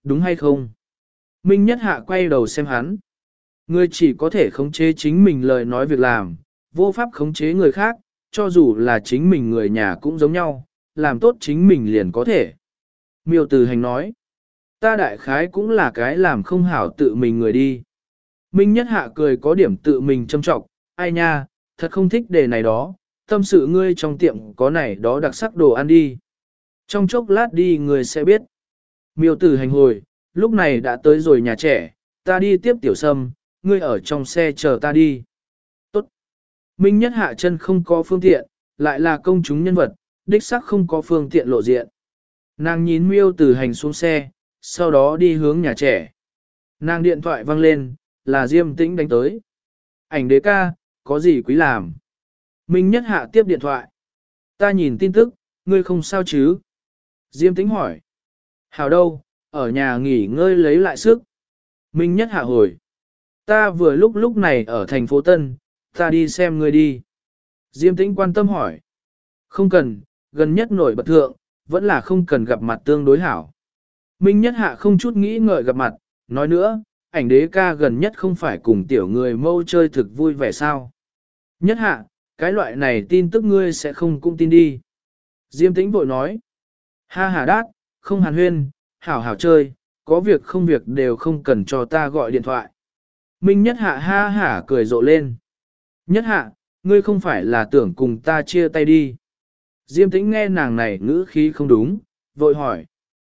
đúng hay không? Minh Nhất Hạ quay đầu xem hắn. Ngươi chỉ có thể khống chế chính mình lời nói việc làm, vô pháp khống chế người khác, cho dù là chính mình người nhà cũng giống nhau, làm tốt chính mình liền có thể. Miêu Từ Hành nói, ta đại khái cũng là cái làm không hảo tự mình người đi. Minh Nhất Hạ cười có điểm tự mình châm trọng, ai nha, thật không thích đề này đó, tâm sự ngươi trong tiệm có này đó đặc sắc đồ ăn đi. Trong chốc lát đi người sẽ biết. Miêu Từ Hành hồi, lúc này đã tới rồi nhà trẻ, ta đi tiếp Tiểu Sâm, ngươi ở trong xe chờ ta đi. Tốt. Minh Nhất Hạ chân không có phương tiện, lại là công chúng nhân vật, đích xác không có phương tiện lộ diện. Nàng nhìn Miêu Từ Hành xuống xe, sau đó đi hướng nhà trẻ. Nàng điện thoại vang lên, là Diêm Tĩnh đánh tới. Ảnh đế ca, có gì quý làm? Minh Nhất Hạ tiếp điện thoại. Ta nhìn tin tức, ngươi không sao chứ? Diêm Tĩnh hỏi. Hảo đâu, ở nhà nghỉ ngơi lấy lại sức. Minh Nhất Hạ hồi. Ta vừa lúc lúc này ở thành phố Tân, ta đi xem ngươi đi. Diêm Tĩnh quan tâm hỏi. Không cần, gần nhất nổi bật thượng, vẫn là không cần gặp mặt tương đối hảo. Minh Nhất Hạ không chút nghĩ ngợi gặp mặt, nói nữa, ảnh đế ca gần nhất không phải cùng tiểu người mâu chơi thực vui vẻ sao. Nhất Hạ, cái loại này tin tức ngươi sẽ không cũng tin đi. Diêm Tĩnh vội nói. Ha ha đát, không hàn huyên, hảo hảo chơi, có việc không việc đều không cần cho ta gọi điện thoại. Minh Nhất Hạ ha hả cười rộ lên. Nhất Hạ, ngươi không phải là tưởng cùng ta chia tay đi. Diêm Tĩnh nghe nàng này ngữ khí không đúng, vội hỏi.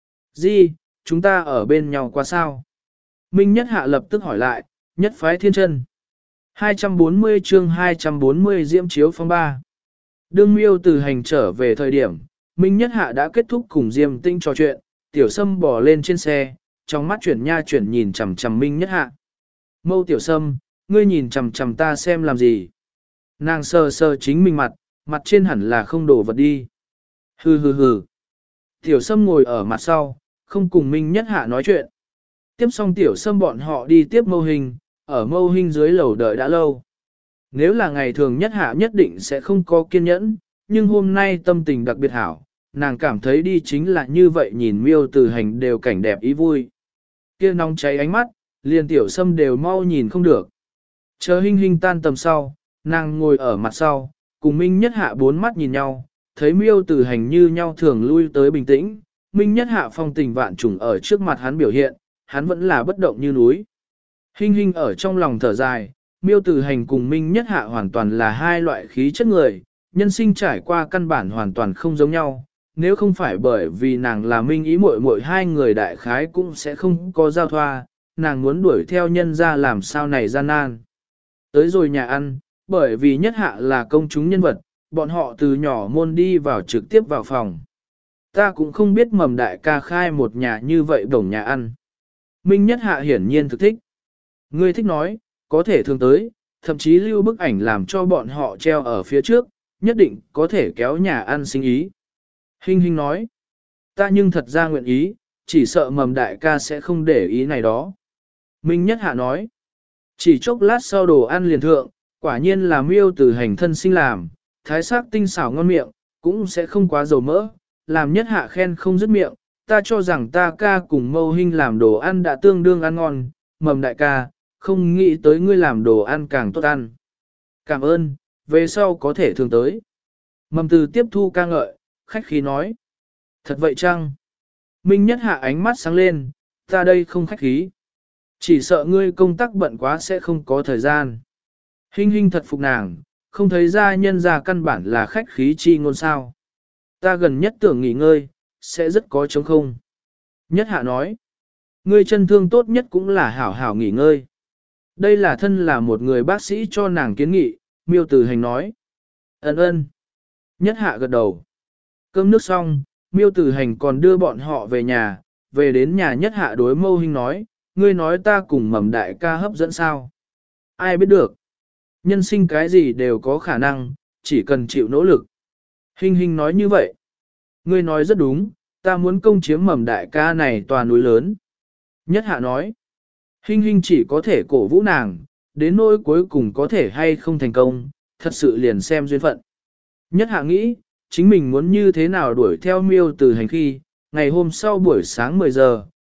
Gì, chúng ta ở bên nhau qua sao? Minh Nhất Hạ lập tức hỏi lại, nhất phái thiên chân. hai trăm bốn mươi chương hai trăm bốn mươi Diễm Chiếu Phong ba. Đương Miêu Từ Hành trở về thời điểm, Minh Nhất Hạ đã kết thúc cùng Diêm Tĩnh trò chuyện, Tiểu Sâm bò lên trên xe, trong mắt chuyển nha chuyển nhìn chằm chằm Minh Nhất Hạ. Mâu Tiểu Sâm, ngươi nhìn chằm chằm ta xem làm gì? Nàng sờ sờ chính mình mặt, mặt trên hẳn là không đổ vật đi. Hừ hừ hừ. Tiểu Sâm ngồi ở mặt sau, không cùng Minh Nhất Hạ nói chuyện. Tiếp xong Tiểu Sâm bọn họ đi tiếp Mâu Hình, ở Mâu Hình dưới lầu đợi đã lâu. Nếu là ngày thường Nhất Hạ nhất định sẽ không có kiên nhẫn, nhưng hôm nay tâm tình đặc biệt hảo, nàng cảm thấy đi chính là như vậy nhìn Miêu Từ Hành đều cảnh đẹp ý vui. Kia nóng cháy ánh mắt, liền Tiểu Sâm đều mau nhìn không được. Chờ Hinh Hinh tan tầm sau, nàng ngồi ở mặt sau, cùng Minh Nhất Hạ bốn mắt nhìn nhau, thấy Miêu Từ Hành như nhau thường lui tới bình tĩnh, Minh Nhất Hạ phong tình vạn trùng ở trước mặt hắn biểu hiện, hắn vẫn là bất động như núi. Hinh Hinh ở trong lòng thở dài, Miêu Từ Hành cùng Minh Nhất Hạ hoàn toàn là hai loại khí chất người, nhân sinh trải qua căn bản hoàn toàn không giống nhau, nếu không phải bởi vì nàng là Minh ý muội muội hai người đại khái cũng sẽ không có giao thoa, nàng muốn đuổi theo nhân ra làm sao này gian nan. Tới rồi nhà ăn, bởi vì Nhất Hạ là công chúng nhân vật, bọn họ từ nhỏ môn đi vào trực tiếp vào phòng. Ta cũng không biết Mầm đại ca khai một nhà như vậy đồng nhà ăn. Minh Nhất Hạ hiển nhiên thực thích. Ngươi thích nói, có thể thường tới, thậm chí lưu bức ảnh làm cho bọn họ treo ở phía trước, nhất định có thể kéo nhà ăn sinh ý. Hinh Hinh nói, ta nhưng thật ra nguyện ý, chỉ sợ Mầm đại ca sẽ không để ý này đó. Minh Nhất Hạ nói, chỉ chốc lát sau đồ ăn liền thượng, quả nhiên là Miêu Từ Hành thân sinh làm, thái sắc tinh xảo ngon miệng, cũng sẽ không quá dầu mỡ, làm Nhất Hạ khen không dứt miệng, ta cho rằng ta ca cùng Mâu Hinh làm đồ ăn đã tương đương ăn ngon, Mầm đại ca, không nghĩ tới ngươi làm đồ ăn càng tốt ăn. Cảm ơn, về sau có thể thường tới. Mầm Từ tiếp thu ca ngợi, khách khí nói. Thật vậy chăng? Minh Nhất Hạ ánh mắt sáng lên, ta đây không khách khí. Chỉ sợ ngươi công tác bận quá sẽ không có thời gian. Hinh Hinh thật phục nàng, không thấy ra nhân ra căn bản là khách khí chi ngôn sao. Ta gần nhất tưởng nghỉ ngơi, sẽ rất có trống không. Nhất Hạ nói, ngươi chân thương tốt nhất cũng là hảo hảo nghỉ ngơi. Đây là thân là một người bác sĩ cho nàng kiến nghị, Miêu Từ Hành nói. Ấn ơn. Nhất Hạ gật đầu. Cơm nước xong, Miêu Từ Hành còn đưa bọn họ về nhà, về đến nhà Nhất Hạ đối Mâu Hinh nói, ngươi nói ta cùng Mầm đại ca hấp dẫn sao? Ai biết được? Nhân sinh cái gì đều có khả năng, chỉ cần chịu nỗ lực. Hinh Hinh nói như vậy. Ngươi nói rất đúng, ta muốn công chiếm Mầm đại ca này tòa núi lớn. Nhất Hạ nói. Hinh Hinh chỉ có thể cổ vũ nàng, đến nỗi cuối cùng có thể hay không thành công, thật sự liền xem duyên phận. Nhất Hạ nghĩ, chính mình muốn như thế nào đuổi theo Miêu Từ Hành khi, ngày hôm sau buổi sáng mười giờ,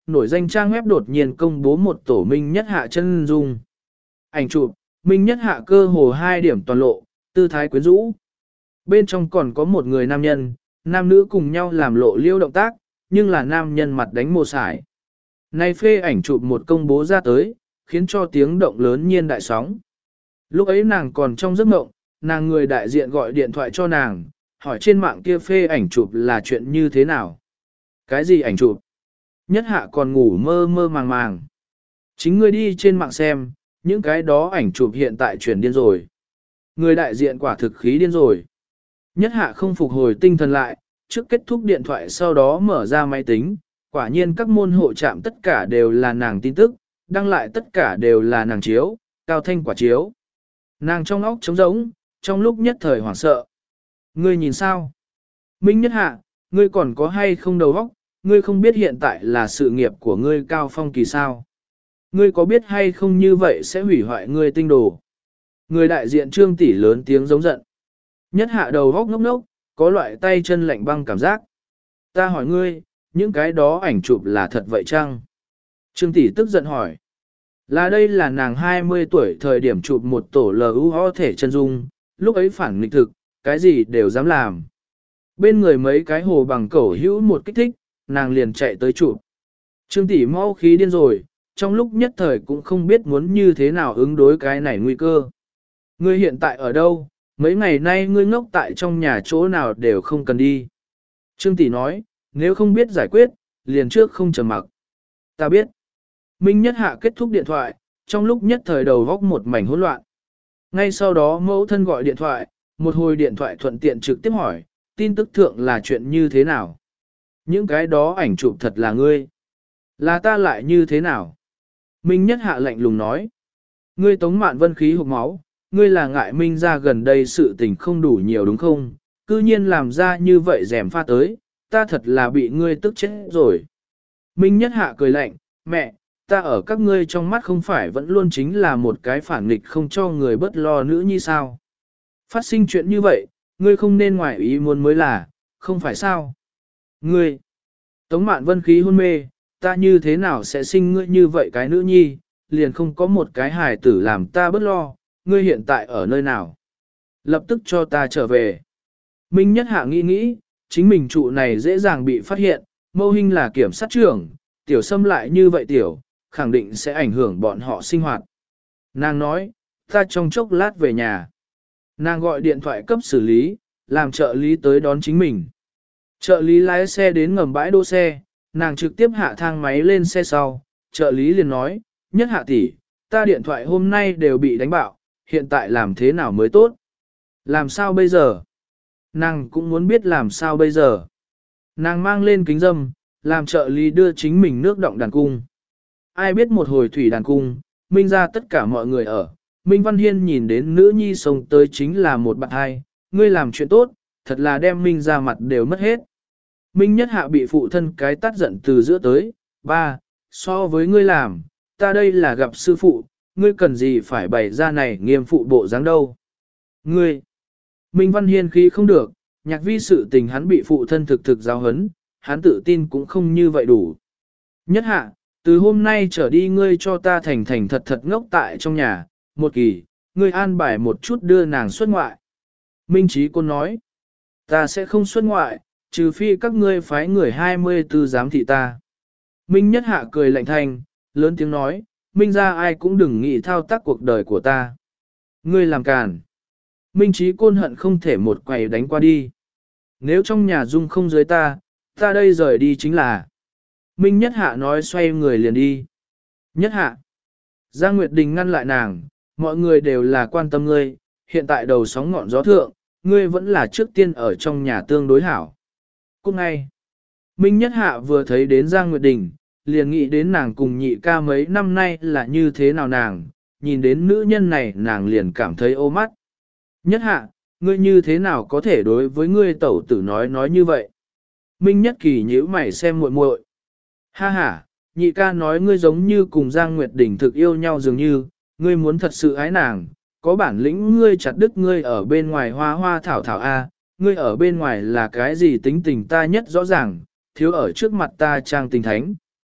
nổi danh trang web đột nhiên công bố một tổ Minh Nhất Hạ chân dung. Ảnh chụp, Minh Nhất Hạ cơ hồ hai điểm toàn lộ, tư thái quyến rũ. Bên trong còn có một người nam nhân, nam nữ cùng nhau làm lộ liêu động tác, nhưng là nam nhân mặt đánh mồ sải. Này phê ảnh chụp một công bố ra tới, khiến cho tiếng động lớn nhiên đại sóng. Lúc ấy nàng còn trong giấc mộng, nàng người đại diện gọi điện thoại cho nàng, hỏi trên mạng kia phê ảnh chụp là chuyện như thế nào. Cái gì ảnh chụp? Nhất Hạ còn ngủ mơ mơ màng màng. Chính ngươi đi trên mạng xem, những cái đó ảnh chụp hiện tại chuyển điên rồi. Người đại diện quả thực khí điên rồi. Nhất Hạ không phục hồi tinh thần lại, trước kết thúc điện thoại sau đó mở ra máy tính, quả nhiên các môn hộ trạm tất cả đều là nàng tin tức, đăng lại tất cả đều là nàng chiếu, cao thanh quả chiếu. Nàng trong óc trống rỗng, trong lúc nhất thời hoảng sợ. Ngươi nhìn sao? Minh Nhất Hạ, ngươi còn có hay không đầu óc? Ngươi không biết hiện tại là sự nghiệp của ngươi cao phong kỳ sao? Ngươi có biết hay không như vậy sẽ hủy hoại ngươi tinh đồ? Người đại diện Trương tỷ lớn tiếng giống giận. Nhất Hạ đầu óc ngốc ngốc, có loại tay chân lạnh băng cảm giác. Ta hỏi ngươi, những cái đó ảnh chụp là thật vậy chăng? Trương tỷ tức giận hỏi. Là đây là nàng hai mươi tuổi thời điểm chụp một tổ lờ u ho thể chân dung, lúc ấy phản nghịch thực, cái gì đều dám làm. Bên người mấy cái hồ bằng cẩu hữu một kích thích, nàng liền chạy tới chụp. Trương tỷ mau khí điên rồi, trong lúc nhất thời cũng không biết muốn như thế nào ứng đối cái này nguy cơ. Ngươi hiện tại ở đâu? Mấy ngày nay ngươi ngốc tại trong nhà chỗ nào đều không cần đi. Trương tỷ nói, nếu không biết giải quyết, liền trước không trầm mặc. Ta biết. Minh Nhất Hạ kết thúc điện thoại, trong lúc nhất thời đầu góc một mảnh hỗn loạn. Ngay sau đó mẫu thân gọi điện thoại, một hồi điện thoại thuận tiện trực tiếp hỏi, tin tức thượng là chuyện như thế nào? Những cái đó ảnh chụp thật là ngươi. Là ta lại như thế nào? Minh Nhất Hạ lạnh lùng nói. Ngươi Tống Mạn Vân khí hộc máu, ngươi là ngại Minh ra gần đây sự tình không đủ nhiều đúng không? Cư nhiên làm ra như vậy rèm pha tới, ta thật là bị ngươi tức chết rồi. Minh Nhất Hạ cười lạnh, mẹ, ta ở các ngươi trong mắt không phải vẫn luôn chính là một cái phản nghịch không cho người bất lo nữ như sao. Phát sinh chuyện như vậy, ngươi không nên ngoại ý muốn mới là, không phải sao. Ngươi, Tống Mạn Vân khí hôn mê, ta như thế nào sẽ sinh ngươi như vậy cái nữ nhi, liền không có một cái hài tử làm ta bất lo, ngươi hiện tại ở nơi nào. Lập tức cho ta trở về. Minh Nhất Hạ nghĩ nghĩ, chính mình trụ này dễ dàng bị phát hiện, Mâu Hinh là kiểm sát trưởng, tiểu xâm lại như vậy tiểu, khẳng định sẽ ảnh hưởng bọn họ sinh hoạt. Nàng nói, ta trong chốc lát về nhà. Nàng gọi điện thoại cấp xử lý, làm trợ lý tới đón chính mình. Trợ lý lái xe đến ngầm bãi đỗ xe, nàng trực tiếp hạ thang máy lên xe sau. Trợ lý liền nói, Nhất Hạ tỷ, ta điện thoại hôm nay đều bị đánh bạo, hiện tại làm thế nào mới tốt? Làm sao bây giờ? Nàng cũng muốn biết làm sao bây giờ. Nàng mang lên kính dâm, làm trợ lý đưa chính mình nước động đàn cung. Ai biết một hồi thủy đàn cung, Minh ra tất cả mọi người ở. Minh Văn Hiên nhìn đến nữ nhi sống tới chính là một bạn hai, ngươi làm chuyện tốt, thật là đem Minh ra mặt đều mất hết. Minh Nhất Hạ bị phụ thân cái tát giận từ giữa tới, ba, so với ngươi làm, ta đây là gặp sư phụ, ngươi cần gì phải bày ra này nghiêm phụ bộ dáng đâu. Ngươi, Minh Văn Hiên khí không được, nhạc vi sự tình hắn bị phụ thân thực thực giáo hấn, hắn tự tin cũng không như vậy đủ. Nhất Hạ, từ hôm nay trở đi ngươi cho ta thành thành thật thật ngốc tại trong nhà, một kỳ, ngươi an bài một chút đưa nàng xuất ngoại. Minh Chí Côn nói, ta sẽ không xuất ngoại, trừ phi các ngươi phái người hai mươi tư giám thị ta. Minh Nhất Hạ cười lạnh thanh, lớn tiếng nói, Minh ra ai cũng đừng nghĩ thao tác cuộc đời của ta. Ngươi làm càn. Minh Chí Côn hận không thể một quầy đánh qua đi. Nếu trong nhà dung không dưới ta, ta đây rời đi chính là. Minh Nhất Hạ nói xoay người liền đi. Nhất Hạ. Giang Nguyệt Đình ngăn lại nàng, mọi người đều là quan tâm ngươi, hiện tại đầu sóng ngọn gió thượng, ngươi vẫn là trước tiên ở trong nhà tương đối hảo. Cũng ngay, Minh Nhất Hạ vừa thấy đến Giang Nguyệt Đình, liền nghĩ đến nàng cùng nhị ca mấy năm nay là như thế nào nàng, nhìn đến nữ nhân này nàng liền cảm thấy ô mắt. Nhất Hạ, ngươi như thế nào có thể đối với ngươi tẩu tử nói nói như vậy? Minh Nhất Kỳ nhíu mày xem muội muội. Ha ha, nhị ca nói ngươi giống như cùng Giang Nguyệt Đình thực yêu nhau dường như, ngươi muốn thật sự ái nàng, có bản lĩnh ngươi chặt đứt ngươi ở bên ngoài hoa hoa thảo thảo A, ngươi ở bên ngoài là cái gì tính tình ta nhất rõ ràng, thiếu ở trước mặt ta trang tình thánh.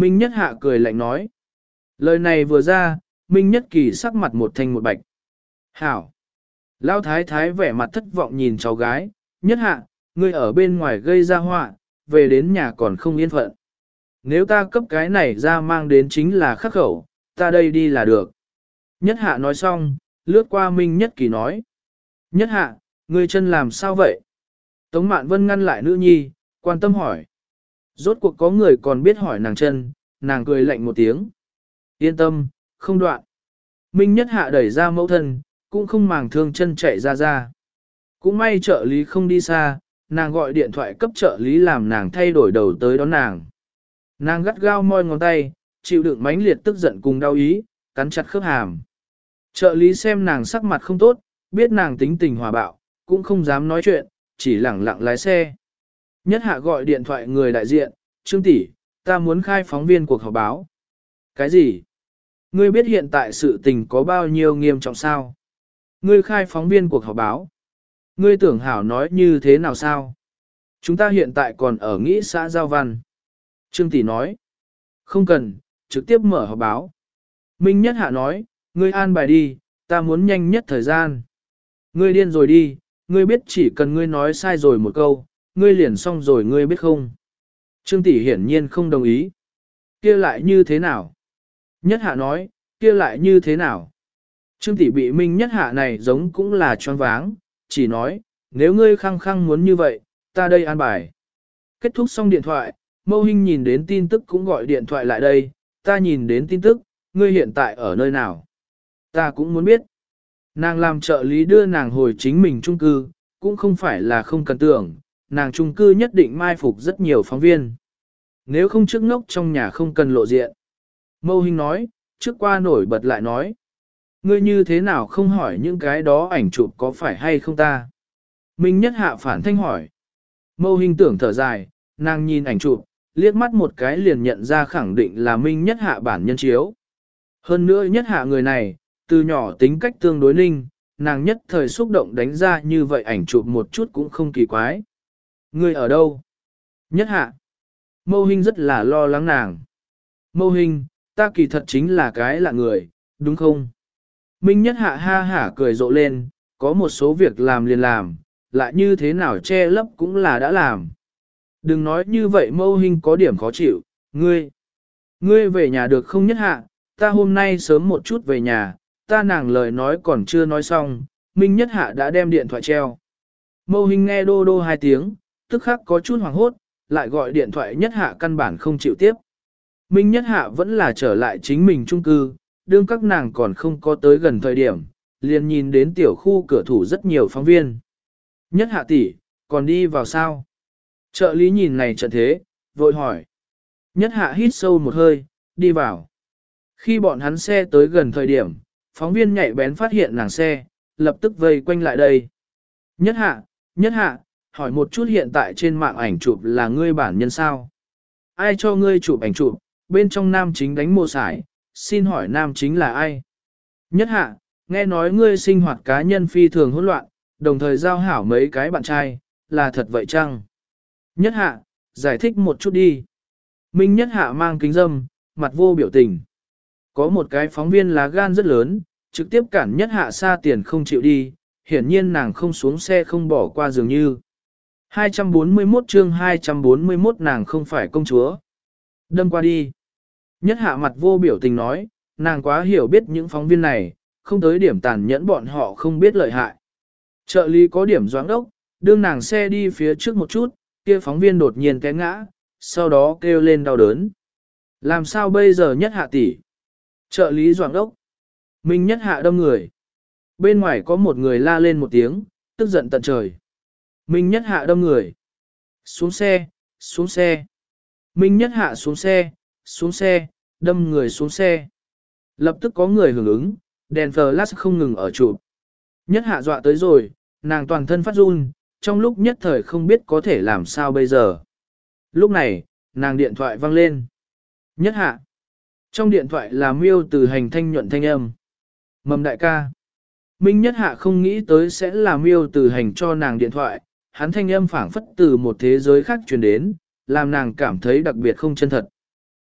Minh Nhất Hạ cười lạnh nói. Lời này vừa ra, Minh Nhất Kỳ sắc mặt một thanh một bạch. Hảo! Lão thái thái vẻ mặt thất vọng nhìn cháu gái, Nhất Hạ, ngươi ở bên ngoài gây ra họa, về đến nhà còn không yên phận. Nếu ta cấp cái này ra mang đến chính là khắc khẩu, ta đây đi là được. Nhất Hạ nói xong, lướt qua Minh Nhất Kỳ nói. Nhất Hạ, ngươi chân làm sao vậy? Tống Mạn Vân ngăn lại nữ nhi, quan tâm hỏi. Rốt cuộc có người còn biết hỏi nàng chân, nàng cười lạnh một tiếng. Yên tâm, không đoạn. Minh Nhất Hạ đẩy ra mẫu thân, cũng không màng thương chân chạy ra ra. Cũng may trợ lý không đi xa, nàng gọi điện thoại cấp trợ lý làm nàng thay đổi đầu tới đón nàng. Nàng gắt gao môi ngón tay, chịu đựng mãnh liệt tức giận cùng đau ý, cắn chặt khớp hàm. Trợ lý xem nàng sắc mặt không tốt, biết nàng tính tình hòa bạo, cũng không dám nói chuyện, chỉ lẳng lặng lái xe. Nhất Hạ gọi điện thoại người đại diện, Trương tỷ, ta muốn khai phóng viên cuộc họp báo. Cái gì? Ngươi biết hiện tại sự tình có bao nhiêu nghiêm trọng sao? Ngươi khai phóng viên cuộc họp báo. Ngươi tưởng hảo nói như thế nào sao? Chúng ta hiện tại còn ở nghĩ xã Giao Văn. Trương tỷ nói. Không cần, trực tiếp mở họp báo. Minh Nhất Hạ nói, ngươi an bài đi, ta muốn nhanh nhất thời gian. Ngươi điên rồi đi, ngươi biết chỉ cần ngươi nói sai rồi một câu, ngươi liền xong rồi ngươi biết không? Trương tỷ hiển nhiên không đồng ý. Kia lại như thế nào? Nhất Hạ nói, kia lại như thế nào? Trương tỷ bị Minh Nhất Hạ này giống cũng là choáng váng, chỉ nói, nếu ngươi khăng khăng muốn như vậy, ta đây an bài. Kết thúc xong điện thoại, Mâu Hinh nhìn đến tin tức cũng gọi điện thoại lại đây, ta nhìn đến tin tức, ngươi hiện tại ở nơi nào? Ta cũng muốn biết. Nàng làm trợ lý đưa nàng hồi chính mình chung cư, cũng không phải là không cần tưởng, nàng chung cư nhất định mai phục rất nhiều phóng viên. Nếu không trước ngốc trong nhà không cần lộ diện. Mâu Hinh nói, trước qua nổi bật lại nói. Ngươi như thế nào không hỏi những cái đó ảnh chụp có phải hay không ta? Minh Nhất Hạ phản thanh hỏi. Mâu Hinh tưởng thở dài, nàng nhìn ảnh chụp, liếc mắt một cái liền nhận ra khẳng định là Minh Nhất Hạ bản nhân chiếu. Hơn nữa Nhất Hạ người này, từ nhỏ tính cách tương đối ninh, nàng nhất thời xúc động đánh ra như vậy ảnh chụp một chút cũng không kỳ quái. Ngươi ở đâu? Nhất Hạ. Mâu Hinh rất là lo lắng nàng. Mâu Hinh, ta kỳ thật chính là cái lạ người, đúng không? Minh Nhất Hạ ha hả cười rộ lên, có một số việc làm liền làm, lại như thế nào che lấp cũng là đã làm. Đừng nói như vậy Mâu Hinh có điểm khó chịu, ngươi. Ngươi về nhà được không Nhất Hạ, ta hôm nay sớm một chút về nhà, ta nàng lời nói còn chưa nói xong, Minh Nhất Hạ đã đem điện thoại treo. Mâu Hinh nghe đô đô hai tiếng, tức khắc có chút hoảng hốt, lại gọi điện thoại Nhất Hạ căn bản không chịu tiếp. Minh Nhất Hạ vẫn là trở lại chính mình chung cư, đương các nàng còn không có tới gần thời điểm, liền nhìn đến tiểu khu cửa thủ rất nhiều phóng viên. Nhất Hạ tỷ, còn đi vào sao? Trợ lý nhìn này trận thế, vội hỏi. Nhất Hạ hít sâu một hơi, đi vào. Khi bọn hắn xe tới gần thời điểm, phóng viên nhạy bén phát hiện nàng xe, lập tức vây quanh lại đây. Nhất Hạ, Nhất Hạ, hỏi một chút hiện tại trên mạng ảnh chụp là ngươi bản nhân sao? Ai cho ngươi chụp ảnh chụp, bên trong nam chính đánh mô sải, xin hỏi nam chính là ai? Nhất Hạ, nghe nói ngươi sinh hoạt cá nhân phi thường hỗn loạn, đồng thời giao hảo mấy cái bạn trai, là thật vậy chăng? Nhất Hạ, giải thích một chút đi. Minh Nhất Hạ mang kính dâm, mặt vô biểu tình. Có một cái phóng viên lá gan rất lớn, trực tiếp cản Nhất Hạ xa tiền không chịu đi, hiển nhiên nàng không xuống xe không bỏ qua dường như. hai trăm bốn mươi mốt chương hai trăm bốn mươi mốt nàng không phải công chúa. Đâm qua đi. Nhất Hạ mặt vô biểu tình nói, nàng quá hiểu biết những phóng viên này, không tới điểm tàn nhẫn bọn họ không biết lợi hại. Trợ lý có điểm doáng đốc, đương nàng xe đi phía trước một chút, kia phóng viên đột nhiên té ngã, sau đó kêu lên đau đớn. Làm sao bây giờ Nhất Hạ tỷ? Trợ lý doáng đốc. Minh Nhất Hạ đâm người. Bên ngoài có một người la lên một tiếng, tức giận tận trời. Minh Nhất Hạ đâm người. Xuống xe, xuống xe. Minh Nhất Hạ xuống xe, xuống xe, đâm người xuống xe. Lập tức có người hưởng ứng, đèn flash không ngừng ở chụp. Nhất Hạ dọa tới rồi, nàng toàn thân phát run, trong lúc nhất thời không biết có thể làm sao bây giờ. Lúc này, nàng điện thoại vang lên. Nhất Hạ. Trong điện thoại là Miêu Từ Hành thanh nhuận thanh âm. Mầm đại ca. Minh Nhất Hạ không nghĩ tới sẽ là Miêu Từ Hành cho nàng điện thoại, hắn thanh âm phảng phất từ một thế giới khác truyền đến, làm nàng cảm thấy đặc biệt không chân thật.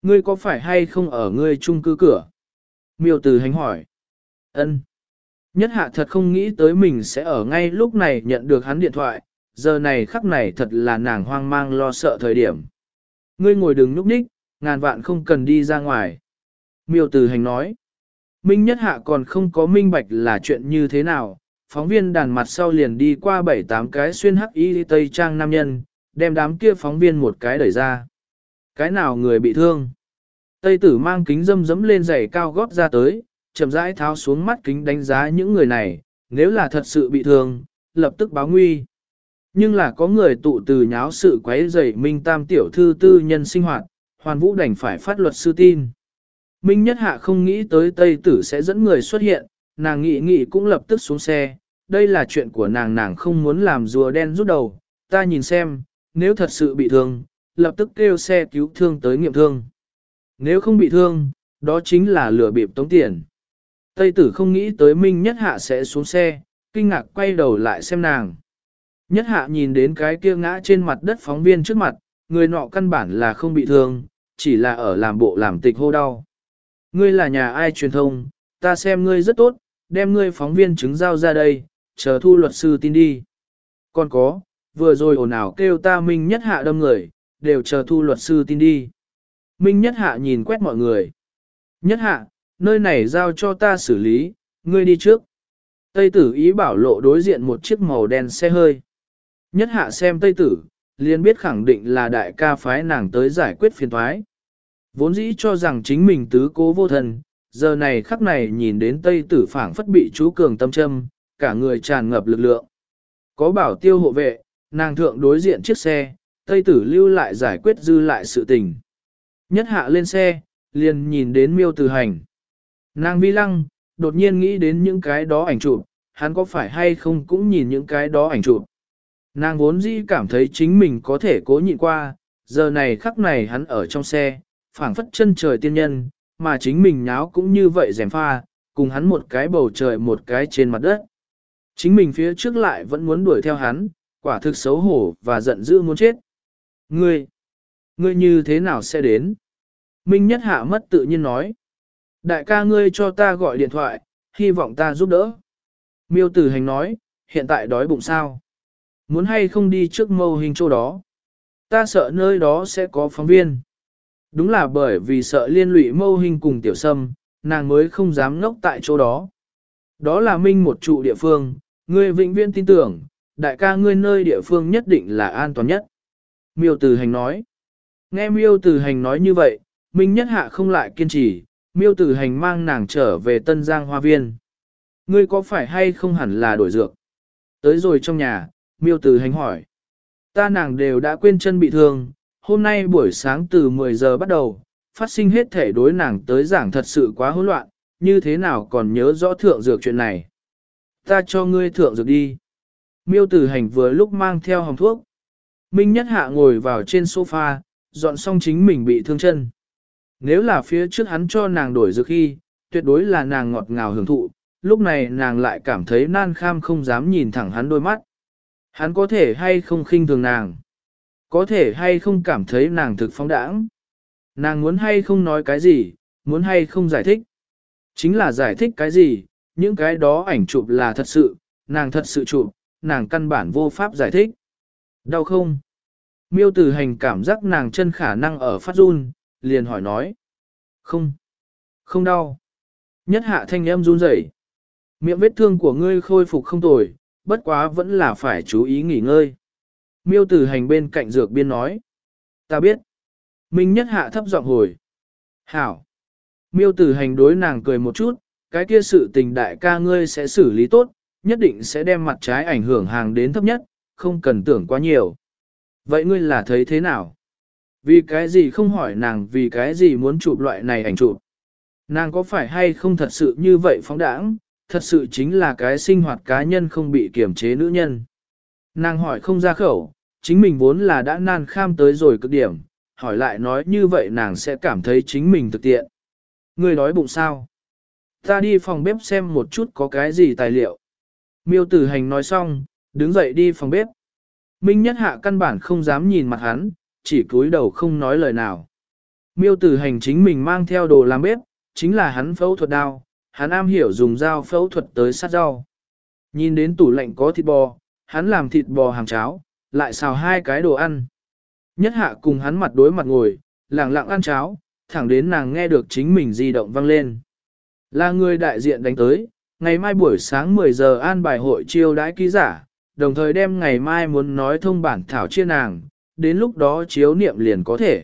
Ngươi có phải hay không ở ngươi chung cư cửa? Miêu Từ Hành hỏi. Ân. Nhất hạ thật không nghĩ tới mình sẽ ở ngay lúc này nhận được hắn điện thoại, giờ này khắc này thật là nàng hoang mang lo sợ thời điểm. Ngươi ngồi đừng núp ních, ngàn vạn không cần đi ra ngoài. Miêu Từ Hành nói. Minh Nhất Hạ còn không có minh bạch là chuyện như thế nào, phóng viên đàn mặt sau liền đi qua bảy tám cái xuyên hắc y tây trang nam nhân, đem đám kia phóng viên một cái đẩy ra. Cái nào người bị thương? Tây tử mang kính dâm dẫm lên giày cao gót ra tới, chậm rãi tháo xuống mắt kính đánh giá những người này, nếu là thật sự bị thương, lập tức báo nguy. Nhưng là có người tụ từ nháo sự quấy rầy Minh Tam tiểu thư tư nhân sinh hoạt, Hoàn Vũ đành phải phát luật sư tin. Minh Nhất Hạ không nghĩ tới Tây tử sẽ dẫn người xuất hiện, nàng nghĩ nghĩ cũng lập tức xuống xe, đây là chuyện của nàng nàng không muốn làm rùa đen rút đầu, ta nhìn xem, nếu thật sự bị thương, lập tức kêu xe cứu thương tới nghiệm thương. Nếu không bị thương, đó chính là lừa bịp tống tiền. Tây tử không nghĩ tới Minh Nhất Hạ sẽ xuống xe, kinh ngạc quay đầu lại xem nàng. Nhất Hạ nhìn đến cái kia ngã trên mặt đất phóng viên trước mặt, người nọ căn bản là không bị thương, chỉ là ở làm bộ làm tịch hô đau. Ngươi là nhà ai truyền thông, ta xem ngươi rất tốt, đem ngươi phóng viên chứng giao ra đây, chờ thu luật sư tin đi. Còn có, vừa rồi ồn ào kêu ta Minh Nhất Hạ đâm người, đều chờ thu luật sư tin đi. Minh Nhất Hạ nhìn quét mọi người. Nhất Hạ, nơi này giao cho ta xử lý, ngươi đi trước. Tây tử ý bảo lộ đối diện một chiếc màu đen xe hơi. Nhất Hạ xem Tây tử, liền biết khẳng định là đại ca phái nàng tới giải quyết phiền toái. Vốn dĩ cho rằng chính mình tứ cố vô thần, giờ này khắc này nhìn đến Tây tử phảng phất bị chú cường tâm châm, cả người tràn ngập lực lượng. Có bảo tiêu hộ vệ, nàng thượng đối diện chiếc xe, Tây tử lưu lại giải quyết dư lại sự tình. Nhất Hạ lên xe, liền nhìn đến Miêu Từ Hành. Nàng vi lăng, đột nhiên nghĩ đến những cái đó ảnh chụp, hắn có phải hay không cũng nhìn những cái đó ảnh chụp. Nàng vốn dĩ cảm thấy chính mình có thể cố nhịn qua, giờ này khắc này hắn ở trong xe, phảng phất chân trời tiên nhân, mà chính mình nháo cũng như vậy rèm pha, cùng hắn một cái bầu trời một cái trên mặt đất. Chính mình phía trước lại vẫn muốn đuổi theo hắn, quả thực xấu hổ và giận dữ muốn chết. Ngươi, ngươi như thế nào sẽ đến? Minh Nhất Hạ mất tự nhiên nói. Đại ca ngươi cho ta gọi điện thoại, hy vọng ta giúp đỡ. Miêu Tử Hành nói, hiện tại đói bụng sao? Muốn hay không đi trước mâu hình chỗ đó? Ta sợ nơi đó sẽ có phóng viên. Đúng là bởi vì sợ liên lụy mâu hình cùng tiểu sâm, nàng mới không dám ngốc tại chỗ đó. Đó là Minh một trụ địa phương, ngươi vĩnh viễn tin tưởng, đại ca ngươi nơi địa phương nhất định là an toàn nhất. Miêu Tử Hành nói. Nghe Miêu Tử Hành nói như vậy, Minh Nhất Hạ không lại kiên trì, Miêu Tử Hành mang nàng trở về Tân Giang Hoa Viên. Ngươi có phải hay không hẳn là đổi dược? Tới rồi trong nhà, Miêu Tử Hành hỏi. Ta nàng đều đã quên chân bị thương, hôm nay buổi sáng từ mười giờ bắt đầu, phát sinh hết thể đối nàng tới giảng thật sự quá hỗn loạn, như thế nào còn nhớ rõ thượng dược chuyện này. Ta cho ngươi thượng dược đi. Miêu Tử Hành vừa lúc mang theo hồng thuốc. Minh Nhất Hạ ngồi vào trên sofa, dọn xong chính mình bị thương chân. Nếu là phía trước hắn cho nàng đổi dược khi, tuyệt đối là nàng ngọt ngào hưởng thụ, lúc này nàng lại cảm thấy nan kham không dám nhìn thẳng hắn đôi mắt. Hắn có thể hay không khinh thường nàng? Có thể hay không cảm thấy nàng thực phóng đãng? Nàng muốn hay không nói cái gì, muốn hay không giải thích? Chính là giải thích cái gì, những cái đó ảnh chụp là thật sự, nàng thật sự chụp, nàng căn bản vô pháp giải thích. Đau không? Miêu Tử Hành cảm giác nàng chân khả năng ở phát run, liền hỏi nói. Không. Không đau. Nhất Hạ thanh âm run rẩy. Miệng vết thương của ngươi khôi phục không tồi, bất quá vẫn là phải chú ý nghỉ ngơi. Miêu Tử Hành bên cạnh dược biên nói. Ta biết. Minh Nhất Hạ thấp giọng hồi. Hảo. Miêu Tử Hành đối nàng cười một chút, cái kia sự tình đại ca ngươi sẽ xử lý tốt, nhất định sẽ đem mặt trái ảnh hưởng hàng đến thấp nhất, không cần tưởng quá nhiều. Vậy ngươi là thấy thế nào? Vì cái gì không hỏi nàng vì cái gì muốn chụp loại này ảnh chụp? Nàng có phải hay không thật sự như vậy phóng đãng, thật sự chính là cái sinh hoạt cá nhân không bị kiềm chế nữ nhân. Nàng hỏi không ra khẩu, chính mình vốn là đã nan kham tới rồi cực điểm, hỏi lại nói như vậy nàng sẽ cảm thấy chính mình thực tiện. Ngươi đói bụng sao? Ta đi phòng bếp xem một chút có cái gì tài liệu. Miêu Tử Hành nói xong, đứng dậy đi phòng bếp. Minh Nhất Hạ căn bản không dám nhìn mặt hắn, chỉ cúi đầu không nói lời nào. Miêu tử hành chính mình mang theo đồ làm bếp, chính là hắn phẫu thuật đao, hắn am hiểu dùng dao phẫu thuật tới sát rau. Nhìn đến tủ lạnh có thịt bò, hắn làm thịt bò hàng cháo, lại xào hai cái đồ ăn. Nhất hạ cùng hắn mặt đối mặt ngồi, lặng lặng ăn cháo, thẳng đến nàng nghe được chính mình di động vang lên. Là người đại diện đánh tới, ngày mai buổi sáng mười giờ an bài hội chiêu đãi ký giả, đồng thời đem ngày mai muốn nói thông bản thảo chia nàng, đến lúc đó chiếu niệm liền có thể.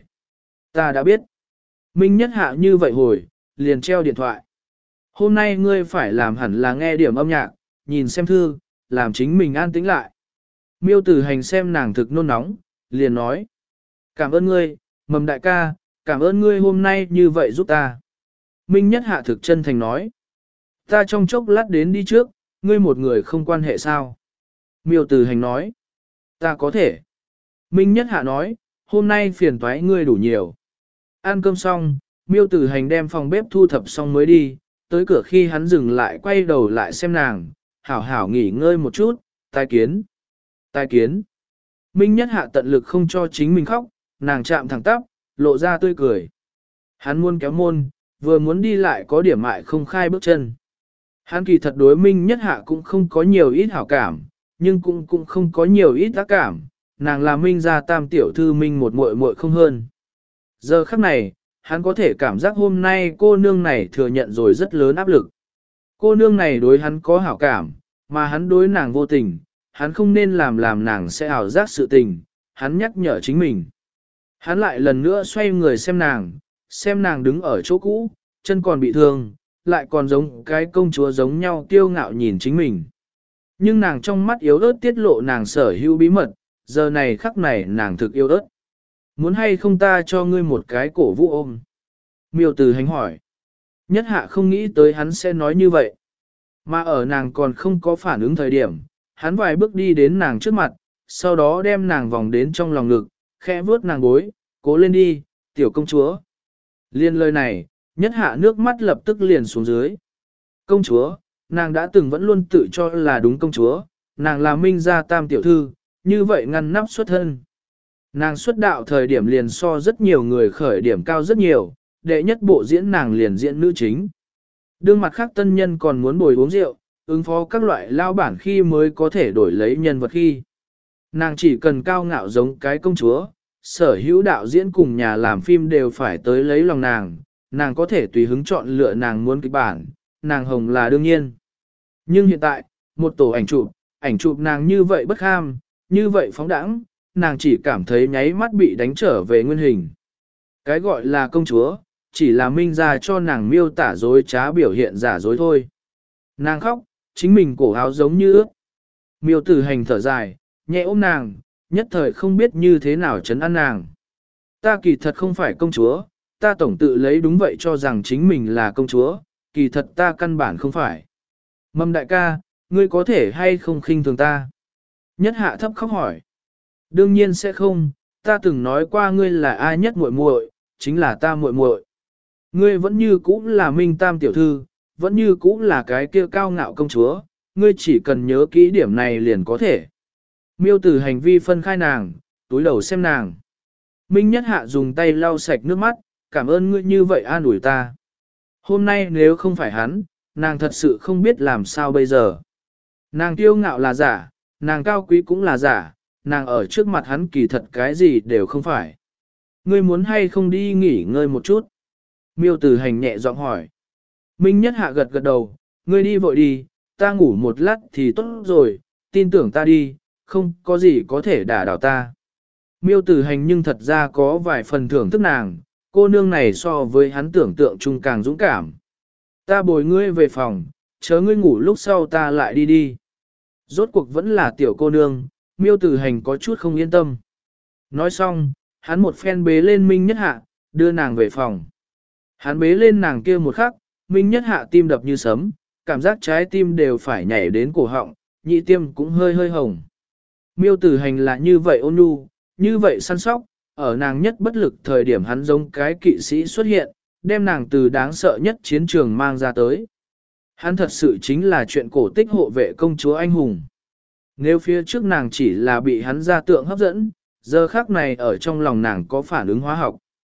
Ta đã biết. Minh Nhất hạ như vậy hồi, liền treo điện thoại. Hôm nay ngươi phải làm hẳn là nghe điểm âm nhạc, nhìn xem thư, làm chính mình an tĩnh lại. Miêu Tử Hành xem nàng thực nôn nóng, liền nói. Cảm ơn ngươi, Mầm đại ca, cảm ơn ngươi hôm nay như vậy giúp ta. Minh Nhất hạ thực chân thành nói. Ta trong chốc lát đến đi trước, ngươi một người không quan hệ sao? Miêu Tử Hành nói. Ta có thể. Minh Nhất hạ nói, hôm nay phiền toái ngươi đủ nhiều. Ăn cơm xong, Miêu Tử Hành đem phòng bếp thu thập xong mới đi, tới cửa khi hắn dừng lại quay đầu lại xem nàng, hảo hảo nghỉ ngơi một chút, tai kiến. Tai kiến. Minh Nhất hạ tận lực không cho chính mình khóc, nàng chạm thẳng tắp, lộ ra tươi cười. Hắn muốn kéo môn, vừa muốn đi lại có điểm mại không khai bước chân. Hắn kỳ thật đối Minh Nhất hạ cũng không có nhiều ít hảo cảm, nhưng cũng cũng không có nhiều ít tác cảm, nàng là Minh gia tam tiểu thư Minh một muội muội không hơn. Giờ khắc này, hắn có thể cảm giác hôm nay cô nương này thừa nhận rồi rất lớn áp lực. Cô nương này đối hắn có hảo cảm, mà hắn đối nàng vô tình, hắn không nên làm làm nàng sẽ ảo giác sự tình, hắn nhắc nhở chính mình. Hắn lại lần nữa xoay người xem nàng, xem nàng đứng ở chỗ cũ, chân còn bị thương, lại còn giống cái công chúa giống nhau kiêu ngạo nhìn chính mình. Nhưng nàng trong mắt yếu ớt tiết lộ nàng sở hữu bí mật, giờ này khắc này nàng thực yếu ớt. Muốn hay không ta cho ngươi một cái cổ vũ ôm? Miêu Tử Hành hỏi. Nhất hạ không nghĩ tới hắn sẽ nói như vậy. Mà ở nàng còn không có phản ứng thời điểm, hắn vài bước đi đến nàng trước mặt, sau đó đem nàng vòng đến trong lòng ngực, khẽ vuốt nàng gối, cố lên đi, tiểu công chúa. Liên lời này, nhất hạ nước mắt lập tức liền xuống dưới. Công chúa, nàng đã từng vẫn luôn tự cho là đúng công chúa, nàng là Minh gia tam tiểu thư, như vậy ngăn nắp xuất thân. Nàng xuất đạo thời điểm liền so rất nhiều người khởi điểm cao rất nhiều, đệ nhất bộ diễn nàng liền diễn nữ chính. Đương mặt khác tân nhân còn muốn bồi uống rượu, ứng phó các loại lao bản khi mới có thể đổi lấy nhân vật khi. Nàng chỉ cần cao ngạo giống cái công chúa, sở hữu đạo diễn cùng nhà làm phim đều phải tới lấy lòng nàng, nàng có thể tùy hứng chọn lựa nàng muốn kịch bản, nàng hồng là đương nhiên. Nhưng hiện tại, một tổ ảnh chụp, ảnh chụp nàng như vậy bất kham, như vậy phóng đãng, nàng chỉ cảm thấy nháy mắt bị đánh trở về nguyên hình. Cái gọi là công chúa, chỉ là Minh ra cho nàng miêu tả dối trá biểu hiện giả dối thôi. Nàng khóc, chính mình cổ áo giống như ướt. Miêu Tử Hành thở dài, nhẹ ôm nàng, nhất thời không biết như thế nào trấn an nàng. Ta kỳ thật không phải công chúa, ta tổng tự lấy đúng vậy cho rằng chính mình là công chúa, kỳ thật ta căn bản không phải. Mầm đại ca, ngươi có thể hay không khinh thường ta? Nhất hạ thấp khóc hỏi. Đương nhiên sẽ không, ta từng nói qua ngươi là ai nhất muội muội, chính là ta muội muội. Ngươi vẫn như cũ là Minh tam tiểu thư, vẫn như cũ là cái kia cao ngạo công chúa, ngươi chỉ cần nhớ kỹ điểm này liền có thể. Miêu Tử Hành vi phân khai nàng, túi đầu xem nàng. Minh Nhất hạ dùng tay lau sạch nước mắt, cảm ơn ngươi như vậy an ủi ta. Hôm nay nếu không phải hắn, nàng thật sự không biết làm sao bây giờ. Nàng kiêu ngạo là giả, nàng cao quý cũng là giả, nàng ở trước mặt hắn kỳ thật cái gì đều không phải. Ngươi muốn hay không đi nghỉ ngơi một chút? Miêu Tử Hành nhẹ giọng hỏi. Minh Nhất hạ gật gật đầu, ngươi đi vội đi, ta ngủ một lát thì tốt rồi, tin tưởng ta đi, không có gì có thể đả đảo ta. Miêu Tử Hành nhưng thật ra có vài phần thưởng thức nàng, cô nương này so với hắn tưởng tượng chung càng dũng cảm. Ta bồi ngươi về phòng, chớ ngươi ngủ lúc sau ta lại đi đi. Rốt cuộc vẫn là tiểu cô nương, Miêu Tử Hành có chút không yên tâm. Nói xong, hắn một phen bế lên Minh Nhất hạ, đưa nàng về phòng. Hắn bế lên nàng kia một khắc, Minh Nhất hạ tim đập như sấm, cảm giác trái tim đều phải nhảy đến cổ họng, nhị tiêm cũng hơi hơi hồng. Miêu Tử Hành là như vậy ôn nhu, như vậy săn sóc, ở nàng nhất bất lực thời điểm hắn giống cái kỵ sĩ xuất hiện, đem nàng từ đáng sợ nhất chiến trường mang ra tới. Hắn thật sự chính là chuyện cổ tích hộ vệ công chúa anh hùng. Nếu phía trước nàng chỉ là bị hắn ra tượng hấp dẫn, giờ khác này ở trong lòng nàng có phản ứng hóa học.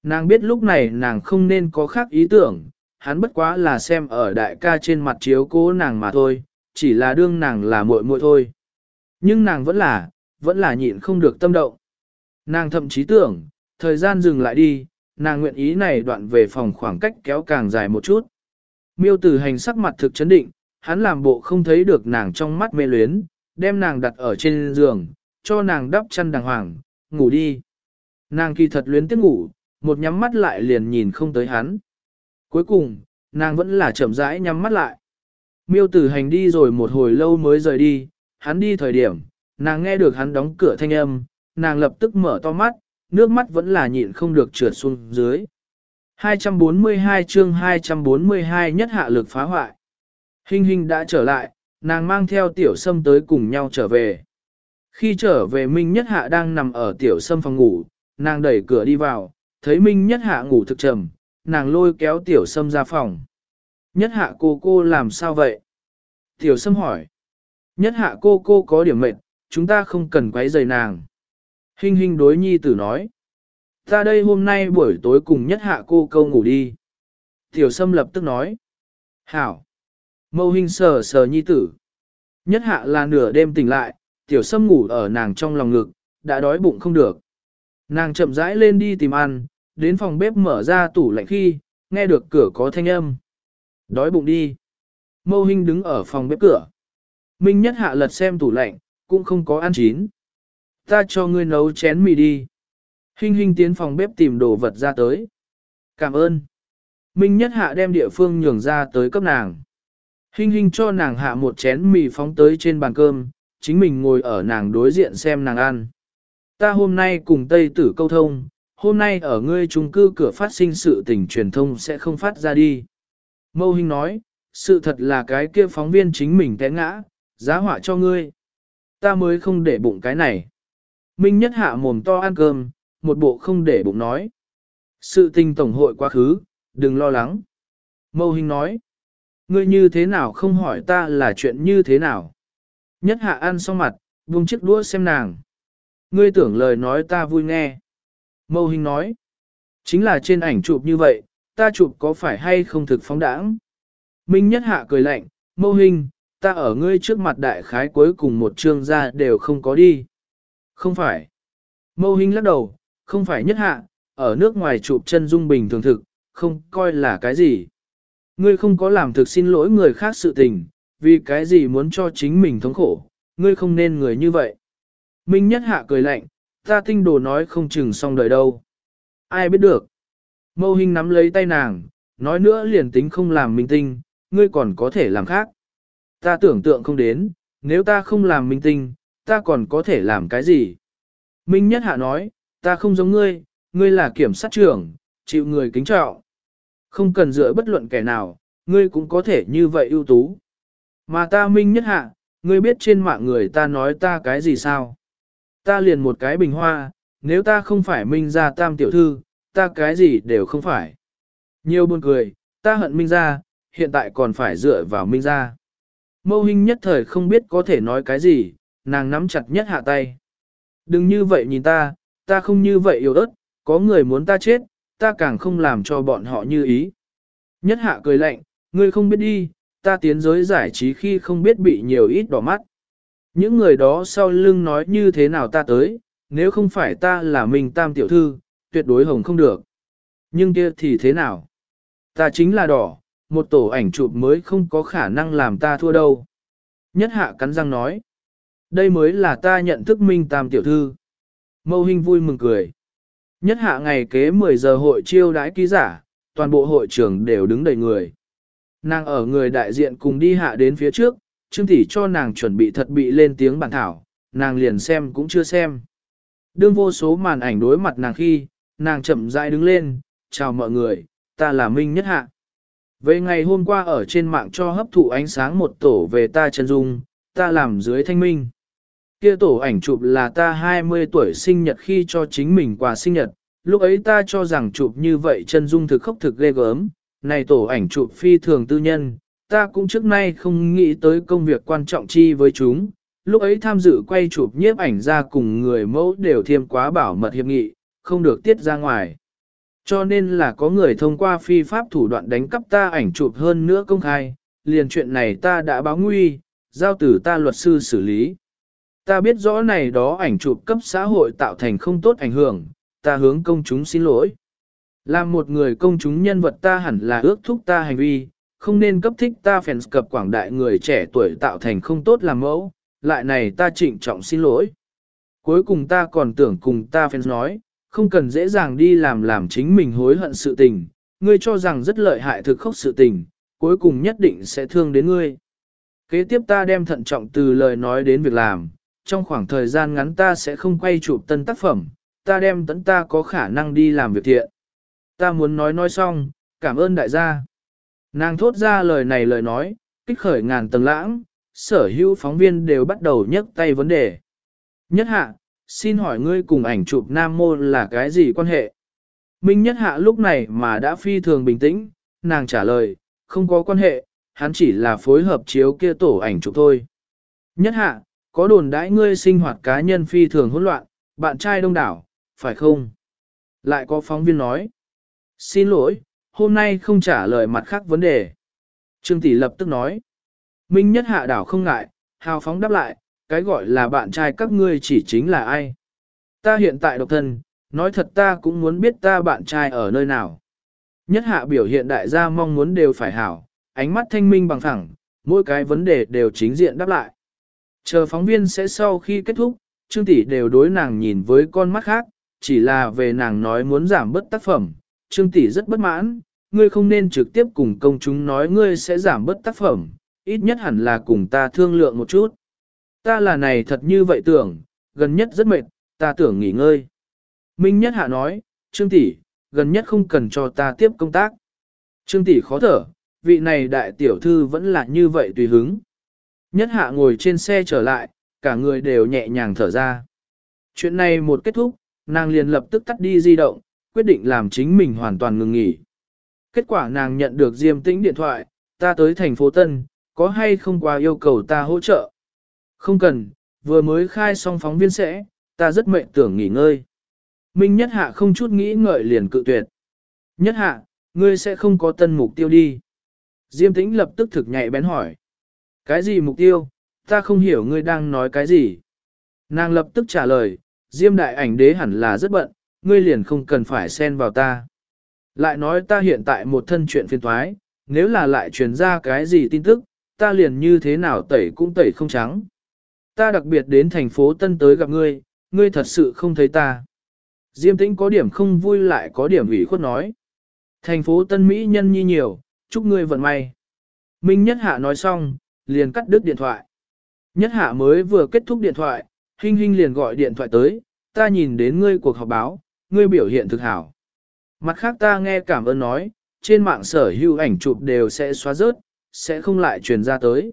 Nàng biết lúc này nàng không nên có khác ý tưởng, hắn bất quá là xem ở đại ca trên mặt chiếu cố nàng mà thôi, chỉ là đương nàng là muội muội thôi. Nhưng nàng vẫn là, vẫn là nhịn không được tâm động. Nàng thậm chí tưởng, thời gian dừng lại đi, nàng nguyện ý này đoạn về phòng khoảng cách kéo càng dài một chút. Miêu Tử Hành sắc mặt thực chấn định, hắn làm bộ không thấy được nàng trong mắt mê luyến, đem nàng đặt ở trên giường, cho nàng đắp chăn đàng hoàng, ngủ đi. Nàng kỳ thật luyến tiếc ngủ, một nhắm mắt lại liền nhìn không tới hắn. Cuối cùng, nàng vẫn là chậm rãi nhắm mắt lại. Miêu Tử Hành đi rồi một hồi lâu mới rời đi, hắn đi thời điểm, nàng nghe được hắn đóng cửa thanh âm, nàng lập tức mở to mắt, nước mắt vẫn là nhịn không được trượt xuống dưới. hai trăm bốn mươi hai chương hai trăm bốn mươi hai nhất hạ lực phá hoại. Hình hình đã trở lại, nàng mang theo tiểu sâm tới cùng nhau trở về. Khi trở về Minh Nhất Hạ đang nằm ở tiểu sâm phòng ngủ, nàng đẩy cửa đi vào, thấy Minh Nhất Hạ ngủ thực trầm, nàng lôi kéo tiểu sâm ra phòng. Nhất Hạ cô cô làm sao vậy? Tiểu sâm hỏi. Nhất Hạ cô cô có điểm mệt, chúng ta không cần quấy rầy nàng. Hình hình đối nhi tử nói. Ta đây hôm nay buổi tối cùng Nhất Hạ cô câu ngủ đi. Tiểu sâm lập tức nói. Hảo. Mâu hình sờ sờ nhi tử. Nhất Hạ là nửa đêm tỉnh lại, tiểu sâm ngủ ở nàng trong lòng ngực, đã đói bụng không được. Nàng chậm rãi lên đi tìm ăn, đến phòng bếp mở ra tủ lạnh khi, nghe được cửa có thanh âm. Đói bụng đi. Mâu hình đứng ở phòng bếp cửa. Minh Nhất Hạ lật xem tủ lạnh, cũng không có ăn chín. Ta cho ngươi nấu chén mì đi. Hình hình tiến phòng bếp tìm đồ vật ra tới. Cảm ơn. Minh Nhất Hạ đem địa phương nhường ra tới cấp nàng. Hình hình cho nàng hạ một chén mì phóng tới trên bàn cơm, chính mình ngồi ở nàng đối diện xem nàng ăn. Ta hôm nay cùng Tây Tử câu thông, hôm nay ở ngươi chung cư cửa phát sinh sự tình truyền thông sẽ không phát ra đi. Mâu Hình nói, sự thật là cái kia phóng viên chính mình té ngã, giá họa cho ngươi. Ta mới không để bụng cái này. Minh Nhất Hạ mồm to ăn cơm, một bộ không để bụng nói. Sự tình tổng hội quá khứ, đừng lo lắng. Mâu Hình nói, ngươi như thế nào không hỏi ta là chuyện như thế nào. Nhất Hạ ăn xong mặt, buông chiếc đũa xem nàng. Ngươi tưởng lời nói ta vui nghe. Mâu Hình nói, chính là trên ảnh chụp như vậy, ta chụp có phải hay không thực phóng đãng. Minh Nhất Hạ cười lạnh, Mâu Hình, ta ở ngươi trước mặt đại khái cuối cùng một chương ra đều không có đi. Không phải. Mâu Hình lắc đầu, không phải Nhất Hạ, ở nước ngoài chụp chân dung bình thường thực, không coi là cái gì. Ngươi không có làm thực xin lỗi người khác sự tình, vì cái gì muốn cho chính mình thống khổ, ngươi không nên người như vậy. Minh Nhất Hạ cười lạnh, ta tinh đồ nói không chừng xong đời đâu. Ai biết được. Mâu Hình nắm lấy tay nàng, nói nữa liền tính không làm minh tinh, ngươi còn có thể làm khác. Ta tưởng tượng không đến, nếu ta không làm minh tinh, ta còn có thể làm cái gì? Minh Nhất Hạ nói, ta không giống ngươi, ngươi là kiểm sát trưởng, chịu người kính trọng. Không cần dựa bất luận kẻ nào, ngươi cũng có thể như vậy ưu tú. Mà ta Minh Nhất Hạ, ngươi biết trên mạng người ta nói ta cái gì sao? Ta liền một cái bình hoa, nếu ta không phải Minh gia tam tiểu thư, ta cái gì đều không phải. Nhiều buồn cười, ta hận Minh gia, hiện tại còn phải dựa vào Minh gia. Mâu Hình nhất thời không biết có thể nói cái gì, nàng nắm chặt Nhất Hạ tay. Đừng như vậy nhìn ta, ta không như vậy yếu ớt, có người muốn ta chết, ta càng không làm cho bọn họ như ý. Nhất Hạ cười lạnh, ngươi không biết đi, ta tiến giới giải trí khi không biết bị nhiều ít đỏ mắt. Những người đó sau lưng nói như thế nào ta tới, nếu không phải ta là Minh tam tiểu thư, tuyệt đối hồng không được. Nhưng kia thì thế nào? Ta chính là đỏ, một tổ ảnh chụp mới không có khả năng làm ta thua đâu. Nhất Hạ cắn răng nói, đây mới là ta nhận thức Minh tam tiểu thư. Mâu Hình vui mừng cười. Nhất Hạ ngày kế mười giờ hội chiêu đãi ký giả, toàn bộ hội trường đều đứng đầy người. Nàng ở người đại diện cùng đi hạ đến phía trước, Trương Tỷ cho nàng chuẩn bị thật bị lên tiếng bản thảo, nàng liền xem cũng chưa xem. Đương vô số màn ảnh đối mặt nàng khi, nàng chậm rãi đứng lên, chào mọi người, ta là Minh Nhất Hạ. Về ngày hôm qua ở trên mạng cho hấp thụ ánh sáng một tổ về ta chân dung, ta làm dưới thanh minh. Kia tổ ảnh chụp là ta hai mươi tuổi sinh nhật khi cho chính mình quà sinh nhật, lúc ấy ta cho rằng chụp như vậy chân dung thực khốc thực ghê gớm, này tổ ảnh chụp phi thường tư nhân, ta cũng trước nay không nghĩ tới công việc quan trọng chi với chúng, lúc ấy tham dự quay chụp nhiếp ảnh ra cùng người mẫu đều thêm quá bảo mật hiệp nghị, không được tiết ra ngoài. Cho nên là có người thông qua phi pháp thủ đoạn đánh cắp ta ảnh chụp hơn nữa công khai, liền chuyện này ta đã báo nguy, giao từ ta luật sư xử lý. Ta biết rõ này đó ảnh chụp cấp xã hội tạo thành không tốt ảnh hưởng, ta hướng công chúng xin lỗi. Làm một người công chúng nhân vật ta hẳn là ước thúc ta hành vi, không nên cấp thích ta fans cập quảng đại người trẻ tuổi tạo thành không tốt làm mẫu, lại này ta trịnh trọng xin lỗi. Cuối cùng ta còn tưởng cùng ta fans nói, không cần dễ dàng đi làm làm chính mình hối hận sự tình, ngươi cho rằng rất lợi hại thực khốc sự tình, cuối cùng nhất định sẽ thương đến ngươi. Kế tiếp ta đem thận trọng từ lời nói đến việc làm, trong khoảng thời gian ngắn ta sẽ không quay chụp tân tác phẩm, ta đem tận ta có khả năng đi làm việc thiện. Ta muốn nói nói xong, cảm ơn đại gia. Nàng thốt ra lời này lời nói, kích khởi ngàn tầng lãng, sở hữu phóng viên đều bắt đầu nhấc tay vấn đề. Nhất hạ, xin hỏi ngươi cùng ảnh chụp nam mô là cái gì quan hệ? Minh Nhất hạ lúc này mà đã phi thường bình tĩnh, nàng trả lời, không có quan hệ, hắn chỉ là phối hợp chiếu kia tổ ảnh chụp thôi. Nhất hạ, có đồn đãi ngươi sinh hoạt cá nhân phi thường hỗn loạn, bạn trai đông đảo, phải không? Lại có phóng viên nói. Xin lỗi, hôm nay không trả lời mặt khác vấn đề. Trương Tỷ lập tức nói. Minh Nhất hạ đảo không ngại, hào phóng đáp lại, cái gọi là bạn trai các ngươi chỉ chính là ai. Ta hiện tại độc thân, nói thật ta cũng muốn biết ta bạn trai ở nơi nào. Nhất hạ biểu hiện đại gia mong muốn đều phải hảo, ánh mắt thanh minh bằng phẳng, mỗi cái vấn đề đều chính diện đáp lại. Chờ phóng viên sẽ sau khi kết thúc, Trương Tỷ đều đối nàng nhìn với con mắt khác, chỉ là về nàng nói muốn giảm bớt tác phẩm. Trương Tỷ rất bất mãn, ngươi không nên trực tiếp cùng công chúng nói ngươi sẽ giảm bớt tác phẩm, ít nhất hẳn là cùng ta thương lượng một chút. Ta là này thật như vậy tưởng, gần nhất rất mệt, ta tưởng nghỉ ngơi. Minh Nhất hạ nói, Trương Tỷ, gần nhất không cần cho ta tiếp công tác. Trương Tỷ khó thở, vị này đại tiểu thư vẫn là như vậy tùy hứng. Nhất hạ ngồi trên xe trở lại, cả người đều nhẹ nhàng thở ra. Chuyện này một kết thúc, nàng liền lập tức tắt đi di động, quyết định làm chính mình hoàn toàn ngừng nghỉ. Kết quả nàng nhận được Diêm Tĩnh điện thoại, ta tới thành phố Tân, có hay không qua yêu cầu ta hỗ trợ? Không cần, vừa mới khai xong phóng viên sẽ, ta rất mệt tưởng nghỉ ngơi. Minh Nhất hạ không chút nghĩ ngợi liền cự tuyệt. Nhất hạ, ngươi sẽ không có tân mục tiêu đi. Diêm Tĩnh lập tức thực nhạy bén hỏi. Cái gì mục tiêu, ta không hiểu ngươi đang nói cái gì. Nàng lập tức trả lời, Diêm đại ảnh đế hẳn là rất bận, ngươi liền không cần phải xen vào ta. Lại nói ta hiện tại một thân chuyện phiền toái, nếu là lại truyền ra cái gì tin tức, ta liền như thế nào tẩy cũng tẩy không trắng. Ta đặc biệt đến thành phố Tân tới gặp ngươi, ngươi thật sự không thấy ta. Diêm Tĩnh có điểm không vui lại có điểm ủy khuất nói. Thành phố Tân Mỹ nhân nhi nhiều, chúc ngươi vận may. Minh Nhất hạ nói xong, liền cắt đứt điện thoại. Nhất hạ mới vừa kết thúc điện thoại, Hinh Hinh liền gọi điện thoại tới, ta nhìn đến ngươi cuộc họp báo, ngươi biểu hiện thực hảo. Mặt khác ta nghe cảm ơn nói, trên mạng sở hữu ảnh chụp đều sẽ xóa rớt, sẽ không lại truyền ra tới.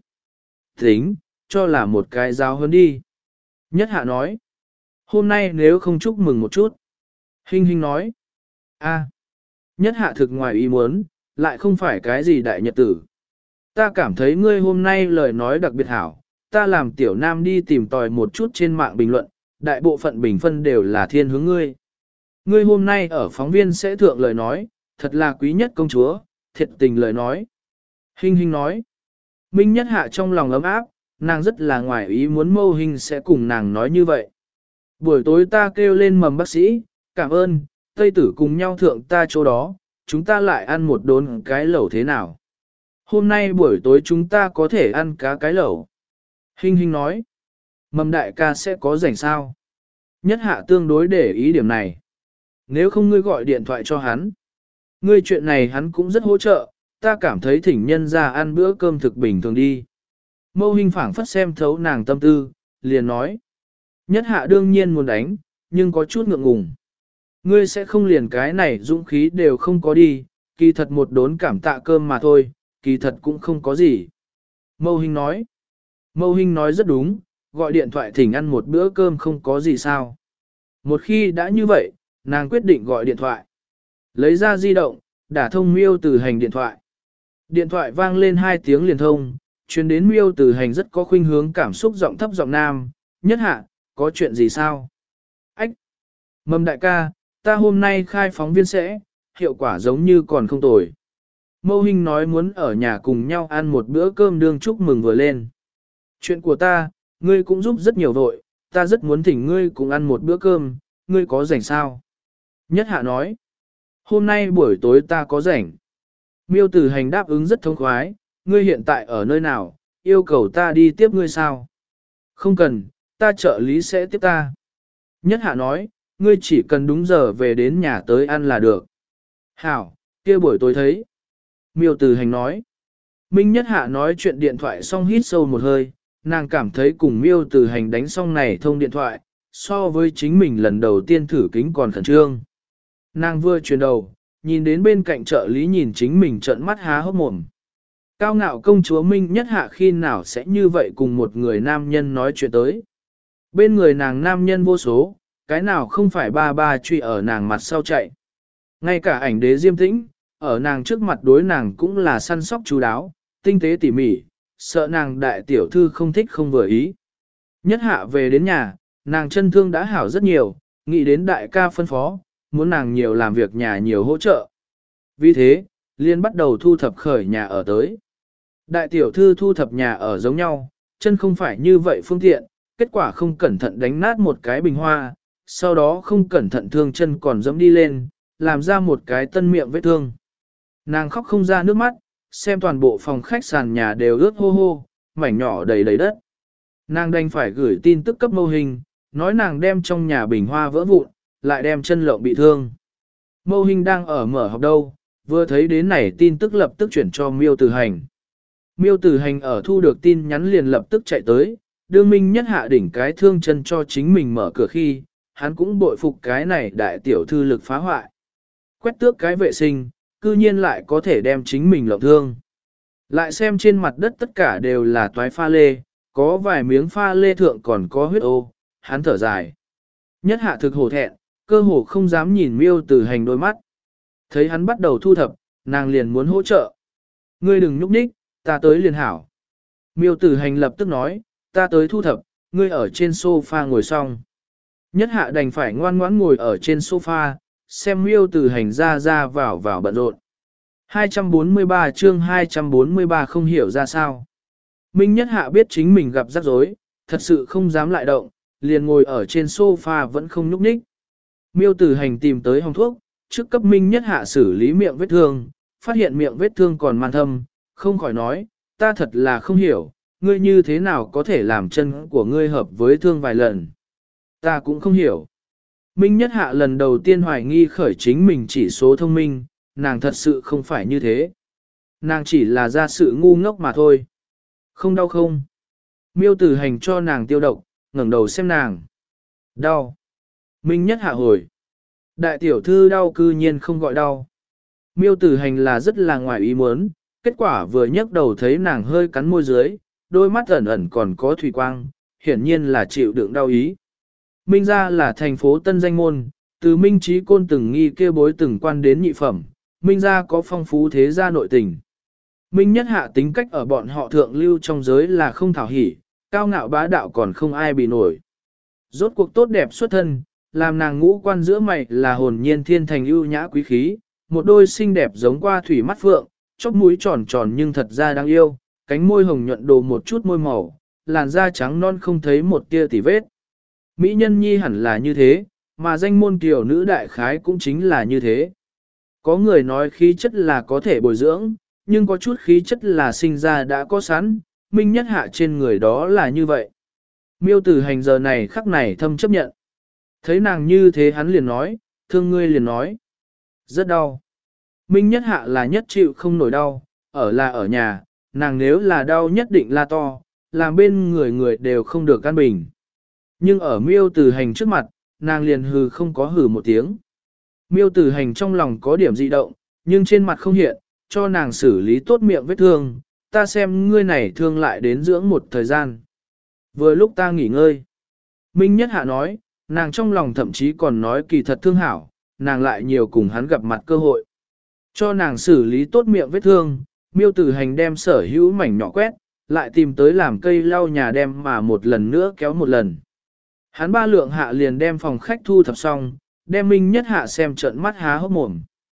Tính, cho là một cái giáo hơn đi. Nhất hạ nói, hôm nay nếu không chúc mừng một chút. Hinh Hinh nói, a, Nhất hạ thực ngoài ý muốn, lại không phải cái gì đại nhật tử. Ta cảm thấy ngươi hôm nay lời nói đặc biệt hảo, ta làm tiểu nam đi tìm tòi một chút trên mạng bình luận, đại bộ phận bình phân đều là thiên hướng ngươi. Ngươi hôm nay ở phóng viên sẽ thượng lời nói, thật là quý nhất công chúa, thiệt tình lời nói. Hinh Hinh nói, Minh Nhất hạ trong lòng ấm áp, nàng rất là ngoài ý muốn Mâu Hinh sẽ cùng nàng nói như vậy. Buổi tối ta kêu lên mầm bác sĩ, cảm ơn, Tây tử cùng nhau thượng ta chỗ đó, chúng ta lại ăn một đốn cái lẩu thế nào. Hôm nay buổi tối chúng ta có thể ăn cá cái lẩu. Hinh Hinh nói, mầm đại ca sẽ có rảnh sao. Nhất hạ tương đối để ý điểm này. Nếu không ngươi gọi điện thoại cho hắn. Ngươi chuyện này hắn cũng rất hỗ trợ, ta cảm thấy thỉnh nhân ra ăn bữa cơm thực bình thường đi. Mâu Hinh phảng phất xem thấu nàng tâm tư, liền nói. Nhất hạ đương nhiên muốn đánh, nhưng có chút ngượng ngùng. Ngươi sẽ không liền cái này dũng khí đều không có đi, kỳ thật một đốn cảm tạ cơm mà thôi, kỳ thật cũng không có gì. Mâu Hinh nói. Mâu Hinh nói rất đúng, gọi điện thoại thỉnh ăn một bữa cơm không có gì sao. Một khi đã như vậy, nàng quyết định gọi điện thoại. Lấy ra di động, đả thông Miêu Từ Hành điện thoại. Điện thoại vang lên hai tiếng liền thông, truyền đến Miêu Từ Hành rất có khuynh hướng cảm xúc giọng thấp giọng nam, Nhất hạ, có chuyện gì sao? Ách! Mầm đại ca, ta hôm nay khai phóng viên sẽ, hiệu quả giống như còn không tồi. Mâu Hinh nói muốn ở nhà cùng nhau ăn một bữa cơm đương chúc mừng vừa lên. Chuyện của ta, ngươi cũng giúp rất nhiều vội, ta rất muốn thỉnh ngươi cùng ăn một bữa cơm, ngươi có rảnh sao? Nhất Hạ nói, hôm nay buổi tối ta có rảnh. Miêu Tử Hành đáp ứng rất thông khoái, ngươi hiện tại ở nơi nào, yêu cầu ta đi tiếp ngươi sao? Không cần, ta trợ lý sẽ tiếp ta. Nhất Hạ nói, ngươi chỉ cần đúng giờ về đến nhà tới ăn là được. Hảo, kia buổi tối thấy. Miêu Tử Hành nói. Minh Nhất Hạ nói chuyện điện thoại xong hít sâu một hơi, nàng cảm thấy cùng Miêu Tử Hành đánh xong này thông điện thoại, so với chính mình lần đầu tiên thử kính còn khẩn trương. Nàng vừa chuyển đầu, nhìn đến bên cạnh trợ lý nhìn chính mình trợn mắt há hốc mồm. Cao ngạo công chúa Minh Nhất Hạ khi nào sẽ như vậy cùng một người nam nhân nói chuyện tới. Bên người nàng nam nhân vô số, cái nào không phải ba ba truy ở nàng mặt sau chạy. Ngay cả ảnh đế Diêm Tĩnh, ở nàng trước mặt đối nàng cũng là săn sóc chú đáo, tinh tế tỉ mỉ, sợ nàng đại tiểu thư không thích không vừa ý. Nhất Hạ về đến nhà, nàng chân thương đã hảo rất nhiều, nghĩ đến đại ca phân phó, muốn nàng nhiều làm việc nhà nhiều hỗ trợ. Vì thế, Liên bắt đầu thu thập khởi nhà ở tới. Đại tiểu thư thu thập nhà ở giống nhau, chân không phải như vậy phương tiện, kết quả không cẩn thận đánh nát một cái bình hoa, sau đó không cẩn thận thương chân còn dẫm đi lên, làm ra một cái tân miệng vết thương. Nàng khóc không ra nước mắt, xem toàn bộ phòng khách sàn nhà đều ướt hô hô, mảnh nhỏ đầy đầy đất. Nàng đành phải gửi tin tức cấp Mâu Hình, nói nàng đem trong nhà bình hoa vỡ vụn, lại đem chân lộng bị thương. Mâu Hình đang ở mở học đâu, vừa thấy đến này tin tức lập tức chuyển cho Miêu Tử Hành. Miêu Tử Hành ở thu được tin nhắn liền lập tức chạy tới, đương Minh Nhất Hạ đỉnh cái thương chân cho chính mình mở cửa khi, hắn cũng bội phục cái này đại tiểu thư lực phá hoại. Quét tước cái vệ sinh, cư nhiên lại có thể đem chính mình lộng thương. Lại xem trên mặt đất tất cả đều là toái pha lê, có vài miếng pha lê thượng còn có huyết ô, hắn thở dài. Nhất Hạ thực hổ thẹn, cơ hồ không dám nhìn Miêu Tử Hành đôi mắt. Thấy hắn bắt đầu thu thập, nàng liền muốn hỗ trợ. Ngươi đừng nhúc nhích, ta tới liền hảo. Miêu Tử Hành lập tức nói, ta tới thu thập, ngươi ở trên sofa ngồi xong. Nhất Hạ đành phải ngoan ngoãn ngồi ở trên sofa, xem Miêu Tử Hành ra ra vào vào bận rộn. hai trăm bốn mươi ba chương hai trăm bốn mươi ba không hiểu ra sao. Minh Nhất Hạ biết chính mình gặp rắc rối, thật sự không dám lại động, liền ngồi ở trên sofa vẫn không nhúc nhích. Miêu Tử Hành tìm tới hồng thuốc, trước cấp Minh Nhất Hạ xử lý miệng vết thương, phát hiện miệng vết thương còn man thâm, không khỏi nói, ta thật là không hiểu, ngươi như thế nào có thể làm chân của ngươi hợp với thương vài lần. Ta cũng không hiểu. Minh Nhất Hạ lần đầu tiên hoài nghi khởi chính mình chỉ số thông minh, nàng thật sự không phải như thế. Nàng chỉ là ra sự ngu ngốc mà thôi. Không đau không? Miêu Tử Hành cho nàng tiêu độc, ngẩng đầu xem nàng. Đau. Minh Nhất Hạ hồi. Đại tiểu thư đau cư nhiên không gọi đau. Miêu Tử Hành là rất là ngoài ý muốn, kết quả vừa nhấc đầu thấy nàng hơi cắn môi dưới, đôi mắt ẩn ẩn còn có thủy quang, hiển nhiên là chịu đựng đau ý. Minh gia là thành phố Tân Danh Môn, từ Minh Trí Côn từng nghi kêu bối từng quan đến nhị phẩm, Minh gia có phong phú thế gia nội tình. Minh Nhất Hạ tính cách ở bọn họ thượng lưu trong giới là không thảo hỉ, cao ngạo bá đạo còn không ai bị nổi. Rốt cuộc tốt đẹp xuất thân, làm nàng ngũ quan giữa mày là hồn nhiên thiên thành ưu nhã quý khí, một đôi xinh đẹp giống qua thủy mắt phượng, chóp mũi tròn tròn nhưng thật ra đáng yêu, cánh môi hồng nhuận đồ một chút môi màu, làn da trắng non không thấy một tia tỉ vết. Mỹ nhân nhi hẳn là như thế, mà danh môn kiều nữ đại khái cũng chính là như thế. Có người nói khí chất là có thể bồi dưỡng, nhưng có chút khí chất là sinh ra đã có sẵn, Minh Nhất Hạ trên người đó là như vậy. Miêu Tử Hành giờ này khắc này thâm chấp nhận. Thấy nàng như thế hắn liền nói, thương ngươi liền nói. Rất đau. Minh Nhất Hạ là nhất chịu không nổi đau, ở là ở nhà, nàng nếu là đau nhất định la to, làm bên người người đều không được căn bình. Nhưng ở Miêu Tử Hành trước mặt, nàng liền hừ không có hừ một tiếng. Miêu Tử Hành trong lòng có điểm dị động, nhưng trên mặt không hiện, cho nàng xử lý tốt miệng vết thương, ta xem ngươi này thương lại đến dưỡng một thời gian. Vừa lúc ta nghỉ ngơi. Minh Nhất Hạ nói, nàng trong lòng thậm chí còn nói kỳ thật thương hảo, nàng lại nhiều cùng hắn gặp mặt cơ hội. Cho nàng xử lý tốt miệng vết thương, Miêu Tử Hành đem sở hữu mảnh nhỏ quét, lại tìm tới làm cây lau nhà đem mà một lần nữa kéo một lần. Hắn ba lượng hạ liền đem phòng khách thu thập xong, đem Minh Nhất Hạ xem trận mắt há hốc mồm.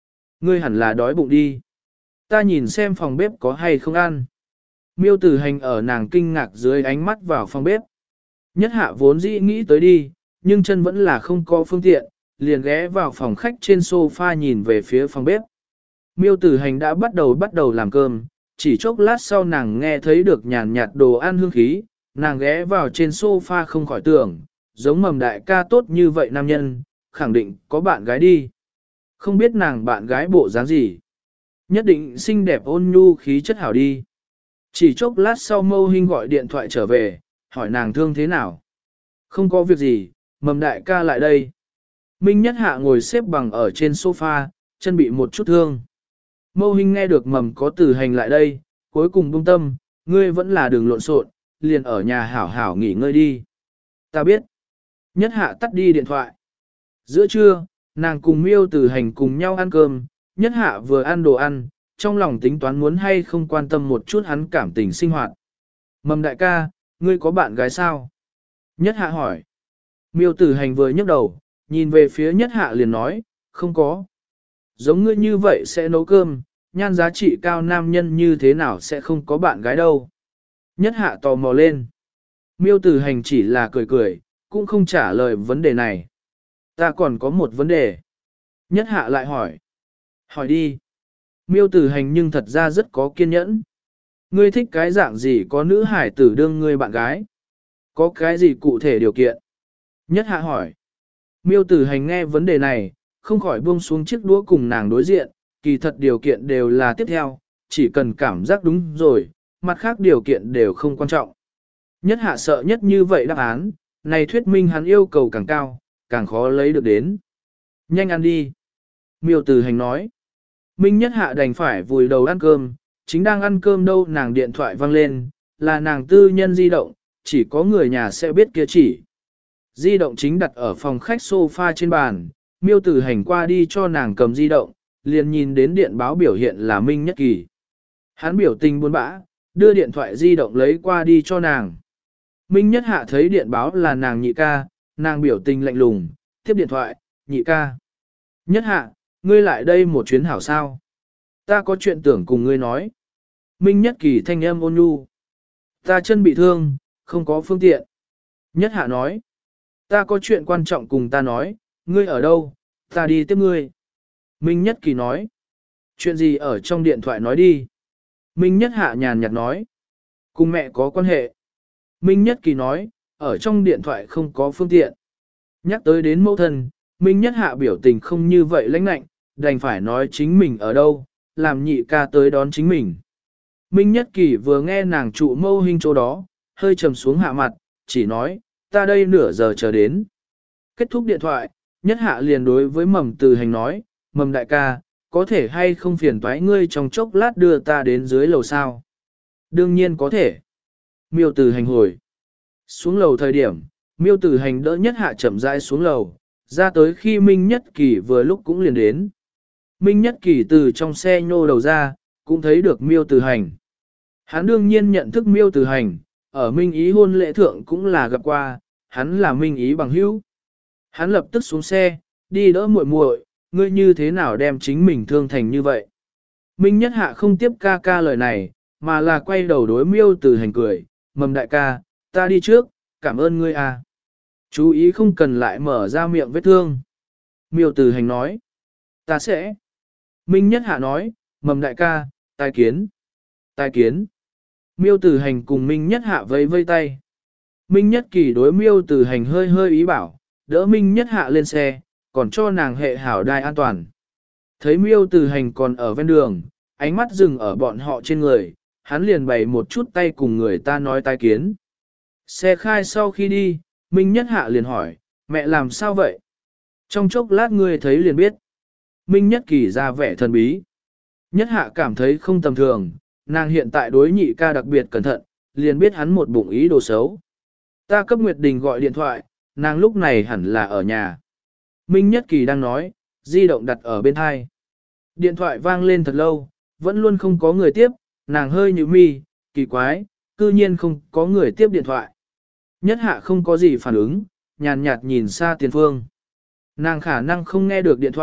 Ngươi hẳn là đói bụng đi. Ta nhìn xem phòng bếp có hay không ăn. Miêu Tử Hành ở nàng kinh ngạc dưới ánh mắt vào phòng bếp. Nhất hạ vốn dĩ nghĩ tới đi, nhưng chân vẫn là không có phương tiện, liền ghé vào phòng khách trên sofa nhìn về phía phòng bếp. Miêu Tử Hành đã bắt đầu bắt đầu làm cơm, chỉ chốc lát sau nàng nghe thấy được nhàn nhạt đồ ăn hương khí, nàng ghé vào trên sofa không khỏi tưởng, giống Mầm đại ca tốt như vậy nam nhân, khẳng định có bạn gái đi. Không biết nàng bạn gái bộ dáng gì. Nhất định xinh đẹp ôn nhu khí chất hảo đi. Chỉ chốc lát sau Mâu Hinh gọi điện thoại trở về, hỏi nàng thương thế nào. Không có việc gì, Mầm đại ca lại đây. Minh Nhất Hạ ngồi xếp bằng ở trên sofa, chân bị một chút thương. Mâu Hinh nghe được Mầm có Tử Hành lại đây, cuối cùng buông tâm, ngươi vẫn là đường lộn xộn, liền ở nhà hảo hảo nghỉ ngơi đi. Ta biết. Nhất Hạ tắt đi điện thoại. Giữa trưa, nàng cùng Miêu Tử Hành cùng nhau ăn cơm, Nhất Hạ vừa ăn đồ ăn, trong lòng tính toán muốn hay không quan tâm một chút hắn cảm tình sinh hoạt. Mầm đại ca, ngươi có bạn gái sao? Nhất Hạ hỏi. Miêu Tử Hành vừa nhấc đầu, nhìn về phía Nhất Hạ liền nói, không có. Giống ngươi như vậy sẽ nấu cơm, nhan giá trị cao nam nhân như thế nào sẽ không có bạn gái đâu. Nhất Hạ tò mò lên. Miêu Tử Hành chỉ là cười cười, cũng không trả lời vấn đề này. Ta còn có một vấn đề. Nhất Hạ lại hỏi. Hỏi đi. Miêu Tử Hành nhưng thật ra rất có kiên nhẫn. Ngươi thích cái dạng gì có nữ hải tử đương ngươi bạn gái? Có cái gì cụ thể điều kiện? Nhất Hạ hỏi. Miêu Tử Hành nghe vấn đề này, không khỏi buông xuống chiếc đũa cùng nàng đối diện, kỳ thật điều kiện đều là tiếp theo, chỉ cần cảm giác đúng rồi, mặt khác điều kiện đều không quan trọng. Nhất Hạ sợ nhất như vậy đáp án, này thuyết minh hắn yêu cầu càng cao, càng khó lấy được đến. Nhanh ăn đi. Miêu Tử Hành nói. Minh Nhất Hạ đành phải vùi đầu ăn cơm, chính đang ăn cơm đâu nàng điện thoại vang lên, là nàng tư nhân di động, chỉ có người nhà sẽ biết kia chỉ. Di động chính đặt ở phòng khách sofa trên bàn, Miêu Tử Hành qua đi cho nàng cầm di động, liền nhìn đến điện báo biểu hiện là Minh Nhất Kỳ. Hắn biểu tình buồn bã, đưa điện thoại di động lấy qua đi cho nàng. Minh Nhất Hạ thấy điện báo là nàng nhị ca, nàng biểu tình lạnh lùng, tiếp điện thoại, nhị ca. Nhất Hạ, ngươi lại đây một chuyến hảo sao? Ta có chuyện tưởng cùng ngươi nói. Minh Nhất Kỳ thanh âm ôn nhu. Ta chân bị thương, không có phương tiện. Nhất Hạ nói. Ta có chuyện quan trọng cùng ta nói, ngươi ở đâu, ta đi tiếp ngươi. Minh Nhất Kỳ nói. Chuyện gì ở trong điện thoại nói đi. Minh Nhất Hạ nhàn nhạt nói. Cùng mẹ có quan hệ. Minh Nhất Kỳ nói, ở trong điện thoại không có phương tiện. Nhắc tới đến mẫu thân, Minh Nhất Hạ biểu tình không như vậy lãnh lạnh, đành phải nói chính mình ở đâu, làm nhị ca tới đón chính mình. Minh Nhất Kỳ vừa nghe nàng trụ Mâu Hinh chỗ đó, hơi trầm xuống hạ mặt, chỉ nói, ta đây nửa giờ chờ đến. Kết thúc điện thoại, Nhất Hạ liền đối với Mầm Tử Hành nói, Mầm đại ca, có thể hay không phiền toái ngươi trong chốc lát đưa ta đến dưới lầu sao? Đương nhiên có thể. Miêu Tử Hành hồi. Xuống lầu thời điểm, Miêu Tử Hành đỡ Nhất Hạ chậm rãi xuống lầu, ra tới khi Minh Nhất Kỳ vừa lúc cũng liền đến. Minh Nhất Kỳ từ trong xe nhô đầu ra, cũng thấy được Miêu Tử Hành. Hắn đương nhiên nhận thức Miêu Tử Hành, ở Minh Ý hôn lễ thượng cũng là gặp qua, hắn là Minh Ý bằng hữu. Hắn lập tức xuống xe, đi đỡ muội muội, ngươi như thế nào đem chính mình thương thành như vậy. Minh Nhất Hạ không tiếp ca ca lời này, mà là quay đầu đối Miêu Tử Hành cười, Mầm đại ca, ta đi trước, cảm ơn ngươi à. Chú ý không cần lại mở ra miệng vết thương. Miêu Tử Hành nói, ta sẽ. Minh Nhất Hạ nói, Mầm đại ca, tai kiến. Tai kiến. Miêu Tử Hành cùng Minh Nhất Hạ vẫy vây tay. Minh Nhất Kỳ đối Miêu Tử Hành hơi hơi ý bảo, đỡ Minh Nhất Hạ lên xe, còn cho nàng hệ hảo đai an toàn. Thấy Miêu Tử Hành còn ở ven đường, ánh mắt dừng ở bọn họ trên người, hắn liền bày một chút tay cùng người ta nói tai kiến. Xe khai sau khi đi, Minh Nhất Hạ liền hỏi, mẹ làm sao vậy? Trong chốc lát ngươi thấy liền biết. Minh Nhất Kỳ ra vẻ thần bí. Nhất Hạ cảm thấy không tầm thường, nàng hiện tại đối nhị ca đặc biệt cẩn thận, liền biết hắn một bụng ý đồ xấu. Ta cấp Nguyệt Đình gọi điện thoại, nàng lúc này hẳn là ở nhà. Minh Nhất Kỳ đang nói, di động đặt ở bên hai. Điện thoại vang lên thật lâu, vẫn luôn không có người tiếp, nàng hơi nhíu mi, kỳ quái, cư nhiên không có người tiếp điện thoại. Nhất Hạ không có gì phản ứng, nhàn nhạt nhìn xa tiền phương. Nàng khả năng không nghe được điện thoại,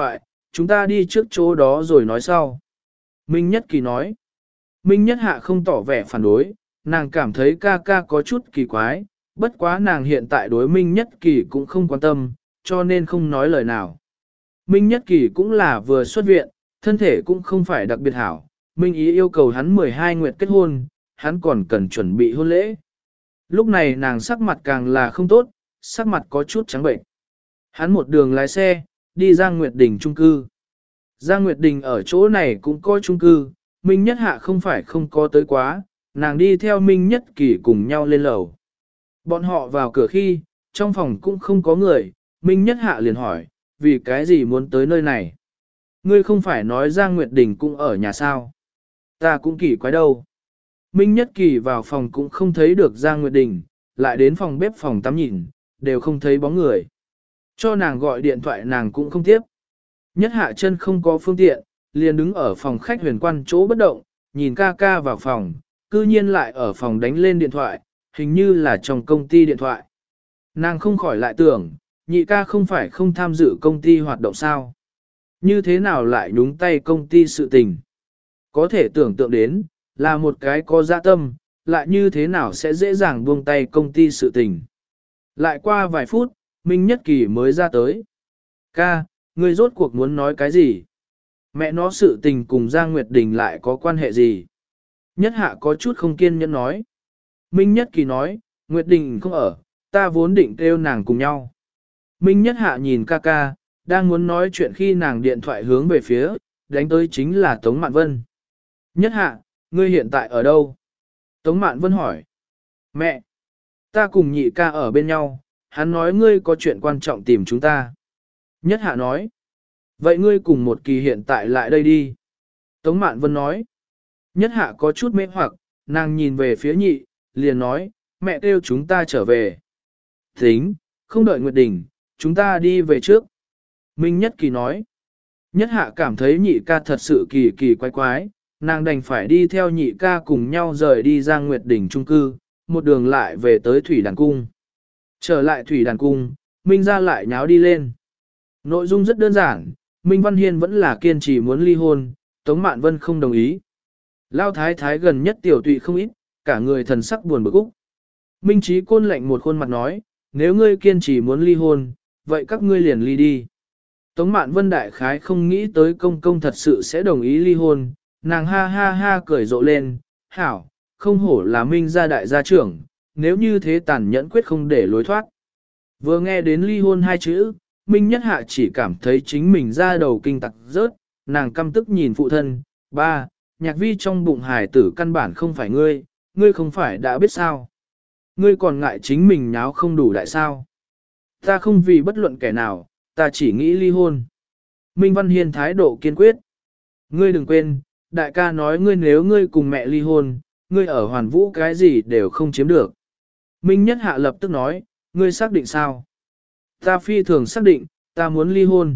chúng ta đi trước chỗ đó rồi nói sau. Minh Nhất Kỳ nói. Minh Nhất Hạ không tỏ vẻ phản đối, nàng cảm thấy ca ca có chút kỳ quái, bất quá nàng hiện tại đối Minh Nhất Kỳ cũng không quan tâm, cho nên không nói lời nào. Minh Nhất Kỳ cũng là vừa xuất viện, thân thể cũng không phải đặc biệt hảo, Minh Ý yêu cầu hắn mười hai nguyệt kết hôn, hắn còn cần chuẩn bị hôn lễ. Lúc này nàng sắc mặt càng là không tốt, sắc mặt có chút trắng bệnh. Hắn một đường lái xe, đi Giang Nguyệt Đình chung cư. Giang Nguyệt Đình ở chỗ này cũng có chung cư, Minh Nhất Hạ không phải không có tới quá, nàng đi theo Minh Nhất Kỳ cùng nhau lên lầu. Bọn họ vào cửa khi, trong phòng cũng không có người, Minh Nhất Hạ liền hỏi, vì cái gì muốn tới nơi này? Ngươi không phải nói Giang Nguyệt Đình cũng ở nhà sao? Ta cũng kỳ quái đâu. Minh Nhất Kỳ vào phòng cũng không thấy được Giang Nguyệt Đình, lại đến phòng bếp phòng tắm nhìn, đều không thấy bóng người. Cho nàng gọi điện thoại nàng cũng không tiếp. Nhất Hạ chân không có phương tiện, liền đứng ở phòng khách huyền quan chỗ bất động, nhìn ca ca vào phòng, cư nhiên lại ở phòng đánh lên điện thoại, hình như là trong công ty điện thoại. Nàng không khỏi lại tưởng, nhị ca không phải không tham dự công ty hoạt động sao? Như thế nào lại nhúng tay công ty sự tình? Có thể tưởng tượng đến, là một cái có dạ tâm, lại như thế nào sẽ dễ dàng buông tay công ty sự tình. Lại qua vài phút, Minh Nhất Kỳ mới ra tới. Ca, ngươi rốt cuộc muốn nói cái gì? Mẹ nó sự tình cùng Giang Nguyệt Đình lại có quan hệ gì? Nhất Hạ có chút không kiên nhẫn nói. Minh Nhất Kỳ nói, Nguyệt Đình không ở, ta vốn định kêu nàng cùng nhau. Minh Nhất Hạ nhìn ca ca, đang muốn nói chuyện khi nàng điện thoại hướng về phía, đánh tới chính là Tống Mạn Vân. Nhất Hạ, ngươi hiện tại ở đâu? Tống Mạn Vân hỏi. Mẹ, ta cùng nhị ca ở bên nhau, hắn nói ngươi có chuyện quan trọng tìm chúng ta. Nhất Hạ nói. Vậy ngươi cùng một kỳ hiện tại lại đây đi. Tống Mạn Vân nói. Nhất Hạ có chút mê hoặc, nàng nhìn về phía nhị, liền nói, mẹ kêu chúng ta trở về. Tính, không đợi Nguyệt Đình, chúng ta đi về trước. Minh Nhất Kỳ nói. Nhất Hạ cảm thấy nhị ca thật sự kỳ kỳ quái quái, nàng đành phải đi theo nhị ca cùng nhau rời đi Giang Nguyệt Đình chung cư, một đường lại về tới Thủy Đàn Cung. Trở lại Thủy Đàn Cung, Minh ra lại nháo đi lên. Nội dung rất đơn giản, Minh Văn Hiên vẫn là kiên trì muốn ly hôn, Tống Mạn Vân không đồng ý. Lao thái thái gần nhất tiểu tụy không ít, cả người thần sắc buồn bực úc. Minh Chí Côn lạnh một khuôn mặt nói, nếu ngươi kiên trì muốn ly hôn, vậy các ngươi liền ly đi. Tống Mạn Vân đại khái không nghĩ tới công công thật sự sẽ đồng ý ly hôn, nàng ha ha ha cười rộ lên, hảo, không hổ là Minh gia đại gia trưởng, nếu như thế tàn nhẫn quyết không để lối thoát. Vừa nghe đến ly hôn hai chữ, Minh Nhất Hạ chỉ cảm thấy chính mình ra đầu kinh tặc rớt, nàng căm tức nhìn phụ thân, ba, Nhạc Vi trong bụng hài tử căn bản không phải ngươi, ngươi không phải đã biết sao. Ngươi còn ngại chính mình nháo không đủ đại sao. Ta không vì bất luận kẻ nào, ta chỉ nghĩ ly hôn. Minh Văn Hiên thái độ kiên quyết. Ngươi đừng quên, đại ca nói ngươi nếu ngươi cùng mẹ ly hôn, ngươi ở hoàn vũ cái gì đều không chiếm được. Minh Nhất Hạ lập tức nói, ngươi xác định sao? Ta phi thường xác định, ta muốn ly hôn.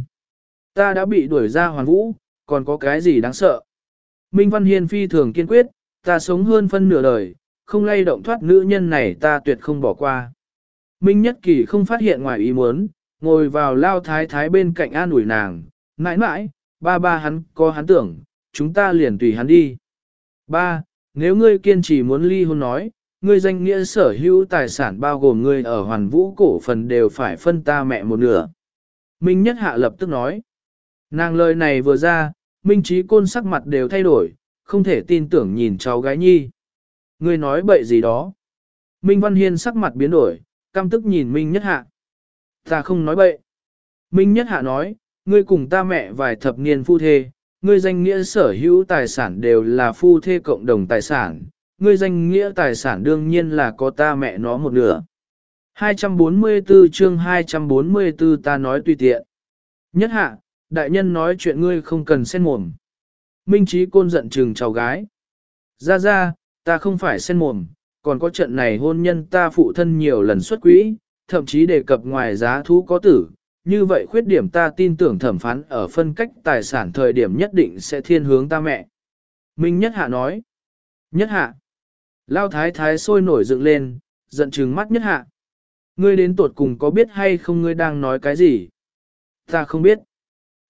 Ta đã bị đuổi ra hoàn vũ, còn có cái gì đáng sợ? Minh Văn Hiên phi thường kiên quyết, ta sống hơn phân nửa đời, không lay động thoát nữ nhân này ta tuyệt không bỏ qua. Minh Nhất Kỳ không phát hiện ngoài ý muốn, ngồi vào lao thái thái bên cạnh an ủi nàng, mãi mãi, ba ba hắn có hắn tưởng, chúng ta liền tùy hắn đi. Ba, nếu ngươi kiên trì muốn ly hôn nói, ngươi danh nghĩa sở hữu tài sản bao gồm ngươi ở hoàn vũ cổ phần đều phải phân ta mẹ một nửa. Minh Nhất Hạ lập tức nói. Nàng lời này vừa ra, Minh Chí Côn sắc mặt đều thay đổi, không thể tin tưởng nhìn cháu gái nhi. Ngươi nói bậy gì đó. Minh Văn Hiên sắc mặt biến đổi, căm tức nhìn Minh Nhất Hạ. Ta không nói bậy. Minh Nhất Hạ nói, ngươi cùng ta mẹ vài thập niên phu thê, ngươi danh nghĩa sở hữu tài sản đều là phu thê cộng đồng tài sản, ngươi danh nghĩa tài sản đương nhiên là có ta mẹ nó một nửa. hai trăm bốn mươi tư chương hai trăm bốn mươi tư ta nói tùy tiện. Nhất Hạ, đại nhân nói chuyện ngươi không cần xen mồm. Minh Chí Côn giận trừng cháu gái. Ra ra, ta không phải xen mồm, còn có trận này hôn nhân ta phụ thân nhiều lần xuất quỹ, thậm chí đề cập ngoài giá thú có tử. Như vậy khuyết điểm ta tin tưởng thẩm phán ở phân cách tài sản thời điểm nhất định sẽ thiên hướng ta mẹ. Minh Nhất Hạ nói. Nhất Hạ. Lao thái thái sôi nổi dựng lên, giận trừng mắt Nhất Hạ. Ngươi đến tuột cùng có biết hay không ngươi đang nói cái gì? Ta không biết.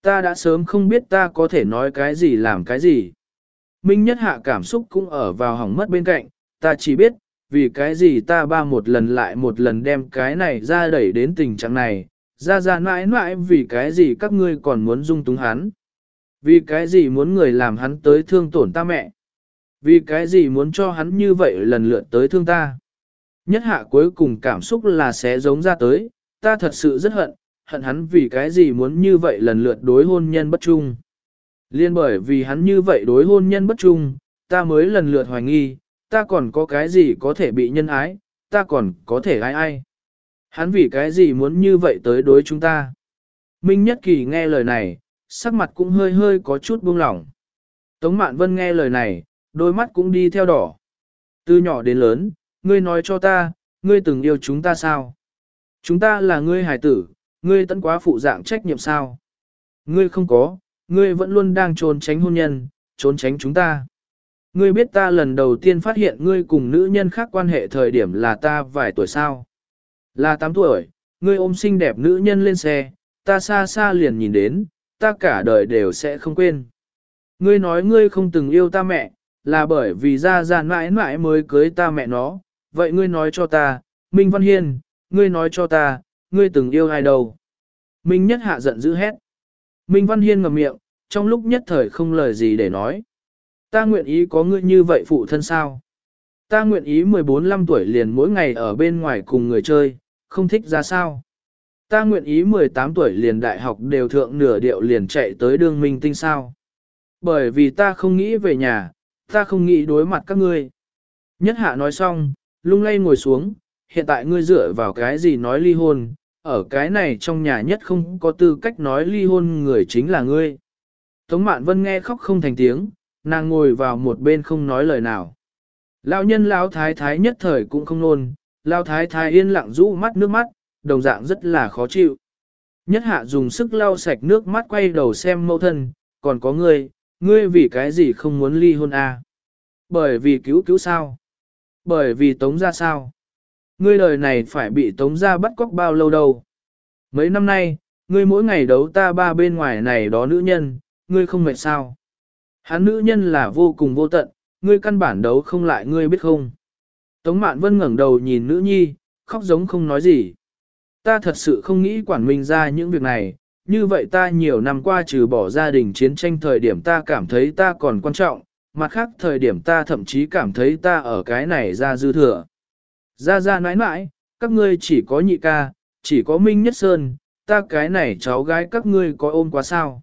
Ta đã sớm không biết ta có thể nói cái gì làm cái gì. Minh Nhất Hạ cảm xúc cũng ở vào hỏng mất bên cạnh, ta chỉ biết, vì cái gì ta ba một lần lại một lần đem cái này ra đẩy đến tình trạng này, ra ra mãi mãi vì cái gì các ngươi còn muốn dung túng hắn. Vì cái gì muốn người làm hắn tới thương tổn ta mẹ. Vì cái gì muốn cho hắn như vậy lần lượt tới thương ta. Nhất Hạ cuối cùng cảm xúc là sẽ giống ra tới, ta thật sự rất hận, hận hắn vì cái gì muốn như vậy lần lượt đối hôn nhân bất trung. Liên bởi vì hắn như vậy đối hôn nhân bất trung, ta mới lần lượt hoài nghi, ta còn có cái gì có thể bị nhân ái, ta còn có thể ai ai. Hắn vì cái gì muốn như vậy tới đối chúng ta. Minh Nhất Kỳ nghe lời này, sắc mặt cũng hơi hơi có chút buông lỏng. Tống Mạn Vân nghe lời này, đôi mắt cũng đi theo đỏ. Từ nhỏ đến lớn, ngươi nói cho ta, ngươi từng yêu chúng ta sao? Chúng ta là ngươi hài tử, ngươi tận quá phụ dạng trách nhiệm sao? Ngươi không có, ngươi vẫn luôn đang trốn tránh hôn nhân, trốn tránh chúng ta. Ngươi biết ta lần đầu tiên phát hiện ngươi cùng nữ nhân khác quan hệ thời điểm là ta vài tuổi sao? Là tám tuổi, ngươi ôm xinh đẹp nữ nhân lên xe, ta xa xa liền nhìn đến, ta cả đời đều sẽ không quên. Ngươi nói ngươi không từng yêu ta mẹ, là bởi vì ra ra mãi mãi mới cưới ta mẹ nó, vậy ngươi nói cho ta, Minh Văn Hiên, ngươi nói cho ta, ngươi từng yêu ai đâu? Minh Nhất Hạ giận dữ hét. Minh Văn Hiên ngậm miệng, trong lúc nhất thời không lời gì để nói. Ta nguyện ý có ngươi như vậy phụ thân sao? Ta nguyện ý mười bốn lăm tuổi liền mỗi ngày ở bên ngoài cùng người chơi, không thích ra sao? Ta nguyện ý mười tám tuổi liền đại học đều thượng nửa điệu liền chạy tới đường minh tinh sao? Bởi vì ta không nghĩ về nhà, ta không nghĩ đối mặt các ngươi. Nhất Hạ nói xong, lung lay ngồi xuống, hiện tại ngươi dựa vào cái gì nói ly hôn, ở cái này trong nhà nhất không có tư cách nói ly hôn người chính là ngươi. Tống Mạn Vân nghe khóc không thành tiếng, nàng ngồi vào một bên không nói lời nào. Lão nhân lão thái thái nhất thời cũng không nôn, lão thái thái yên lặng rũ mắt nước mắt, đồng dạng rất là khó chịu. Nhất Hạ dùng sức lau sạch nước mắt quay đầu xem mẫu thân, còn có ngươi, ngươi vì cái gì không muốn ly hôn à? Bởi vì cứu cứu sao? Bởi vì tống ra sao? Ngươi đời này phải bị tống ra bắt cóc bao lâu đâu? Mấy năm nay, ngươi mỗi ngày đấu ta ba bên ngoài này đó nữ nhân, ngươi không mệt sao? Hắn nữ nhân là vô cùng vô tận, ngươi căn bản đấu không lại ngươi biết không? Tống Mạn Vân ngẩng đầu nhìn nữ nhi, khóc giống không nói gì. Ta thật sự không nghĩ quản mình ra những việc này, như vậy ta nhiều năm qua trừ bỏ gia đình chiến tranh thời điểm ta cảm thấy ta còn quan trọng, mặt khác thời điểm ta thậm chí cảm thấy ta ở cái này ra dư thừa. Ra ra nãi nãi, các ngươi chỉ có nhị ca, chỉ có Minh Nhất Sơn, ta cái này cháu gái các ngươi có ôm quá sao?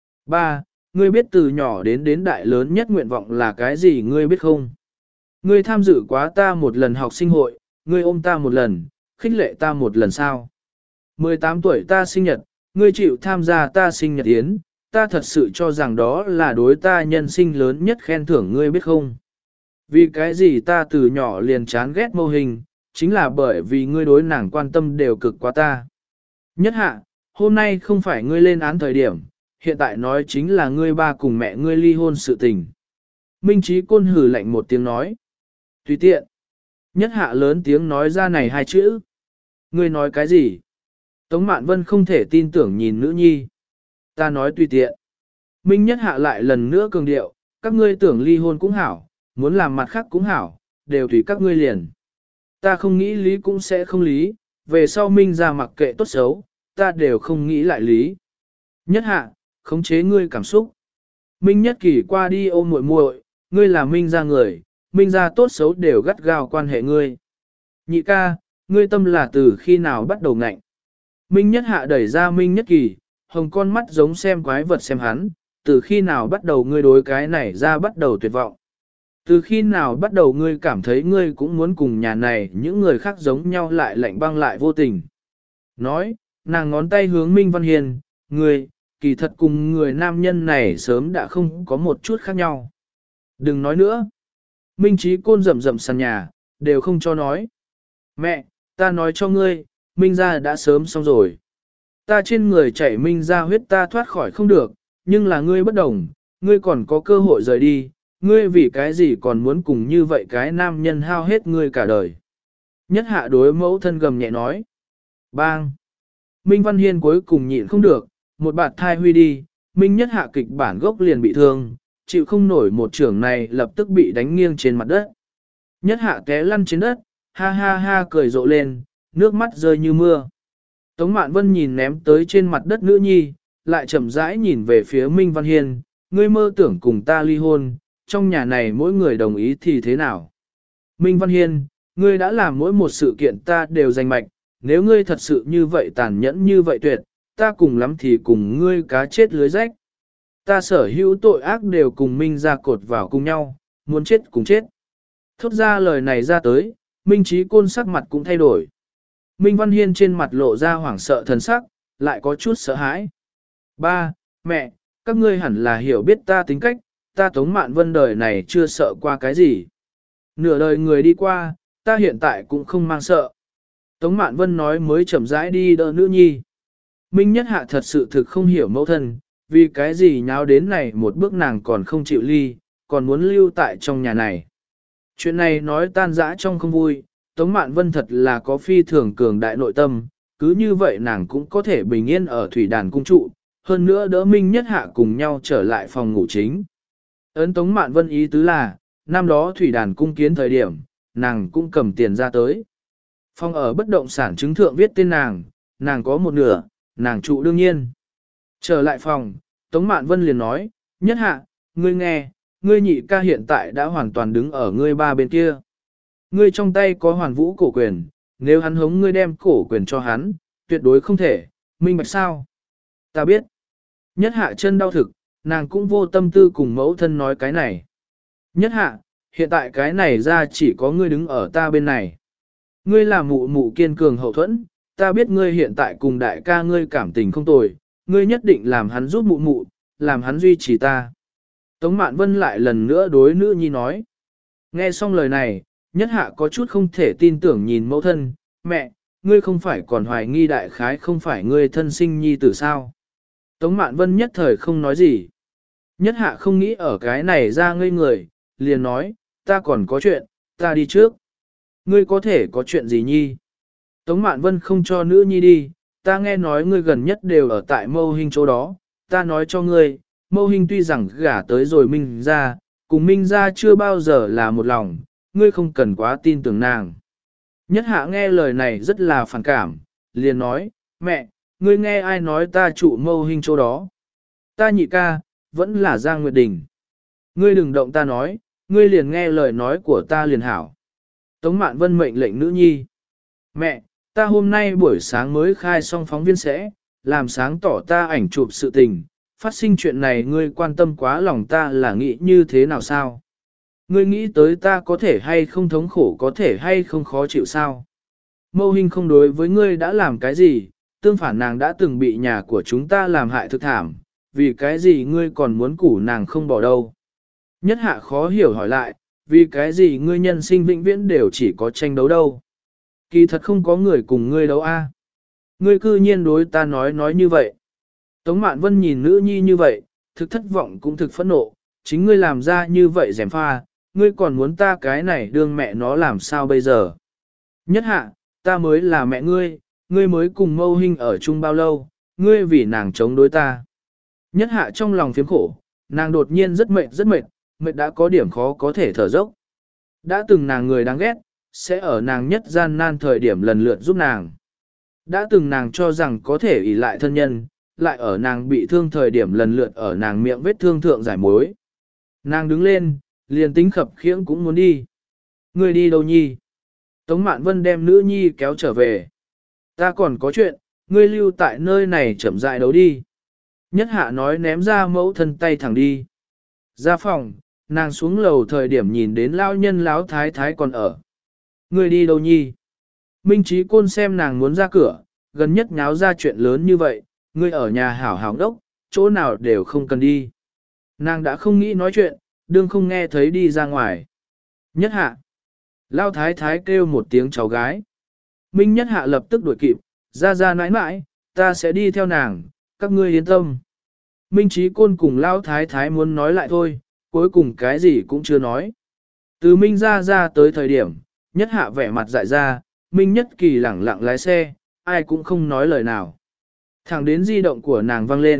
Ba, ngươi biết từ nhỏ đến đến đại lớn nhất nguyện vọng là cái gì ngươi biết không? Ngươi tham dự quá ta một lần học sinh hội, ngươi ôm ta một lần, khích lệ ta một lần sao? mười tám tuổi ta sinh nhật, ngươi chịu tham gia ta sinh nhật yến, ta thật sự cho rằng đó là đối ta nhân sinh lớn nhất khen thưởng ngươi biết không? Vì cái gì ta từ nhỏ liền chán ghét mô hình, chính là bởi vì ngươi đối nàng quan tâm đều cực quá ta. Nhất Hạ, hôm nay không phải ngươi lên án thời điểm, hiện tại nói chính là ngươi ba cùng mẹ ngươi ly hôn sự tình. Minh Chí Côn hừ lạnh một tiếng nói. Tùy tiện. Nhất Hạ lớn tiếng nói ra này hai chữ. Ngươi nói cái gì? Tống Mạn Vân không thể tin tưởng nhìn nữ nhi. Ta nói tùy tiện. Minh Nhất Hạ lại lần nữa cường điệu, các ngươi tưởng ly hôn cũng hảo, muốn làm mặt khác cũng hảo, đều tùy các ngươi liền. Ta không nghĩ lý cũng sẽ không lý, về sau Minh ra mặc kệ tốt xấu, ta đều không nghĩ lại lý. Nhất Hạ, khống chế ngươi cảm xúc. Minh Nhất Kỳ qua đi ôm muội muội, ngươi là Minh ra người, Minh ra tốt xấu đều gắt gao quan hệ ngươi. Nhị ca, ngươi tâm là từ khi nào bắt đầu ngạnh. Minh Nhất Hạ đẩy ra Minh Nhất Kỳ, hồng con mắt giống xem quái vật xem hắn, từ khi nào bắt đầu ngươi đối cái này ra bắt đầu tuyệt vọng. Từ khi nào bắt đầu ngươi cảm thấy ngươi cũng muốn cùng nhà này những người khác giống nhau lại lạnh băng lại vô tình. Nói, nàng ngón tay hướng Minh Văn Hiền, ngươi, kỳ thật cùng người nam nhân này sớm đã không có một chút khác nhau. Đừng nói nữa. Minh Chí Côn rầm rầm sàn nhà, đều không cho nói. Mẹ, ta nói cho ngươi, Minh gia đã sớm xong rồi. Ta trên người chảy Minh gia huyết ta thoát khỏi không được, nhưng là ngươi bất đồng, ngươi còn có cơ hội rời đi, ngươi vì cái gì còn muốn cùng như vậy cái nam nhân hao hết ngươi cả đời. Nhất Hạ đối mẫu thân gầm nhẹ nói. Bang! Minh Văn Hiên cuối cùng nhịn không được, một bạt thai huy đi, Minh Nhất Hạ kịch bản gốc liền bị thương, chịu không nổi một trưởng này lập tức bị đánh nghiêng trên mặt đất. Nhất Hạ té lăn trên đất, ha ha ha cười rộ lên, nước mắt rơi như mưa. Tống Mạn Vân nhìn ném tới trên mặt đất nữ nhi, lại chậm rãi nhìn về phía Minh Văn Hiên, ngươi mơ tưởng cùng ta ly hôn, trong nhà này mỗi người đồng ý thì thế nào? Minh Văn Hiên, ngươi đã làm mỗi một sự kiện ta đều danh mạch, nếu ngươi thật sự như vậy tàn nhẫn như vậy tuyệt, ta cùng lắm thì cùng ngươi cá chết lưới rách. Ta sở hữu tội ác đều cùng Minh ra cột vào cùng nhau, muốn chết cùng chết. Thốt ra lời này ra tới, Minh Trí Côn sắc mặt cũng thay đổi. Minh Văn Hiên trên mặt lộ ra hoảng sợ thần sắc, lại có chút sợ hãi. Ba, mẹ, các ngươi hẳn là hiểu biết ta tính cách, ta Tống Mạn Vân đời này chưa sợ qua cái gì. Nửa đời người đi qua, ta hiện tại cũng không mang sợ. Tống Mạn Vân nói mới chậm rãi đi đỡ nữ nhi. Minh Nhất Hạ thật sự thực không hiểu mẫu thân, vì cái gì nháo đến này một bước nàng còn không chịu ly, còn muốn lưu tại trong nhà này. Chuyện này nói tan dã trong không vui, Tống Mạn Vân thật là có phi thường cường đại nội tâm, cứ như vậy nàng cũng có thể bình yên ở thủy đàn cung trụ, hơn nữa đỡ Minh Nhất Hạ cùng nhau trở lại phòng ngủ chính. Ấn Tống Mạn Vân ý tứ là, năm đó thủy đàn cung kiến thời điểm, nàng cũng cầm tiền ra tới. Phòng ở bất động sản chứng thượng viết tên nàng, nàng có một nửa, nàng trụ đương nhiên. Trở lại phòng, Tống Mạn Vân liền nói, Nhất Hạ, ngươi nghe, ngươi nhị ca hiện tại đã hoàn toàn đứng ở ngươi ba bên kia. Ngươi trong tay có hoàn vũ cổ quyền, nếu hắn hống ngươi đem cổ quyền cho hắn, tuyệt đối không thể, minh bạch sao? Ta biết. Nhất Hạ chân đau thực, nàng cũng vô tâm tư cùng mẫu thân nói cái này. Nhất Hạ, hiện tại cái này ra chỉ có ngươi đứng ở ta bên này. Ngươi là mụ mụ kiên cường hậu thuẫn, ta biết ngươi hiện tại cùng đại ca ngươi cảm tình không tồi, ngươi nhất định làm hắn giúp mụ mụ, làm hắn duy trì ta. Tống Mạn Vân lại lần nữa đối nữ nhi nói. Nghe xong lời này, Nhất Hạ có chút không thể tin tưởng nhìn mẫu thân, mẹ, ngươi không phải còn hoài nghi đại khái không phải ngươi thân sinh nhi tử sao. Tống Mạn Vân nhất thời không nói gì. Nhất Hạ không nghĩ ở cái này ra ngây người, liền nói, ta còn có chuyện, ta đi trước. Ngươi có thể có chuyện gì nhi? Tống Mạn Vân không cho nữ nhi đi, ta nghe nói ngươi gần nhất đều ở tại Mâu Hinh chỗ đó, ta nói cho ngươi, Mâu Hinh tuy rằng gả tới rồi Minh ra, cùng Minh ra chưa bao giờ là một lòng, ngươi không cần quá tin tưởng nàng. Nhất Hạ nghe lời này rất là phản cảm, liền nói, mẹ, ngươi nghe ai nói ta trụ Mâu Hinh chỗ đó? Ta nhị ca, vẫn là Giang Nguyệt Đình. Ngươi đừng động ta nói, ngươi liền nghe lời nói của ta liền hảo. Tống Mạn Vân mệnh lệnh nữ nhi. Mẹ, ta hôm nay buổi sáng mới khai xong phóng viên sẽ, làm sáng tỏ ta ảnh chụp sự tình, phát sinh chuyện này ngươi quan tâm quá lòng ta là nghĩ như thế nào sao? Ngươi nghĩ tới ta có thể hay không thống khổ có thể hay không khó chịu sao? Mâu Hinh không đối với ngươi đã làm cái gì, tương phản nàng đã từng bị nhà của chúng ta làm hại thực thảm, vì cái gì ngươi còn muốn củ nàng không bỏ đâu? Nhất Hạ khó hiểu hỏi lại, vì cái gì ngươi nhân sinh vĩnh viễn đều chỉ có tranh đấu đâu? Kỳ thật không có người cùng ngươi đấu a. Ngươi cư nhiên đối ta nói nói như vậy. Tống Mạn Vân nhìn nữ nhi như vậy, thực thất vọng cũng thực phẫn nộ, chính ngươi làm ra như vậy gièm pha, ngươi còn muốn ta cái này đương mẹ nó làm sao bây giờ? Nhất Hạ, ta mới là mẹ ngươi, ngươi mới cùng Mâu Hinh ở chung bao lâu, ngươi vì nàng chống đối ta. Nhất Hạ trong lòng phiếm khổ, nàng đột nhiên rất mệt rất mệt, mệt đã có điểm khó có thể thở dốc. Đã từng nàng người đáng ghét, sẽ ở nàng nhất gian nan thời điểm lần lượt giúp nàng. Đã từng nàng cho rằng có thể ỷ lại thân nhân, lại ở nàng bị thương thời điểm lần lượt ở nàng miệng vết thương thượng giải mối. Nàng đứng lên, liền tính khập khiễng cũng muốn đi. Ngươi đi đâu nhi? Tống Mạn Vân đem nữ nhi kéo trở về. Ta còn có chuyện, ngươi lưu tại nơi này chậm rãi đấu đi. Nhất Hạ nói ném ra mẫu thân tay thẳng đi. Ra phòng, nàng xuống lầu thời điểm nhìn đến lão nhân lão thái thái còn ở. Ngươi đi đâu nhi? Minh Trí Côn xem nàng muốn ra cửa, gần nhất nháo ra chuyện lớn như vậy, ngươi ở nhà hảo hảo đốc, chỗ nào đều không cần đi. Nàng đã không nghĩ nói chuyện, đương không nghe thấy đi ra ngoài. Nhất Hạ. Lão thái thái kêu một tiếng cháu gái. Minh Nhất Hạ lập tức đuổi kịp, ra ra nãi nãi, ta sẽ đi theo nàng, các ngươi yên tâm. Minh Trí Côn cùng Lão thái thái muốn nói lại thôi, cuối cùng cái gì cũng chưa nói. Từ Minh ra ra tới thời điểm, Nhất Hạ vẻ mặt dại ra, Minh Nhất Kỳ lẳng lặng lái xe, ai cũng không nói lời nào. Thẳng đến di động của nàng vang lên,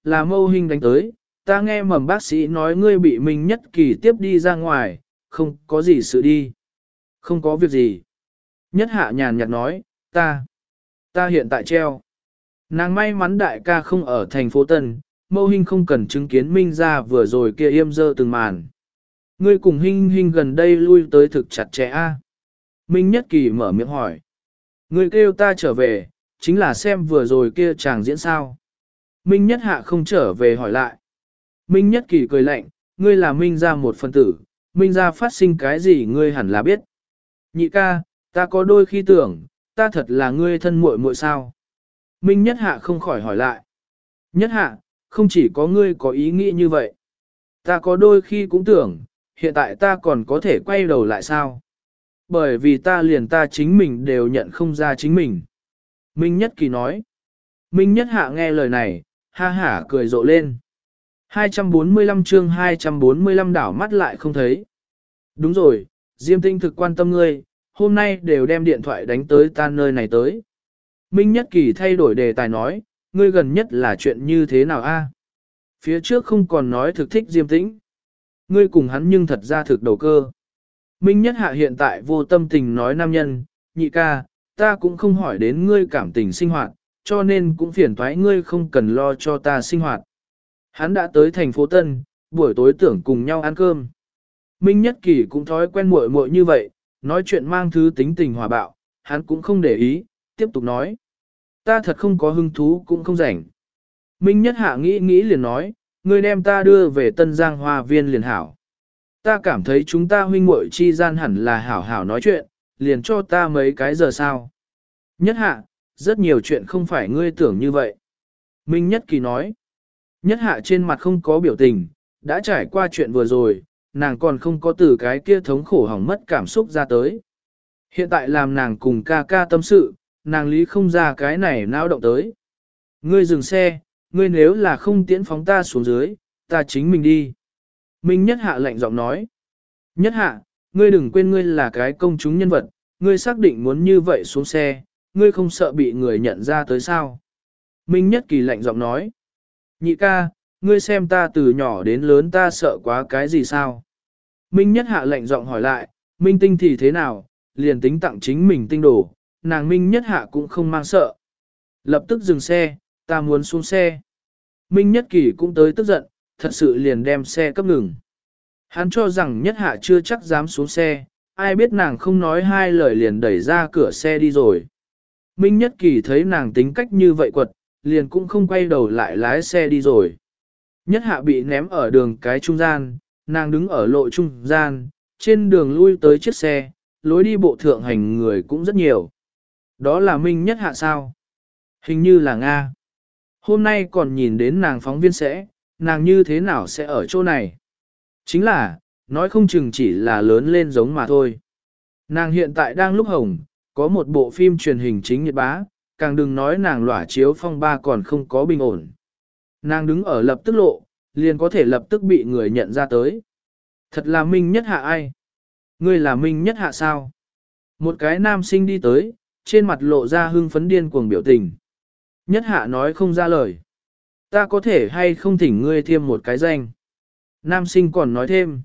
là Mâu Hinh đánh tới, ta nghe mầm bác sĩ nói ngươi bị Minh Nhất Kỳ tiếp đi ra ngoài, không có gì sự đi. Không có việc gì. Nhất Hạ nhàn nhạt nói, ta, ta hiện tại treo. Nàng may mắn đại ca không ở thành phố Tân, Mâu Hinh không cần chứng kiến Minh ra vừa rồi kia yêm dơ từng màn. Ngươi cùng Hinh Hinh gần đây lui tới thực chặt chẽ a. Minh Nhất Kỳ mở miệng hỏi. Ngươi kêu ta trở về, chính là xem vừa rồi kia chàng diễn sao. Minh Nhất Hạ không trở về hỏi lại. Minh Nhất Kỳ cười lạnh, ngươi là Minh ra một phân tử, Minh ra phát sinh cái gì ngươi hẳn là biết. Nhị ca, ta có đôi khi tưởng, ta thật là ngươi thân muội muội sao. Minh Nhất Hạ không khỏi hỏi lại. Nhất Hạ, không chỉ có ngươi có ý nghĩ như vậy. Ta có đôi khi cũng tưởng, hiện tại ta còn có thể quay đầu lại sao. Bởi vì ta liền ta chính mình đều nhận không ra chính mình. Minh Nhất Kỳ nói. Minh Nhất Hạ nghe lời này, ha hả cười rộ lên. hai trăm bốn mươi lăm chương hai trăm bốn mươi lăm đảo mắt lại không thấy. Đúng rồi, Diêm Tinh thực quan tâm ngươi, hôm nay đều đem điện thoại đánh tới ta nơi này tới. Minh Nhất Kỳ thay đổi đề tài nói, ngươi gần nhất là chuyện như thế nào a? Phía trước không còn nói thực thích Diêm Tĩnh. Ngươi cùng hắn nhưng thật ra thực đầu cơ. Minh Nhất Hạ hiện tại vô tâm tình nói nam nhân, nhị ca, ta cũng không hỏi đến ngươi cảm tình sinh hoạt, cho nên cũng phiền thoái ngươi không cần lo cho ta sinh hoạt. Hắn đã tới thành phố Tân, buổi tối tưởng cùng nhau ăn cơm. Minh Nhất Kỳ cũng thói quen muội muội như vậy, nói chuyện mang thứ tính tình hòa bạo, hắn cũng không để ý, tiếp tục nói. Ta thật không có hứng thú cũng không rảnh. Minh Nhất Hạ nghĩ nghĩ liền nói, ngươi đem ta đưa về Tân Giang Hoa Viên liền hảo. Ta cảm thấy chúng ta huynh muội chi gian hẳn là hảo hảo nói chuyện, liền cho ta mấy cái giờ sao. Nhất Hạ, rất nhiều chuyện không phải ngươi tưởng như vậy. Minh Nhất Kỳ nói. Nhất Hạ trên mặt không có biểu tình, đã trải qua chuyện vừa rồi, nàng còn không có từ cái kia thống khổ hỏng mất cảm xúc ra tới. Hiện tại làm nàng cùng ca ca tâm sự, nàng lý không ra cái này náo động tới. Ngươi dừng xe, ngươi nếu là không tiễn phóng ta xuống dưới, ta chính mình đi. Minh Nhất Hạ lạnh giọng nói. Nhất Hạ, ngươi đừng quên ngươi là cái công chúng nhân vật, ngươi xác định muốn như vậy xuống xe, ngươi không sợ bị người nhận ra tới sao. Minh Nhất Kỳ lạnh giọng nói. Nhị ca, ngươi xem ta từ nhỏ đến lớn ta sợ quá cái gì sao? Minh Nhất Hạ lạnh giọng hỏi lại, Minh Tinh thì thế nào, liền tính tặng chính mình tinh đồ, nàng Minh Nhất Hạ cũng không mang sợ. Lập tức dừng xe, ta muốn xuống xe. Minh Nhất Kỳ cũng tới tức giận, thật sự liền đem xe cấp ngừng. Hắn cho rằng Nhất Hạ chưa chắc dám xuống xe, ai biết nàng không nói hai lời liền đẩy ra cửa xe đi rồi. Minh Nhất Kỳ thấy nàng tính cách như vậy quật, liền cũng không quay đầu lại lái xe đi rồi. Nhất Hạ bị ném ở đường cái trung gian, nàng đứng ở lộ trung gian, trên đường lui tới chiếc xe, lối đi bộ thượng hành người cũng rất nhiều. Đó là Minh Nhất Hạ sao? Hình như là Nga. Hôm nay còn nhìn đến nàng phóng viên sẽ, nàng như thế nào sẽ ở chỗ này? Chính là, nói không chừng chỉ là lớn lên giống mà thôi. Nàng hiện tại đang lúc hồng, có một bộ phim truyền hình chính nhiệt bá, càng đừng nói nàng lỏa chiếu phong ba còn không có bình ổn. Nàng đứng ở lập tức lộ, liền có thể lập tức bị người nhận ra tới. Thật là Minh Nhất Hạ ai? Ngươi là Minh Nhất Hạ sao? Một cái nam sinh đi tới, trên mặt lộ ra hưng phấn điên cuồng biểu tình. Nhất Hạ nói không ra lời. Ta có thể hay không thỉnh ngươi thêm một cái danh? Nam sinh còn nói thêm.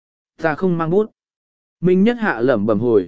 Ta không mang bút. Minh Nhất Hạ lẩm bẩm hồi.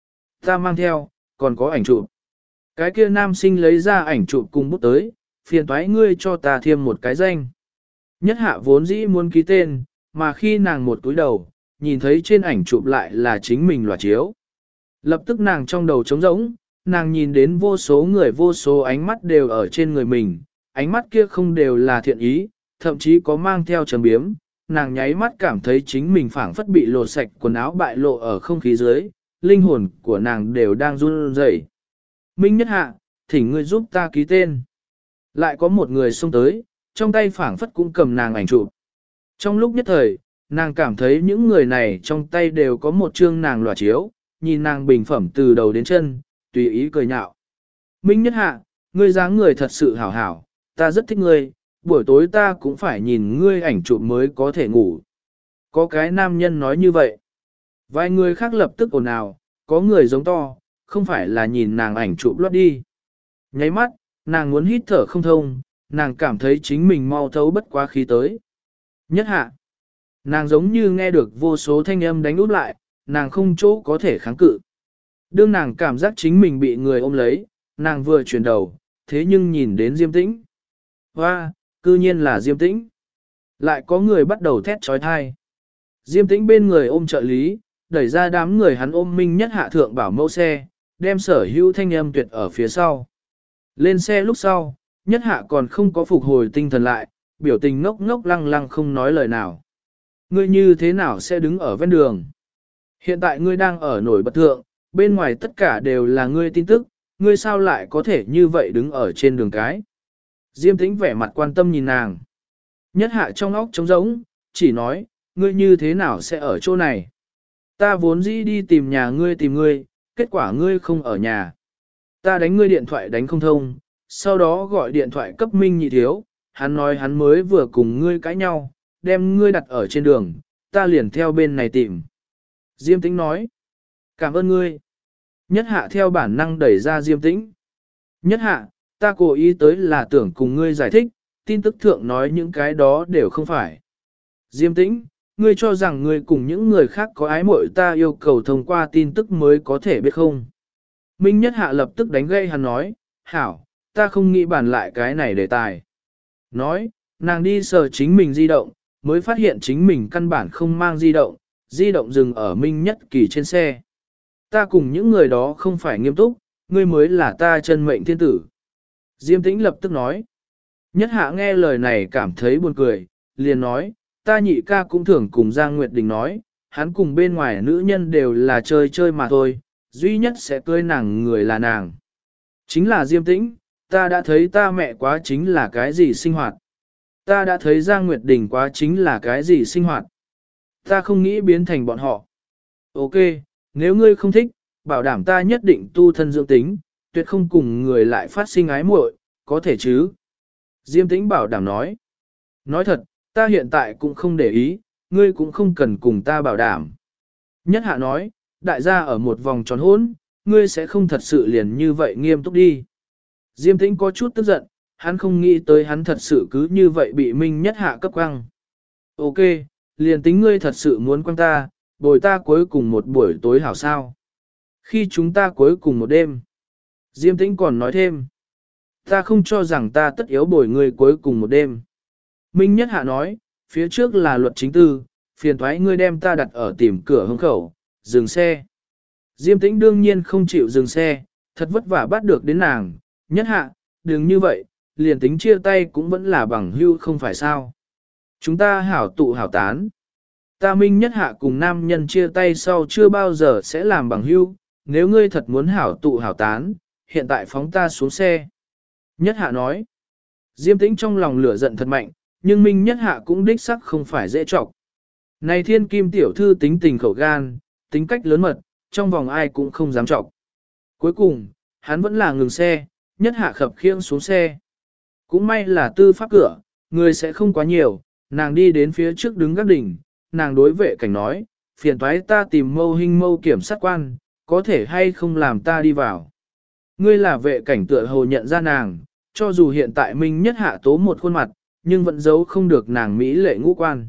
Ta mang theo, còn có ảnh chụp. Cái kia nam sinh lấy ra ảnh chụp cùng bút tới, phiền toái ngươi cho ta thêm một cái danh. Nhất Hạ vốn dĩ muốn ký tên, mà khi nàng một túi đầu, nhìn thấy trên ảnh chụp lại là chính mình loạt chiếu. Lập tức nàng trong đầu trống rỗng, nàng nhìn đến vô số người vô số ánh mắt đều ở trên người mình, ánh mắt kia không đều là thiện ý, thậm chí có mang theo trầm biếm. Nàng nháy mắt cảm thấy chính mình phảng phất bị lột sạch quần áo bại lộ ở không khí dưới, linh hồn của nàng đều đang run rẩy. Minh Nhất Hạ, thỉnh ngươi giúp ta ký tên. Lại có một người xông tới, trong tay phảng phất cũng cầm nàng ảnh chụp. Trong lúc nhất thời, nàng cảm thấy những người này trong tay đều có một chương nàng loạt chiếu, nhìn nàng bình phẩm từ đầu đến chân, tùy ý cười nhạo. Minh Nhất Hạ, ngươi dáng người thật sự hảo hảo, ta rất thích ngươi, buổi tối ta cũng phải nhìn ngươi ảnh chụp mới có thể ngủ. Có cái nam nhân nói như vậy. Vài người khác lập tức ồn ào, có người giống to, không phải là nhìn nàng ảnh chụp lót đi. Nháy mắt, nàng muốn hít thở không thông, nàng cảm thấy chính mình mau thấu bất quá khí tới. Nhất hạ, nàng giống như nghe được vô số thanh âm đánh út lại, nàng không chỗ có thể kháng cự. Đương nàng cảm giác chính mình bị người ôm lấy, nàng vừa chuyển đầu, thế nhưng nhìn đến Diêm Tĩnh. Hoa, cư nhiên là Diêm Tĩnh. Lại có người bắt đầu thét trói thai. Diêm Tĩnh bên người ôm trợ lý, đẩy ra đám người hắn ôm Minh Nhất Hạ thượng bảo mẫu xe, đem sở hữu thanh âm tuyệt ở phía sau. Lên xe lúc sau, Nhất Hạ còn không có phục hồi tinh thần lại, biểu tình ngốc ngốc lăng lăng không nói lời nào. Ngươi như thế nào sẽ đứng ở ven đường? Hiện tại ngươi đang ở nổi bật thượng, bên ngoài tất cả đều là ngươi tin tức, ngươi sao lại có thể như vậy đứng ở trên đường cái? Diêm Tĩnh vẻ mặt quan tâm nhìn nàng. Nhất Hạ trong óc trống rỗng, chỉ nói, ngươi như thế nào sẽ ở chỗ này? Ta vốn dĩ đi tìm nhà ngươi tìm ngươi, kết quả ngươi không ở nhà. Ta đánh ngươi điện thoại đánh không thông, sau đó gọi điện thoại cấp Minh Nhị Thiếu, hắn nói hắn mới vừa cùng ngươi cãi nhau, đem ngươi đặt ở trên đường, ta liền theo bên này tìm. Diêm Tĩnh nói, cảm ơn ngươi. Nhất Hạ theo bản năng đẩy ra Diêm Tĩnh. Nhất Hạ, ta cố ý tới là tưởng cùng ngươi giải thích, tin tức thượng nói những cái đó đều không phải. Diêm Tĩnh, ngươi cho rằng ngươi cùng những người khác có ái mội ta yêu cầu thông qua tin tức mới có thể biết không? Minh Nhất Hạ lập tức đánh gây hắn nói, hảo, ta không nghĩ bàn lại cái này đề tài. Nói, nàng đi sờ chính mình di động, mới phát hiện chính mình căn bản không mang di động, di động dừng ở Minh Nhất Kỳ trên xe. Ta cùng những người đó không phải nghiêm túc, ngươi mới là ta chân mệnh thiên tử. Diêm Tĩnh lập tức nói. Nhất Hạ nghe lời này cảm thấy buồn cười, liền nói, ta nhị ca cũng thường cùng Giang Nguyệt Đình nói, hắn cùng bên ngoài nữ nhân đều là chơi chơi mà thôi, duy nhất sẽ cưới nàng người là nàng. Chính là Diêm Tĩnh, ta đã thấy ta mẹ quá chính là cái gì sinh hoạt. Ta đã thấy Giang Nguyệt Đình quá chính là cái gì sinh hoạt. Ta không nghĩ biến thành bọn họ. Ok, nếu ngươi không thích, bảo đảm ta nhất định tu thân dưỡng tính, tuyệt không cùng người lại phát sinh ái muội, có thể chứ? Diêm Tĩnh bảo đảm nói. Nói thật, ta hiện tại cũng không để ý, ngươi cũng không cần cùng ta bảo đảm. Nhất Hạ nói, đại gia ở một vòng tròn hỗn, ngươi sẽ không thật sự liền như vậy nghiêm túc đi. Diêm Tĩnh có chút tức giận, hắn không nghĩ tới hắn thật sự cứ như vậy bị Minh Nhất Hạ cấp quăng. Ok, liền tính ngươi thật sự muốn quăng ta, bồi ta cuối cùng một buổi tối hảo sao. Khi chúng ta cuối cùng một đêm. Diêm Tĩnh còn nói thêm. Ta không cho rằng ta tất yếu bồi ngươi cuối cùng một đêm. Minh Nhất Hạ nói, phía trước là luật chính tư, phiền thoái ngươi đem ta đặt ở tìm cửa hướng khẩu, dừng xe. Diêm Tĩnh đương nhiên không chịu dừng xe, thật vất vả bắt được đến nàng. Nhất Hạ, đừng như vậy, liền tính chia tay cũng vẫn là bằng hữu không phải sao. Chúng ta hảo tụ hảo tán. Ta Minh Nhất Hạ cùng nam nhân chia tay sau chưa bao giờ sẽ làm bằng hữu, nếu ngươi thật muốn hảo tụ hảo tán, hiện tại phóng ta xuống xe. Nhất Hạ nói, Diêm Tĩnh trong lòng lửa giận thật mạnh, nhưng Minh Nhất Hạ cũng đích sắc không phải dễ trọc. Này thiên kim tiểu thư tính tình khẩu gan, tính cách lớn mật, trong vòng ai cũng không dám trọc. Cuối cùng, hắn vẫn là ngừng xe, Nhất Hạ khập khiễng xuống xe. Cũng may là tư pháp cửa, người sẽ không quá nhiều, nàng đi đến phía trước đứng gác đỉnh, nàng đối vệ cảnh nói, phiền toái ta tìm mâu hình mâu kiểm sát quan, có thể hay không làm ta đi vào. Ngươi là vệ cảnh tựa hồ nhận ra nàng, cho dù hiện tại Minh Nhất Hạ tố một khuôn mặt, nhưng vẫn giấu không được nàng mỹ lệ ngũ quan.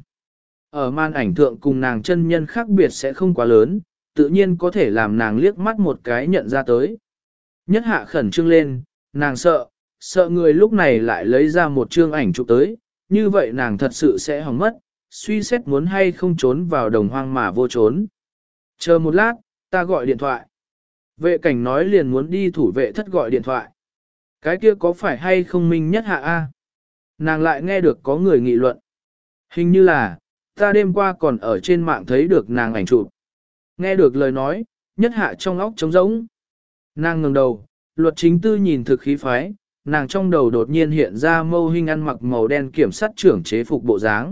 Ở màn ảnh thượng cùng nàng chân nhân khác biệt sẽ không quá lớn, tự nhiên có thể làm nàng liếc mắt một cái nhận ra tới. Nhất Hạ khẩn trương lên, nàng sợ, sợ người lúc này lại lấy ra một chương ảnh chụp tới, như vậy nàng thật sự sẽ hỏng mất, suy xét muốn hay không trốn vào đồng hoang mà vô trốn. Chờ một lát, ta gọi điện thoại. Vệ cảnh nói liền muốn đi thủ vệ thất gọi điện thoại. Cái kia có phải hay không Minh Nhất Hạ a? Nàng lại nghe được có người nghị luận. Hình như là, ta đêm qua còn ở trên mạng thấy được nàng ảnh chụp. Nghe được lời nói, Nhất Hạ trong óc trống rỗng. Nàng ngẩng đầu, luật chính tư nhìn thực khí phái, nàng trong đầu đột nhiên hiện ra mâu hình ăn mặc màu đen kiểm sát trưởng chế phục bộ dáng.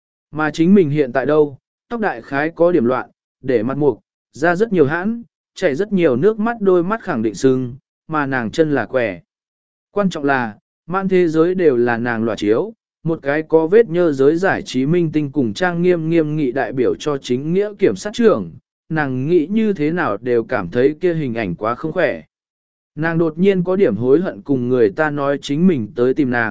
Mà chính mình hiện tại đâu, tóc đại khái có điểm loạn, để mặt mục, ra rất nhiều hãn, chảy rất nhiều nước mắt, đôi mắt khẳng định sưng, mà nàng chân là quẻ. Quan trọng là, mạn thế giới đều là nàng loạt chiếu, một cái có vết nhơ giới giải trí minh tinh cùng trang nghiêm nghiêm nghị đại biểu cho chính nghĩa kiểm sát trưởng, nàng nghĩ như thế nào đều cảm thấy kia hình ảnh quá không khỏe. Nàng đột nhiên có điểm hối hận cùng người ta nói chính mình tới tìm nàng,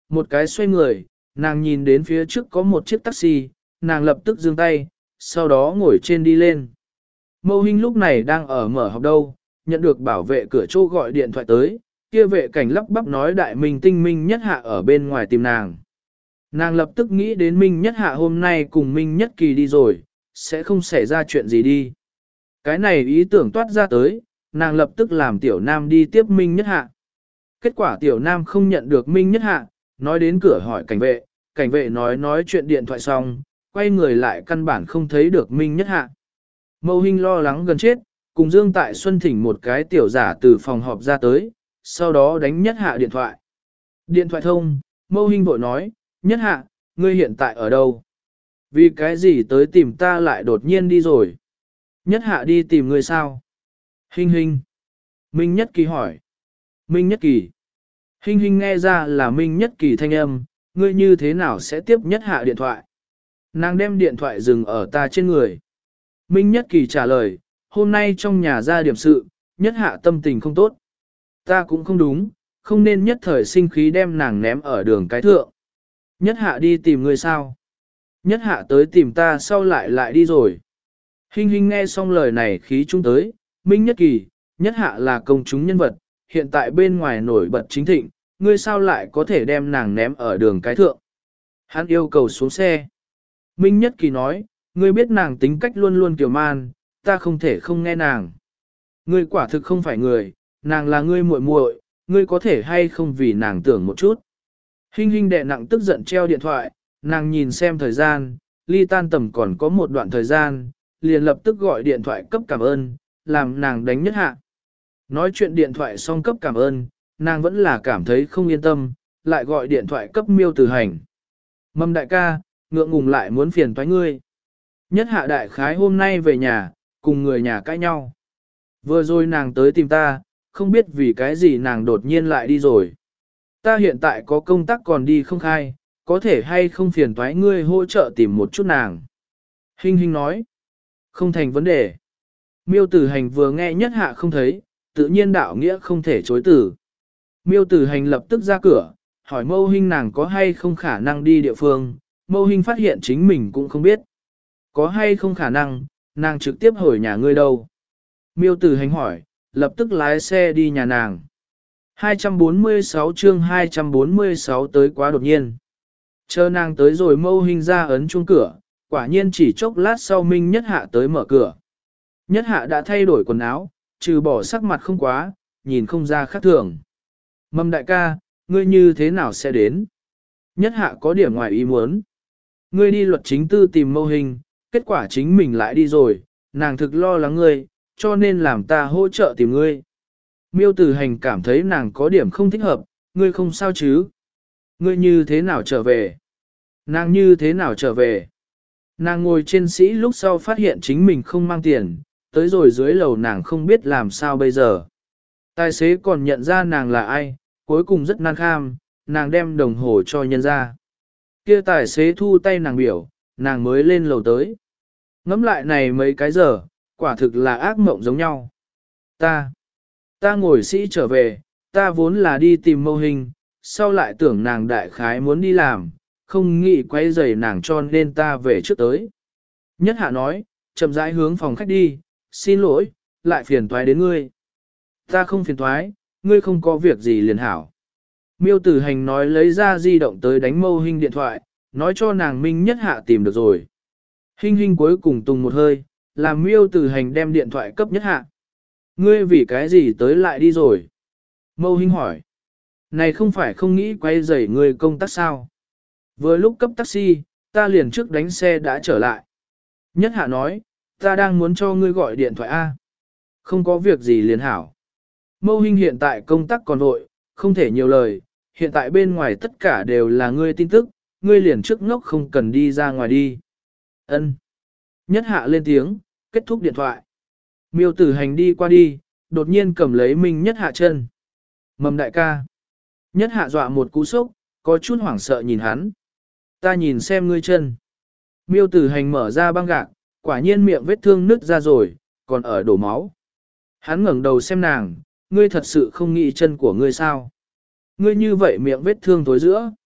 một cái xoay người, nàng nhìn đến phía trước có một chiếc taxi, nàng lập tức giương tay, sau đó ngồi trên đi lên. Mâu Hinh lúc này đang ở mở học đâu, nhận được bảo vệ cửa chỗ gọi điện thoại tới, kia vệ cảnh lắp bắp nói đại minh tinh Minh Nhất Hạ ở bên ngoài tìm nàng. Nàng lập tức nghĩ đến Minh Nhất Hạ hôm nay cùng Minh Nhất Kỳ đi rồi, sẽ không xảy ra chuyện gì đi. Cái này ý tưởng toát ra tới, nàng lập tức làm Tiểu Nam đi tiếp Minh Nhất Hạ. Kết quả Tiểu Nam không nhận được Minh Nhất Hạ, nói đến cửa hỏi cảnh vệ, cảnh vệ nói nói chuyện điện thoại xong, quay người lại căn bản không thấy được Minh Nhất Hạ. Mâu Hinh lo lắng gần chết, cùng Dương Tại Xuân thỉnh một cái tiểu giả từ phòng họp ra tới, sau đó đánh Nhất Hạ điện thoại. Điện thoại thông, Mâu Hinh vội nói, Nhất Hạ, ngươi hiện tại ở đâu? Vì cái gì tới tìm ta lại đột nhiên đi rồi? Nhất Hạ đi tìm ngươi sao? Hinh Hinh. Minh Nhất Kỳ hỏi. Minh Nhất Kỳ. Hinh Hinh nghe ra là Minh Nhất Kỳ thanh âm, ngươi như thế nào sẽ tiếp Nhất Hạ điện thoại? Nàng đem điện thoại dừng ở ta trên người. Minh Nhất Kỳ trả lời, hôm nay trong nhà ra điểm sự, Nhất Hạ tâm tình không tốt. Ta cũng không đúng, không nên nhất thời sinh khí đem nàng ném ở đường cái thượng. Nhất Hạ đi tìm ngươi sao? Nhất Hạ tới tìm ta sau lại lại đi rồi. Hinh Hinh nghe xong lời này khí trung tới, Minh Nhất Kỳ, Nhất Hạ là công chúng nhân vật, hiện tại bên ngoài nổi bật chính thịnh, ngươi sao lại có thể đem nàng ném ở đường cái thượng? Hắn yêu cầu xuống xe. Minh Nhất Kỳ nói, ngươi biết nàng tính cách luôn luôn kiều man, ta không thể không nghe nàng. Ngươi quả thực không phải người, nàng là ngươi muội muội, ngươi có thể hay không vì nàng tưởng một chút. Hinh Hinh đè nặng tức giận treo điện thoại, nàng nhìn xem thời gian, ly tan tầm còn có một đoạn thời gian, liền lập tức gọi điện thoại cấp cảm ơn, làm nàng đánh Nhất Hạ. Nói chuyện điện thoại xong cấp cảm ơn, nàng vẫn là cảm thấy không yên tâm, lại gọi điện thoại cấp Miêu Tử Hành. Mâm đại ca, ngượng ngùng lại muốn phiền toái ngươi. Nhất Hạ đại khái hôm nay về nhà, cùng người nhà cãi nhau. Vừa rồi nàng tới tìm ta, không biết vì cái gì nàng đột nhiên lại đi rồi. Ta hiện tại có công tác còn đi không khai, có thể hay không phiền toái ngươi hỗ trợ tìm một chút nàng. Hinh Hinh nói, không thành vấn đề. Miêu Tử Hành vừa nghe Nhất Hạ không thấy, tự nhiên đạo nghĩa không thể chối từ. Miêu Tử Hành lập tức ra cửa, hỏi Mâu Hinh nàng có hay không khả năng đi địa phương, Mâu Hinh phát hiện chính mình cũng không biết. Có hay không khả năng, nàng trực tiếp hỏi nhà ngươi đâu. Miêu Tử Hành hỏi, lập tức lái xe đi nhà nàng. hai trăm bốn mươi sáu chương hai trăm bốn mươi sáu tới quá đột nhiên. Chờ nàng tới rồi Mâu Hinh ra ấn chuông cửa, quả nhiên chỉ chốc lát sau Minh Nhất Hạ tới mở cửa. Nhất Hạ đã thay đổi quần áo, trừ bỏ sắc mặt không quá, nhìn không ra khác thường. Mâm đại ca, ngươi như thế nào sẽ đến? Nhất Hạ có điểm ngoài ý muốn. Ngươi đi luật chính tư tìm Mâu Hinh, kết quả chính mình lại đi rồi, nàng thực lo lắng ngươi, cho nên làm ta hỗ trợ tìm ngươi. Miêu Tử Hành cảm thấy nàng có điểm không thích hợp, ngươi không sao chứ? Ngươi như thế nào trở về? Nàng như thế nào trở về? Nàng ngồi trên sĩ lúc sau phát hiện chính mình không mang tiền, tới rồi dưới lầu nàng không biết làm sao bây giờ. Tài xế còn nhận ra nàng là ai, cuối cùng rất nan kham, nàng đem đồng hồ cho nhân ra. Kia tài xế thu tay nàng biểu, nàng mới lên lầu tới. Ngắm lại này mấy cái giờ, quả thực là ác mộng giống nhau. Ta, ta ngồi sĩ trở về, ta vốn là đi tìm Mâu Hinh, sau lại tưởng nàng đại khái muốn đi làm, không nghĩ quay rầy nàng cho nên ta về trước tới. Nhất Hạ nói, chậm rãi hướng phòng khách đi, xin lỗi, lại phiền toái đến ngươi. Ta không phiền toái, ngươi không có việc gì liền hảo. Miêu Tử Hành nói lấy ra di động tới đánh Mâu Hinh điện thoại, nói cho nàng Minh Nhất Hạ tìm được rồi. Hinh Hinh cuối cùng tùng một hơi, làm Miêu Tử Hành đem điện thoại cấp Nhất Hạ. Ngươi vì cái gì tới lại đi rồi? Mâu Hinh hỏi. Này không phải không nghĩ quay rầy ngươi công tác sao? Vừa lúc cấp taxi, ta liền trước đánh xe đã trở lại. Nhất Hạ nói, ta đang muốn cho ngươi gọi điện thoại A. Không có việc gì liền hảo. Mâu Hinh hiện tại công tác còn vội, không thể nhiều lời, hiện tại bên ngoài tất cả đều là ngươi tin tức, ngươi liền trước ngốc không cần đi ra ngoài đi. Ân. Nhất Hạ lên tiếng, kết thúc điện thoại. Miêu Tử Hành đi qua đi, đột nhiên cầm lấy Minh Nhất Hạ chân. Mầm đại ca. Nhất Hạ dọa một cú sốc, có chút hoảng sợ nhìn hắn. Ta nhìn xem ngươi chân. Miêu Tử Hành mở ra băng gạc, quả nhiên miệng vết thương nứt ra rồi, còn ở đổ máu. Hắn ngẩng đầu xem nàng, ngươi thật sự không nghĩ chân của ngươi sao? Ngươi như vậy miệng vết thương tối giữa.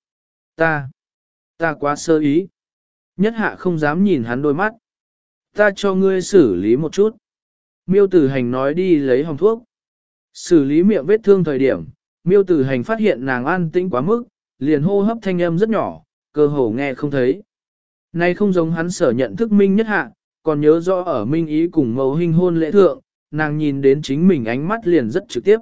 Ta, ta quá sơ ý. Nhất hạ không dám nhìn hắn đôi mắt. Ta cho ngươi xử lý một chút. Miêu tử hành nói đi lấy hồng thuốc. Xử lý miệng vết thương thời điểm, miêu tử hành phát hiện nàng an tĩnh quá mức, liền hô hấp thanh âm rất nhỏ, cơ hồ nghe không thấy. Nay không giống hắn sở nhận thức Minh Nhất Hạ, còn nhớ rõ ở Minh Ý cùng mẫu hình hôn lễ thượng, nàng nhìn đến chính mình ánh mắt liền rất trực tiếp.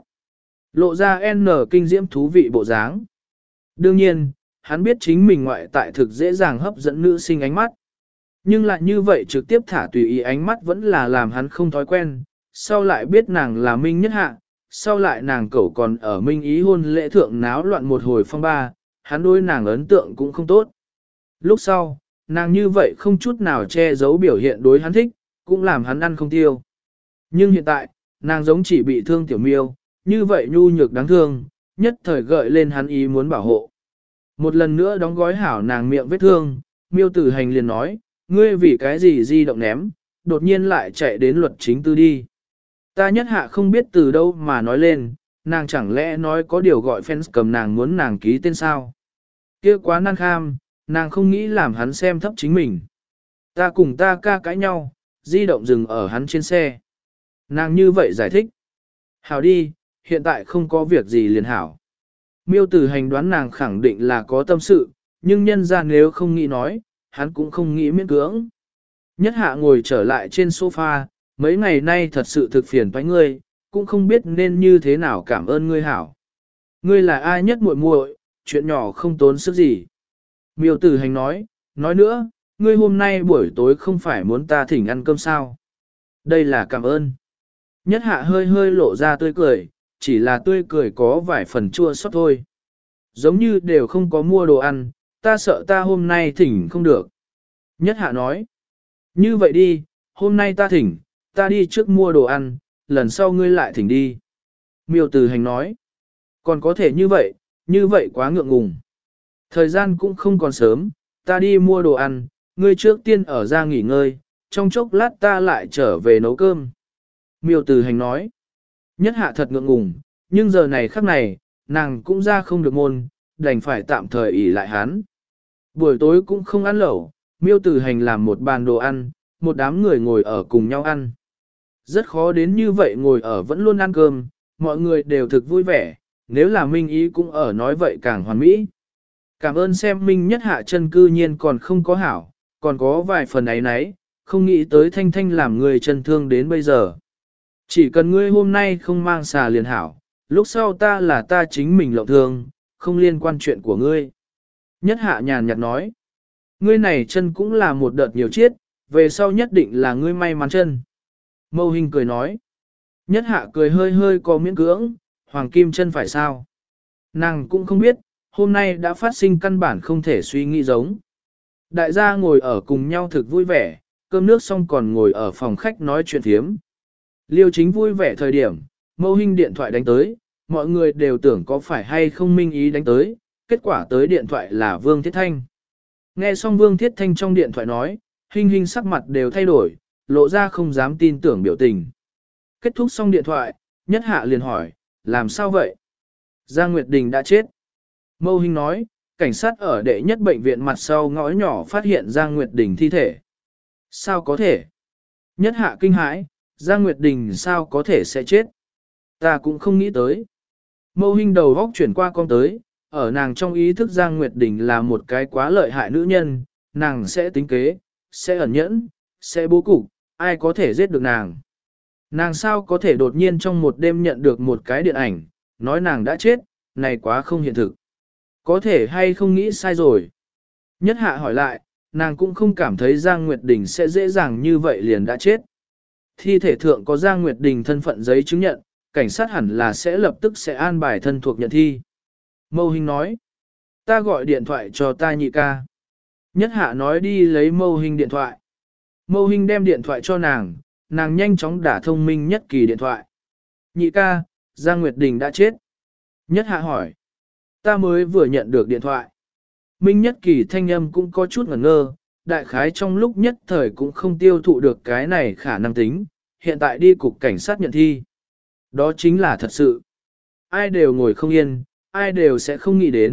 Lộ ra N kinh diễm thú vị bộ dáng. Đương nhiên, hắn biết chính mình ngoại tại thực dễ dàng hấp dẫn nữ sinh ánh mắt. Nhưng lại như vậy trực tiếp thả tùy ý ánh mắt vẫn là làm hắn không thói quen, sau lại biết nàng là Minh Nhất Hạ, sau lại nàng cậu còn ở Minh Ý hôn lễ thượng náo loạn một hồi phong ba, hắn đối nàng ấn tượng cũng không tốt. Lúc sau, nàng như vậy không chút nào che giấu biểu hiện đối hắn thích, cũng làm hắn ăn không tiêu. Nhưng hiện tại, nàng giống chỉ bị thương tiểu miêu, như vậy nhu nhược đáng thương, nhất thời gợi lên hắn ý muốn bảo hộ. Một lần nữa đóng gói hảo nàng miệng vết thương, miêu tử hành liền nói, ngươi vì cái gì di động ném, đột nhiên lại chạy đến luật chính tư đi. Ta Nhất Hạ không biết từ đâu mà nói lên, nàng chẳng lẽ nói có điều gọi fans cầm nàng muốn nàng ký tên sao. Kia quá năng kham, nàng không nghĩ làm hắn xem thấp chính mình. Ta cùng ta ca cãi nhau, di động dừng ở hắn trên xe. Nàng như vậy giải thích. Hảo đi, hiện tại không có việc gì liền hảo. Miêu tử hành đoán nàng khẳng định là có tâm sự, nhưng nhân ra nếu không nghĩ nói, hắn cũng không nghĩ miễn cưỡng. Nhất Hạ ngồi trở lại trên sofa, mấy ngày nay thật sự thực phiền với ngươi, cũng không biết nên như thế nào cảm ơn ngươi hảo. Ngươi là ai nhất muội muội, chuyện nhỏ không tốn sức gì. Miêu tử hành nói, nói nữa, ngươi hôm nay buổi tối không phải muốn ta thỉnh ăn cơm sao. Đây là cảm ơn. Nhất Hạ hơi hơi lộ ra tươi cười, chỉ là tươi cười có vài phần chua xót thôi. Giống như đều không có mua đồ ăn, ta sợ ta hôm nay thỉnh không được. Nhất Hạ nói, như vậy đi, hôm nay ta thỉnh, ta đi trước mua đồ ăn, lần sau ngươi lại thỉnh đi. Miêu Tử Hành nói, còn có thể như vậy, như vậy quá ngượng ngùng. Thời gian cũng không còn sớm, ta đi mua đồ ăn, ngươi trước tiên ở ra nghỉ ngơi, trong chốc lát ta lại trở về nấu cơm. Miêu Tử Hành nói, Nhất Hạ thật ngượng ngùng, nhưng giờ này khắc này, nàng cũng ra không được môn, đành phải tạm thời ỷ lại hắn. Buổi tối cũng không ăn lẩu, Miêu Tử Hành làm một bàn đồ ăn, một đám người ngồi ở cùng nhau ăn. Rất khó đến như vậy ngồi ở vẫn luôn ăn cơm, mọi người đều thực vui vẻ, nếu là Minh Ý cũng ở nói vậy càng hoàn mỹ. Cảm ơn xem Minh Nhất Hạ chân cư nhiên còn không có hảo, còn có vài phần ấy nấy, không nghĩ tới Thanh Thanh làm người chân thương đến bây giờ. Chỉ cần ngươi hôm nay không mang xà liền hảo, lúc sau ta là ta chính mình lộng thương, không liên quan chuyện của ngươi. Nhất Hạ nhàn nhạt nói, ngươi này chân cũng là một đợt nhiều chiết, về sau nhất định là ngươi may mắn chân. Mâu Hình cười nói, Nhất Hạ cười hơi hơi có miễn cưỡng, hoàng kim chân phải sao? Nàng cũng không biết, hôm nay đã phát sinh căn bản không thể suy nghĩ giống. Đại gia ngồi ở cùng nhau thực vui vẻ, cơm nước xong còn ngồi ở phòng khách nói chuyện thiếm. Liêu Chính vui vẻ thời điểm, Mâu Hình điện thoại đánh tới, mọi người đều tưởng có phải hay không Minh Ý đánh tới, kết quả tới điện thoại là Vương Thiết Thanh. Nghe xong Vương Thiết Thanh trong điện thoại nói, Hình Hình sắc mặt đều thay đổi, lộ ra không dám tin tưởng biểu tình. Kết thúc xong điện thoại, Nhất Hạ liền hỏi, làm sao vậy? Giang Nguyệt Đình đã chết. Mâu Hình nói, cảnh sát ở đệ nhất bệnh viện mặt sau ngõ nhỏ phát hiện Giang Nguyệt Đình thi thể. Sao có thể? Nhất Hạ kinh hãi, Giang Nguyệt Đình sao có thể sẽ chết? Ta cũng không nghĩ tới. Mâu Hình đầu góc chuyển qua con tới, ở nàng trong ý thức Giang Nguyệt Đình là một cái quá lợi hại nữ nhân, nàng sẽ tính kế, sẽ ẩn nhẫn, sẽ bố cục, ai có thể giết được nàng. Nàng sao có thể đột nhiên trong một đêm nhận được một cái điện ảnh, nói nàng đã chết, này quá không hiện thực. Có thể hay không nghĩ sai rồi. Nhất Hạ hỏi lại, nàng cũng không cảm thấy Giang Nguyệt Đình sẽ dễ dàng như vậy liền đã chết. Thi thể thượng có Giang Nguyệt Đình thân phận giấy chứng nhận, cảnh sát hẳn là sẽ lập tức sẽ an bài thân thuộc nhận thi. Mâu Hình nói, ta gọi điện thoại cho ta nhị ca. Nhất Hạ nói đi lấy Mâu Hình điện thoại. Mâu Hình đem điện thoại cho nàng, nàng nhanh chóng đả thông Minh Nhất Kỳ điện thoại. Nhị ca, Giang Nguyệt Đình đã chết. Nhất Hạ hỏi, ta mới vừa nhận được điện thoại. Minh Nhất Kỳ thanh âm cũng có chút ngẩn ngơ, đại khái trong lúc nhất thời cũng không tiêu thụ được cái này khả năng tính, hiện tại đi cục cảnh sát nhận thi. Đó chính là thật sự. Ai đều ngồi không yên, ai đều sẽ không nghĩ đến,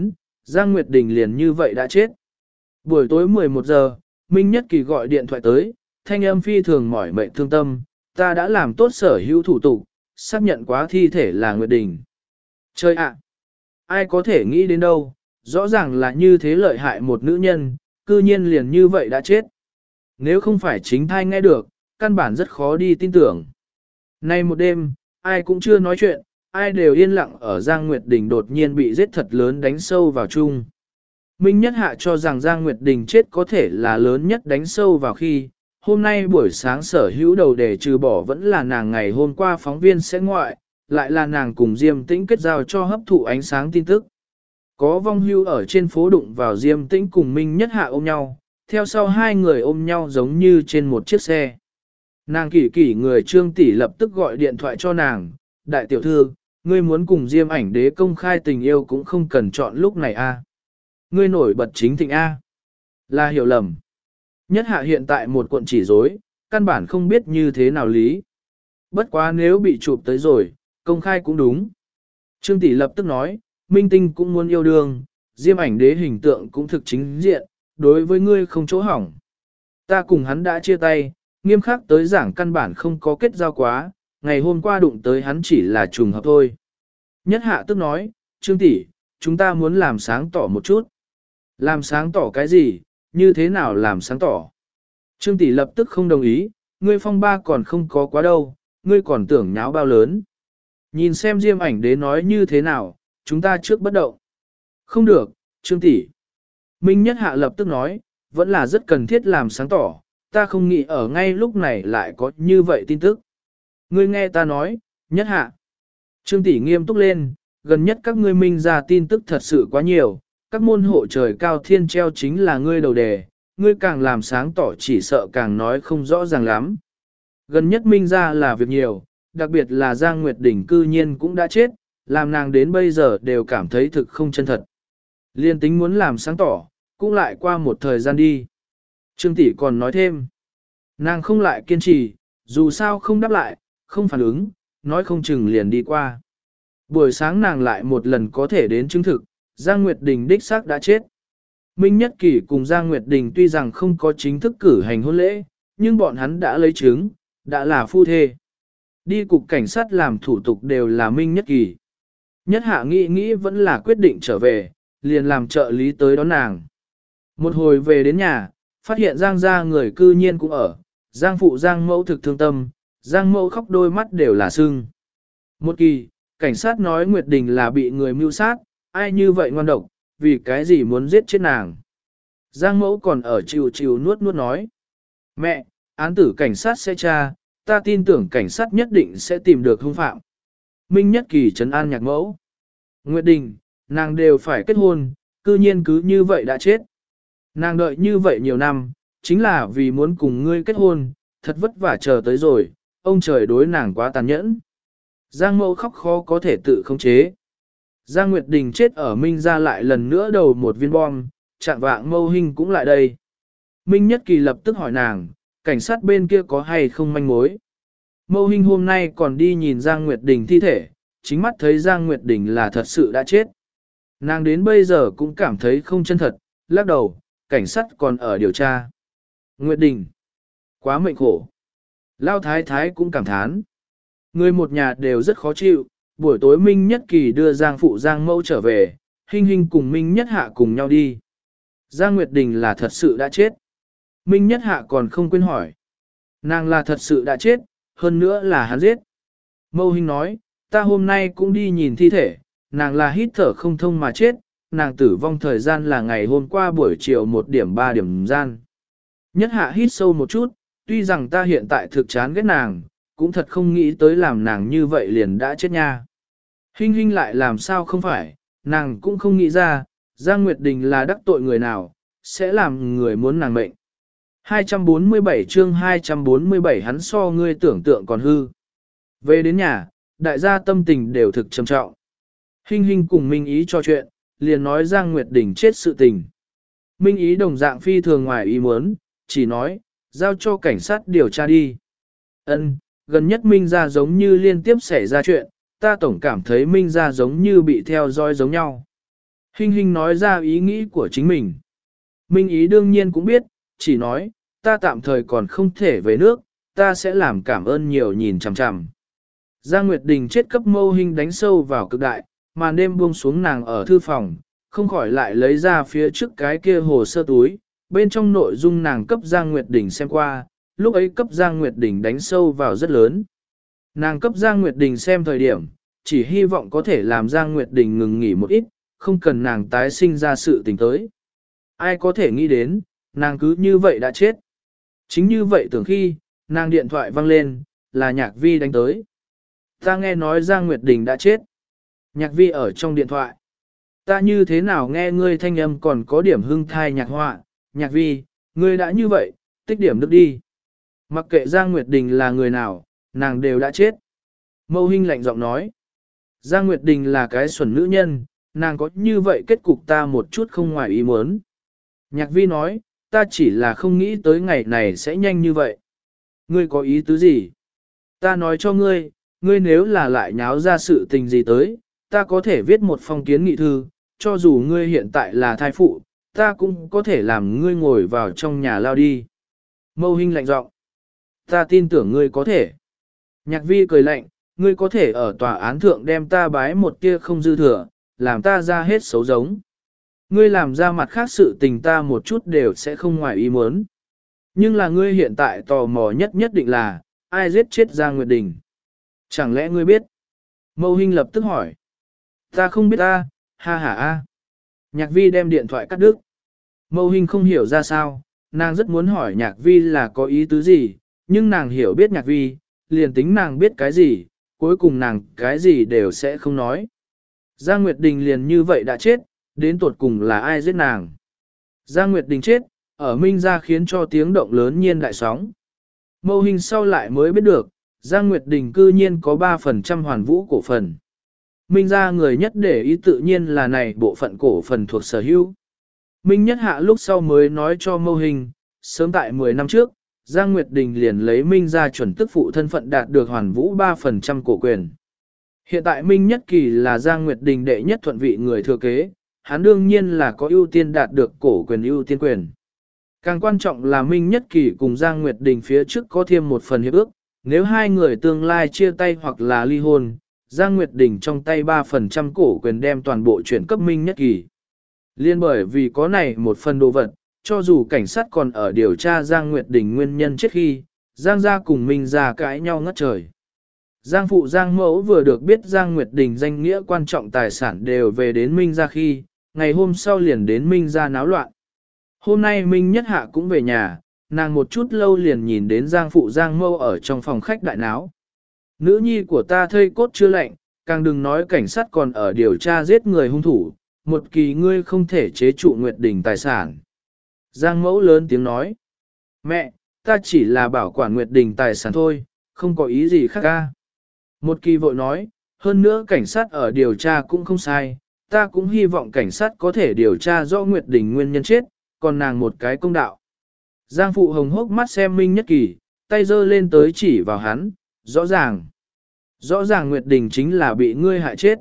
Giang Nguyệt Đình liền như vậy đã chết. Buổi tối mười một giờ, Minh Nhất Kỳ gọi điện thoại tới, thanh âm phi thường mỏi mệt thương tâm, ta đã làm tốt sở hữu thủ tục, xác nhận quá thi thể là Nguyệt Đình. Chơi ạ! Ai có thể nghĩ đến đâu, rõ ràng là như thế lợi hại một nữ nhân, cư nhiên liền như vậy đã chết. Nếu không phải chính thai nghe được, căn bản rất khó đi tin tưởng. Nay một đêm, ai cũng chưa nói chuyện, ai đều yên lặng ở Giang Nguyệt Đình đột nhiên bị giết thật lớn đánh sâu vào chung. Minh Nhất Hạ cho rằng Giang Nguyệt Đình chết có thể là lớn nhất đánh sâu vào khi, hôm nay buổi sáng sở hữu đầu để trừ bỏ vẫn là nàng ngày hôm qua phóng viên sẽ ngoại, lại là nàng cùng Diêm Tĩnh kết giao cho hấp thụ ánh sáng tin tức. Có vong hưu ở trên phố đụng vào Diêm Tĩnh cùng Minh Nhất Hạ ôm nhau, theo sau hai người ôm nhau giống như trên một chiếc xe. Nàng kỷ kỷ người Trương Tỷ lập tức gọi điện thoại cho nàng, đại tiểu thư, ngươi muốn cùng Diêm ảnh đế công khai tình yêu cũng không cần chọn lúc này a. Ngươi nổi bật chính thịnh a. Là hiểu lầm. Nhất Hạ hiện tại một cuộn chỉ rối, căn bản không biết như thế nào lý. Bất quá nếu bị chụp tới rồi, công khai cũng đúng. Trương Tỷ lập tức nói, Minh Tinh cũng muốn yêu đương, Diêm ảnh đế hình tượng cũng thực chính diện, đối với ngươi không chỗ hỏng. Ta cùng hắn đã chia tay, nghiêm khắc tới giảng căn bản không có kết giao quá, ngày hôm qua đụng tới hắn chỉ là trùng hợp thôi. Nhất Hạ tức nói, Trương Tỷ, chúng ta muốn làm sáng tỏ một chút. Làm sáng tỏ cái gì, như thế nào làm sáng tỏ? Trương Tỷ lập tức không đồng ý, ngươi phong ba còn không có quá đâu, ngươi còn tưởng nháo bao lớn. Nhìn xem Diêm ảnh đế nói như thế nào, chúng ta trước bất động. Không được, Trương Tỷ. Minh Nhất Hạ lập tức nói, vẫn là rất cần thiết làm sáng tỏ, ta không nghĩ ở ngay lúc này lại có như vậy tin tức. Ngươi nghe ta nói, Nhất Hạ. Trương Tỷ nghiêm túc lên, gần nhất các ngươi Minh ra tin tức thật sự quá nhiều, các môn hộ trời cao thiên treo chính là ngươi đầu đề, ngươi càng làm sáng tỏ chỉ sợ càng nói không rõ ràng lắm. Gần nhất Minh ra là việc nhiều, đặc biệt là Giang Nguyệt Đình cư nhiên cũng đã chết, làm nàng đến bây giờ đều cảm thấy thực không chân thật. Liên tính muốn làm sáng tỏ, cũng lại qua một thời gian đi. Trương Tỷ còn nói thêm, nàng không lại kiên trì, dù sao không đáp lại, không phản ứng, nói không chừng liền đi qua. Buổi sáng nàng lại một lần có thể đến chứng thực, Giang Nguyệt Đình đích xác đã chết. Minh Nhất Kỳ cùng Giang Nguyệt Đình tuy rằng không có chính thức cử hành hôn lễ, nhưng bọn hắn đã lấy chứng, đã là phu thê. Đi cục cảnh sát làm thủ tục đều là Minh Nhất Kỳ. Nhất Hạ nghĩ nghĩ vẫn là quyết định trở về, liền làm trợ lý tới đón nàng. Một hồi về đến nhà, phát hiện Giang gia người cư nhiên cũng ở, Giang phụ Giang mẫu thực thương tâm, Giang mẫu khóc đôi mắt đều là sưng. Một kỳ, cảnh sát nói Nguyệt Đình là bị người mưu sát, ai như vậy ngoan độc, vì cái gì muốn giết chết nàng. Giang mẫu còn ở chịu chịu nuốt nuốt nói. Mẹ, án tử cảnh sát sẽ tra, ta tin tưởng cảnh sát nhất định sẽ tìm được hung phạm. Minh Nhất Kỳ trấn an nhạc mẫu. Nguyệt Đình, nàng đều phải kết hôn, cư nhiên cứ như vậy đã chết. Nàng đợi như vậy nhiều năm, chính là vì muốn cùng ngươi kết hôn, thật vất vả chờ tới rồi, ông trời đối nàng quá tàn nhẫn. Giang mẫu khóc khó có thể tự khống chế. Giang Nguyệt Đình chết ở Minh ra lại lần nữa đầu một viên bom, chạm vạng Mâu Hinh cũng lại đây. Minh Nhất Kỳ lập tức hỏi nàng, cảnh sát bên kia có hay không manh mối. Mâu Hinh hôm nay còn đi nhìn Giang Nguyệt Đình thi thể, chính mắt thấy Giang Nguyệt Đình là thật sự đã chết. Nàng đến bây giờ cũng cảm thấy không chân thật, lắc đầu, cảnh sát còn ở điều tra. Nguyệt Đình, quá mệnh khổ. Lao Thái Thái cũng cảm thán. Người một nhà đều rất khó chịu, buổi tối Minh Nhất Kỳ đưa Giang phụ Giang mẫu trở về, Hinh Hinh cùng Minh Nhất Hạ cùng nhau đi. Giang Nguyệt Đình là thật sự đã chết. Minh Nhất Hạ còn không quên hỏi. Nàng là thật sự đã chết, hơn nữa là hắn giết. Mâu Hinh nói, ta hôm nay cũng đi nhìn thi thể, nàng là hít thở không thông mà chết, nàng tử vong thời gian là ngày hôm qua buổi chiều một điểm ba điểm gian. Nhất Hạ hít sâu một chút, tuy rằng ta hiện tại thực chán ghét nàng, cũng thật không nghĩ tới làm nàng như vậy liền đã chết nha. Hinh Hinh lại làm sao không phải, nàng cũng không nghĩ ra, Giang Nguyệt Đình là đắc tội người nào, sẽ làm người muốn nàng mệnh. hai trăm bốn mươi bảy chương hai trăm bốn mươi bảy hắn so ngươi tưởng tượng còn hư. Về đến nhà, đại gia tâm tình đều thực trầm trọng. Hinh Hinh cùng Minh Ý trò chuyện, liền nói Giang Nguyệt Đình chết sự tình. Minh Ý đồng dạng phi thường ngoài ý muốn, chỉ nói, giao cho cảnh sát điều tra đi. Ân, gần nhất Minh gia giống như liên tiếp xảy ra chuyện, ta tổng cảm thấy Minh gia giống như bị theo dõi giống nhau. Hinh Hinh nói ra ý nghĩ của chính mình. Minh Ý đương nhiên cũng biết, chỉ nói, ta tạm thời còn không thể về nước, ta sẽ làm cảm ơn nhiều nhìn chằm chằm. Giang Nguyệt Đình chết cấp Mâu Hinh đánh sâu vào cực đại, màn đêm buông xuống nàng ở thư phòng, không khỏi lại lấy ra phía trước cái kia hồ sơ túi, bên trong nội dung nàng cấp Giang Nguyệt Đình xem qua, lúc ấy cấp Giang Nguyệt Đình đánh sâu vào rất lớn. Nàng cấp Giang Nguyệt Đình xem thời điểm, chỉ hy vọng có thể làm Giang Nguyệt Đình ngừng nghỉ một ít, không cần nàng tái sinh ra sự tình tới. Ai có thể nghĩ đến, nàng cứ như vậy đã chết. Chính như vậy tưởng khi, nàng điện thoại vang lên, là Nhạc Vi đánh tới. Ta nghe nói Giang Nguyệt Đình đã chết. Nhạc Vi ở trong điện thoại. Ta như thế nào nghe ngươi thanh âm còn có điểm hưng thai nhạc họa. Nhạc Vi, ngươi đã như vậy, tích điểm đức đi. Mặc kệ Giang Nguyệt Đình là người nào, nàng đều đã chết. Mâu Hinh lạnh giọng nói. Giang Nguyệt Đình là cái xuẩn nữ nhân, nàng có như vậy kết cục ta một chút không ngoài ý muốn. Nhạc Vi nói, ta chỉ là không nghĩ tới ngày này sẽ nhanh như vậy. Ngươi có ý tứ gì? Ta nói cho ngươi, ngươi nếu là lại nháo ra sự tình gì tới, ta có thể viết một phong kiến nghị thư, cho dù ngươi hiện tại là thai phụ, ta cũng có thể làm ngươi ngồi vào trong nhà lao đi. Mâu Hinh lạnh giọng, ta tin tưởng ngươi có thể. Nhạc Vi cười lạnh, ngươi có thể ở tòa án thượng đem ta bái một tia không dư thừa, làm ta ra hết xấu giống. Ngươi làm ra mặt khác sự tình ta một chút đều sẽ không ngoài ý muốn. Nhưng là ngươi hiện tại tò mò nhất nhất định là, ai giết chết Giang Nguyệt Đình? Chẳng lẽ ngươi biết? Mâu Hinh lập tức hỏi. Ta không biết ta, ha ha a. Nhạc Vi đem điện thoại cắt đứt. Mâu Hinh không hiểu ra sao, nàng rất muốn hỏi Nhạc Vi là có ý tứ gì, nhưng nàng hiểu biết Nhạc Vi, liền tính nàng biết cái gì, cuối cùng nàng cái gì đều sẽ không nói. Giang Nguyệt Đình liền như vậy đã chết, đến tuột cùng là ai giết nàng. Giang Nguyệt Đình chết, ở Minh gia khiến cho tiếng động lớn nhiên đại sóng. Mâu Hinh sau lại mới biết được, Giang Nguyệt Đình cư nhiên có ba phần trăm hoàn vũ cổ phần. Minh gia người nhất để ý tự nhiên là này bộ phận cổ phần thuộc sở hữu. Minh nhất hạ lúc sau mới nói cho Mâu Hinh, sớm tại mười năm trước, Giang Nguyệt Đình liền lấy Minh gia chuẩn tức phụ thân phận đạt được hoàn vũ ba phần trăm cổ quyền. Hiện tại Minh Nhất Kỳ là Giang Nguyệt Đình đệ nhất thuận vị người thừa kế, hắn đương nhiên là có ưu tiên đạt được cổ quyền ưu tiên quyền. Càng quan trọng là Minh Nhất Kỳ cùng Giang Nguyệt Đình phía trước có thêm một phần hiệp ước, nếu hai người tương lai chia tay hoặc là ly hôn, Giang Nguyệt Đình trong tay ba phần trăm cổ quyền đem toàn bộ chuyển cấp Minh Nhất Kỳ. Liên bởi vì có này một phần đồ vật, cho dù cảnh sát còn ở điều tra Giang Nguyệt Đình nguyên nhân chết khi, Giang gia cùng Minh gia cãi nhau ngất trời. Giang phụ Giang mẫu vừa được biết Giang Nguyệt Đình danh nghĩa quan trọng tài sản đều về đến Minh gia khi, ngày hôm sau liền đến Minh gia náo loạn. Hôm nay Minh Nhất Hạ cũng về nhà, nàng một chút lâu liền nhìn đến Giang phụ Giang mẫu ở trong phòng khách đại náo. Nữ nhi của ta thây cốt chưa lạnh, càng đừng nói cảnh sát còn ở điều tra giết người hung thủ, một kỳ ngươi không thể chế trụ Nguyệt Đình tài sản. Giang mẫu lớn tiếng nói, mẹ, ta chỉ là bảo quản Nguyệt Đình tài sản thôi, không có ý gì khác ca. Một kỳ vội nói, hơn nữa cảnh sát ở điều tra cũng không sai, ta cũng hy vọng cảnh sát có thể điều tra rõ Nguyệt Đình nguyên nhân chết, còn nàng một cái công đạo. Giang phụ hồng hốc mắt xem Minh Nhất Kỳ, tay giơ lên tới chỉ vào hắn, rõ ràng. Rõ ràng Nguyệt Đình chính là bị ngươi hại chết.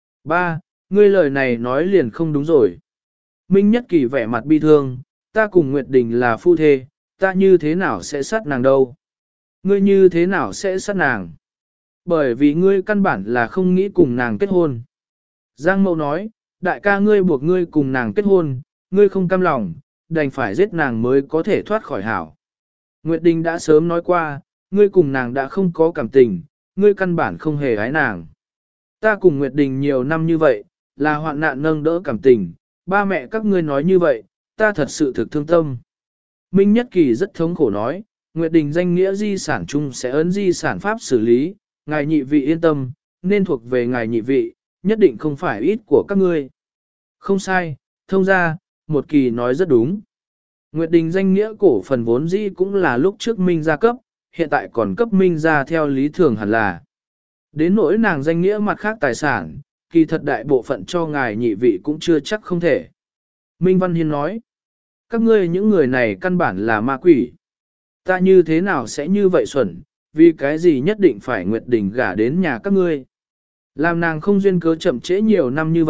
Ba, ngươi lời này nói liền không đúng rồi. Minh Nhất Kỳ vẻ mặt bi thương, ta cùng Nguyệt Đình là phu thê, ta như thế nào sẽ sát nàng đâu? Ngươi như thế nào sẽ sát nàng? Bởi vì ngươi căn bản là không nghĩ cùng nàng kết hôn. Giang Mậu nói, đại ca ngươi buộc ngươi cùng nàng kết hôn, ngươi không cam lòng, đành phải giết nàng mới có thể thoát khỏi hảo. Nguyệt Đình đã sớm nói qua, ngươi cùng nàng đã không có cảm tình, ngươi căn bản không hề ái nàng. Ta cùng Nguyệt Đình nhiều năm như vậy, là hoạn nạn nâng đỡ cảm tình, ba mẹ các ngươi nói như vậy, ta thật sự thực thương tâm. Minh Nhất Kỳ rất thống khổ nói, Nguyệt Đình danh nghĩa di sản chung sẽ ấn di sản pháp xử lý, ngài nhị vị yên tâm, nên thuộc về ngài nhị vị, nhất định không phải ít của các ngươi. Không sai, thông ra, một kỳ nói rất đúng. Nguyệt Đình danh nghĩa cổ phần vốn dĩ cũng là lúc trước Minh gia cấp, hiện tại còn cấp Minh gia theo lý thường hẳn là. Đến nỗi nàng danh nghĩa mặt khác tài sản, kỳ thật đại bộ phận cho ngài nhị vị cũng chưa chắc không thể. Minh Văn Hiên nói, các ngươi những người này căn bản là ma quỷ. Ta như thế nào sẽ như vậy xuẩn, vì cái gì nhất định phải Nguyệt Đình gả đến nhà các ngươi. Làm nàng không duyên cớ chậm trễ nhiều năm như vậy,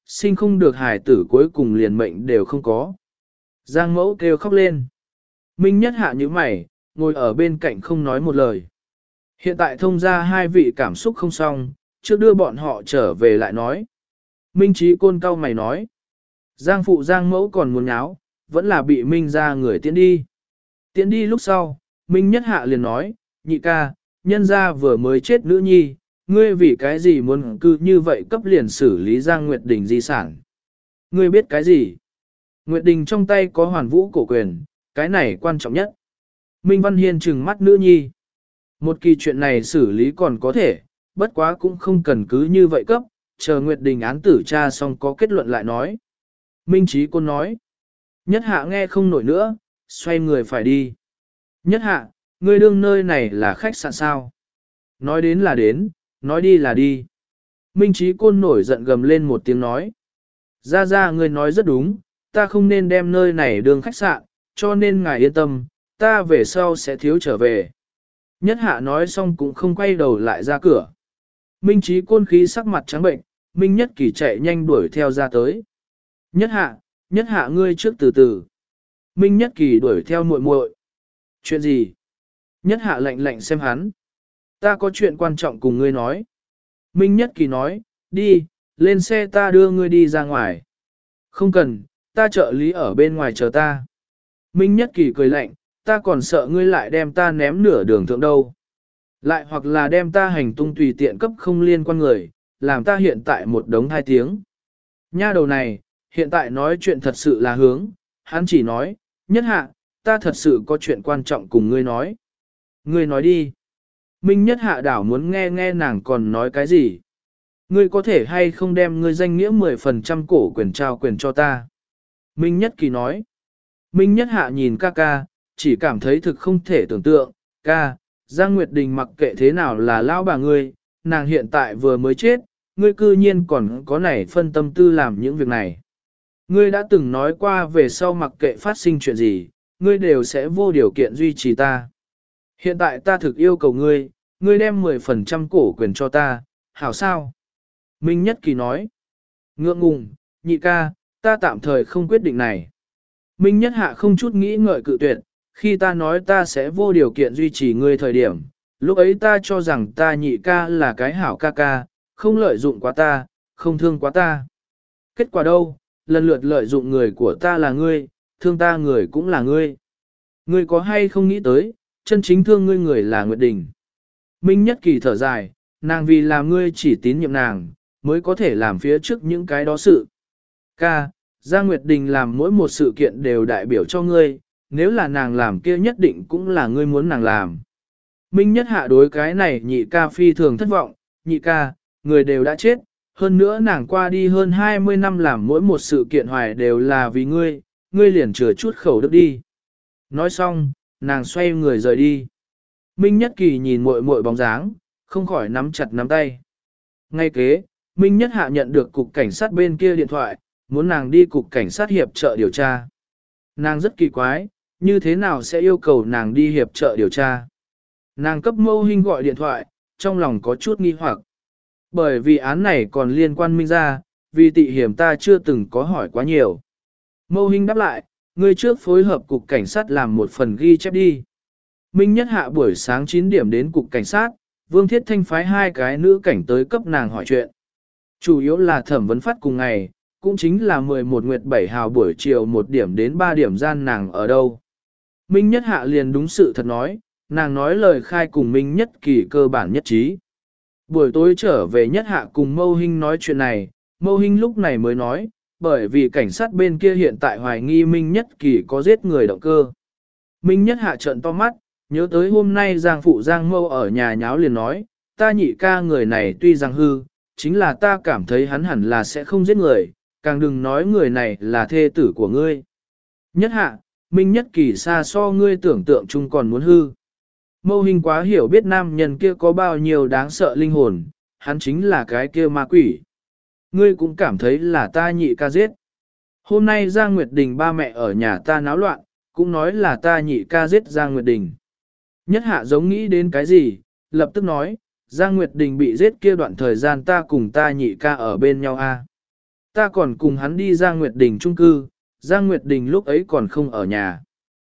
sinh không được hài tử cuối cùng liền mệnh đều không có. Giang mẫu kêu khóc lên. Minh Nhất Hạ như mày, ngồi ở bên cạnh không nói một lời. Hiện tại thông ra hai vị cảm xúc không xong, trước đưa bọn họ trở về lại nói. Minh Trí Côn cau mày nói. Giang phụ Giang mẫu còn muốn nháo, vẫn là bị Minh ra người tiễn đi. Tiễn đi lúc sau, Minh Nhất Hạ liền nói, nhị ca, nhân gia vừa mới chết nữ nhi, ngươi vì cái gì muốn cư như vậy cấp liền xử lý Giang Nguyệt Đình di sản. Ngươi biết cái gì? Nguyệt Đình trong tay có hoàn vũ cổ quyền, cái này quan trọng nhất. Minh Văn Hiên trừng mắt nữ nhi. Một kỳ chuyện này xử lý còn có thể, bất quá cũng không cần cứ như vậy cấp, chờ Nguyệt Đình án tử tra xong có kết luận lại nói. Minh Trí Côn nói. Nhất Hạ nghe không nổi nữa, xoay người phải đi. Nhất Hạ, ngươi đương nơi này là khách sạn sao? Nói đến là đến, nói đi là đi. Minh Trí Côn nổi giận gầm lên một tiếng nói. Ra ra ngươi nói rất đúng, ta không nên đem nơi này đương khách sạn, cho nên ngài yên tâm, ta về sau sẽ thiếu trở về. Nhất Hạ nói xong cũng không quay đầu lại ra cửa. Minh Trí Côn khí sắc mặt trắng bệnh, Minh Nhất Kỳ chạy nhanh đuổi theo ra tới. Nhất Hạ, Nhất Hạ ngươi trước từ từ. Minh Nhất Kỳ đuổi theo muội muội. Chuyện gì? Nhất Hạ lạnh lạnh xem hắn. Ta có chuyện quan trọng cùng ngươi nói. Minh Nhất Kỳ nói, đi, lên xe ta đưa ngươi đi ra ngoài. Không cần, ta trợ lý ở bên ngoài chờ ta. Minh Nhất Kỳ cười lạnh, ta còn sợ ngươi lại đem ta ném nửa đường thượng đâu. Lại hoặc là đem ta hành tung tùy tiện cấp không liên quan người, làm ta hiện tại một đống hai tiếng. Nha đầu này, hiện tại nói chuyện thật sự là hướng, hắn chỉ nói, Nhất Hạ, ta thật sự có chuyện quan trọng cùng ngươi nói. Ngươi nói đi. Minh Nhất Hạ đảo muốn nghe nghe nàng còn nói cái gì. Ngươi có thể hay không đem ngươi danh nghĩa mười phần trăm cổ quyền trao quyền cho ta. Minh Nhất Kỳ nói. Minh Nhất Hạ nhìn ca ca, chỉ cảm thấy thực không thể tưởng tượng, ca, Giang Nguyệt Đình mặc kệ thế nào là lão bà ngươi, nàng hiện tại vừa mới chết, ngươi cư nhiên còn có nảy phân tâm tư làm những việc này. Ngươi đã từng nói qua về sau mặc kệ phát sinh chuyện gì, ngươi đều sẽ vô điều kiện duy trì ta. Hiện tại ta thực yêu cầu ngươi, ngươi đem mười phần trăm cổ quyền cho ta, hảo sao? Minh Nhất Kỳ nói, ngượng ngùng, nhị ca, ta tạm thời không quyết định này. Minh Nhất Hạ không chút nghĩ ngợi cự tuyệt, khi ta nói ta sẽ vô điều kiện duy trì ngươi thời điểm, lúc ấy ta cho rằng ta nhị ca là cái hảo ca ca, không lợi dụng quá ta, không thương quá ta. Kết quả đâu, lần lượt lợi dụng người của ta là ngươi, thương ta người cũng là ngươi. Ngươi có hay không nghĩ tới, chân chính thương ngươi người là Nguyệt Đình. Minh Nhất Kỳ thở dài, nàng vì làm ngươi chỉ tín nhiệm nàng, mới có thể làm phía trước những cái đó sự. Ca, Giang Nguyệt Đình làm mỗi một sự kiện đều đại biểu cho ngươi, nếu là nàng làm kia nhất định cũng là ngươi muốn nàng làm. Minh Nhất Hạ đối cái này nhị ca phi thường thất vọng, nhị ca, người đều đã chết, hơn nữa nàng qua đi hơn hai mươi năm làm mỗi một sự kiện hoài đều là vì ngươi, ngươi liền chừa chút khẩu đức đi. Nói xong, nàng xoay người rời đi. Minh Nhất Kỳ nhìn muội muội bóng dáng, không khỏi nắm chặt nắm tay. Ngay kế, Minh Nhất Hạ nhận được cục cảnh sát bên kia điện thoại, muốn nàng đi cục cảnh sát hiệp trợ điều tra. Nàng rất kỳ quái, như thế nào sẽ yêu cầu nàng đi hiệp trợ điều tra. Nàng cấp Mâu Hinh gọi điện thoại, trong lòng có chút nghi hoặc. Bởi vì án này còn liên quan Minh ra, vì tị hiểm ta chưa từng có hỏi quá nhiều. Mâu Hinh đáp lại, ngươi trước phối hợp cục cảnh sát làm một phần ghi chép đi. Minh Nhất Hạ buổi sáng chín điểm đến cục cảnh sát, Vương Thiết Thanh phái hai cái nữ cảnh tới cấp nàng hỏi chuyện. Chủ yếu là thẩm vấn phát cùng ngày, cũng chính là mười một nguyệt bảy hào buổi chiều một điểm đến ba điểm gian nàng ở đâu. Minh Nhất Hạ liền đúng sự thật nói, nàng nói lời khai cùng Minh Nhất Kỳ cơ bản nhất trí. Buổi tối trở về Nhất Hạ cùng Mâu Hinh nói chuyện này, Mâu Hinh lúc này mới nói, bởi vì cảnh sát bên kia hiện tại hoài nghi Minh Nhất Kỳ có giết người động cơ. Minh Nhất Hạ trợn to mắt, nhớ tới hôm nay Giang Phụ Giang Mâu ở nhà nháo liền nói, ta nhị ca người này tuy rằng hư, chính là ta cảm thấy hắn hẳn là sẽ không giết người, càng đừng nói người này là thê tử của ngươi. Nhất Hạ, Minh Nhất Kỳ xa so ngươi tưởng tượng chung còn muốn hư. Mâu Hinh quá hiểu biết nam nhân kia có bao nhiêu đáng sợ linh hồn, hắn chính là cái kia ma quỷ. Ngươi cũng cảm thấy là ta nhị ca giết. Hôm nay Giang Nguyệt Đình ba mẹ ở nhà ta náo loạn, cũng nói là ta nhị ca giết Giang Nguyệt Đình. Nhất Hạ giống nghĩ đến cái gì, lập tức nói, Giang Nguyệt Đình bị giết kia đoạn thời gian ta cùng ta nhị ca ở bên nhau a. Ta còn cùng hắn đi Giang Nguyệt Đình chung cư, Giang Nguyệt Đình lúc ấy còn không ở nhà.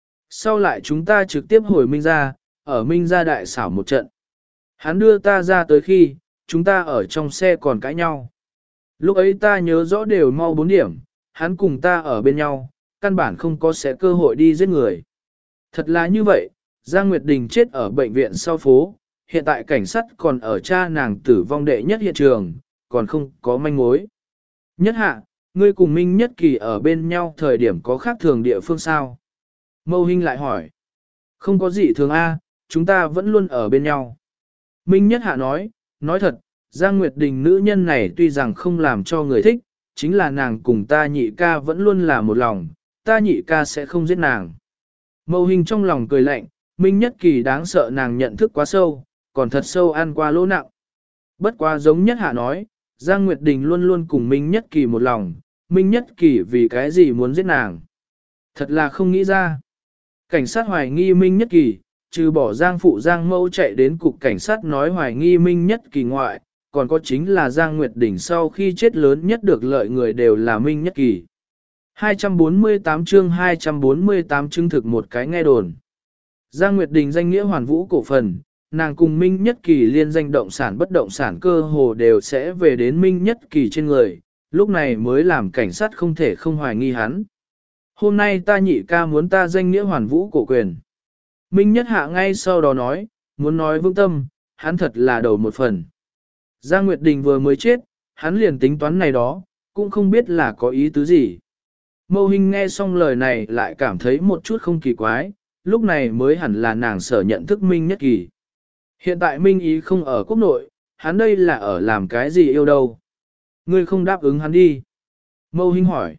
Sau lại chúng ta trực tiếp hồi Minh gia, ở Minh gia đại xảo một trận. Hắn đưa ta ra tới khi, chúng ta ở trong xe còn cãi nhau. Lúc ấy ta nhớ rõ đều mau bốn điểm, hắn cùng ta ở bên nhau, căn bản không có sẽ cơ hội đi giết người. Thật là như vậy, Giang Nguyệt Đình chết ở bệnh viện sau phố, hiện tại cảnh sát còn ở cha nàng tử vong đệ nhất hiện trường, còn không có manh mối. Nhất hạ, ngươi cùng Minh Nhất Kỳ ở bên nhau thời điểm có khác thường địa phương sao? Mâu Hinh lại hỏi. Không có gì thường A, chúng ta vẫn luôn ở bên nhau. Minh Nhất Hạ nói, nói thật, Giang Nguyệt Đình nữ nhân này tuy rằng không làm cho người thích, chính là nàng cùng ta nhị ca vẫn luôn là một lòng, ta nhị ca sẽ không giết nàng. Mâu Hinh trong lòng cười lạnh, Minh Nhất Kỳ đáng sợ nàng nhận thức quá sâu, còn thật sâu ăn qua lỗ nặng. Bất quá giống Nhất Hạ nói, Giang Nguyệt Đình luôn luôn cùng Minh Nhất Kỳ một lòng, Minh Nhất Kỳ vì cái gì muốn giết nàng. Thật là không nghĩ ra. Cảnh sát hoài nghi Minh Nhất Kỳ, trừ bỏ Giang Phụ Giang Mâu chạy đến cục cảnh sát nói hoài nghi Minh Nhất Kỳ ngoại, còn có chính là Giang Nguyệt Đình sau khi chết lớn nhất được lợi người đều là Minh Nhất Kỳ. hai trăm bốn mươi tám chương hai trăm bốn mươi tám chứng thực một cái nghe đồn. Giang Nguyệt Đình danh nghĩa hoàn vũ cổ phần, nàng cùng Minh Nhất Kỳ liên danh động sản bất động sản cơ hồ đều sẽ về đến Minh Nhất Kỳ trên người, lúc này mới làm cảnh sát không thể không hoài nghi hắn. Hôm nay ta nhị ca muốn ta danh nghĩa hoàn vũ cổ quyền. Minh Nhất Hạ ngay sau đó nói, muốn nói vững tâm, hắn thật là đầu một phần. Giang Nguyệt Đình vừa mới chết, hắn liền tính toán này đó, cũng không biết là có ý tứ gì. Mâu Hinh nghe xong lời này lại cảm thấy một chút không kỳ quái, lúc này mới hẳn là nàng sở nhận thức Minh Nhất Kỳ. Hiện tại Minh Ý không ở quốc nội, hắn đây là ở làm cái gì yêu đâu. Ngươi không đáp ứng hắn đi. Mâu Hinh hỏi.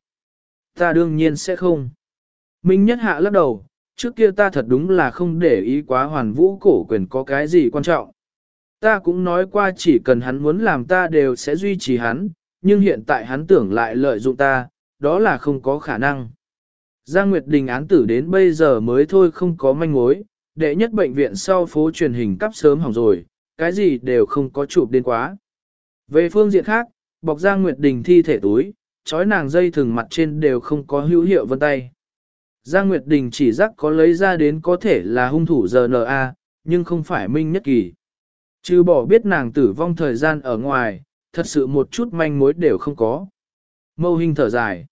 Ta đương nhiên sẽ không. Minh Nhất Hạ lắc đầu, trước kia ta thật đúng là không để ý quá hoàn vũ cổ quyền có cái gì quan trọng. Ta cũng nói qua chỉ cần hắn muốn làm ta đều sẽ duy trì hắn, nhưng hiện tại hắn tưởng lại lợi dụng ta, đó là không có khả năng. Giang Nguyệt Đình án tử đến bây giờ mới thôi không có manh mối, đệ nhất bệnh viện sau phố truyền hình cắp sớm hỏng rồi, cái gì đều không có chụp đến quá. Về phương diện khác, bọc Giang Nguyệt Đình thi thể túi, trói nàng dây thừng mặt trên đều không có hữu hiệu vân tay. Giang Nguyệt Đình chỉ rắc có lấy ra đến có thể là hung thủ rờ en a, nhưng không phải Minh Nhất Kỳ. Trừ bỏ biết nàng tử vong thời gian ở ngoài, thật sự một chút manh mối đều không có. Mâu Hinh thở dài.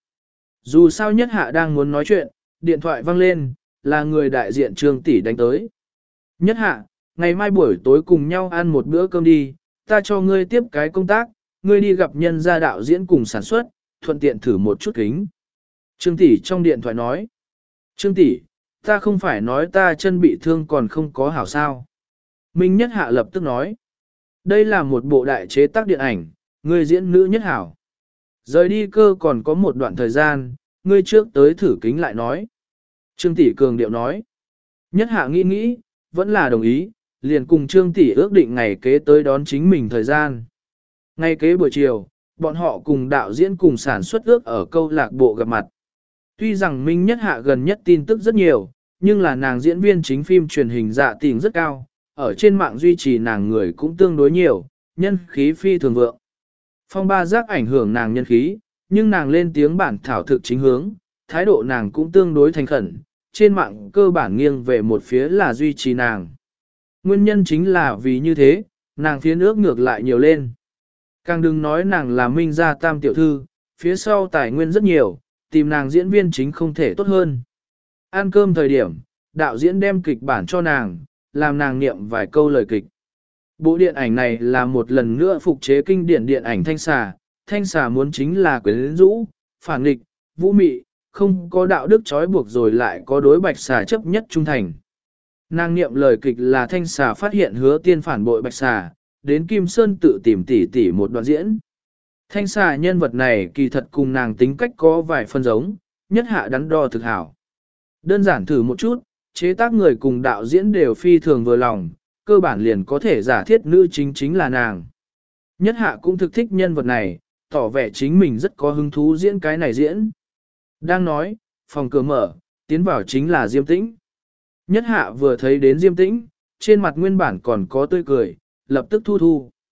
Dù sao Nhất Hạ đang muốn nói chuyện, điện thoại vang lên, là người đại diện Trương Tỷ đánh tới. Nhất Hạ, ngày mai buổi tối cùng nhau ăn một bữa cơm đi, ta cho ngươi tiếp cái công tác, ngươi đi gặp nhân gia đạo diễn cùng sản xuất, thuận tiện thử một chút kính. Trương Tỷ trong điện thoại nói. Trương Tỷ, ta không phải nói ta chân bị thương còn không có hảo sao. Minh Nhất Hạ lập tức nói. Đây là một bộ đại chế tác điện ảnh, ngươi diễn nữ nhất hảo. Rời đi cơ còn có một đoạn thời gian, ngươi trước tới thử kính lại nói. Trương Tỷ cường điệu nói. Nhất Hạ nghĩ nghĩ, vẫn là đồng ý, liền cùng Trương Tỷ ước định ngày kế tới đón chính mình thời gian. Ngày kế buổi chiều, bọn họ cùng đạo diễn cùng sản xuất ước ở câu lạc bộ gặp mặt. Tuy rằng Minh Nhất Hạ gần nhất tin tức rất nhiều, nhưng là nàng diễn viên chính phim truyền hình dạ tình rất cao, ở trên mạng duy trì nàng người cũng tương đối nhiều, nhân khí phi thường vượng. Phong ba giác ảnh hưởng nàng nhân khí, nhưng nàng lên tiếng bản thảo thực chính hướng, thái độ nàng cũng tương đối thành khẩn, trên mạng cơ bản nghiêng về một phía là duy trì nàng. Nguyên nhân chính là vì như thế, nàng phía nước ngược lại nhiều lên. Càng đừng nói nàng là Minh gia tam tiểu thư, phía sau tài nguyên rất nhiều, tìm nàng diễn viên chính không thể tốt hơn. Ăn cơm thời điểm, đạo diễn đem kịch bản cho nàng, làm nàng niệm vài câu lời kịch. Bộ điện ảnh này là một lần nữa phục chế kinh điển điện ảnh Thanh Xà, Thanh Xà muốn chính là quyến rũ, phản nghịch, vũ mị, không có đạo đức trói buộc rồi lại có đối Bạch Xà chấp nhất trung thành. Nàng niệm lời kịch là Thanh Xà phát hiện Hứa Tiên phản bội Bạch Xà, đến Kim Sơn tự tìm tỉ tỉ một đoạn diễn. Thanh Xà nhân vật này kỳ thật cùng nàng tính cách có vài phân giống, Nhất Hạ đắn đo thực hảo. Đơn giản thử một chút, chế tác người cùng đạo diễn đều phi thường vừa lòng, cơ bản liền có thể giả thiết nữ chính chính là nàng. Nhất Hạ cũng thực thích nhân vật này, tỏ vẻ chính mình rất có hứng thú diễn cái này diễn. Đang nói, phòng cửa mở, tiến vào chính là Diêm Tĩnh. Nhất Hạ vừa thấy đến Diêm Tĩnh, trên mặt nguyên bản còn có tươi cười, lập tức thu thu.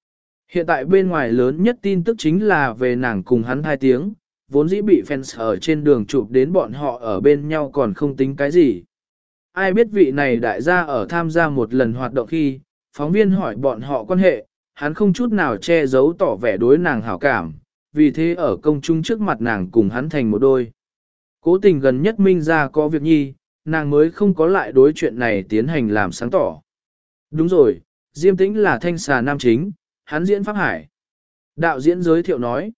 Hiện tại bên ngoài lớn nhất tin tức chính là về nàng cùng hắn hai tiếng, vốn dĩ bị fans ở trên đường chụp đến bọn họ ở bên nhau còn không tính cái gì. Ai biết vị này đại gia ở tham gia một lần hoạt động khi, phóng viên hỏi bọn họ quan hệ, hắn không chút nào che giấu tỏ vẻ đối nàng hảo cảm, vì thế ở công chúng trước mặt nàng cùng hắn thành một đôi. Cố tình gần nhất minh ra có việc nhi, nàng mới không có lại đối chuyện này tiến hành làm sáng tỏ. Đúng rồi, Diêm Tĩnh là thanh xà nam chính, hắn diễn Pháp Hải. Đạo diễn giới thiệu nói,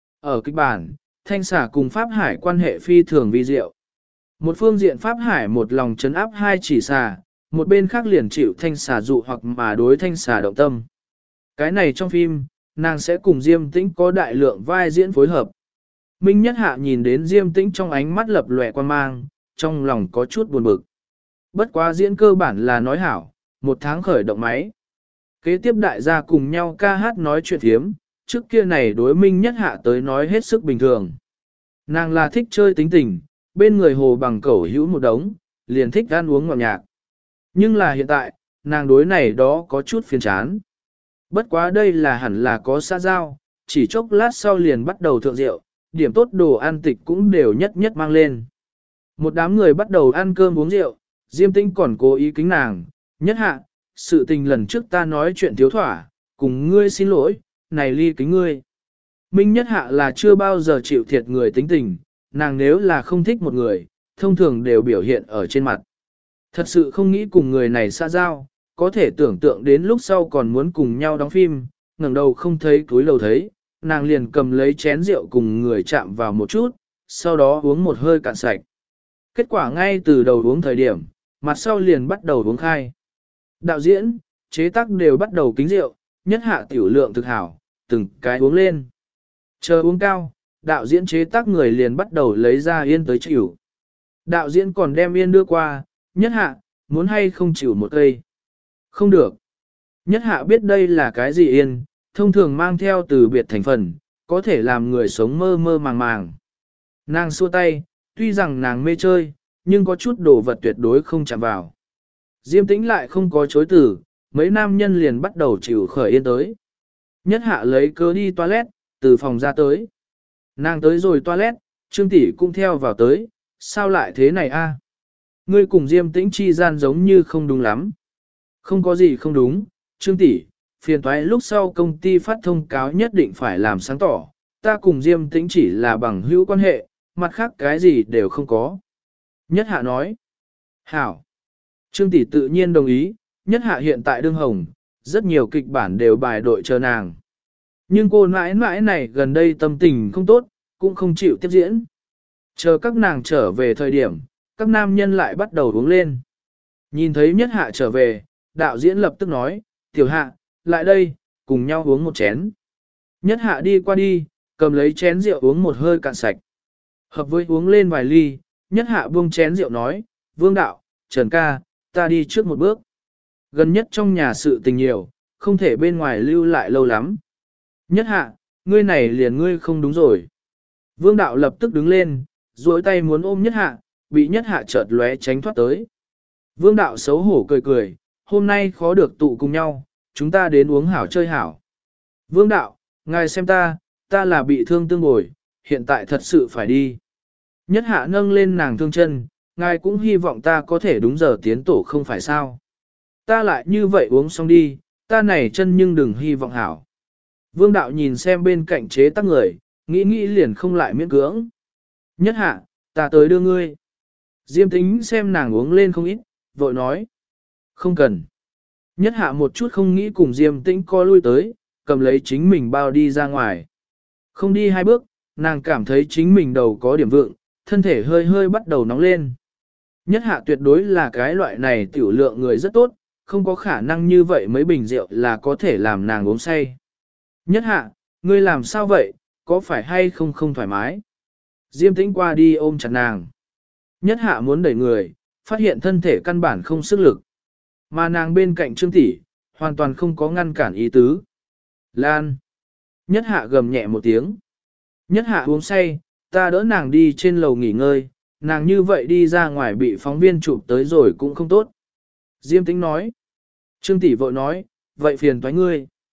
ở kịch bản, thanh xà cùng Pháp Hải quan hệ phi thường vi diệu. Một phương diện Pháp Hải một lòng chấn áp hai chỉ xà, một bên khác liền chịu thanh xà dụ hoặc mà đối thanh xà động tâm. Cái này trong phim, nàng sẽ cùng Diêm Tĩnh có đại lượng vai diễn phối hợp. Minh Nhất Hạ nhìn đến Diêm Tĩnh trong ánh mắt lập lòe quan mang, trong lòng có chút buồn bực. Bất quá diễn cơ bản là nói hảo, một tháng khởi động máy. Kế tiếp đại gia cùng nhau ca hát nói chuyện thiếm, trước kia này đối Minh Nhất Hạ tới nói hết sức bình thường. Nàng là thích chơi tính tình, bên người hồ bằng cẩu hữu một đống, liền thích ăn uống ngọt nhạc. Nhưng là hiện tại, nàng đối này đó có chút phiền chán. Bất quá đây là hẳn là có xã giao, chỉ chốc lát sau liền bắt đầu thượng rượu, điểm tốt đồ ăn tịch cũng đều nhất nhất mang lên. Một đám người bắt đầu ăn cơm uống rượu, Diêm Tĩnh còn cố ý kính nàng, Nhất Hạ, sự tình lần trước ta nói chuyện thiếu thỏa, cùng ngươi xin lỗi, này ly kính ngươi. Minh Nhất Hạ là chưa bao giờ chịu thiệt người tính tình, nàng nếu là không thích một người, thông thường đều biểu hiện ở trên mặt. Thật sự không nghĩ cùng người này xa giao, có thể tưởng tượng đến lúc sau còn muốn cùng nhau đóng phim, ngẩng đầu không thấy túi lầu thấy, nàng liền cầm lấy chén rượu cùng người chạm vào một chút, sau đó uống một hơi cạn sạch. Kết quả ngay từ đầu uống thời điểm, mặt sau liền bắt đầu uống khai. Đạo diễn, chế tác đều bắt đầu kính rượu, Nhất Hạ tiểu lượng thực hảo, từng cái uống lên. Chờ uống cao, đạo diễn chế tác người liền bắt đầu lấy ra yên tới chịu. Đạo diễn còn đem yên đưa qua, Nhất Hạ, muốn hay không chịu một cây. Không được. Nhất Hạ biết đây là cái gì yên, thông thường mang theo từ biệt thành phần, có thể làm người sống mơ mơ màng màng. Nàng xua tay, tuy rằng nàng mê chơi, nhưng có chút đồ vật tuyệt đối không chạm vào. Diêm Tĩnh lại không có chối từ, mấy nam nhân liền bắt đầu chịu khởi yên tới. Nhất Hạ lấy cớ đi toilet, từ phòng ra tới. Nàng tới rồi toilet, Trương Tỷ cũng theo vào tới, sao lại thế này a? Ngươi cùng Diêm Tĩnh chi gian giống như không đúng lắm. Không có gì không đúng, Trương Tỷ, phiền toái lúc sau công ty phát thông cáo nhất định phải làm sáng tỏ, ta cùng Diêm Tĩnh chỉ là bằng hữu quan hệ, mặt khác cái gì đều không có. Nhất Hạ nói, hảo. Trương Tỷ tự nhiên đồng ý, Nhất Hạ hiện tại đương hồng, rất nhiều kịch bản đều bài đội chờ nàng. Nhưng cô mãi mãi này gần đây tâm tình không tốt, cũng không chịu tiếp diễn. Chờ các nàng trở về thời điểm, các nam nhân lại bắt đầu uống lên. Nhìn thấy Nhất Hạ trở về, đạo diễn lập tức nói, Tiểu Hạ, lại đây, cùng nhau uống một chén. Nhất Hạ đi qua đi, cầm lấy chén rượu uống một hơi cạn sạch. Hợp với uống lên vài ly, Nhất Hạ buông chén rượu nói, Vương Đạo, Trần ca, ta đi trước một bước. Gần nhất trong nhà sự tình nhiều, không thể bên ngoài lưu lại lâu lắm. Nhất Hạ, ngươi này liền ngươi không đúng rồi. Vương Đạo lập tức đứng lên, duỗi tay muốn ôm Nhất Hạ, bị Nhất Hạ chợt lóe tránh thoát tới. Vương Đạo xấu hổ cười cười, hôm nay khó được tụ cùng nhau, chúng ta đến uống hảo chơi hảo. Vương Đạo, ngài xem ta, ta là bị thương tương bồi, hiện tại thật sự phải đi. Nhất Hạ nâng lên nàng thương chân, ngài cũng hy vọng ta có thể đúng giờ tiến tổ không phải sao. Ta lại như vậy uống xong đi, ta này chân nhưng đừng hy vọng hảo. Vương Đạo nhìn xem bên cạnh chế tác người, nghĩ nghĩ liền không lại miễn cưỡng. Nhất Hạ, ta tới đưa ngươi. Diêm Tính xem nàng uống lên không ít, vội nói. Không cần. Nhất Hạ một chút không nghĩ cùng Diêm Tĩnh co lui tới, cầm lấy chính mình bao đi ra ngoài. Không đi hai bước, nàng cảm thấy chính mình đầu có điểm vượng, thân thể hơi hơi bắt đầu nóng lên. Nhất Hạ tuyệt đối là cái loại này tiểu lượng người rất tốt, không có khả năng như vậy mấy bình rượu là có thể làm nàng uống say. Nhất Hạ, ngươi làm sao vậy, có phải hay không không thoải mái? Diêm Tĩnh qua đi ôm chặt nàng. Nhất Hạ muốn đẩy người, phát hiện thân thể căn bản không sức lực. Mà nàng bên cạnh Trương Tỷ, hoàn toàn không có ngăn cản ý tứ. Lan. Nhất Hạ gầm nhẹ một tiếng. Nhất Hạ uống say, ta đỡ nàng đi trên lầu nghỉ ngơi, nàng như vậy đi ra ngoài bị phóng viên chụp tới rồi cũng không tốt. Diêm Tĩnh nói. Trương Tỷ vội nói, vậy phiền toái ngươi.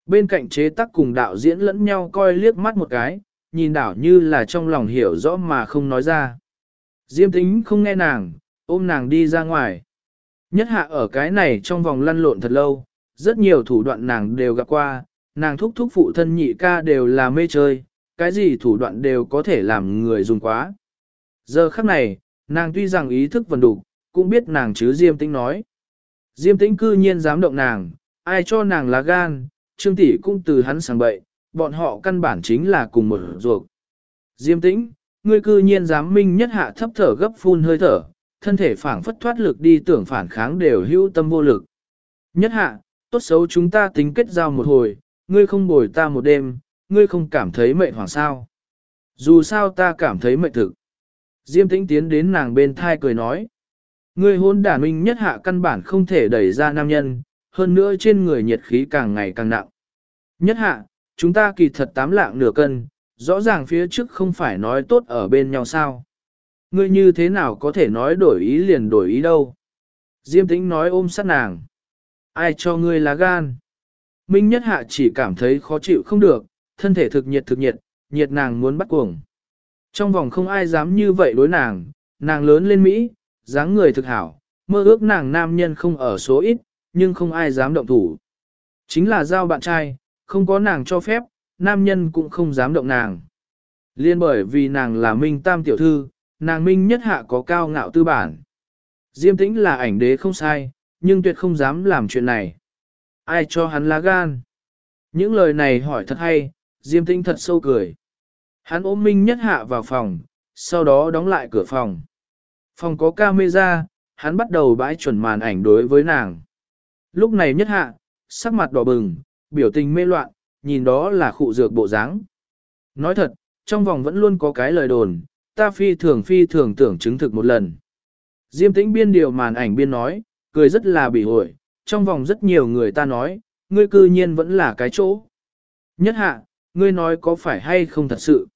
Bên cạnh chế tác cùng đạo diễn lẫn nhau coi liếc mắt một cái, nhìn đảo như là trong lòng hiểu rõ mà không nói ra. Diêm Tĩnh không nghe nàng, ôm nàng đi ra ngoài. Nhất hạ ở cái này trong vòng lăn lộn thật lâu, rất nhiều thủ đoạn nàng đều gặp qua, nàng thúc thúc phụ thân nhị ca đều là mê chơi, cái gì thủ đoạn đều có thể làm người dùng quá. Giờ khắc này, nàng tuy rằng ý thức vần đủ, cũng biết nàng chứ Diêm Tĩnh nói. Diêm Tĩnh cư nhiên dám động nàng, ai cho nàng lá gan, Trương tỷ cũng từ hắn sang bậy, bọn họ căn bản chính là cùng một ruột. Diêm Tĩnh, ngươi cư nhiên dám minh nhất hạ thấp thở gấp phun hơi thở, thân thể phảng phất thoát lực đi tưởng phản kháng đều hữu tâm vô lực. Nhất hạ, tốt xấu chúng ta tính kết giao một hồi, ngươi không bồi ta một đêm, ngươi không cảm thấy mệt hoàng sao. Dù sao ta cảm thấy mệt thực. Diêm Tĩnh tiến đến nàng bên thai cười nói. Ngươi hôn đản minh nhất hạ căn bản không thể đẩy ra nam nhân, hơn nữa trên người nhiệt khí càng ngày càng nặng. Nhất hạ, chúng ta kỳ thật tám lạng nửa cân, rõ ràng phía trước không phải nói tốt ở bên nhau sao. Ngươi như thế nào có thể nói đổi ý liền đổi ý đâu. Diêm Tĩnh nói ôm sát nàng. Ai cho ngươi lá gan. Minh nhất hạ chỉ cảm thấy khó chịu không được, thân thể thực nhiệt thực nhiệt, nhiệt nàng muốn bắt cuồng. Trong vòng không ai dám như vậy đối nàng, nàng lớn lên Mỹ, dáng người thực hảo, mơ ước nàng nam nhân không ở số ít, nhưng không ai dám động thủ. Chính là giao bạn trai, không có nàng cho phép, nam nhân cũng không dám động nàng. Liên bởi vì nàng là Minh Tam tiểu thư, nàng Minh nhất hạ có cao ngạo tư bản. Diêm Tĩnh là ảnh đế không sai, nhưng tuyệt không dám làm chuyện này. Ai cho hắn lá gan? Những lời này hỏi thật hay, Diêm Tĩnh thật sâu cười. Hắn ôm Minh nhất hạ vào phòng, sau đó đóng lại cửa phòng. Phòng có camera, hắn bắt đầu bãi chuẩn màn ảnh đối với nàng. Lúc này nhất hạ, sắc mặt đỏ bừng, biểu tình mê loạn, nhìn đó là khụ dược bộ dáng. Nói thật, trong vòng vẫn luôn có cái lời đồn, ta phi thường phi thường tưởng chứng thực một lần. Diêm Tĩnh biên điều màn ảnh biên nói, cười rất là bỉ ổi, trong vòng rất nhiều người ta nói, ngươi cư nhiên vẫn là cái chỗ. Nhất hạ, ngươi nói có phải hay không thật sự?